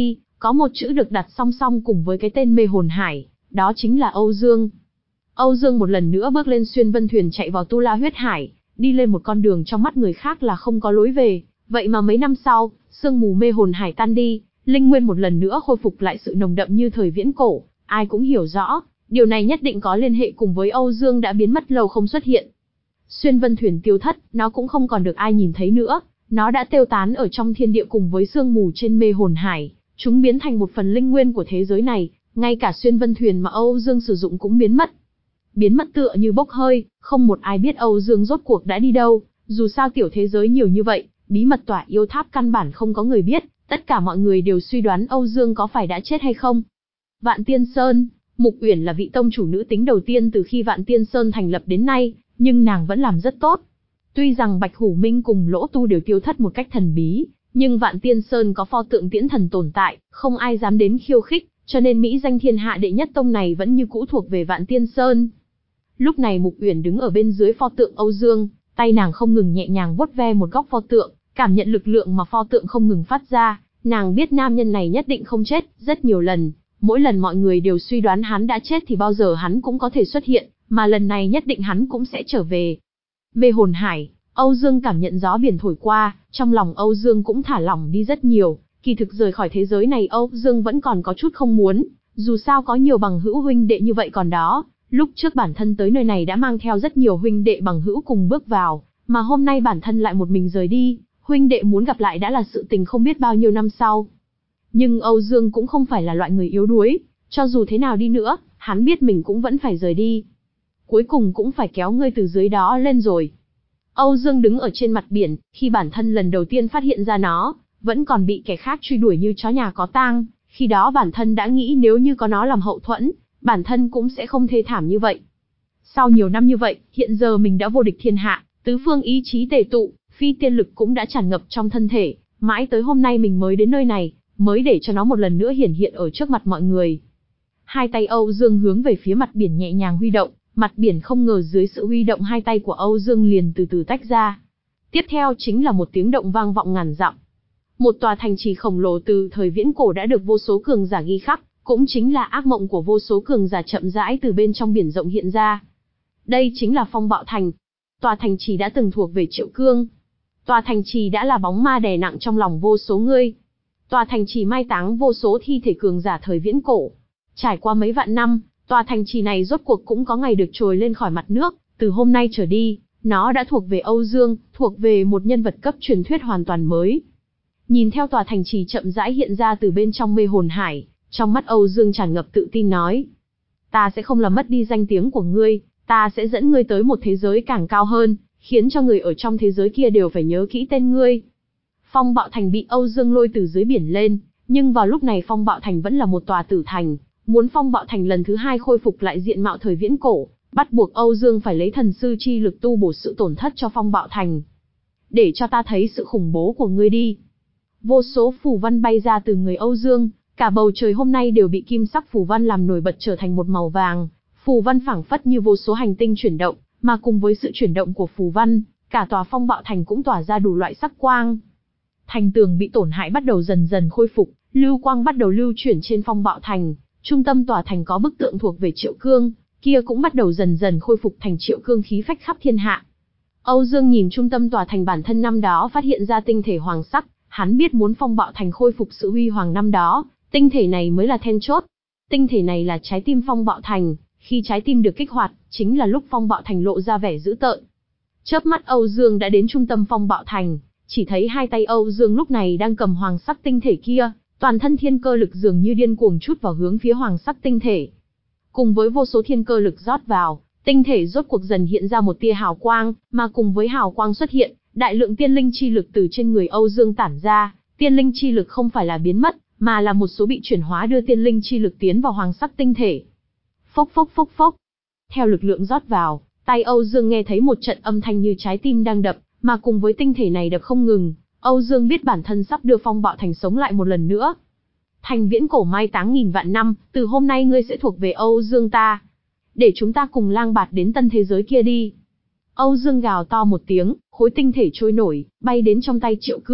có một chữ được đặt song song cùng với cái tên Mê Hồn Hải, đó chính là Âu Dương. Âu Dương một lần nữa bước lên xuyên vân thuyền chạy vào Tu La Huyết Hải, đi lên một con đường trong mắt người khác là không có lối về, vậy mà mấy năm sau, sương mù Mê Hồn Hải tan đi, linh nguyên một lần nữa khôi phục lại sự nồng đậm như thời viễn cổ, ai cũng hiểu rõ, điều này nhất định có liên hệ cùng với Âu Dương đã biến mất lâu không xuất hiện. Xuyên vân thuyền tiêu thất, nó cũng không còn được ai nhìn thấy nữa, nó đã tiêu tán ở trong thiên địa cùng với sương mù trên Mê Hồn Hải, chúng biến thành một phần linh nguyên của thế giới này, ngay cả xuyên vân thuyền mà Âu Dương sử dụng cũng biến mất. Biến mất tựa như bốc hơi, không một ai biết Âu Dương rốt cuộc đã đi đâu, dù sao tiểu thế giới nhiều như vậy, bí mật tỏa yêu tháp căn bản không có người biết, tất cả mọi người đều suy đoán Âu Dương có phải đã chết hay không. Vạn Tiên Sơn, Mục Uyển là vị tông chủ nữ tính đầu tiên từ khi Vạn Tiên Sơn thành lập đến nay, nhưng nàng vẫn làm rất tốt. Tuy rằng Bạch Hủ Minh cùng Lỗ Tu đều tiêu thất một cách thần bí, nhưng Vạn Tiên Sơn có pho tượng Tiễn Thần tồn tại, không ai dám đến khiêu khích, cho nên mỹ danh thiên hạ đệ nhất tông này vẫn như cũ thuộc về Vạn Tiên Sơn. Lúc này Mục Uyển đứng ở bên dưới pho tượng Âu Dương, tay nàng không ngừng nhẹ nhàng vuốt ve một góc pho tượng, cảm nhận lực lượng mà pho tượng không ngừng phát ra, nàng biết nam nhân này nhất định không chết, rất nhiều lần, mỗi lần mọi người đều suy đoán hắn đã chết thì bao giờ hắn cũng có thể xuất hiện, mà lần này nhất định hắn cũng sẽ trở về. Mê Hồn Hải, Âu Dương cảm nhận gió biển thổi qua, trong lòng Âu Dương cũng thả lỏng đi rất nhiều, kỳ thực rời khỏi thế giới này Âu Dương vẫn còn có chút không muốn, dù sao có nhiều bằng hữu huynh đệ như vậy còn đó, lúc trước bản thân tới nơi này đã mang theo rất nhiều huynh đệ bằng hữu cùng bước vào, mà hôm nay bản thân lại một mình rời đi, huynh đệ muốn gặp lại đã là sự tình không biết bao nhiêu năm sau. Nhưng Âu Dương cũng không phải là loại người yếu đuối, cho dù thế nào đi nữa, hắn biết mình cũng vẫn phải rời đi. Cuối cùng cũng phải kéo ngươi từ dưới đó lên rồi. Âu Dương đứng ở trên mặt biển, khi bản thân lần đầu tiên phát hiện ra nó, vẫn còn bị kẻ khác truy đuổi như chó nhà có tang, khi đó bản thân đã nghĩ nếu như có nó làm hậu thuẫn, bản thân cũng sẽ không thê thảm như vậy. Sau nhiều năm như vậy, hiện giờ mình đã vô địch thiên hạ, tứ phương ý chí tề tụ, phi tiên lực cũng đã tràn ngập trong thân thể, mãi tới hôm nay mình mới đến nơi này, mới để cho nó một lần nữa hiển hiện ở trước mặt mọi người. Hai tay Âu Dương hướng về phía mặt biển nhẹ nhàng huy động, mặt biển không ngờ dưới sự huy động hai tay của Âu Dương liền từ từ tách ra. Tiếp theo chính là một tiếng động vang vọng ngàn dặm. Một tòa thành trì khổng lồ từ thời viễn cổ đã được vô số cường giả ghi khắc, cũng chính là ác mộng của vô số cường giả chậm rãi từ bên trong biển rộng hiện ra. Đây chính là Phong Bạo Thành. Tòa thành trì đã từng thuộc về Triệu Cương. Tòa thành trì đã là bóng ma đè nặng trong lòng vô số người. Tòa thành trì mai táng vô số thi thể cường giả thời viễn cổ. Trải qua mấy vạn năm, tòa thành trì này rốt cuộc cũng có ngày được trồi lên khỏi mặt nước, từ hôm nay trở đi, nó đã thuộc về Âu Dương, thuộc về một nhân vật cấp truyền thuyết hoàn toàn mới. Nhìn theo tòa thành trì chậm rãi hiện ra từ bên trong Mê Hồn Hải, trong mắt Âu Dương tràn ngập tự tin nói: "Ta sẽ không làm mất đi danh tiếng của ngươi, ta sẽ dẫn ngươi tới một thế giới càng cao hơn, khiến cho người ở trong thế giới kia đều phải nhớ kỹ tên ngươi." Phong Bạo Thành bị Âu Dương lôi từ dưới biển lên, nhưng vào lúc này Phong Bạo Thành vẫn là một tòa tử thành, muốn Phong Bạo Thành lần thứ hai khôi phục lại diện mạo thời viễn cổ, bắt buộc Âu Dương phải lấy thần sư chi lực tu bổ sự tổn thất cho Phong Bạo Thành. "Để cho ta thấy sự khủng bố của ngươi đi." Vô số phù văn bay ra từ người Âu Dương, cả bầu trời hôm nay đều bị kim sắc phù văn làm nổi bật trở thành một màu vàng, phù văn phảng phất như vô số hành tinh chuyển động, mà cùng với sự chuyển động của phù văn, cả tòa Phong Bạo Thành cũng tỏa ra đủ loại sắc quang. Thành tường bị tổn hại bắt đầu dần dần khôi phục, lưu quang bắt đầu lưu chuyển trên Phong Bạo Thành, trung tâm tòa thành có bức tượng thuộc về Triệu Cương, kia cũng bắt đầu dần dần khôi phục thành Triệu Cương khí phách khắp thiên hạ. Âu Dương nhìn trung tâm tòa thành bản thân năm đó phát hiện ra tinh thể hoàng sắc, hắn biết muốn Phong Bạo Thành khôi phục sự huy hoàng năm đó, tinh thể này mới là then chốt. Tinh thể này là trái tim Phong Bạo Thành, khi trái tim được kích hoạt, chính là lúc Phong Bạo Thành lộ ra vẻ dữ tợn. Chớp mắt Âu Dương đã đến trung tâm Phong Bạo Thành, chỉ thấy hai tay Âu Dương lúc này đang cầm hoàng sắc tinh thể kia, toàn thân thiên cơ lực dường như điên cuồng trút vào hướng phía hoàng sắc tinh thể. Cùng với vô số thiên cơ lực rót vào, tinh thể rốt cuộc dần hiện ra một tia hào quang, mà cùng với hào quang xuất hiện, đại lượng tiên linh chi lực từ trên người Âu Dương tản ra, tiên linh chi lực không phải là biến mất, mà là một số bị chuyển hóa đưa tiên linh chi lực tiến vào hoàng sắc tinh thể. Phốc phốc phốc phốc. Theo lực lượng rót vào, tay Âu Dương nghe thấy một trận âm thanh như trái tim đang đập, mà cùng với tinh thể này đập không ngừng, Âu Dương biết bản thân sắp đưa Phong Bạo Thành sống lại một lần nữa. Thành viễn cổ mai táng nghìn vạn năm, từ hôm nay ngươi sẽ thuộc về Âu Dương ta. Để chúng ta cùng lang bạt đến tân thế giới kia đi. Âu Dương gào to một tiếng, khối tinh thể trôi nổi, bay đến trong tay Triệu Cương.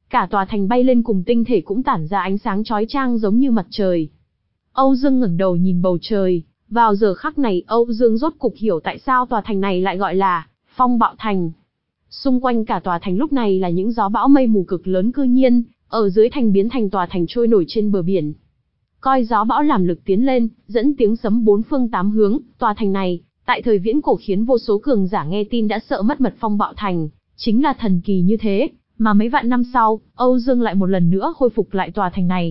cả tòa thành bay lên cùng tinh thể cũng tản ra ánh sáng chói chang giống như mặt trời. Âu Dương ngẩng đầu nhìn bầu trời, vào giờ khắc này Âu Dương rốt cục hiểu tại sao tòa thành này lại gọi là Phong Bạo Thành. Xung quanh cả tòa thành lúc này là những gió bão mây mù cực lớn cư nhiên, ở dưới thành biến thành tòa thành trôi nổi trên bờ biển. Coi gió bão làm lực tiến lên, dẫn tiếng sấm bốn phương tám hướng, tòa thành này, tại thời viễn cổ khiến vô số cường giả nghe tin đã sợ mất mật. Phong Bạo Thành, chính là thần kỳ như thế, mà mấy vạn năm sau, Âu Dương lại một lần nữa khôi phục lại tòa thành này.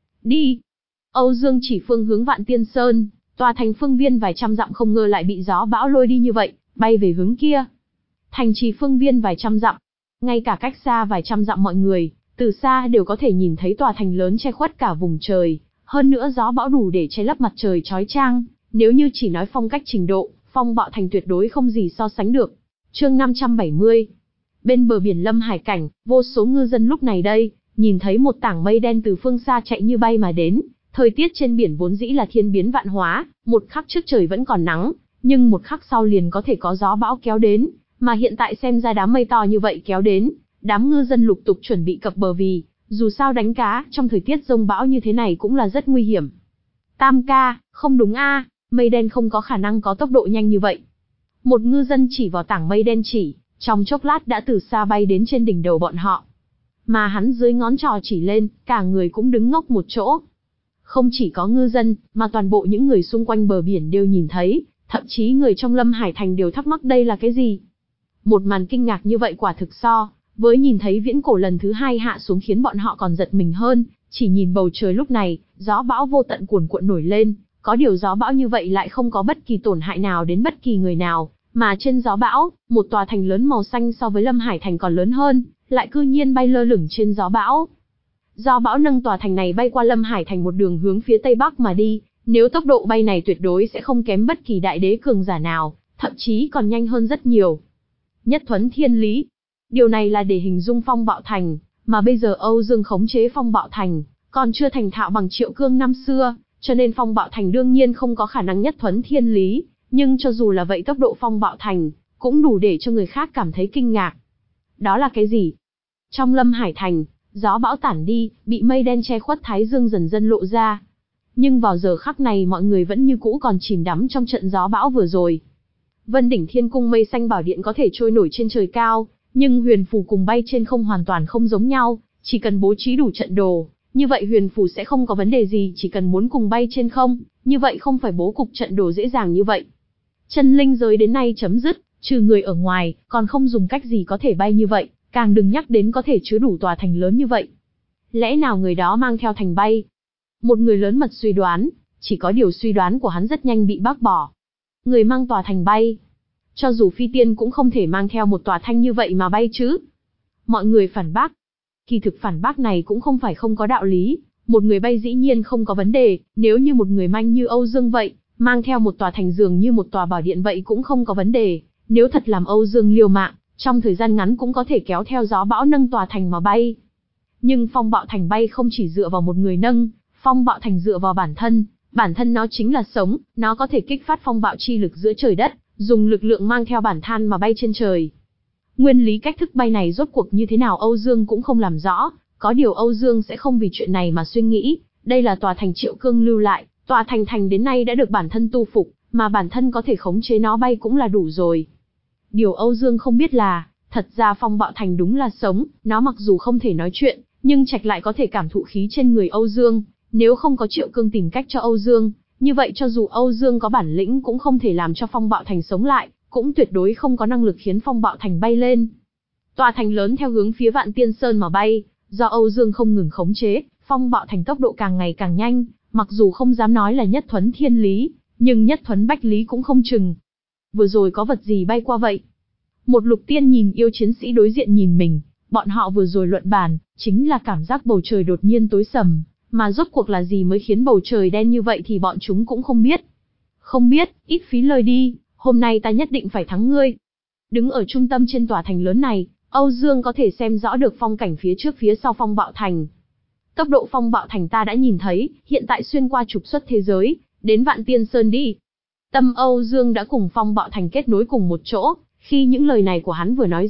Đi! Âu Dương chỉ phương hướng Vạn Tiên Sơn, tòa thành phương viên vài trăm dặm không ngờ lại bị gió bão lôi đi như vậy, bay về hướng kia. Thành trì phương viên vài trăm dặm, ngay cả cách xa vài trăm dặm mọi người, từ xa đều có thể nhìn thấy tòa thành lớn che khuất cả vùng trời, hơn nữa gió bão đủ để che lấp mặt trời chói chang, nếu như chỉ nói phong cách trình độ, Phong Bạo Thành tuyệt đối không gì so sánh được. Chương năm trăm bảy mươi. Bên bờ biển Lâm Hải cảnh, vô số ngư dân lúc này đây, nhìn thấy một tảng mây đen từ phương xa chạy như bay mà đến, thời tiết trên biển vốn dĩ là thiên biến vạn hóa, một khắc trước trời vẫn còn nắng, nhưng một khắc sau liền có thể có gió bão kéo đến, mà hiện tại xem ra đám mây to như vậy kéo đến, đám ngư dân lục tục chuẩn bị cập bờ vì, dù sao đánh cá, trong thời tiết giông bão như thế này cũng là rất nguy hiểm. Tam ca, không đúng a, mây đen không có khả năng có tốc độ nhanh như vậy. Một ngư dân chỉ vào tảng mây đen chỉ, trong chốc lát đã từ xa bay đến trên đỉnh đầu bọn họ. Mà hắn dưới ngón trỏ chỉ lên, cả người cũng đứng ngốc một chỗ. Không chỉ có ngư dân, mà toàn bộ những người xung quanh bờ biển đều nhìn thấy, thậm chí người trong Lâm Hải Thành đều thắc mắc đây là cái gì. Một màn kinh ngạc như vậy quả thực so với nhìn thấy viễn cổ lần thứ hai hạ xuống khiến bọn họ còn giật mình hơn. Chỉ nhìn bầu trời lúc này, gió bão vô tận cuồn cuộn nổi lên, có điều gió bão như vậy lại không có bất kỳ tổn hại nào đến bất kỳ người nào, mà trên gió bão, một tòa thành lớn màu xanh so với Lâm Hải Thành còn lớn hơn, lại cư nhiên bay lơ lửng trên gió bão. Gió bão nâng tòa thành này bay qua Lâm Hải Thành một đường hướng phía tây bắc mà đi, nếu tốc độ bay này tuyệt đối sẽ không kém bất kỳ đại đế cường giả nào, thậm chí còn nhanh hơn rất nhiều. Nhất thuấn thiên lý. Điều này là để hình dung Phong Bạo Thành, mà bây giờ Âu Dương khống chế Phong Bạo Thành, còn chưa thành thạo bằng Triệu Cương năm xưa, cho nên Phong Bạo Thành đương nhiên không có khả năng nhất thuấn thiên lý, nhưng cho dù là vậy tốc độ Phong Bạo Thành, cũng đủ để cho người khác cảm thấy kinh ngạc. Đó là cái gì? Trong Lâm Hải Thành, gió bão tản đi, bị mây đen che khuất thái dương dần dần lộ ra. Nhưng vào giờ khắc này mọi người vẫn như cũ còn chìm đắm trong trận gió bão vừa rồi. Vân đỉnh thiên cung mây xanh bảo điện có thể trôi nổi trên trời cao, nhưng huyền phù cùng bay trên không hoàn toàn không giống nhau, chỉ cần bố trí đủ trận đồ, như vậy huyền phù sẽ không có vấn đề gì, chỉ cần muốn cùng bay trên không, như vậy không phải bố cục trận đồ dễ dàng như vậy. Chân linh giới đến nay chấm dứt, trừ người ở ngoài, còn không dùng cách gì có thể bay như vậy, càng đừng nhắc đến có thể chứa đủ tòa thành lớn như vậy. Lẽ nào người đó mang theo thành bay? Một người lớn mật suy đoán, chỉ có điều suy đoán của hắn rất nhanh bị bác bỏ. Người mang tòa thành bay, cho dù phi tiên cũng không thể mang theo một tòa thanh như vậy mà bay chứ. Mọi người phản bác. Kỳ thực phản bác này cũng không phải không có đạo lý, một người bay dĩ nhiên không có vấn đề, nếu như một người manh như Âu Dương vậy, mang theo một tòa thành dường như một tòa bảo điện vậy cũng không có vấn đề, nếu thật làm Âu Dương liều mạng, trong thời gian ngắn cũng có thể kéo theo gió bão nâng tòa thành mà bay. Nhưng Phong Bạo Thành bay không chỉ dựa vào một người nâng, Phong Bạo Thành dựa vào bản thân, bản thân nó chính là sống, nó có thể kích phát phong bạo chi lực giữa trời đất, dùng lực lượng mang theo bản than mà bay trên trời. Nguyên lý cách thức bay này rốt cuộc như thế nào Âu Dương cũng không làm rõ, có điều Âu Dương sẽ không vì chuyện này mà suy nghĩ, đây là tòa thành Triệu Cương lưu lại, tòa thành thành đến nay đã được bản thân tu phục, mà bản thân có thể khống chế nó bay cũng là đủ rồi. Điều Âu Dương không biết là, thật ra Phong Bạo Thành đúng là sống, nó mặc dù không thể nói chuyện, nhưng Trạch lại có thể cảm thụ khí trên người Âu Dương, nếu không có Triệu Cương tìm cách cho Âu Dương, như vậy cho dù Âu Dương có bản lĩnh cũng không thể làm cho Phong Bạo Thành sống lại, cũng tuyệt đối không có năng lực khiến Phong Bạo Thành bay lên. Tòa thành lớn theo hướng phía Vạn Tiên Sơn mà bay, do Âu Dương không ngừng khống chế, Phong Bạo Thành tốc độ càng ngày càng nhanh, mặc dù không dám nói là nhất thuấn thiên lý, nhưng nhất thuấn bách lý cũng không chừng. Vừa rồi có vật gì bay qua vậy? Một lục tiên nhìn yêu chiến sĩ đối diện nhìn mình, bọn họ vừa rồi luận bàn, chính là cảm giác bầu trời đột nhiên tối sầm, mà rốt cuộc là gì mới khiến bầu trời đen như vậy thì bọn chúng cũng không biết. Không biết, ít phí lời đi, hôm nay ta nhất định phải thắng ngươi. Đứng ở trung tâm trên tòa thành lớn này, Âu Dương có thể xem rõ được phong cảnh phía trước phía sau Phong Bạo Thành. Tốc độ Phong Bạo Thành ta đã nhìn thấy, hiện tại xuyên qua trục xuất thế giới, đến Vạn Tiên Sơn đi. Tâm Âu Dương đã cùng Phong Bạo Thành kết nối cùng một chỗ, khi những lời này của hắn vừa nói ra,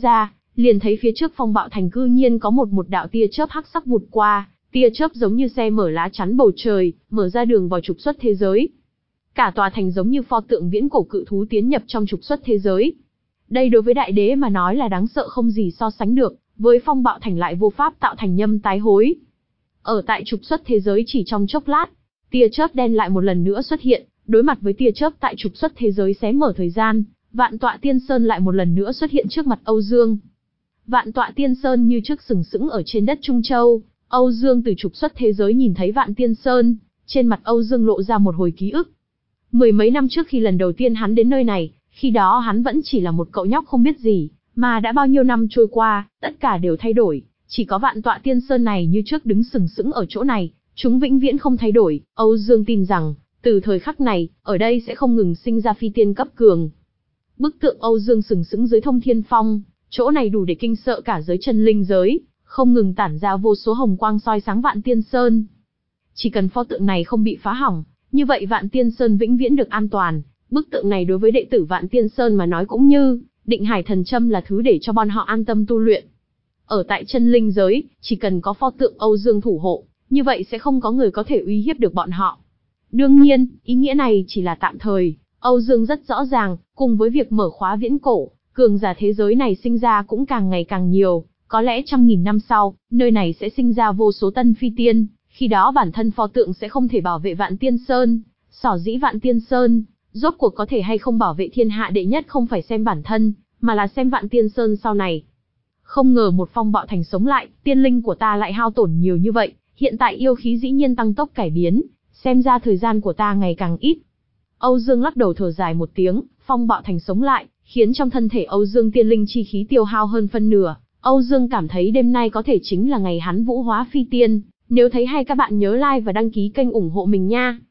liền thấy phía trước Phong Bạo Thành cư nhiên có một một đạo tia chớp hắc sắc vụt qua, tia chớp giống như xe mở lá chắn bầu trời, mở ra đường vào trục xuất thế giới. Cả tòa thành giống như pho tượng viễn cổ cự thú tiến nhập trong trục xuất thế giới. Đây đối với đại đế mà nói là đáng sợ không gì so sánh được, với Phong Bạo Thành lại vô pháp tạo thành nhâm tái hối. Ở tại trục xuất thế giới chỉ trong chốc lát, tia chớp đen lại một lần nữa xuất hiện, đối mặt với tia chớp tại trục xuất thế giới xé mở thời gian, Vạn Tọa Tiên Sơn lại một lần nữa xuất hiện trước mặt Âu Dương. Vạn Tọa Tiên Sơn như trước sừng sững ở trên đất Trung Châu, Âu Dương từ trục xuất thế giới nhìn thấy Vạn Tiên Sơn, trên mặt Âu Dương lộ ra một hồi ký ức. Mười mấy năm trước khi lần đầu tiên hắn đến nơi này, khi đó hắn vẫn chỉ là một cậu nhóc không biết gì, mà đã bao nhiêu năm trôi qua, tất cả đều thay đổi, chỉ có Vạn Tọa Tiên Sơn này như trước đứng sừng sững ở chỗ này, chúng vĩnh viễn không thay đổi. Âu Dương tin rằng, từ thời khắc này, ở đây sẽ không ngừng sinh ra phi tiên cấp cường. Bức tượng Âu Dương sừng sững dưới Thông Thiên Phong, chỗ này đủ để kinh sợ cả giới chân linh giới, không ngừng tản ra vô số hồng quang soi sáng Vạn Tiên Sơn. Chỉ cần pho tượng này không bị phá hỏng, như vậy Vạn Tiên Sơn vĩnh viễn được an toàn. Bức tượng này đối với đệ tử Vạn Tiên Sơn mà nói cũng như Định Hải Thần Châm là thứ để cho bọn họ an tâm tu luyện. Ở tại chân linh giới, chỉ cần có pho tượng Âu Dương thủ hộ, như vậy sẽ không có người có thể uy hiếp được bọn họ. Đương nhiên, ý nghĩa này chỉ là tạm thời, Âu Dương rất rõ ràng, cùng với việc mở khóa viễn cổ, cường giả thế giới này sinh ra cũng càng ngày càng nhiều, có lẽ trăm nghìn năm sau, nơi này sẽ sinh ra vô số tân phi tiên, khi đó bản thân pho tượng sẽ không thể bảo vệ Vạn Tiên Sơn. Sở dĩ Vạn Tiên Sơn, rốt cuộc có thể hay không bảo vệ thiên hạ đệ nhất không phải xem bản thân, mà là xem Vạn Tiên Sơn sau này. Không ngờ một Phong Bạo Thành sống lại, tiên linh của ta lại hao tổn nhiều như vậy, hiện tại yêu khí dĩ nhiên tăng tốc cải biến, xem ra thời gian của ta ngày càng ít. Âu Dương lắc đầu thở dài một tiếng, Phong Bạo Thành sống lại, khiến trong thân thể Âu Dương tiên linh chi khí tiêu hao hơn phân nửa. Âu Dương cảm thấy đêm nay có thể chính là ngày hắn vũ hóa phi tiên. Nếu thấy hay các bạn nhớ like và đăng ký kênh ủng hộ mình nha.